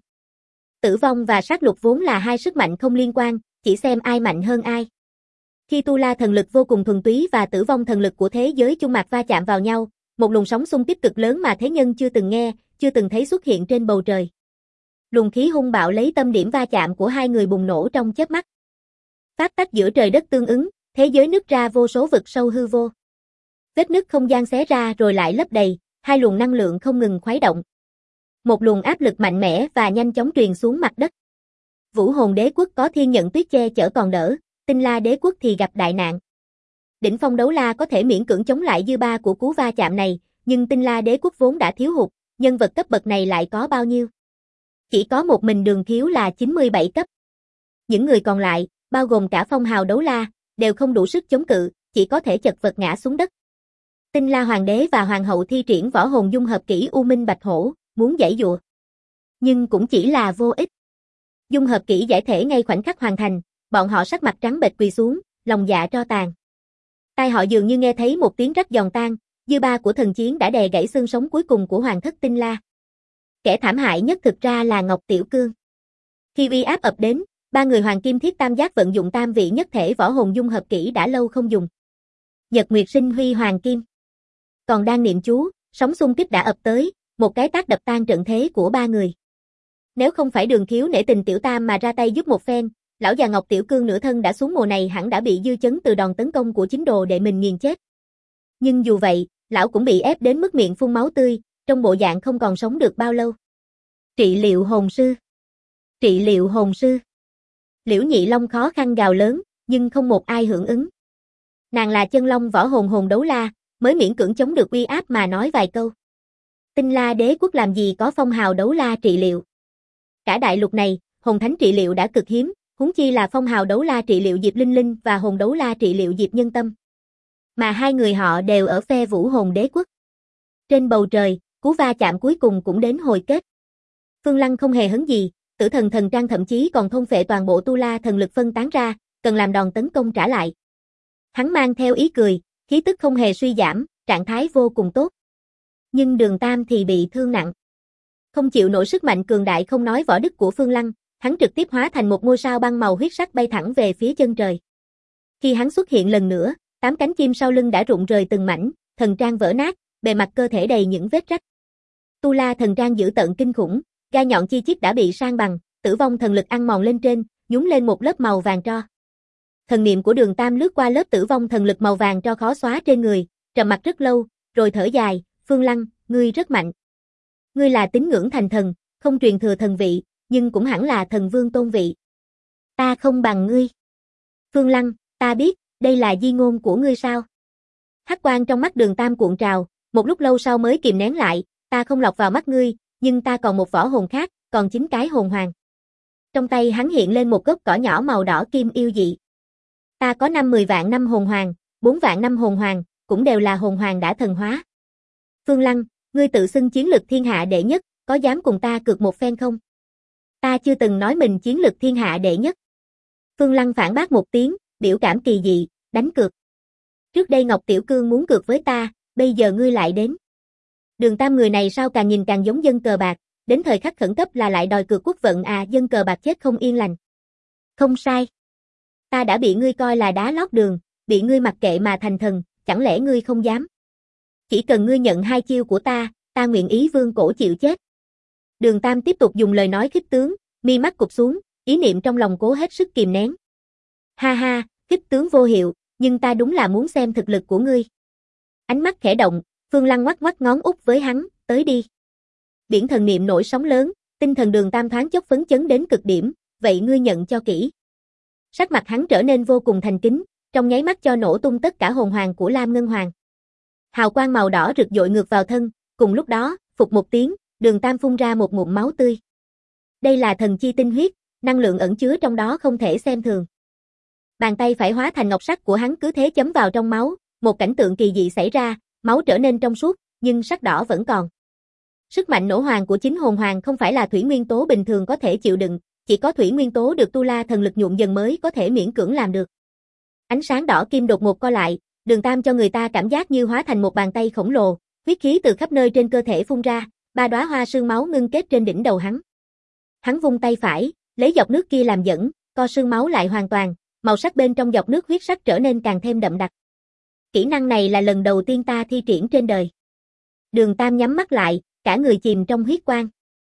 Tử vong và sát lục vốn là hai sức mạnh không liên quan, chỉ xem ai mạnh hơn ai. Khi Tu La thần lực vô cùng thuần túy và tử vong thần lực của thế giới chung mạch va chạm vào nhau, một luồng sóng xung kích cực lớn mà thế nhân chưa từng nghe, chưa từng thấy xuất hiện trên bầu trời. Luồng khí hung bạo lấy tâm điểm va chạm của hai người bùng nổ trong chớp mắt. Pháp tắc giữa trời đất tương ứng, thế giới nứt ra vô số vực sâu hư vô. Vết nứt không gian xé ra rồi lại lấp đầy, hai luồng năng lượng không ngừng khuấy động. Một luồng áp lực mạnh mẽ và nhanh chóng truyền xuống mặt đất. Vũ Hồn Đế quốc có thiên nhận tuyết che chở còn đỡ, Tinh La Đế quốc thì gặp đại nạn. Đỉnh phong đấu la có thể miễn cưỡng chống lại dư ba của cú va chạm này, nhưng Tinh La Đế quốc vốn đã thiếu hụt, nhân vật cấp bậc này lại có bao nhiêu? Chỉ có một mình Đường Khiếu là 97 cấp. Những người còn lại, bao gồm cả phong hào đấu la, đều không đủ sức chống cự, chỉ có thể chật vật ngã xuống đất. Tinh La Hoàng đế và Hoàng hậu thi triển võ hồn dung hợp kỹ U Minh Bạch Hổ, muốn giãy giụa. Nhưng cũng chỉ là vô ích. Dung hợp kỹ giải thể ngay khoảnh khắc hoàn thành, bọn họ sắc mặt trắng bệch quỳ xuống, lòng dạ tro tàn. Tai họ dường như nghe thấy một tiếng rắc giòn tan, dư ba của thần chiến đã đè gãy xương sống cuối cùng của Hoàng thất Tinh La. Kẻ thảm hại nhất thực ra là Ngọc Tiểu Cương. Khi uy áp ập đến, ba người Hoàng Kim Thiết Tam Giác vận dụng tam vị nhất thể võ hồn dung hợp kỹ đã lâu không dùng. Nhật Nguyệt Sinh Huy Hoàng Kim. Còn đang niệm chú, sóng xung kích đã ập tới, một cái tát đập tan trận thế của ba người. Nếu không phải Đường Khiếu nể tình tiểu tam mà ra tay giúp một phen, lão già Ngọc Tiểu Cương nửa thân đã xuống mồ này hẳn đã bị dư chấn từ đòn tấn công của chính đồ đệ mình nghiền chết. Nhưng dù vậy, lão cũng bị ép đến mức miệng phun máu tươi, trong bộ dạng không còn sống được bao lâu. Trị liệu hồn sư. Trị liệu hồn sư. Liễu Nhị Long khó khăn gào lớn, nhưng không một ai hưởng ứng. Nàng là chân long võ hồn hồn đấu la, mới miễn cưỡng chống được uy áp mà nói vài câu. Tinh La Đế quốc làm gì có phong hào đấu la trị liệu. Cả đại lục này, hồn thánh trị liệu đã cực hiếm, huống chi là phong hào đấu la trị liệu Diệp Linh Linh và hồn đấu la trị liệu Diệp Nhân Tâm. Mà hai người họ đều ở phe Vũ Hồn Đế quốc. Trên bầu trời, cú va chạm cuối cùng cũng đến hồi kết. Phương Lăng không hề hấn gì, Tử Thần Thần Trang thậm chí còn thôn phệ toàn bộ tu la thần lực phân tán ra, cần làm đòn tấn công trả lại. Hắn mang theo ý cười, khí tức không hề suy giảm, trạng thái vô cùng tốt. Nhưng Đường Tam thì bị thương nặng. Không chịu nổi sức mạnh cường đại không nói võ đức của Phương Lăng, hắn trực tiếp hóa thành một ngôi sao băng màu huyết sắc bay thẳng về phía chân trời. Khi hắn xuất hiện lần nữa, 8 cánh chim sau lưng đã rụng rời từng mảnh, thần trang vỡ nát, bề mặt cơ thể đầy những vết rách. Tu la thần trang dữ tợn kinh khủng, gai nhọn chi chít đã bị san bằng, tử vong thần lực ăn mòn lên trên, nhúng lên một lớp màu vàng tro. Thần niệm của Đường Tam lướt qua lớp tử vong thần lực màu vàng tro khó xóa trên người, trầm mặt rất lâu, rồi thở dài, Phương Lăng, ngươi rất mạnh. Ngươi là tín ngưỡng thành thần, không truyền thừa thần vị, nhưng cũng hẳn là thần vương tôn vị. Ta không bằng ngươi. Phương Lăng, ta biết, đây là di ngôn của ngươi sao? Hắc quang trong mắt Đường Tam cuộn trào, một lúc lâu sau mới kìm nén lại, ta không lọt vào mắt ngươi, nhưng ta còn một võ hồn khác, còn 9 cái hồn hoàng. Trong tay hắn hiện lên một gốc cỏ nhỏ màu đỏ kim yêu dị. Ta có 50 vạn năm hồn hoàng, 4 vạn năm hồn hoàng, cũng đều là hồn hoàng đã thần hóa. Phương Lăng, ngươi tự xưng chiến lực thiên hạ đệ nhất, có dám cùng ta cược một phen không? Ta chưa từng nói mình chiến lực thiên hạ đệ nhất. Phương Lăng phản bác một tiếng, biểu cảm kỳ dị, đánh cược. Trước đây Ngọc Tiểu Cương muốn cược với ta, bây giờ ngươi lại đến. Đường Tam người này sao càng nhìn càng giống dân cờ bạc, đến thời khắc khẩn cấp là lại đòi cược quốc vận à, dân cờ bạc chết không yên lành. Không sai. Ta đã bị ngươi coi là đá lót đường, bị ngươi mặc kệ mà thành thần, chẳng lẽ ngươi không dám? Chỉ cần ngươi nhận 2 chiêu của ta nguyện ý vương cổ chịu chết. Đường Tam tiếp tục dùng lời nói khích tướng, mi mắt cụp xuống, ý niệm trong lòng cố hết sức kìm nén. Ha ha, khích tướng vô hiệu, nhưng ta đúng là muốn xem thực lực của ngươi. Ánh mắt khẽ động, Phương Lăng ngoắc ngoắc ngón út với hắn, tới đi. Biển thần niệm nổi sóng lớn, tinh thần Đường Tam thoáng chốc phấn chấn đến cực điểm, vậy ngươi nhận cho kỹ. Sắc mặt hắn trở nên vô cùng thành kính, trong nháy mắt cho nổ tung tất cả hồn hoàng của Lam Ngân Hoàng. Hào quang màu đỏ rực dội ngược vào thân, cùng lúc đó, phụt một tiếng, Đường Tam phun ra một ngụm máu tươi. Đây là thần chi tinh huyết, năng lượng ẩn chứa trong đó không thể xem thường. Bàn tay phải hóa thành ngọc sắc của hắn cứ thế chấm vào trong máu, một cảnh tượng kỳ dị xảy ra, máu trở nên trong suốt, nhưng sắc đỏ vẫn còn. Sức mạnh nổ hoàng của chính hồn hoàng không phải là thủy nguyên tố bình thường có thể chịu đựng, chỉ có thủy nguyên tố được tu la thần lực nhuộm dần mới có thể miễn cưỡng làm được. Ánh sáng đỏ kim đột ngột co lại, Đường Tam cho người ta cảm giác như hóa thành một bàn tay khổng lồ, huyết khí từ khắp nơi trên cơ thể phun ra, 3 đóa hoa sương máu ngưng kết trên đỉnh đầu hắn. Hắn vung tay phải, lấy giọt nước kia làm dẫn, co sương máu lại hoàn toàn, màu sắc bên trong giọt nước huyết sắc trở nên càng thêm đậm đặc. Kỹ năng này là lần đầu tiên ta thi triển trên đời. Đường Tam nhắm mắt lại, cả người chìm trong huyết quang.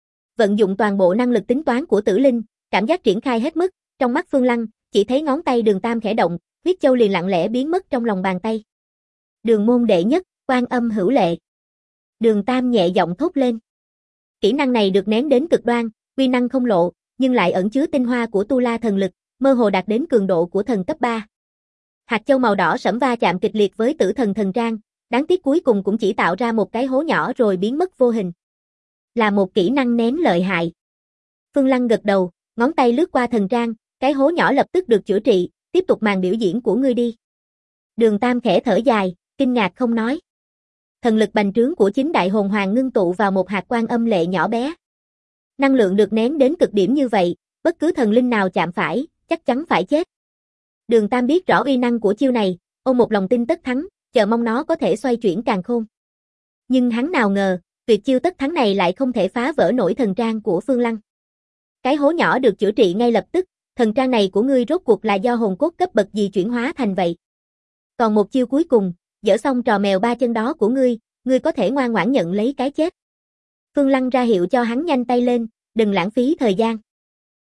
Vận dụng toàn bộ năng lực tính toán của Tử Linh, cảm giác triển khai hết mức, trong mắt Phương Lăng, chỉ thấy ngón tay Đường Tam khẽ động, huyết châu liền lặng lẽ biến mất trong lòng bàn tay. Đường môn đệ nhất, Quan Âm hữu lệ. Đường Tam nhẹ giọng thốt lên. Kỹ năng này được nén đến cực đoan, uy năng không lộ, nhưng lại ẩn chứa tinh hoa của tu la thần lực, mơ hồ đạt đến cường độ của thần cấp 3. Hạt châu màu đỏ sẫm va chạm kịch liệt với Tử Thần thần trang, đáng tiếc cuối cùng cũng chỉ tạo ra một cái hố nhỏ rồi biến mất vô hình. Là một kỹ năng nén lợi hại. Phương Lăng gật đầu, ngón tay lướt qua thần trang, cái hố nhỏ lập tức được chữa trị, tiếp tục màn biểu diễn của ngươi đi. Đường Tam khẽ thở dài, kinh ngạc không nói. Thần lực bành trướng của chính đại hồn hoàng ngưng tụ vào một hạt quan âm lệ nhỏ bé. Năng lượng được nén đến cực điểm như vậy, bất cứ thần linh nào chạm phải, chắc chắn phải chết. Đường Tam biết rõ uy năng của chiêu này, ôm một lòng tin tất thắng, chờ mong nó có thể xoay chuyển càn khôn. Nhưng hắn nào ngờ, tuyệt chiêu tất thắng này lại không thể phá vỡ nổi thần trang của Phương Lăng. Cái hố nhỏ được chữa trị ngay lập tức, thần trang này của ngươi rốt cuộc là do hồn cốt cấp bậc gì chuyển hóa thành vậy? Còn một chiêu cuối cùng, dở xong trò mèo ba chân đó của ngươi có thể ngoan ngoãn nhận lấy cái chết. Phương Lăng ra hiệu cho hắn nhanh tay lên, đừng lãng phí thời gian.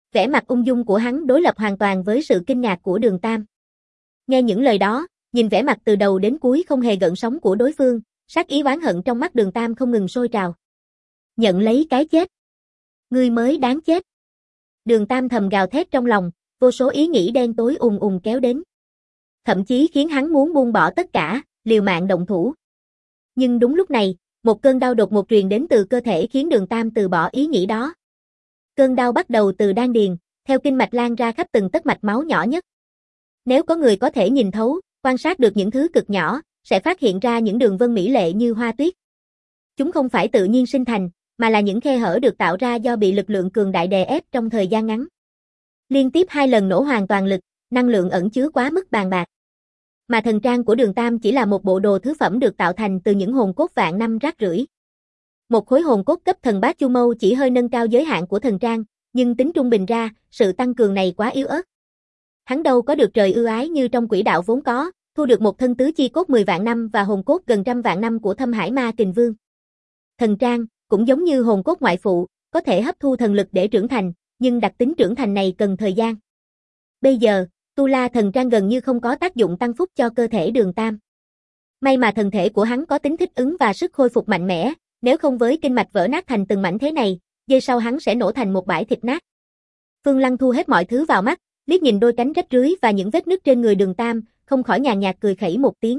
Vẻ mặt ung dung của hắn đối lập hoàn toàn với sự kinh ngạc của Đường Tam. Nghe những lời đó, nhìn vẻ mặt từ đầu đến cuối không hề gợn sóng của đối phương, sát ý oán hận trong mắt Đường Tam không ngừng sôi trào. Nhận lấy cái chết. Ngươi mới đáng chết. Đường Tam thầm gào thét trong lòng, vô số ý nghĩ đen tối ùn ùn kéo đến. Thậm chí khiến hắn muốn buông bỏ tất cả, liều mạng động thủ. Nhưng đúng lúc này, một cơn đau đột ngột truyền đến từ cơ thể khiến Đường Tam từ bỏ ý nghĩ đó. Cơn đau bắt đầu từ đan điền, theo kinh mạch lan ra khắp từng tấc mạch máu nhỏ nhất. Nếu có người có thể nhìn thấu, quan sát được những thứ cực nhỏ, sẽ phát hiện ra những đường vân mỹ lệ như hoa tuyết. Chúng không phải tự nhiên sinh thành, mà là những khe hở được tạo ra do bị lực lượng cường đại đè ép trong thời gian ngắn. Liên tiếp 2 lần nổ hoàn toàn lực, năng lượng ẩn chứa quá mức bàn bạc. Mà thần trang của Đường Tam chỉ là một bộ đồ thứ phẩm được tạo thành từ những hồn cốt vạn năm rác rưởi. Một khối hồn cốt cấp thần bát chu mâu chỉ hơi nâng cao giới hạn của thần trang, nhưng tính trung bình ra, sự tăng cường này quá yếu ớt. Hắn đâu có được trời ưu ái như trong quỹ đạo vốn có, thu được một thân tứ chi cốt 10 vạn năm và hồn cốt gần trăm vạn năm của Thâm Hải Ma Kình Vương. Thần trang, cũng giống như hồn cốt ngoại phụ, có thể hấp thu thần lực để trưởng thành, nhưng đặc tính trưởng thành này cần thời gian. Bây giờ, Tu La thần trang gần như không có tác dụng tăng phúc cho cơ thể Đường Tam. May mà thần thể của hắn có tính thích ứng và sức khôi phục mạnh mẽ, nếu không với kinh mạch vỡ nát thành từng mảnh thế này, giây sau hắn sẽ nổ thành một bãi thịt nát. Phương Lăng thu hết mọi thứ vào mắt, liếc nhìn đôi cánh rách rưới và những vết nứt trên người Đường Tam, không khỏi nhàn nhạt cười khẩy một tiếng.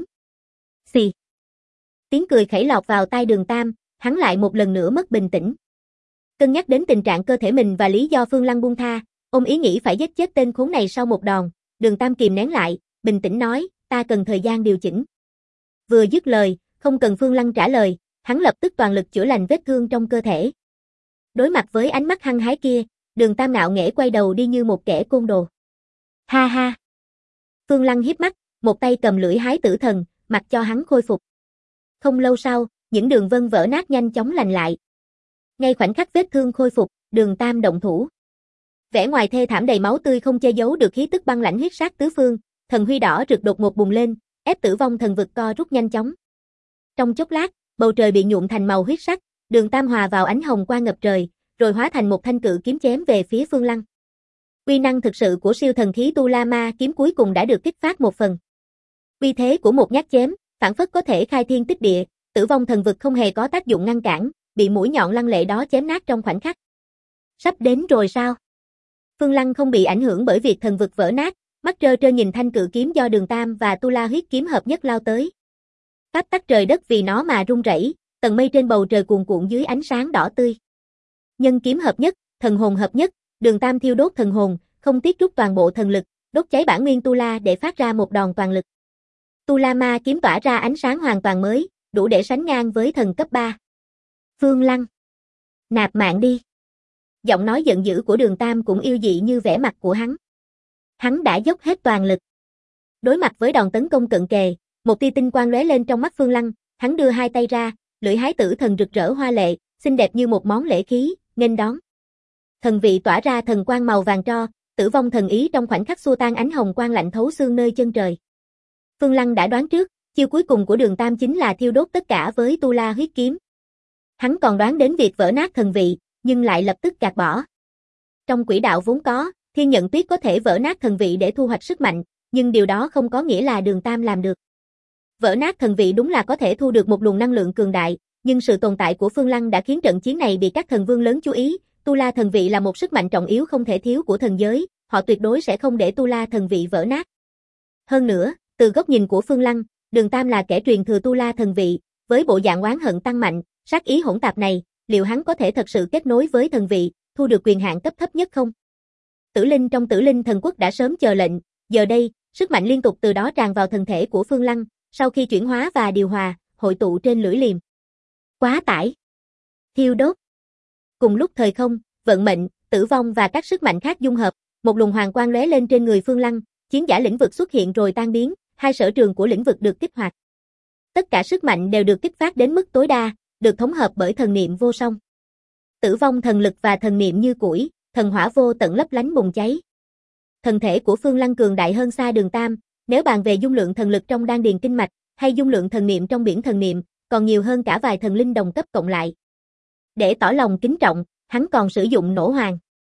Xì. Tiếng cười khẩy lọt vào tai Đường Tam, hắn lại một lần nữa mất bình tĩnh. Cân nhắc đến tình trạng cơ thể mình và lý do Phương Lăng buông tha, ôm ý nghĩ phải giết chết tên khốn này sau một đòn, Đường Tam kìm nén lại, bình tĩnh nói, ta cần thời gian điều chỉnh. Vừa dứt lời, không cần Phương Lăng trả lời, hắn lập tức toàn lực chữa lành vết thương trong cơ thể. Đối mặt với ánh mắt hăng hái kia, Đường Tam ngạo nghễ quay đầu đi như một kẻ côn đồ. Ha ha. Phương Lăng híp mắt, một tay cầm lưỡi hái tử thần, mặc cho hắn khôi phục. Không lâu sau, những đường vân vỡ nát nhanh chóng lành lại. Ngay khoảnh khắc vết thương khôi phục, Đường Tam động thủ. Vẻ ngoài thê thảm đầy máu tươi không che giấu được khí tức băng lãnh huyết sát tứ phương, thần huy đỏ rực đột ngột bùng lên, ép Tử Vong thần vực co rút nhanh chóng. Trong chốc lát, bầu trời bị nhuộm thành màu huyết sắc, Đường Tam hòa vào ánh hồng quang ngập trời, rồi hóa thành một thanh cự kiếm chém về phía Phương Lăng. Uy năng thực sự của siêu thần khí Tu La Ma kiếm cuối cùng đã được kích phát một phần. Uy thế của một nhát chém, phảng phất có thể khai thiên tích địa, Tử Vong thần vực không hề có tác dụng ngăn cản, bị mũi nhọn lăng lệ đó chém nát trong khoảnh khắc. Sắp đến rồi sao? Phương Lăng không bị ảnh hưởng bởi việc thần vực vỡ nát, mắt trơ trơ nhìn thanh cự kiếm do Đường Tam và Tu La huyết kiếm hợp nhất lao tới. Pháp tắc trời đất vì nó mà rung rẩy, tầng mây trên bầu trời cuồn cuộn dưới ánh sáng đỏ tươi. Nhân kiếm hợp nhất, thần hồn hợp nhất, Đường Tam thiêu đốt thần hồn, không tiếc rút toàn bộ thần lực, đốt cháy bản nguyên Tu La để phát ra một đòn toàn lực. Tu La Ma kiếm tỏa ra ánh sáng hoàn toàn mới, đủ để sánh ngang với thần cấp 3. Phương Lăng, nạp mạng đi. Giọng nói giận dữ của Đường Tam cũng yêu dị như vẻ mặt của hắn. Hắn đã dốc hết toàn lực. Đối mặt với đòn tấn công cận kề, một tia tinh quang lóe lên trong mắt Phương Lăng, hắn đưa hai tay ra, lưỡi hái tử thần rực rỡ hoa lệ, xinh đẹp như một món lễ khí, nghênh đón. Thần vị tỏa ra thần quang màu vàng tro, Tử Vong thần ý trong khoảnh khắc xua tan ánh hồng quang lạnh thấu xương nơi chân trời. Phương Lăng đã đoán trước, chiêu cuối cùng của Đường Tam chính là thiêu đốt tất cả với Tu La huyết kiếm. Hắn còn đoán đến việc vỡ nát thần vị, nhưng lại lập tức gạt bỏ. Trong quỹ đạo vốn có, Thiên Nhận Tuyết có thể vỡ nát thần vị để thu hoạch sức mạnh, nhưng điều đó không có nghĩa là Đường Tam làm được. Vỡ nát thần vị đúng là có thể thu được một luồng năng lượng cường đại, nhưng sự tồn tại của Phương Lăng đã khiến trận chiến này bị các thần vương lớn chú ý. Tu La thần vị là một sức mạnh trọng yếu không thể thiếu của thần giới, họ tuyệt đối sẽ không để Tu La thần vị vỡ nát. Hơn nữa, từ góc nhìn của Phương Lăng, Đường Tam là kẻ truyền thừa Tu La thần vị, với bộ dạng oán hận tăng mạnh, sát ý hỗn tạp này, liệu hắn có thể thật sự kết nối với thần vị, thu được quyền hạn cấp thấp nhất không? Tử linh trong Tử Linh thần quốc đã sớm chờ lệnh, giờ đây, sức mạnh liên tục từ đó tràn vào thân thể của Phương Lăng, sau khi chuyển hóa và điều hòa, hội tụ trên lưỡi liềm. Quá tải. Thiêu đốt. Cùng lúc thời không, vận mệnh, tử vong và các sức mạnh khác dung hợp, một luồng hoàng quang lóe lên trên người Phương Lăng, chiến giả lĩnh vực xuất hiện rồi tan biến, hai sở trường của lĩnh vực được kích hoạt. Tất cả sức mạnh đều được kích phát đến mức tối đa, được thống hợp bởi thần niệm vô song. Tử vong thần lực và thần niệm như củi, thần hỏa vô tận lấp lánh bùng cháy. Thần thể của Phương Lăng cường đại hơn xa Đường Tam, nếu bàn về dung lượng thần lực trong đan điền kinh mạch, hay dung lượng thần niệm trong biển thần niệm, còn nhiều hơn cả vài thần linh đồng cấp cộng lại. Để tỏ lòng kính trọng, hắn còn sử dụng nổ hoàng.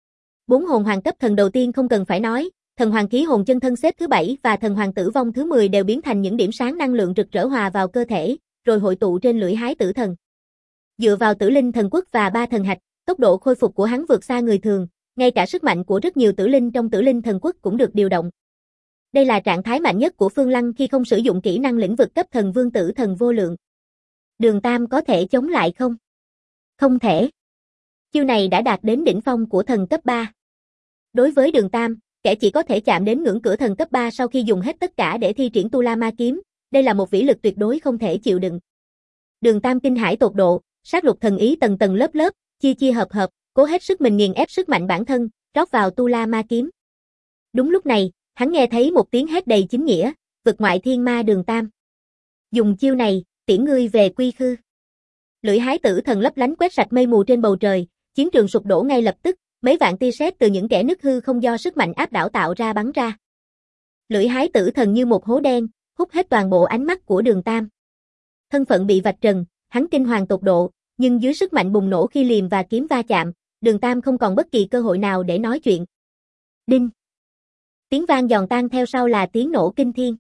4 hồn hoàng cấp thần đầu tiên không cần phải nói, thần hoàng khí hồn chân thân xếp thứ 7 và thần hoàng tử vong thứ 10 đều biến thành những điểm sáng năng lượng rực rỡ hòa vào cơ thể, rồi hội tụ trên lưỡi hái tử thần. Dựa vào tử linh thần quốc và 3 thần hạch, tốc độ khôi phục của hắn vượt xa người thường, ngay cả sức mạnh của rất nhiều tử linh trong tử linh thần quốc cũng được điều động. Đây là trạng thái mạnh nhất của Phương Lăng khi không sử dụng kỹ năng lĩnh vực cấp thần vương tử thần vô lượng. Đường Tam có thể chống lại không? Không thể. Chiêu này đã đạt đến đỉnh phong của thần cấp 3. Đối với Đường Tam, kẻ chỉ có thể chạm đến ngưỡng cửa thần cấp 3 sau khi dùng hết tất cả để thi triển Tu La Ma kiếm, đây là một vĩ lực tuyệt đối không thể chịu đựng. Đường Tam kinh hãi tột độ, sát lục thần ý tầng tầng lớp lớp, chia chia hợp hợp, cố hết sức mình nghiền ép sức mạnh bản thân, rót vào Tu La Ma kiếm. Đúng lúc này, hắn nghe thấy một tiếng hét đầy chính nghĩa, vực ngoại thiên ma Đường Tam. Dùng chiêu này, tiễn ngươi về quy khư. Lưỡi hái tử thần lấp lánh quét sạch mây mù trên bầu trời, chiến trường sụp đổ ngay lập tức, mấy vạn tia sét từ những kẻ nứt hư không do sức mạnh áp đảo tạo ra bắn ra. Lưỡi hái tử thần như một hố đen, hút hết toàn bộ ánh mắt của Đường Tam. Thân phận bị vạch trần, hắn kinh hoàng tột độ, nhưng dưới sức mạnh bùng nổ khi liềm và kiếm va chạm, Đường Tam không còn bất kỳ cơ hội nào để nói chuyện. Đinh. Tiếng vang giòn tan theo sau là tiếng nổ kinh thiên.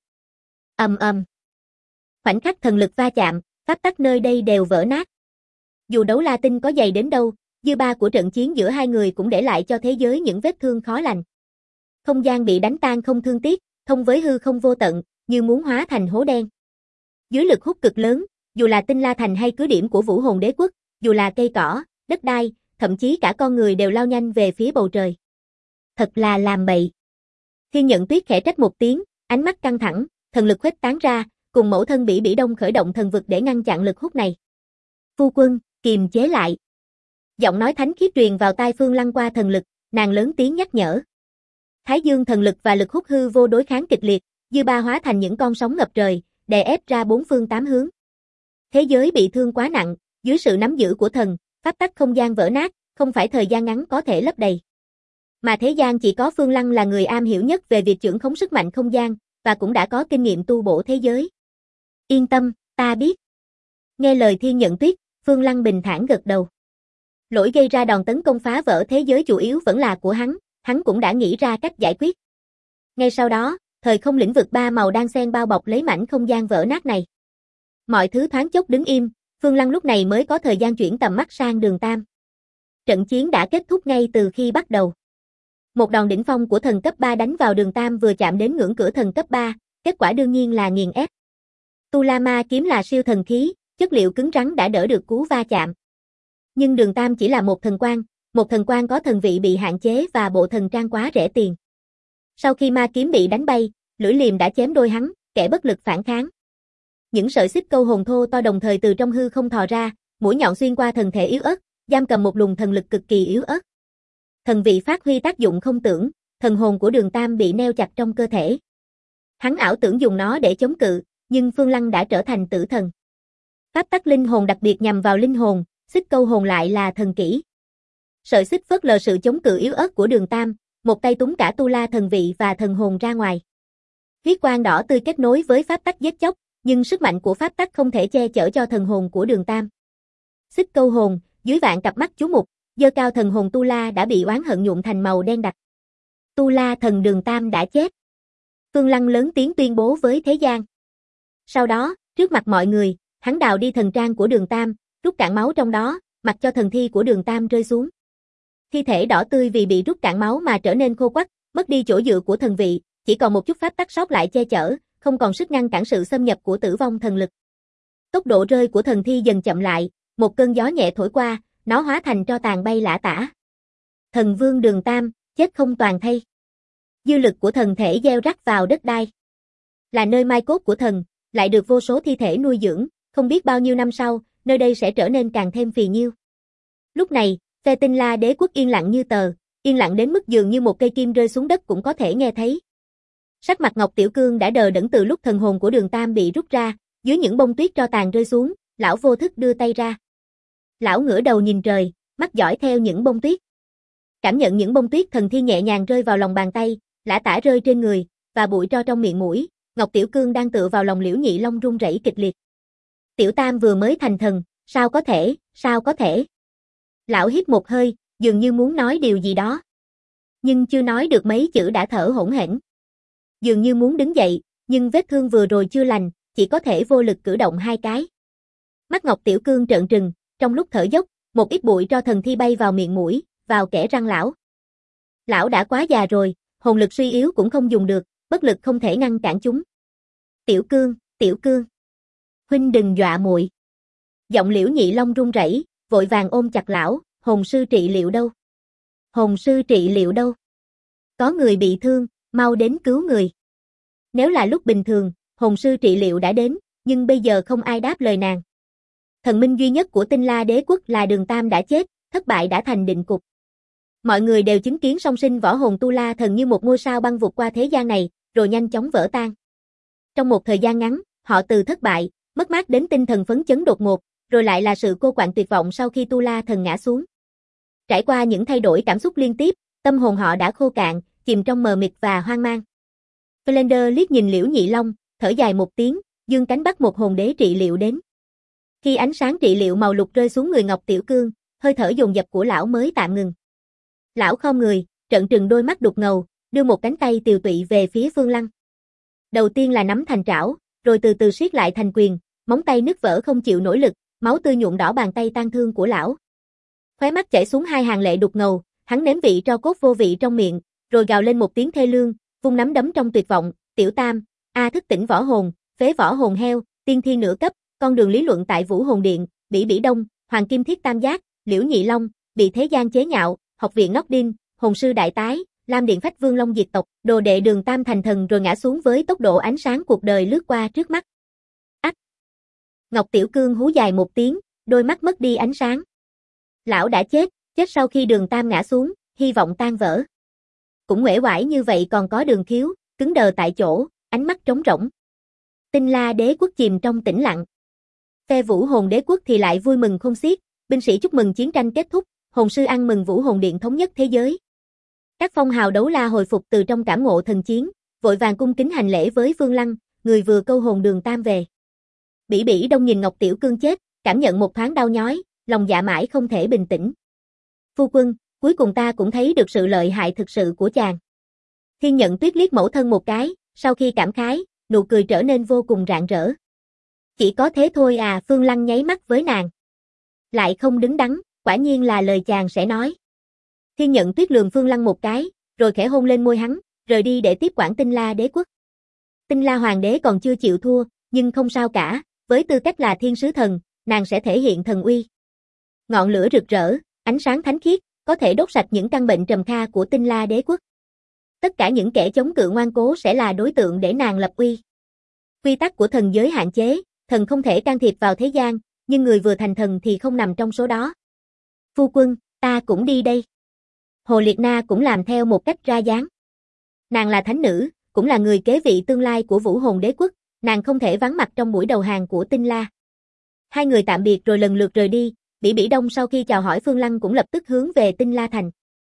Ầm ầm. Khoảnh khắc thần lực va chạm, pháp tắc nơi đây đều vỡ nát. Dù đấu la tinh có dày đến đâu, dư ba của trận chiến giữa hai người cũng để lại cho thế giới những vết thương khó lành. Không gian bị đánh tan không thương tiếc, thông với hư không vô tận, như muốn hóa thành hố đen. Dưới lực hút cực lớn, dù là Tinh La Thành hay cứ điểm của Vũ Hồn Đế Quốc, dù là cây cỏ, đất đai, thậm chí cả con người đều lao nhanh về phía bầu trời. Thật là làm bậy. Thiên Nhận Tuyết khẽ trách một tiếng, ánh mắt căng thẳng, thần lực khuếch tán ra, cùng mẫu thân Bỉ Bỉ Đông khởi động thần vực để ngăn chặn lực hút này. Phu quân, kiềm chế lại. Giọng nói thánh khiết truyền vào tai Phương Lăng qua thần lực, nàng lớn tiếng nhắc nhở. Thái Dương thần lực và lực hút hư vô đối kháng kịch liệt, dư ba hóa thành những con sóng ngập trời, đè ép ra bốn phương tám hướng. Thế giới bị thương quá nặng, dưới sự nắm giữ của thần, pháp tắc không gian vỡ nát, không phải thời gian ngắn có thể lấp đầy. Mà thế gian chỉ có Phương Lăng là người am hiểu nhất về việc chưởng khống sức mạnh không gian, và cũng đã có kinh nghiệm tu bổ thế giới. Yên tâm, ta biết. Nghe lời Thiên Nhận Tuyết, Phương Lăng bình thản gật đầu. Lỗi gây ra đòn tấn công phá vỡ thế giới chủ yếu vẫn là của hắn cũng đã nghĩ ra cách giải quyết. Ngay sau đó, thời không lĩnh vực ba màu đang xen bao bọc lấy mảnh không gian vỡ nát này. Mọi thứ thoáng chốc đứng im, Phương Lăng lúc này mới có thời gian chuyển tầm mắt sang Đường Tam. Trận chiến đã kết thúc ngay từ khi bắt đầu. Một đòn đỉnh phong của thần cấp 3 đánh vào Đường Tam vừa chạm đến ngưỡng cửa thần cấp 3, kết quả đương nhiên là nghiền ép. Tu La Ma kiếm là siêu thần khí, chất liệu cứng rắn đã đỡ được cú va chạm. Nhưng Đường Tam chỉ là một thần quan có thần vị bị hạn chế và bộ thần trang quá rẻ tiền. Sau khi ma kiếm bị đánh bay, lưỡi liềm đã chém đôi hắn, kẻ bất lực phản kháng. Những sợi xích câu hồn thô to đồng thời từ trong hư không thò ra, mũi nhọn xuyên qua thân thể yếu ớt, giam cầm một luồng thần lực cực kỳ yếu ớt. Thần vị phát huy tác dụng không tưởng, thần hồn của Đường Tam bị neo chặt trong cơ thể. Hắn ảo tưởng dùng nó để chống cự, nhưng Phương Lăng đã trở thành tử thần. Pháp tắc linh hồn đặc biệt nhằm vào linh hồn, xích câu hồn lại là thần kỹ. Sợi xích phớt lờ sự chống cự yếu ớt của Đường Tam, một tay túm cả tu la thần vị và thần hồn ra ngoài. Huyết quang đỏ tươi kết nối với pháp tắc giết chóc, nhưng sức mạnh của pháp tắc không thể che chở cho thần hồn của Đường Tam. Xích câu hồn, dưới vạn cặp mắt chú mục, giơ cao thần hồn tu la đã bị oán hận nhuộm thành màu đen đặc. Tu la thần Đường Tam đã chết. Phương Lăng lớn tiếng tuyên bố với thế gian. Sau đó, trước mặt mọi người, hắn đào đi thần trang của Đường Tam, rút cạn máu trong đó, mặc cho thần thi của Đường Tam rơi xuống. Thi thể đỏ tươi vì bị rút cạn máu mà trở nên khô quắt, mất đi chỗ dựa của thần vị, chỉ còn một chút pháp tắc sót lại che chở, không còn sức ngăn cản sự xâm nhập của tử vong thần lực. Tốc độ rơi của thần thi dần chậm lại, một cơn gió nhẹ thổi qua, nó hóa thành tro tàn bay lả tả. Thần vương Đường Tam, chết không toàn thây. Dư lực của thần thể gieo rắc vào đất đai. Là nơi mai cốt của thần, lại được vô số thi thể nuôi dưỡng, không biết bao nhiêu năm sau, nơi đây sẽ trở nên càng thêm phì nhiêu. Lúc này, phe Tinh La Đế quốc yên lặng như tờ, yên lặng đến mức dường như một cây kim rơi xuống đất cũng có thể nghe thấy. Sắc mặt Ngọc Tiểu Cương đã đờ đẫn từ lúc thần hồn của Đường Tam bị rút ra, dưới những bông tuyết tro tàn rơi xuống, lão vô thức đưa tay ra. Lão ngửa đầu nhìn trời, mắt dõi theo những bông tuyết. Cảm nhận những bông tuyết thần thi nhẹ nhàng rơi vào lòng bàn tay, lả tả rơi trên người, và bụi tro trong miệng mũi, Ngọc Tiểu Cương đang tựa vào lòng Liễu Nhị Long run rẩy kịch liệt. Tiểu Tam vừa mới thành thần, sao có thể? Lão hít một hơi, dường như muốn nói điều gì đó. Nhưng chưa nói được mấy chữ đã thở hổn hển. Dường như muốn đứng dậy, nhưng vết thương vừa rồi chưa lành, chỉ có thể vô lực cử động hai cái. Mắt Ngọc Tiểu Cương trợn trừng, trong lúc thở dốc, một ít bụi tro thần thi bay vào miệng mũi, vào kẽ răng lão. Lão đã quá già rồi, hồn lực suy yếu cũng không dùng được, bất lực không thể ngăn cản chúng. Tiểu Cương. Huynh đừng dọa muội. Giọng Liễu Nhị Long run rẩy, vội vàng ôm chặt lão, hồn sư trị liệu đâu? Hồn sư trị liệu đâu? Có người bị thương, mau đến cứu người. Nếu là lúc bình thường, hồn sư trị liệu đã đến, nhưng bây giờ không ai đáp lời nàng. Thần minh duy nhất của Tinh La Đế quốc là Đường Tam đã chết, thất bại đã thành định cục. Mọi người đều chứng kiến song sinh võ hồn Tu La thần như một ngôi sao băng vụt qua thế gian này, rồi nhanh chóng vỡ tan. Trong một thời gian ngắn, họ từ thất bại, mất mát đến tinh thần phấn chấn đột ngột, rồi lại là sự cô quạnh tuyệt vọng sau khi Tu La thần ngã xuống. Trải qua những thay đổi cảm xúc liên tiếp, tâm hồn họ đã khô cạn, chìm trong mờ mịt và hoang mang. Flander liếc nhìn Liễu Nhị Long, thở dài một tiếng, giương cánh bắt một hồn đế trị liệu đến. Khi ánh sáng trị liệu màu lục rơi xuống người Ngọc Tiểu Cương, hơi thở dồn dập của lão mới tạm ngừng. Lão khom người, trợn trừng đôi mắt đục ngầu, đưa một cánh tay tiều tụy về phía Phương Lăng. Đầu tiên là nắm thành trảo, rồi từ từ siết lại thành quyền, móng tay nứt vỡ không chịu nổi lực, máu tươi nhuộm đỏ bàn tay tang thương của lão. Khóe mắt chảy xuống hai hàng lệ đục ngầu, hắn nếm vị tro cốt vô vị trong miệng, rồi gào lên một tiếng thê lương, vung nắm đấm trong tuyệt vọng, "Tiểu Tam, thức tỉnh võ hồn, phế võ hồn heo, tiên thiên nửa cấp, con đường lý luận tại Vũ Hồn Điện, Bỉ Bỉ Đông, Hoàng Kim Thiết Tam Giác, Liễu Nhị Long, bị thế gian chế nhạo, học viện ngóc đinh, hồn sư đại tái, Lam Điện Phách Vương Long diệt tộc, đồ đệ Đường Tam thành thần rồi ngã xuống với tốc độ ánh sáng cuộc đời lướt qua trước mắt." Ách! Ngọc Tiểu Cương hú dài một tiếng, đôi mắt mất đi ánh sáng. Lão đã chết sau khi Đường Tam ngã xuống, hy vọng tan vỡ. Cũng uể oải như vậy còn có Đường Khiếu, cứng đờ tại chỗ, ánh mắt trống rỗng. Tinh La Đế quốc chìm trong tĩnh lặng. Phe Vũ Hồn Đế quốc thì lại vui mừng khôn xiết, binh sĩ chúc mừng chiến tranh kết thúc, hồn sư ăn mừng Vũ Hồn Điện thống nhất thế giới. Các phong hào đấu la hồi phục từ trong cảm ngộ thần chiến, vội vàng cung kính hành lễ với Phương Lăng, người vừa câu hồn Đường Tam về. Bỉ Bỉ Đông nhìn Ngọc Tiểu Cương chết, cảm nhận một thoáng đau nhói, lòng dạ mãi không thể bình tĩnh. "Phu quân, cuối cùng ta cũng thấy được sự lợi hại thực sự của chàng." Thiên Nhận Tuyết liếc mẫu thân một cái, sau khi cảm khái, nụ cười trở nên vô cùng rạng rỡ. "Chỉ có thế thôi à?" Phương Lăng nháy mắt với nàng. Lại không đứng đắn, quả nhiên là lời chàng sẽ nói. Thiên Nhận Tuyết lườm Phương Lăng một cái, rồi khẽ hôn lên môi hắn, rời đi để tiếp quản Tinh La Đế quốc. Tinh La Hoàng đế còn chưa chịu thua, nhưng không sao cả, với tư cách là thiên sứ thần, nàng sẽ thể hiện thần uy. Ngọn lửa rực rỡ, ánh sáng thánh khiết, có thể đốt sạch những căn bệnh trầm kha của Tinh La Đế quốc. Tất cả những kẻ chống cự ngoan cố sẽ là đối tượng để nàng lập uy. Quy tắc của thần giới hạn chế, thần không thể can thiệp vào thế gian, nhưng người vừa thành thần thì không nằm trong số đó. "Phu quân, ta cũng đi đây." Hồ Liệt Na cũng làm theo một cách ra dáng. Nàng là thánh nữ, cũng là người kế vị tương lai của Vũ Hồn Đế quốc, nàng không thể vắng mặt trong buổi đầu hàng của Tinh La. Hai người tạm biệt rồi lần lượt rời đi, Bỉ Bỉ Đông sau khi chào hỏi Phương Lăng cũng lập tức hướng về Tinh La thành.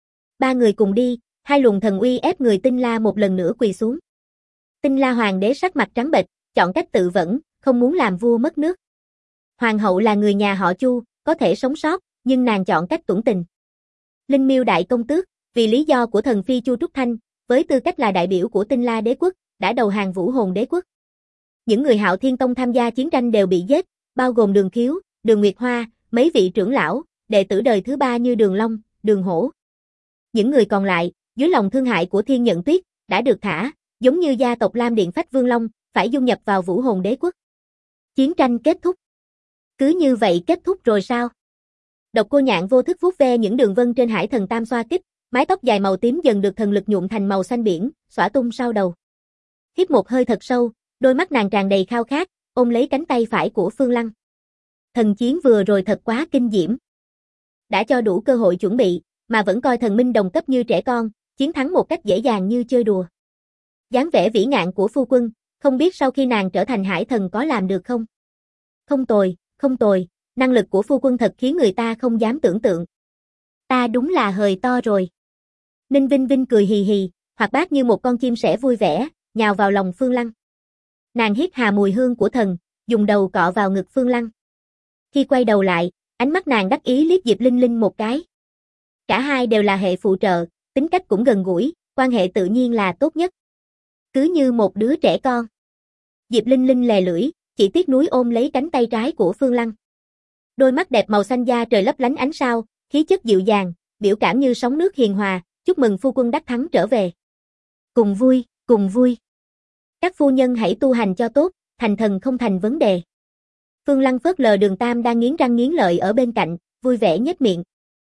Ba người cùng đi, hai luồng thần uy ép người Tinh La một lần nữa quỳ xuống. Tinh La Hoàng đế sắc mặt trắng bệch, chọn cách tự vẫn, không muốn làm vua mất nước. Hoàng hậu là người nhà họ Chu, có thể sống sót, nhưng nàng chọn cách tuẫn tình. Linh Miêu đại công tước, vì lý do của thần phi Chu Trúc Thanh, với tư cách là đại biểu của Tinh La Đế quốc, đã đầu hàng Vũ Hồn Đế quốc. Những người Hạo Thiên Tông tham gia chiến tranh đều bị giết, bao gồm Đường Khiếu, Đường Nguyệt Hoa, mấy vị trưởng lão, đệ tử đời thứ ba như Đường Long, Đường Hổ. Những người còn lại, dưới lòng thương hại của Thiên Nhận Tuyết, đã được thả, giống như gia tộc Lam Điện Phách Vương Long, phải dung nhập vào Vũ Hồn Đế quốc. Chiến tranh kết thúc. Cứ như vậy kết thúc rồi sao? Độc Cô Nhạn vô thức vuốt ve những đường vân trên hải thần tam xoa kích, mái tóc dài màu tím dần được thần lực nhuộm thành màu xanh biển, xõa tung sau đầu. Hít một hơi thật sâu, đôi mắt nàng tràn đầy khao khát, ôm lấy cánh tay phải của Phương Lăng. Thần chiến vừa rồi thật quá kinh diễm. Đã cho đủ cơ hội chuẩn bị, mà vẫn coi thần minh đồng cấp như trẻ con, chiến thắng một cách dễ dàng như chơi đùa. Dáng vẻ vĩ ngạn của phu quân, không biết sau khi nàng trở thành hải thần có làm được không? Không tồi, năng lực của phu quân thật khiến người ta không dám tưởng tượng. Ta đúng là hời to rồi. Ninh Vinh Vinh cười hì hì, hoạt bát như một con chim sẻ vui vẻ, nhào vào lòng Phương Lăng. Nàng hít hà mùi hương của thần, dùng đầu cọ vào ngực Phương Lăng. Khi quay đầu lại, ánh mắt nàng đắc ý liếc Diệp Linh Linh một cái. Cả hai đều là hệ phụ trợ, tính cách cũng gần gũi, quan hệ tự nhiên là tốt nhất. Cứ như một đứa trẻ con. Diệp Linh Linh lè lưỡi, chỉ tiếc nuối ôm lấy cánh tay trái của Phương Lăng. Đôi mắt đẹp màu xanh da trời lấp lánh ánh sao, khí chất dịu dàng, biểu cảm như sóng nước hiền hòa, chúc mừng phu quân đắc thắng trở về. Cùng vui, cùng vui. Các phu nhân hãy tu hành cho tốt, thành thần không thành vấn đề. Phương Lăng phớt lờ Đường Tam đang nghiến răng nghiến lợi ở bên cạnh, vui vẻ nhếch miệng.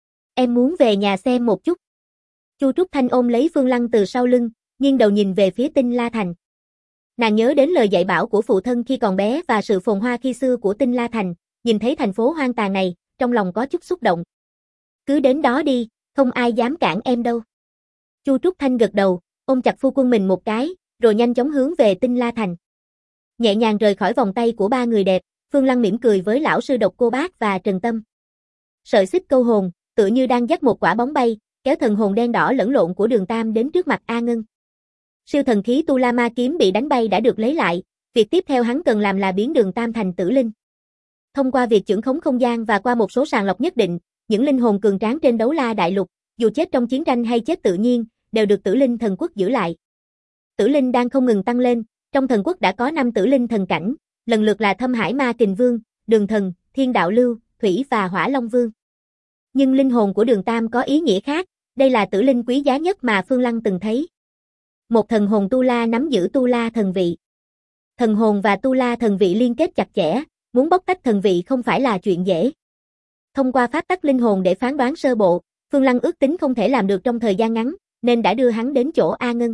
Em muốn về nhà xem một chút. Chu Trúc Thanh ôm lấy Phương Lăng từ sau lưng, nghiêng đầu nhìn về phía Tinh La Thành. Nàng nhớ đến lời dạy bảo của phụ thân khi còn bé và sự phồn hoa khi xưa của Tinh La Thành, nhìn thấy thành phố hoang tàn này, trong lòng có chút xúc động. Cứ đến đó đi, không ai dám cản em đâu. Chu Trúc Thanh gật đầu, ôm chặt phu quân mình một cái, rồi nhanh chóng hướng về Tinh La Thành. Nhẹ nhàng rời khỏi vòng tay của ba người đẹp, Phương Lăng mỉm cười với lão sư Độc Cô Bác và Trần Tâm. Sợi xích câu hồn, tựa như đang dắt một quả bóng bay, kéo thần hồn đen đỏ lẫn lộn của Đường Tam đến trước mặt A Ngân. Siêu thần khí Tu La Ma kiếm bị đánh bay đã được lấy lại, việc tiếp theo hắn cần làm là biến Đường Tam thành tử linh. Thông qua việc chưởng khống không gian và qua một số sàng lọc nhất định, những linh hồn cường tráng trên Đấu La Đại Lục, dù chết trong chiến tranh hay chết tự nhiên, đều được Tử Linh Thần Quốc giữ lại. Tử linh đang không ngừng tăng lên, trong thần quốc đã có 5 tử linh thần cảnh, lần lượt là Thâm Hải Ma Kình Vương, Đường Thần, Thiên Đạo Lưu, Thủy và Hỏa Long Vương. Nhưng linh hồn của Đường Tam có ý nghĩa khác, đây là tử linh quý giá nhất mà Phương Lăng từng thấy. Một thần hồn Tu La nắm giữ Tu La thần vị. Thần hồn và Tu La thần vị liên kết chặt chẽ, muốn bóc tách thần vị không phải là chuyện dễ. Thông qua pháp tắc linh hồn để phán đoán sơ bộ, Phương Lăng ước tính không thể làm được trong thời gian ngắn, nên đã đưa hắn đến chỗ A Ngân.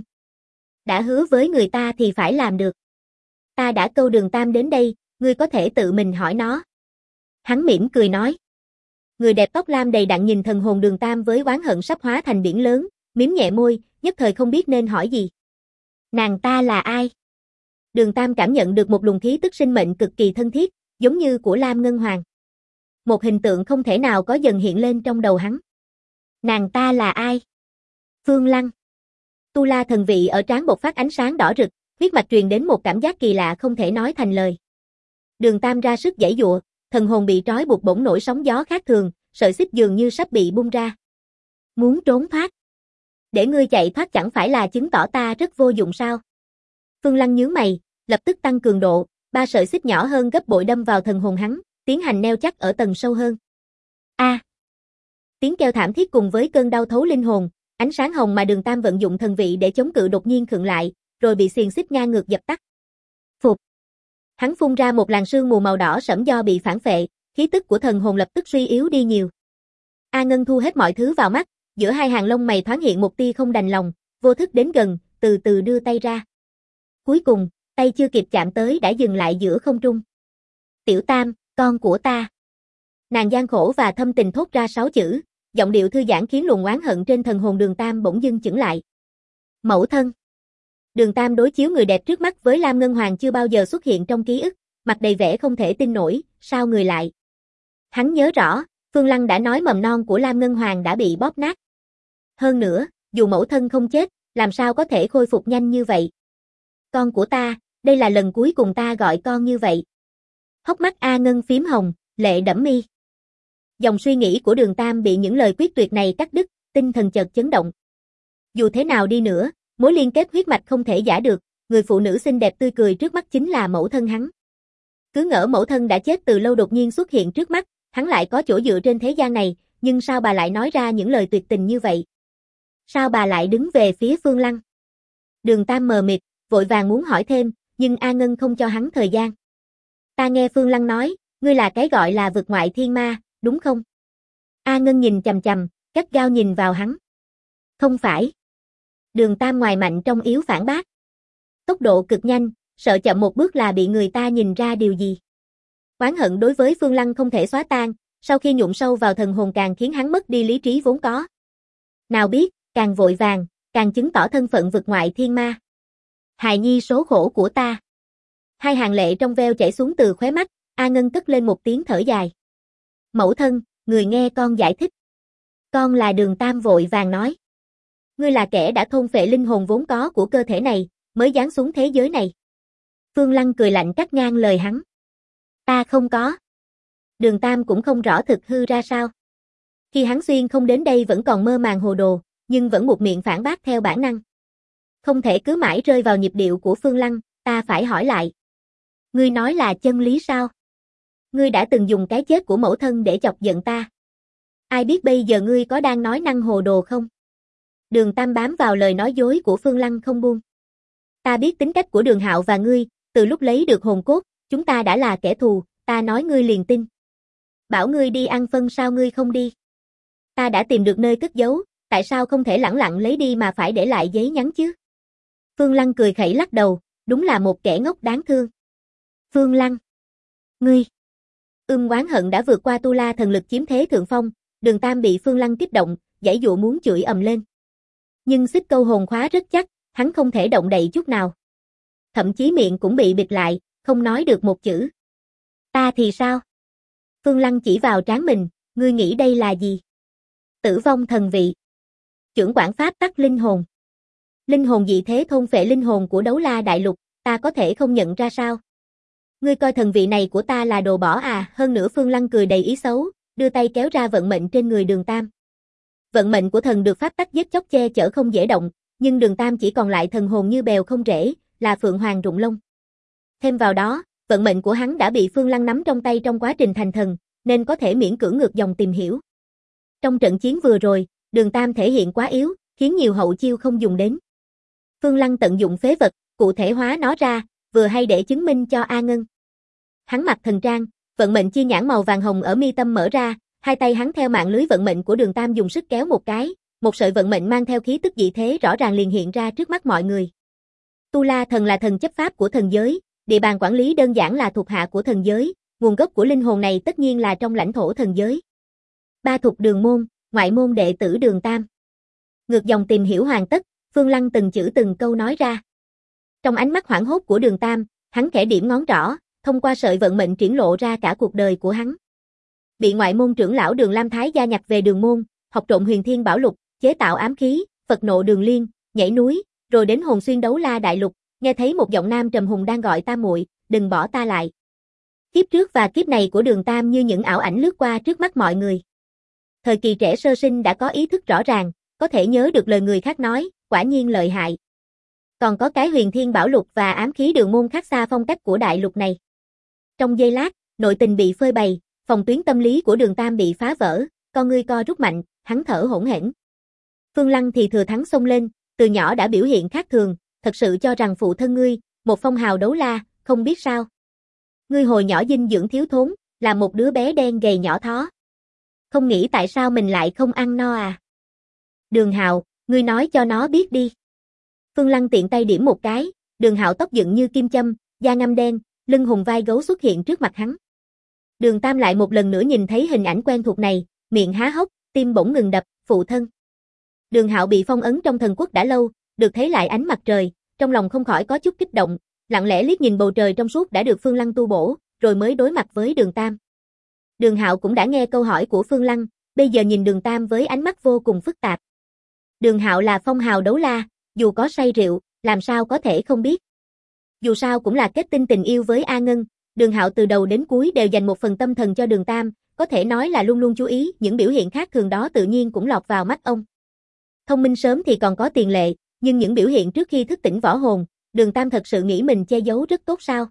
Đã hứa với người ta thì phải làm được. Ta đã câu Đường Tam đến đây, ngươi có thể tự mình hỏi nó. Hắn mỉm cười nói. Người đẹp tóc lam đầy đặn nhìn thần hồn Đường Tam với oán hận sắp hóa thành biển lớn, mím nhẹ môi, nhất thời không biết nên hỏi gì. Nàng ta là ai? Đường Tam cảm nhận được một luồng khí tức sinh mệnh cực kỳ thân thiết, giống như của Lam Ngân Hoàng. Một hình tượng không thể nào có dần hiện lên trong đầu hắn. Nàng ta là ai? Phương Lăng. Tu La thần vị ở trán bộc phát ánh sáng đỏ rực, huyết mạch truyền đến một cảm giác kỳ lạ không thể nói thành lời. Đường Tam ra sức giãy giụa, thần hồn bị trói buộc bỗng nổi sóng gió khác thường, sợi xích dường như sắp bị bung ra. Muốn trốn thoát? Để ngươi chạy thoát chẳng phải là chứng tỏ ta rất vô dụng sao? Phương Lăng nhướng mày, lập tức tăng cường độ, 3 sợi xích nhỏ hơn gấp bội đâm vào thần hồn hắn, tiến hành neo chắc ở tầng sâu hơn. A! Tiếng kêu thảm thiết cùng với cơn đau thấu linh hồn, ánh sáng hồng mà Đường Tam vận dụng thần vị để chống cự đột nhiên khựng lại, rồi bị xiềng xích ngang ngược dập tắt. Phụt! Hắn phun ra một làn sương mù màu đỏ sẫm do bị phản phệ, khí tức của thần hồn lập tức suy yếu đi nhiều. A Ngân thu hết mọi thứ vào mắt, giữa hai hàng lông mày thoáng hiện một tia không đành lòng, vô thức đến gần, từ từ đưa tay ra. Cuối cùng, tay chưa kịp chạm tới đã dừng lại giữa không trung. Tiểu Tam, con của ta. Nàng gian khổ và thâm tình thốt ra 6 chữ, giọng điệu thư giãn khiến luồng oán hận trên thần hồn Đường Tam bỗng dưng chững lại. Mẫu thân. Đường Tam đối chiếu người đẹp trước mắt với Lam Ngân Hoàng chưa bao giờ xuất hiện trong ký ức, mặt đầy vẻ không thể tin nổi, sao người lại. Hắn nhớ rõ, Phương Lăng đã nói mầm non của Lam Ngân Hoàng đã bị bóp nát. Hơn nữa, dù mẫu thân không chết, làm sao có thể khôi phục nhanh như vậy. Con của ta, đây là lần cuối cùng ta gọi con như vậy. Hốc mắt A Ngân phím hồng, lệ đẫm mi. Dòng suy nghĩ của Đường Tam bị những lời quyết tuyệt này cắt đứt, tinh thần chợt chấn động. Dù thế nào đi nữa, mối liên kết huyết mạch không thể giả được, người phụ nữ xinh đẹp tươi cười trước mắt chính là mẫu thân hắn. Cứ ngỡ mẫu thân đã chết từ lâu đột nhiên xuất hiện trước mắt, hắn lại có chỗ dựa trên thế gian này, nhưng sao bà lại nói ra những lời tuyệt tình như vậy? Sao bà lại đứng về phía Phương Lăng? Đường Tam mờ mịt, vội vàng muốn hỏi thêm, nhưng A Ngân không cho hắn thời gian. Ta nghe Phương Lăng nói, ngươi là cái gọi là vực ngoại thiên ma, đúng không? A Ngân nhìn chằm chằm, gắt gao nhìn vào hắn. Không phải. Đường Tam ngoài mạnh trong yếu phản bác. Tốc độ cực nhanh, sợ chậm một bước là bị người ta nhìn ra điều gì. Oán hận đối với Phương Lăng không thể xóa tan, sau khi nhuộm sâu vào thần hồn càng khiến hắn mất đi lý trí vốn có. Nào biết, càng vội vàng, càng chứng tỏ thân phận vực ngoại thiên ma. Hài nhi số khổ của ta. Hai hàng lệ trong veo chảy xuống từ khóe mắt, A Ngân cất lên một tiếng thở dài. Mẫu thân, người nghe con giải thích. Con là Đường Tam vội vàng nói. Ngươi là kẻ đã thôn phệ linh hồn vốn có của cơ thể này, mới giáng xuống thế giới này. Phương Lăng cười lạnh cắt ngang lời hắn. Ta không có. Đường Tam cũng không rõ thực hư ra sao. Khi hắn xuyên không đến đây vẫn còn mơ màng hồ đồ, nhưng vẫn buột miệng phản bác theo bản năng. Không thể cứ mãi rơi vào nhịp điệu của Phương Lăng, ta phải hỏi lại. Ngươi nói là chân lý sao? Ngươi đã từng dùng cái chết của mẫu thân để chọc giận ta. Ai biết bây giờ ngươi có đang nói năng hồ đồ không? Đường Tam bám vào lời nói dối của Phương Lăng không buông. Ta biết tính cách của Đường Hạo và ngươi, từ lúc lấy được hồn cốt, chúng ta đã là kẻ thù, ta nói ngươi liền tin. Bảo ngươi đi ăn phân sao ngươi không đi? Ta đã tìm được nơi cất giấu, tại sao không thể lẳng lặng lấy đi mà phải để lại giấy nhắn chứ? Phương Lăng cười khẩy lắc đầu, đúng là một kẻ ngốc đáng thương. Phương Lăng, ngươi. Oán hận đã vượt qua tu la thần lực chiếm thế thượng phong, Đường Tam bị Phương Lăng kích động, giãy giụa muốn chửi ầm lên. Nhưng xích câu hồn khóa rất chắc, hắn không thể động đậy chút nào. Thậm chí miệng cũng bị bịt lại, không nói được một chữ. Ta thì sao? Phương Lăng chỉ vào trán mình, ngươi nghĩ đây là gì? Tử vong thần vị. Chưởng quản pháp tắc linh hồn. Linh hồn dị thế thôn phệ linh hồn của Đấu La Đại Lục, ta có thể không nhận ra sao? Ngươi coi thần vị này của ta là đồ bỏ à? Hơn nữa Phương Lăng cười đầy ý xấu, đưa tay kéo ra vận mệnh trên người Đường Tam. Vận mệnh của thần được pháp tắc giết chóc che chở không dễ động, nhưng Đường Tam chỉ còn lại thần hồn như bèo không rễ, là phượng hoàng rụng lông. Thêm vào đó, vận mệnh của hắn đã bị Phương Lăng nắm trong tay trong quá trình thành thần, nên có thể miễn cưỡng ngược dòng tìm hiểu. Trong trận chiến vừa rồi, Đường Tam thể hiện quá yếu, khiến nhiều hậu chiêu không dùng đến. Phương Lăng tận dụng phế vật, cụ thể hóa nó ra, vừa hay để chứng minh cho A Ngân. Hắn mặc thần trang, vận mệnh chi nhãn màu vàng hồng ở mi tâm mở ra, hai tay hắn theo mạng lưới vận mệnh của Đường Tam dùng sức kéo một cái, một sợi vận mệnh mang theo khí tức dị thế rõ ràng liền hiện ra trước mắt mọi người. Tu La thần là thần chấp pháp của thần giới, địa bàn quản lý đơn giản là thuộc hạ của thần giới, nguồn gốc của linh hồn này tất nhiên là trong lãnh thổ thần giới. Ba thuộc Đường môn, ngoại môn đệ tử Đường Tam. Ngược dòng tìm hiểu hoàn tất, Phương Lăng từng chữ từng câu nói ra. Trong ánh mắt hoảng hốt của Đường Tam, hắn khẽ điểm ngón trỏ, thông qua sợi vận mệnh triển lộ ra cả cuộc đời của hắn. Bị ngoại môn trưởng lão Đường Lam Thái gia nhập về Đường môn, học trộm huyền thiên bảo lục, chế tạo ám khí, Phật nộ Đường Liên, nhảy núi, rồi đến hồn xuyên Đấu La Đại Lục, nghe thấy một giọng nam trầm hùng đang gọi ta muội, đừng bỏ ta lại. Kiếp trước và kiếp này của Đường Tam như những ảo ảnh lướt qua trước mắt mọi người. Thời kỳ trẻ sơ sinh đã có ý thức rõ ràng, có thể nhớ được lời người khác nói, quả nhiên lợi hại. Còn có cái huyền thiên bảo lục và ám khí đường môn khác xa phong cách của đại lục này. Trong giây lát, nội tình bị phơi bày, phòng tuyến tâm lý của Đường Tam bị phá vỡ, con ngươi co rút mạnh, hắn thở hổn hển. Phương Lăng thì thừa thắng xông lên, từ nhỏ đã biểu hiện khác thường, thật sự cho rằng phụ thân ngươi, một phong hào đấu la, không biết sao. Ngươi hồi nhỏ dinh dưỡng thiếu thốn, là một đứa bé đen gầy nhỏ thó. Không nghĩ tại sao mình lại không ăn no à? Đường Hạo, ngươi nói cho nó biết đi. Phương Lăng tiện tay điểm một cái, Đường Hạo tóc dựng như kim châm, da ngăm đen, lưng hùng vai gấu xuất hiện trước mặt hắn. Đường Tam lại một lần nữa nhìn thấy hình ảnh quen thuộc này, miệng há hốc, tim bỗng ngừng đập, phụ thân. Đường Hạo bị phong ấn trong thần quốc đã lâu, được thấy lại ánh mặt trời, trong lòng không khỏi có chút kích động, lặng lẽ liếc nhìn bầu trời trong suốt đã được Phương Lăng tu bổ, rồi mới đối mặt với Đường Tam. Đường Hạo cũng đã nghe câu hỏi của Phương Lăng, bây giờ nhìn Đường Tam với ánh mắt vô cùng phức tạp. Đường Hạo là phong hào đấu la, dù có say rượu, làm sao có thể không biết. Dù sao cũng là kết tinh tình yêu với A Ngân, Đường Hạo từ đầu đến cuối đều dành một phần tâm thần cho Đường Tam, có thể nói là luôn luôn chú ý, những biểu hiện khác thường đó tự nhiên cũng lọt vào mắt ông. Thông minh sớm thì còn có tiền lệ, nhưng những biểu hiện trước khi thức tỉnh võ hồn, Đường Tam thật sự nghĩ mình che giấu rất tốt sao?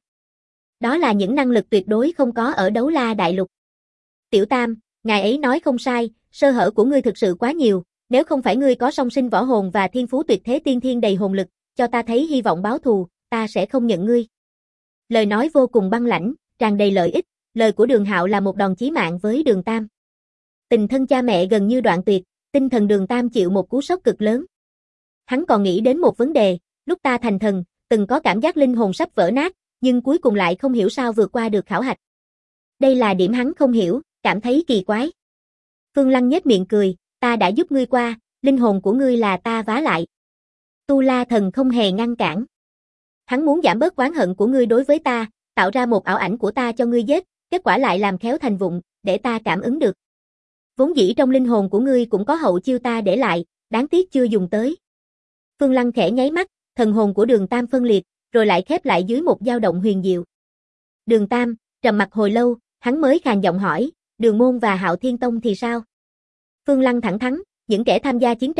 Đó là những năng lực tuyệt đối không có ở Đấu La Đại Lục. Tiểu Tam, ngài ấy nói không sai, sơ hở của ngươi thực sự quá nhiều, nếu không phải ngươi có song sinh võ hồn và thiên phú tuyệt thế tiên thiên đầy hồn lực, cho ta thấy hy vọng báo thù, ta sẽ không nhận ngươi. Lời nói vô cùng băng lãnh, tràn đầy lợi ích, lời của Đường Hạo là một đòn chí mạng với Đường Tam. Tình thân cha mẹ gần như đoạn tuyệt, tinh thần Đường Tam chịu một cú sốc cực lớn. Hắn còn nghĩ đến một vấn đề, lúc ta thành thần, từng có cảm giác linh hồn sắp vỡ nát, nhưng cuối cùng lại không hiểu sao vượt qua được khảo hạch. Đây là điểm hắn không hiểu, cảm thấy kỳ quái. Phương Lăng nhếch miệng cười, ta đã giúp ngươi qua, linh hồn của ngươi là ta vá lại. Tu La thần không hề ngăn cản. Hắn muốn giảm bớt oán hận của ngươi đối với ta, tạo ra một ảo ảnh của ta cho ngươi giết, kết quả lại làm khéo thành vụng, để ta cảm ứng được. Vốn dĩ trong linh hồn của ngươi cũng có hậu chiêu ta để lại, đáng tiếc chưa dùng tới. Phương Lăng khẽ nháy mắt, thần hồn của Đường Tam phân liệt, rồi lại khép lại dưới một dao động huyền diệu. Đường Tam, trầm mặc hồi lâu, hắn mới khàn giọng hỏi, Đường môn và Hạo Thiên Tông thì sao? Phương Lăng thẳng thắn, những kẻ tham gia chiến tranh,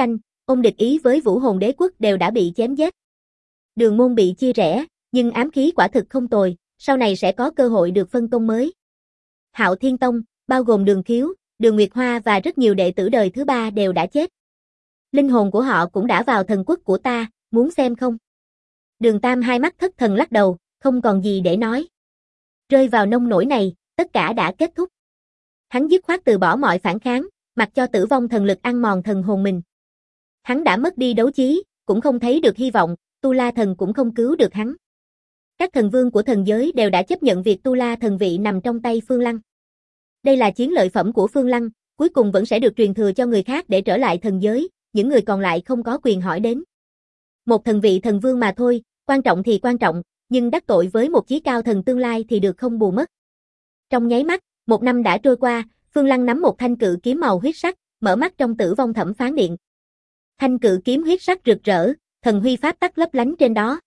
ôm địch ý với Vũ Hồn Đế quốc đều đã bị chém giết. Đường môn bị chia rẽ, nhưng ám khí quả thực không tồi, sau này sẽ có cơ hội được phân công mới. Hạo Thiên Tông, bao gồm Đường Khiếu, Đường Nguyệt Hoa và rất nhiều đệ tử đời thứ ba đều đã chết. Linh hồn của họ cũng đã vào thần quốc của ta, muốn xem không? Đường Tam hai mắt thất thần lắc đầu, không còn gì để nói. Rơi vào nông nỗi này, tất cả đã kết thúc. Hắn dứt khoát từ bỏ mọi phản kháng, mặc cho tử vong thần lực ăn mòn thần hồn mình. Hắn đã mất đi đấu chí, cũng không thấy được hy vọng, Tu La Thần cũng không cứu được hắn. Các thần vương của thần giới đều đã chấp nhận việc Tu La Thần vị nằm trong tay Phương Lăng. Đây là chiến lợi phẩm của Phương Lăng, cuối cùng vẫn sẽ được truyền thừa cho người khác để trở lại thần giới, những người còn lại không có quyền hỏi đến. Một thần vị thần vương mà thôi, quan trọng thì quan trọng, nhưng đắc tội với một chí cao thần tương lai thì được không bù mất. Trong nháy mắt, 1 năm đã trôi qua, Phương Lăng nắm một thanh cự kiếm màu huyết sắc, mở mắt trong Tử Vong Thẩm Phán Điện. Thanh cự kiếm huyết sắc rực rỡ, thần huy pháp tắc lấp lánh trên đó.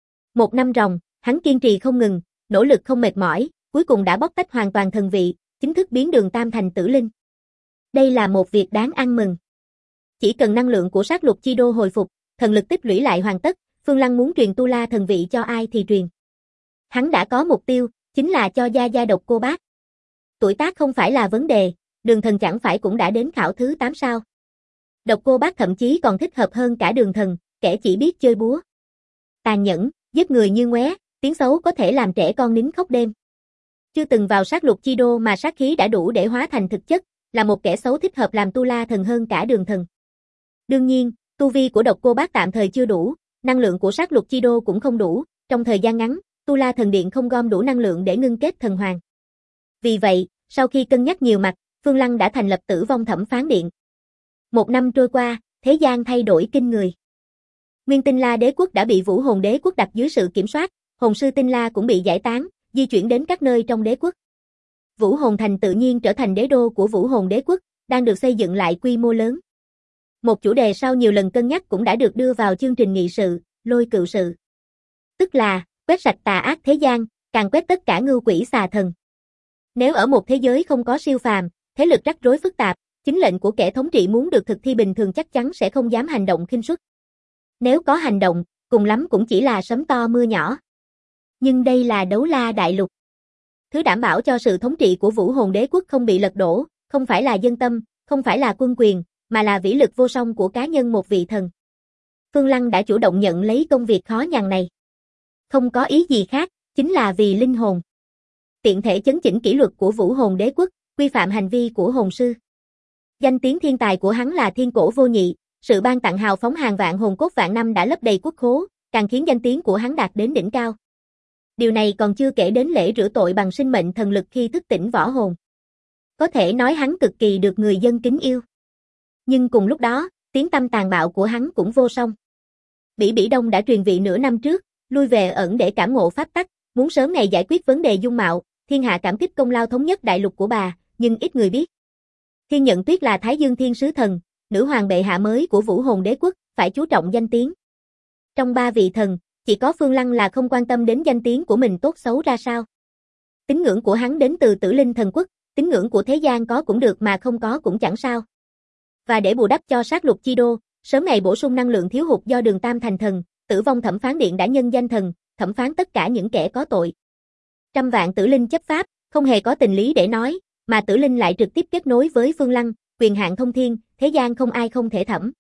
1 năm ròng, hắn kiên trì không ngừng, nỗ lực không mệt mỏi, cuối cùng đã bóc tách hoàn toàn thần vị, chính thức biến Đường Tam thành tử linh. Đây là một việc đáng ăn mừng. Chỉ cần năng lượng của sát lục chi đô hồi phục, thần lực tích lũy lại hoàn tất, Phương Lăng muốn truyền Tu La thần vị cho ai thì truyền. Hắn đã có mục tiêu, chính là cho Gia Gia Độc Cô Bác. Tuổi tác không phải là vấn đề, Đường Thần chẳng phải cũng đã đến khảo thứ 8 sao. Độc Cô Bác thậm chí còn thích hợp hơn cả Đường Thần, kẻ chỉ biết chơi búa. Tàn nhẫn, giết người như ngoé, tiếng xấu có thể làm trẻ con nín khóc đêm. Chưa từng vào sát lục chi đô mà sát khí đã đủ để hóa thành thực chất, là một kẻ xấu thích hợp làm Tu La thần hơn cả Đường Thần. Đương nhiên, tu vi của Độc Cô Bác tạm thời chưa đủ, năng lượng của sát lục chi đô cũng không đủ, trong thời gian ngắn, Tu La thần điện không gom đủ năng lượng để ngưng kết thần hoàng. Vì vậy, sau khi cân nhắc nhiều mặt, Phương Lăng đã thành lập Tử Vong Thẩm Phán Điện. 1 năm trôi qua, thế gian thay đổi kinh người. Nguyên Tinh La Đế quốc đã bị Vũ Hồn Đế quốc đặt dưới sự kiểm soát, Hồn sư Tinh La cũng bị giải tán, di chuyển đến các nơi trong đế quốc. Vũ Hồn Thành tự nhiên trở thành đế đô của Vũ Hồn Đế quốc, đang được xây dựng lại quy mô lớn. Một chủ đề sau nhiều lần cân nhắc cũng đã được đưa vào chương trình nghị sự, Lôi Cựu sự. Tức là, quét sạch tà ác thế gian, càng quét tất cả ngưu quỷ xà thần. Nếu ở một thế giới không có siêu phàm, thế lực rắc rối phức tạp, chính lệnh của kẻ thống trị muốn được thực thi bình thường chắc chắn sẽ không dám hành động khinh suất. Nếu có hành động, cùng lắm cũng chỉ là sấm to mưa nhỏ. Nhưng đây là Đấu La Đại Lục. Thứ đảm bảo cho sự thống trị của Vũ Hồn Đế quốc không bị lật đổ, không phải là dân tâm, không phải là quân quyền, mà là vĩ lực vô song của cá nhân một vị thần. Phương Lăng đã chủ động nhận lấy công việc khó nhằn này. Không có ý gì khác, chính là vì linh hồn. Tiện thể chấn chỉnh kỷ luật của Vũ Hồn Đế quốc, quy phạm hành vi của hồn sư. Danh tiếng thiên tài của hắn là thiên cổ vô nhị, sự ban tặng hào phóng hàng vạn hồn cốt vạn năm đã lấp đầy quốc khố, càng khiến danh tiếng của hắn đạt đến đỉnh cao. Điều này còn chưa kể đến lễ rửa tội bằng sinh mệnh thần lực khi thức tỉnh võ hồn. Có thể nói hắn cực kỳ được người dân kính yêu. Nhưng cùng lúc đó, tiếng tăm tàn bạo của hắn cũng vô song. Bỉ Bỉ Đông đã truyền vị nửa năm trước, lui về ẩn để cảm ngộ pháp tắc, muốn sớm ngày giải quyết vấn đề dung mạo, thiên hạ cảm kích công lao thống nhất đại lục của bà, nhưng ít người biết. Thiên Nhận Tuyết là Thái Dương Thiên Sứ Thần, nữ hoàng bệ hạ mới của Vũ Hồn Đế quốc, phải chú trọng danh tiếng. Trong 3 vị thần, chỉ có Phương Lăng là không quan tâm đến danh tiếng của mình tốt xấu ra sao. Tín ngưỡng của hắn đến từ Tử Linh thần quốc, tín ngưỡng của thế gian có cũng được mà không có cũng chẳng sao. Và để bù đắp cho sát lục chi đô, sớm ngày bổ sung năng lượng thiếu hụt do Đường Tam thành thần, Tử Vong Thẩm Phán Điện đã nhân danh thần, thẩm phán tất cả những kẻ có tội. Trăm vạn tử linh chấp pháp, không hề có tình lý để nói, mà tử linh lại trực tiếp kết nối với Phương Lăng, quyền hạn thông thiên, thế gian không ai không thể thẩm.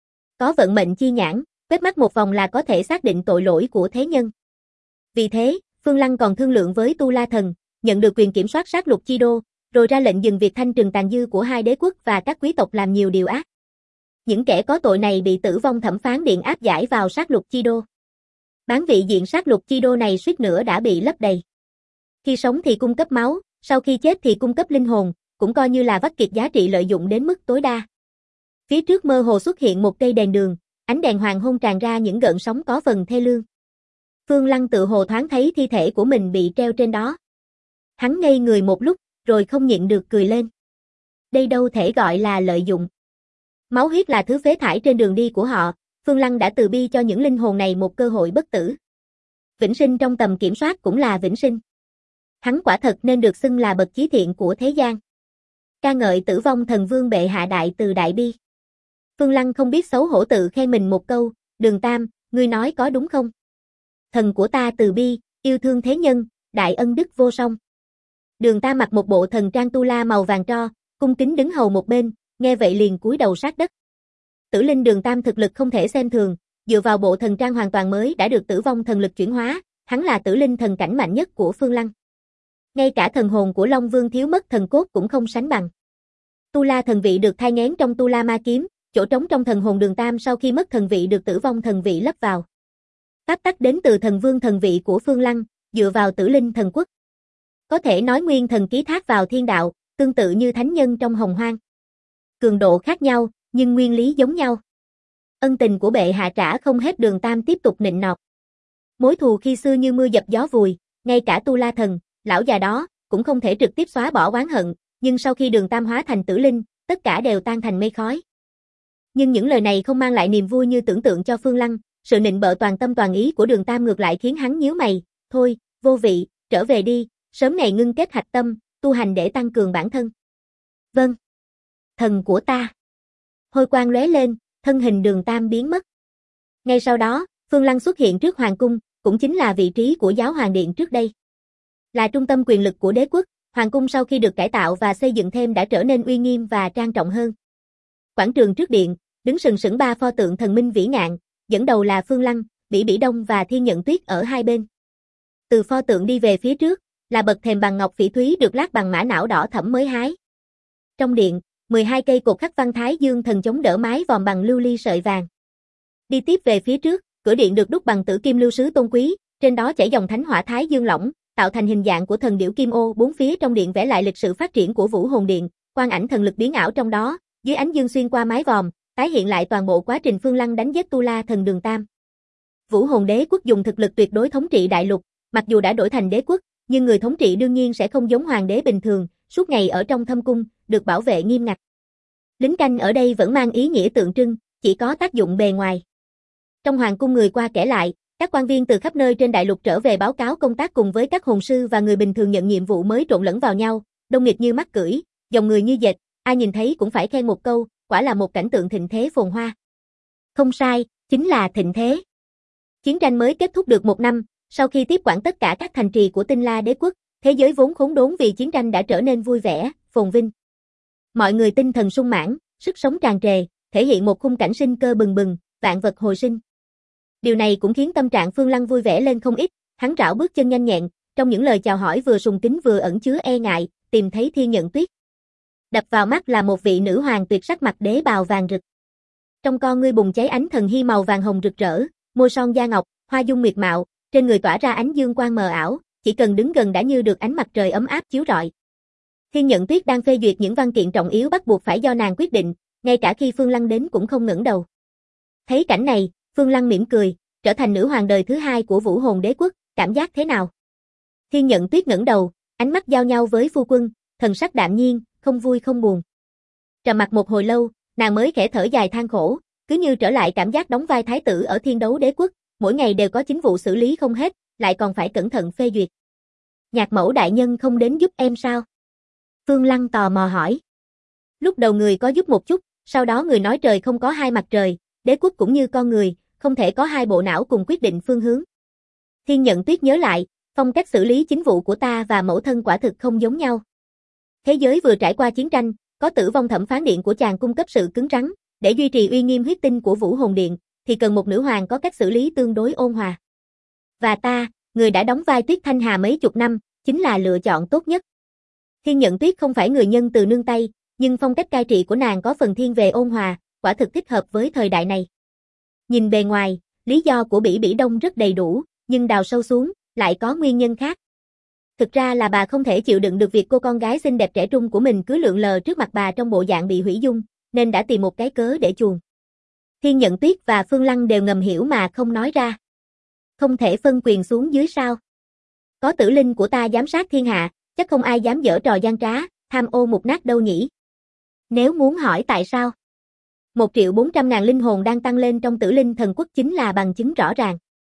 Có vận mệnh chi nhãn, quét mắt một vòng là có thể xác định tội lỗi của thế nhân. Vì thế, Phương Lăng còn thương lượng với Tu La Thần, nhận được quyền kiểm soát sát lục chi đô, rồi ra lệnh dừng việc thanh trừng tàn dư của 2 đế quốc và các quý tộc làm nhiều điều ác. Những kẻ có tội này bị Tử Vong Thẩm Phán Điện áp giải vào sát lục chi đô. Bán vị diện sát lục chi đô này suýt nữa đã bị lấp đầy. Khi sống thì cung cấp máu, sau khi chết thì cung cấp linh hồn, cũng coi như là vắt kiệt giá trị lợi dụng đến mức tối đa. Phía trước mơ hồ xuất hiện một cây đèn đường, ánh đèn hoàng hôn tràn ra những gợn sóng có phần thê lương. Phương Lăng tự hồ thoáng thấy thi thể của mình bị treo trên đó. Hắn ngây người một lúc, rồi không nhịn được cười lên. Đây đâu thể gọi là lợi dụng. Máu huyết là thứ phế thải trên đường đi của họ, Phương Lăng đã từ bi cho những linh hồn này một cơ hội bất tử. Vĩnh sinh trong tầm kiểm soát cũng là vĩnh sinh. Hắn quả thật nên được xưng là bậc chí thiện của thế gian. Ca ngợi Tử Vong Thần Vương bệ hạ đại từ đại bi. Phương Lăng không biết xấu hổ tự khen mình một câu, Đường Tam, ngươi nói có đúng không? Thần của ta từ bi, yêu thương thế nhân, đại ân đức vô song. Đường Tam mặc một bộ thần trang tu la màu vàng tro, cung kính đứng hầu một bên, nghe vậy liền cúi đầu sát đất. Tử linh Đường Tam thực lực không thể xem thường, dựa vào bộ thần trang hoàn toàn mới đã được Tử Vong thần lực chuyển hóa, hắn là tử linh thần cảnh mạnh nhất của Phương Lăng. Ngay cả thần hồn của Long Vương thiếu mất thần cốt cũng không sánh bằng. Tu La thần vị được thai nghén trong Tu La ma kiếm, chỗ trống trong thần hồn Đường Tam sau khi mất thần vị được Tử Vong thần vị lấp vào. Pháp tắc đến từ thần vương thần vị của Phương Lăng, dựa vào tử linh thần quốc. Có thể nói nguyên thần ký thác vào thiên đạo, tương tự như thánh nhân trong hồng hoang. Cường độ khác nhau, nhưng nguyên lý giống nhau. Ân tình của bệ hạ trả không hết, Đường Tam tiếp tục nịnh nọt. Mối thù khi xưa như mưa dập gió vùi, ngay cả Tu La thần, lão già đó, cũng không thể trực tiếp xóa bỏ oán hận, nhưng sau khi Đường Tam hóa thành tử linh, tất cả đều tan thành mây khói. Nhưng những lời này không mang lại niềm vui như tưởng tượng cho Phương Lăng, sự nịnh bợ toàn tâm toàn ý của Đường Tam ngược lại khiến hắn nhíu mày, thôi, vô vị, trở về đi, sớm ngày ngưng kết hạch tâm, tu hành để tăng cường bản thân. Vâng. Thần của ta. Hôi quang lóe lên, thân hình Đường Tam biến mất. Ngay sau đó, Phương Lăng xuất hiện trước hoàng cung, cũng chính là vị trí của Giáo Hoàng Điện trước đây. Là trung tâm quyền lực của đế quốc, hoàng cung sau khi được cải tạo và xây dựng thêm đã trở nên uy nghiêm và trang trọng hơn. Quảng trường trước điện, đứng sừng sững 3 pho tượng thần minh vĩ ngạn, dẫn đầu là Phương Lăng, Bỉ Bỉ Đông và Thiên Nhận Tuyết ở hai bên. Từ pho tượng đi về phía trước, là bậc thềm bằng ngọc phỉ thúy được lát bằng mã não đỏ thẫm mới hái. Trong điện, 12 cây cột khắc văn Thái Dương thần chống đỡ mái vòm bằng lưu ly sợi vàng. Đi tiếp về phía trước, cửa điện được đúc bằng tử kim lưu sứ tôn quý, trên đó chảy dòng thánh hỏa Thái Dương lỏng, tạo thành hình dạng của thần điểu kim ô. Bốn phía trong điện vẽ lại lịch sử phát triển của Vũ Hồn Điện, quang ảnh thần lực biến ảo trong đó, dưới ánh dương xuyên qua mái vòm, tái hiện lại toàn bộ quá trình Phương Lăng đánh giết Tu La thần Đường Tam. Vũ Hồn Đế quốc dùng thực lực tuyệt đối thống trị đại lục, mặc dù đã đổi thành đế quốc, nhưng người thống trị đương nhiên sẽ không giống hoàng đế bình thường, suốt ngày ở trong thâm cung, được bảo vệ nghiêm ngặt. Lính canh ở đây vẫn mang ý nghĩa tượng trưng, chỉ có tác dụng bề ngoài. Trong hoàng cung người qua kẻ lại, các quan viên từ khắp nơi trên đại lục trở về báo cáo công tác cùng với các hồn sư và người bình thường nhận nhiệm vụ mới trộn lẫn vào nhau, đông nghịt như mắc cưỡi, dòng người như dệt, ai nhìn thấy cũng phải khen một câu, quả là một cảnh tượng thịnh thế phồn hoa. Không sai, chính là thịnh thế. Chiến tranh mới kết thúc được 1 năm, sau khi tiếp quản tất cả các thành trì của Tinh La đế quốc, thế giới vốn khốn đốn vì chiến tranh đã trở nên vui vẻ, phồn vinh. Mọi người tinh thần sung mãn, sức sống tràn trề, thể hiện một khung cảnh sinh cơ bừng bừng, vạn vật hồi sinh. Điều này cũng khiến tâm trạng Phương Lăng vui vẻ lên không ít, hắn rảo bước chân nhanh nhẹn, trong những lời chào hỏi vừa sùng kính vừa ẩn chứa e ngại, tìm thấy Thiên Nhận Tuyết. Đập vào mắt là một vị nữ hoàng tuyệt sắc mặc đế bào vàng rực. Trong con ngươi bùng cháy ánh thần hy màu vàng hồng rực rỡ, môi son da ngọc, hoa dung nguyệt mạo, trên người tỏa ra ánh dương quang mờ ảo, chỉ cần đứng gần đã như được ánh mặt trời ấm áp chiếu rọi. Thiên Nhận Tuyết đang phê duyệt những văn kiện trọng yếu bắt buộc phải do nàng quyết định, ngay cả khi Phương Lăng đến cũng không ngẩng đầu. Thấy cảnh này, Phương Lăng mỉm cười, trở thành nữ hoàng đời thứ 2 của Vũ Hồn Đế quốc, cảm giác thế nào? Thiên Nhận Tuyết ngẩng đầu, ánh mắt giao nhau với phu quân, thần sắc đạm nhiên, không vui không buồn. Trầm mặc một hồi lâu, nàng mới khẽ thở dài than khổ, cứ như trở lại cảm giác đóng vai thái tử ở Thiên Đấu Đế quốc, mỗi ngày đều có chính vụ xử lý không hết, lại còn phải cẩn thận phê duyệt. Nhạc mẫu đại nhân không đến giúp em sao? Phương Lăng tò mò hỏi. Lúc đầu người có giúp một chút, sau đó người nói trời không có hai mặt trời, đế quốc cũng như con người, không thể có hai bộ não cùng quyết định phương hướng. Thiên Nhận Tuyết nhớ lại, phong cách xử lý chính vụ của ta và mẫu thân quả thực không giống nhau. Thế giới vừa trải qua chiến tranh, có Tử Vong thẩm phán điện của chàng cung cấp sự cứng rắn, để duy trì uy nghiêm huyết tinh của Vũ Hồn Điện, thì cần một nữ hoàng có cách xử lý tương đối ôn hòa. Và ta, người đã đóng vai Tuyết Thanh Hà mấy chục năm, chính là lựa chọn tốt nhất. Thiên Nhận Tuyết không phải người nhân từ nương tay, nhưng phong cách cai trị của nàng có phần thiên về ôn hòa, quả thực thích hợp với thời đại này. Nhìn bề ngoài, lý do của Bỉ Bỉ Đông rất đầy đủ, nhưng đào sâu xuống, lại có nguyên nhân khác. Thực ra là bà không thể chịu đựng được việc cô con gái xinh đẹp trẻ trung của mình cứ lượn lờ trước mặt bà trong bộ dạng bị hủy dung, nên đã tìm một cái cớ để chuồn. Thiên Nhận Tuyết và Phương Lăng đều ngầm hiểu mà không nói ra. Không thể phân quyền xuống dưới sao? Có tử linh của ta giám sát thiên hạ, chắc không ai dám giở trò gian trá, tham ô mục nát đâu nhỉ? Nếu muốn hỏi tại sao? 1.400.000 linh hồn đang tăng lên trong Tử Linh Thần Quốc chính là bằng chứng rõ ràng.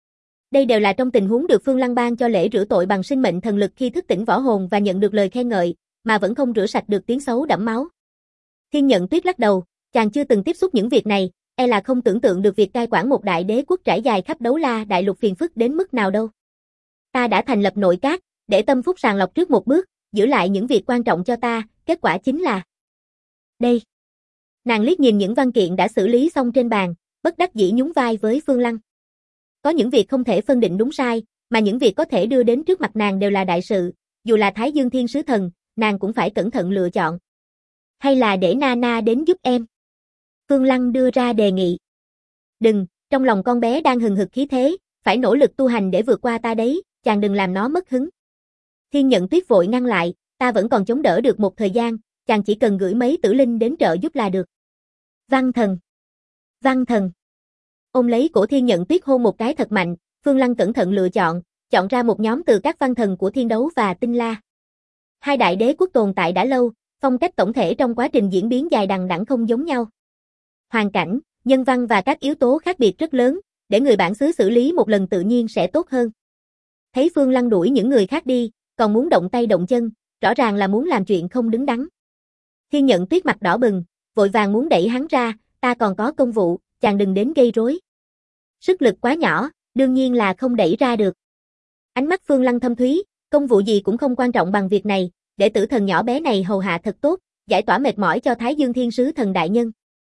Đây đều là trong tình huống được Phương Lăng ban cho lễ rửa tội bằng sinh mệnh thần lực khi thức tỉnh võ hồn và nhận được lời khen ngợi, mà vẫn không rửa sạch được tiếng xấu đẫm máu. Thiên Nhận Tuyết lắc đầu, Chàng chưa từng tiếp xúc những việc này, e là không tưởng tượng được việc cai quản một đại đế quốc trải dài khắp Đấu La đại lục phiền phức đến mức nào đâu. Ta đã thành lập nội các, để Tâm Phúc sàng lọc trước một bước, giữ lại những việc quan trọng cho ta, kết quả chính là đây. Nàng liếc nhìn những văn kiện đã xử lý xong trên bàn, bất đắc dĩ nhún vai với Phương Lăng. Có những việc không thể phân định đúng sai, mà những việc có thể đưa đến trước mặt nàng đều là đại sự, dù là Thái Dương Thiên Sứ Thần, nàng cũng phải cẩn thận lựa chọn. Hay là để Nana đến giúp em? Phương Lăng đưa ra đề nghị. Đừng, trong lòng con bé đang hừng hực khí thế, phải nỗ lực tu hành để vượt qua ta đấy, chàng đừng làm nó mất hứng. Thiên Nhận Tuyết vội ngăn lại, ta vẫn còn chống đỡ được một thời gian, chàng chỉ cần gửi mấy tử linh đến trợ giúp là được. Văn thần. Văn thần. Ôm lấy cổ Thiên Nhận Tuyết hôn một cái thật mạnh, Phương Lăng cẩn thận lựa chọn ra một nhóm từ các văn thần của Thiên Đấu và Tinh La. Hai đại đế quốc tồn tại đã lâu, phong cách tổng thể trong quá trình diễn biến dài đằng đẵng không giống nhau. Hoàn cảnh, nhân văn và các yếu tố khác biệt rất lớn, để người bản xứ xử lý một lần tự nhiên sẽ tốt hơn. Thấy Phương Lăng đuổi những người khác đi, còn muốn động tay động chân, rõ ràng là muốn làm chuyện không đứng đắn. Thiên Nhận Tuyết mặt đỏ bừng, vội vàng muốn đẩy hắn ra, ta còn có công vụ, chàng đừng đến gây rối. Sức lực quá nhỏ, đương nhiên là không đẩy ra được. Ánh mắt Phương Lăng thâm thúy, công vụ gì cũng không quan trọng bằng việc này, để tử thần nhỏ bé này hầu hạ thật tốt, giải tỏa mệt mỏi cho Thái Dương Thiên Sứ Thần đại nhân.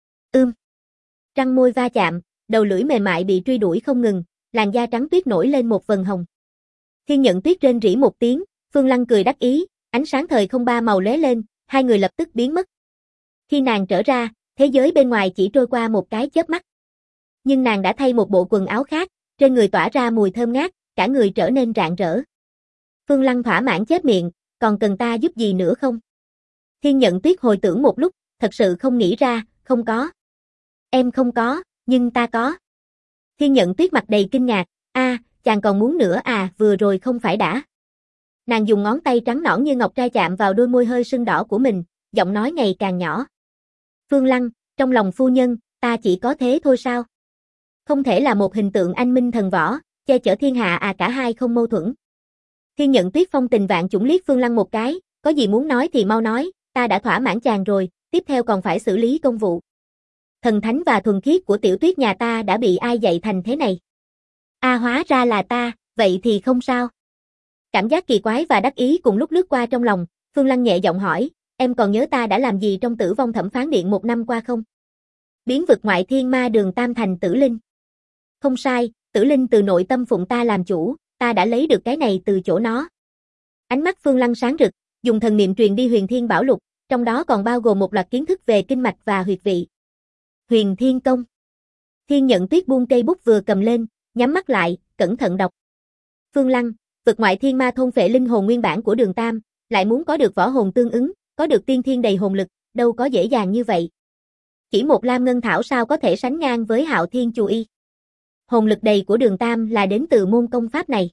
Răng môi va chạm, đầu lưỡi mềm mại bị truy đuổi không ngừng, làn da trắng tuyết nổi lên một vầng hồng. Thiên Nhận Tuyết rên rỉ một tiếng, Phương Lăng cười đắc ý, ánh sáng thời không ba màu lóe lên, hai người lập tức biến mất. Khi nàng trở ra, thế giới bên ngoài chỉ trôi qua một cái chớp mắt. Nhưng nàng đã thay một bộ quần áo khác, trên người tỏa ra mùi thơm ngát, cả người trở nên rạng rỡ. Phương Lăng thỏa mãn chép miệng, còn cần ta giúp gì nữa không? Thiên Nhận Tuyết hồi tưởng một lúc, thật sự không nghĩ ra, không có. Em không có, nhưng ta có. Thiên Nhận Tuyết mặt đầy kinh ngạc, chàng còn muốn nữa à, vừa rồi không phải đã. Nàng dùng ngón tay trắng nõn như ngọc trai chạm vào đôi môi hơi sưng đỏ của mình, giọng nói ngày càng nhỏ. Phương Lăng, trong lòng phu nhân, ta chỉ có thế thôi sao? Không thể là một hình tượng anh minh thần võ, che chở thiên hạ à, cả hai không mâu thuẫn. Thiên Nhận Tuyết phong tình vạn chủng liếc Phương Lăng một cái, có gì muốn nói thì mau nói, ta đã thỏa mãn chàng rồi, tiếp theo còn phải xử lý công vụ. Thần thánh và thuần khiết của Tiểu Tuyết nhà ta đã bị ai dạy thành thế này? Hóa ra là ta, vậy thì không sao. Cảm giác kỳ quái và đắc ý cùng lúc lướt qua trong lòng, Phương Lăng nhẹ giọng hỏi, em còn nhớ ta đã làm gì trong Tử Vong Thẩm Phán Điện một năm qua không? Biến vực ngoại thiên ma đường tam thành tử linh. Không sai, tử linh từ nội tâm phụng ta làm chủ, ta đã lấy được cái này từ chỗ nó. Ánh mắt Phương Lăng sáng rực, dùng thần niệm truyền đi Huyền Thiên Bảo Lục, trong đó còn bao gồm một loạt kiến thức về kinh mạch và huyệt vị. Huyền Thiên Công. Thiên Nhận Tuyết buông cây bút vừa cầm lên, nhắm mắt lại, cẩn thận đọc. Phương Lăng, vực ngoại thiên ma thôn phệ linh hồn nguyên bản của Đường Tam, lại muốn có được võ hồn tương ứng, có được tiên thiên đầy hồn lực, đâu có dễ dàng như vậy. Chỉ một Lam Ngân Thảo sao có thể sánh ngang với Hạo Thiên Chù Y. Hồn lực đầy của Đường Tam là đến từ môn công pháp này.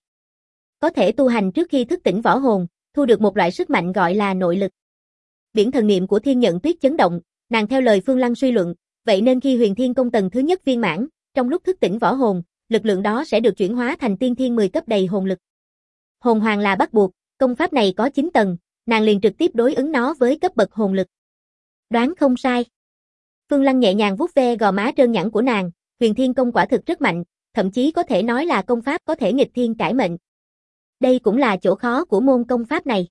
Có thể tu hành trước khi thức tỉnh võ hồn, thu được một loại sức mạnh gọi là nội lực. Biển thần niệm của Thiên Nhận Tuyết chấn động, nàng theo lời Phương Lăng suy luận, vậy nên khi Huyền Thiên Công tầng thứ nhất viên mãn, trong lúc thức tỉnh võ hồn, lực lượng đó sẽ được chuyển hóa thành tiên thiên 10 cấp đầy hồn lực. Hồn hoàng là bắt buộc, công pháp này có 9 tầng, nàng liền trực tiếp đối ứng nó với cấp bậc hồn lực. Đoán không sai. Phương Lăng nhẹ nhàng vuốt ve gò má trơn nhẵn của nàng, Huyền Thiên Công quả thực rất mạnh, thậm chí có thể nói là công pháp có thể nghịch thiên cải mệnh. Đây cũng là chỗ khó của môn công pháp này.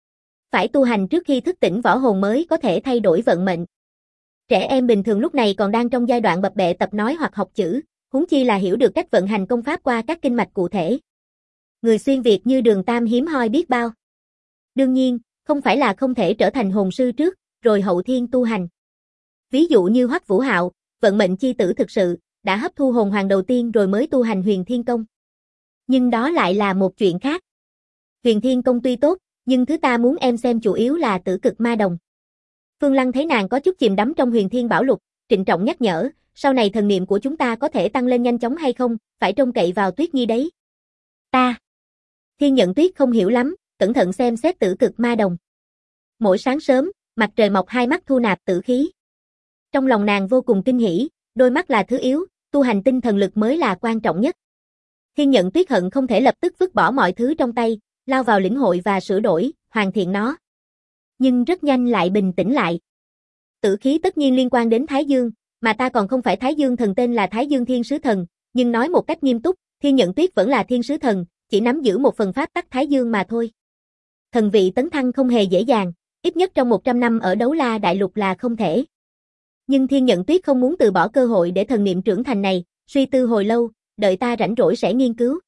Phải tu hành trước khi thức tỉnh võ hồn mới có thể thay đổi vận mệnh. Trẻ em bình thường lúc này còn đang trong giai đoạn bập bẹ tập nói hoặc học chữ, huống chi là hiểu được cách vận hành công pháp qua các kinh mạch cụ thể. Người xuyên Việt như Đường Tam hiếm hoi biết bao. Đương nhiên, không phải là không thể trở thành hồn sư trước, rồi hậu thiên tu hành. Ví dụ như Hoắc Vũ Hạo, vận mệnh chi tử thực sự, đã hấp thu hồn hoàng đầu tiên rồi mới tu hành Huyền Thiên Công. Nhưng đó lại là một chuyện khác. Huyền Thiên Công tuy tốt, nhưng thứ ta muốn em xem chủ yếu là Tử Cực Ma Đồng. Phương Lăng thấy nàng có chút chìm đắm trong Huyền Thiên Bảo Lục, trịnh trọng nhắc nhở, sau này thần niệm của chúng ta có thể tăng lên nhanh chóng hay không, phải trông cậy vào Tuyết Nhi đấy. Ta. Thiên Nhận Tuyết không hiểu lắm, cẩn thận xem xét Tử Cực Ma Đồng. Mỗi sáng sớm, mặt trời mọc hai mắt thu nạp tử khí. Trong lòng nàng vô cùng kinh hỉ, đôi mắt là thứ yếu, tu hành tinh thần lực mới là quan trọng nhất. Thiên Nhận Tuyết hận không thể lập tức vứt bỏ mọi thứ trong tay, lao vào lĩnh hội và sửa đổi, hoàn thiện nó. Nhưng rất nhanh lại bình tĩnh lại. Tử khí tất nhiên liên quan đến Thái Dương, mà ta còn không phải Thái Dương thần, tên là Thái Dương Thiên Sứ Thần, nhưng nói một cách nghiêm túc, Thiên Nhận Tuyết vẫn là Thiên Sứ Thần, chỉ nắm giữ một phần pháp tắc Thái Dương mà thôi. Thần vị tấn thăng không hề dễ dàng, ít nhất trong 100 năm ở Đấu La Đại Lục là không thể. Nhưng Thiên Nhận Tuyết không muốn từ bỏ cơ hội để thần niệm trưởng thành này, suy tư hồi lâu, đợi ta rảnh rỗi sẽ nghiên cứu.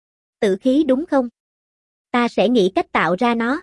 Tử khí đúng không? Ta sẽ nghĩ cách tạo ra nó.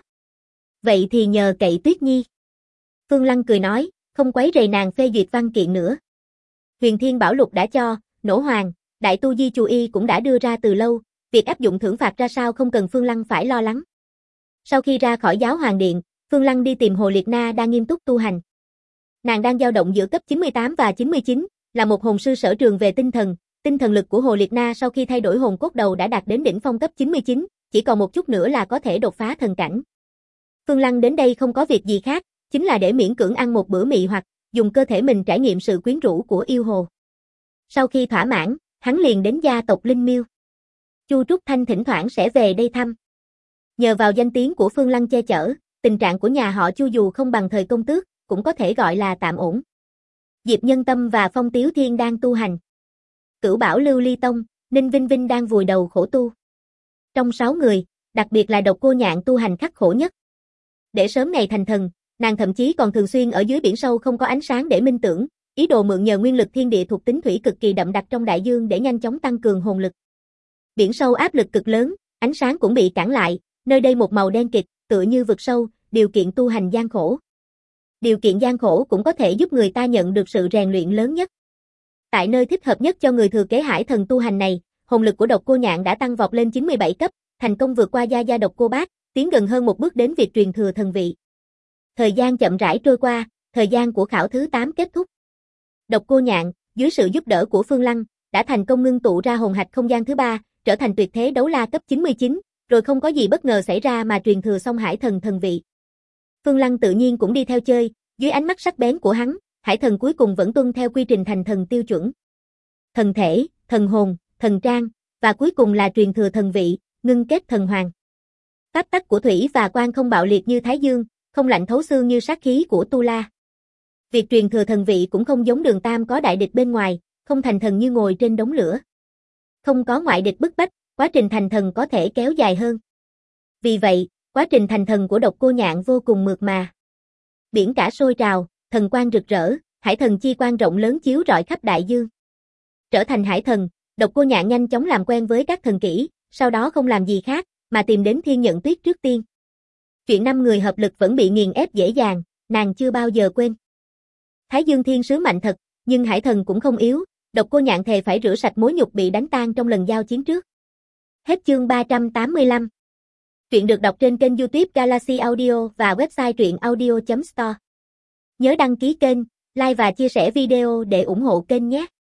Vậy thì nhờ cậy Tuyết Nhi. Phương Lăng cười nói, không quấy rầy nàng phê duyệt văn kiện nữa. Huyền Thiên Bảo Lục đã cho, Nổ Hoàng, Đại Tu Di Chù Y cũng đã đưa ra từ lâu, việc áp dụng thưởng phạt ra sao không cần Phương Lăng phải lo lắng. Sau khi ra khỏi Giáo Hoàng Điện, Phương Lăng đi tìm Hồ Liệt Na đang nghiêm túc tu hành. Nàng đang dao động giữa cấp 98 và 99, là một hồn sư sở trường về tinh thần lực của Hồ Liệt Na sau khi thay đổi hồn cốt đầu đã đạt đến đỉnh phong cấp 99, chỉ còn một chút nữa là có thể đột phá thần cảnh. Phương Lăng đến đây không có việc gì khác, chính là để miễn cưỡng ăn một bữa mị hoặc dùng cơ thể mình trải nghiệm sự quyến rũ của yêu hồ. Sau khi thỏa mãn, hắn liền đến gia tộc Linh Miêu. Chu Trúc Thanh thỉnh thoảng sẽ về đây thăm. Nhờ vào danh tiếng của Phương Lăng che chở, tình trạng của nhà họ Chu dù không bằng thời công tước, cũng có thể gọi là tạm ổn. Diệp Nhân Tâm và Phong Tiếu Thiên đang tu hành. Cửu Bảo Lưu Ly Tông, Ninh Vinh Vinh đang vùi đầu khổ tu. Trong 6 người, đặc biệt là Độc Cô Nhạn tu hành khắc khổ nhất. Để sớm ngày thành thần, nàng thậm chí còn thường xuyên ở dưới biển sâu không có ánh sáng để minh tưởng, ý đồ mượn nhờ nguyên lực thiên địa thuộc tính thủy cực kỳ đậm đặc trong đại dương để nhanh chóng tăng cường hồn lực. Biển sâu áp lực cực lớn, ánh sáng cũng bị cản lại, nơi đây một màu đen kịt, tựa như vực sâu, điều kiện tu hành gian khổ. Điều kiện gian khổ cũng có thể giúp người ta nhận được sự rèn luyện lớn nhất. Tại nơi thích hợp nhất cho người thừa kế hải thần tu hành này, hồn lực của Độc Cô Nhạn đã tăng vọt lên 97 cấp, thành công vượt qua Gia Độc Cô Bác, tiến gần hơn một bước đến việc truyền thừa thần vị. Thời gian chậm rãi trôi qua, thời gian của khảo thứ 8 kết thúc. Độc Cô Nhạn, dưới sự giúp đỡ của Phương Lăng, đã thành công ngưng tụ ra hồn hạch không gian thứ 3, trở thành tuyệt thế đấu la cấp 99, rồi không có gì bất ngờ xảy ra mà truyền thừa xong hải thần thần vị. Phương Lăng tự nhiên cũng đi theo chơi, dưới ánh mắt sắc bén của hắn, hải thần cuối cùng vẫn tuân theo quy trình thành thần tiêu chuẩn. Thần thể, thần hồn, thần trang, và cuối cùng là truyền thừa thần vị, ngưng kết thần hoàng. Pháp tắc của thủy và quan không bạo liệt như Thái Dương, không lạnh thấu xương như sát khí của Tu La. Việc truyền thừa thần vị cũng không giống Đường Tam có đại địch bên ngoài, không thành thần như ngồi trên đống lửa. Không có ngoại địch bức bách, quá trình thành thần có thể kéo dài hơn. Vì vậy, quá trình thành thần của Độc Cô Nhạn vô cùng mượt mà. Biển cả sôi trào, thần quang rực rỡ, hải thần chi quang rộng lớn chiếu rọi khắp đại dương. Trở thành hải thần, Độc Cô Nhạn nhanh chóng làm quen với các thần kỹ, sau đó không làm gì khác, mà tìm đến Thiên Nhận Tuyết trước tiên. Chuyện 5 người hợp lực vẫn bị nghiền ép dễ dàng, nàng chưa bao giờ quên. Thái Dương Thiên Sứ mạnh thật, nhưng hải thần cũng không yếu, Độc Cô Nhạn thề phải rửa sạch mối nhục bị đánh tan trong lần giao chiến trước. Hết chương 385. Truyện được đọc trên kênh YouTube Galaxy Audio và website truyệnaudio.store. Nhớ đăng ký kênh, like và chia sẻ video để ủng hộ kênh nhé.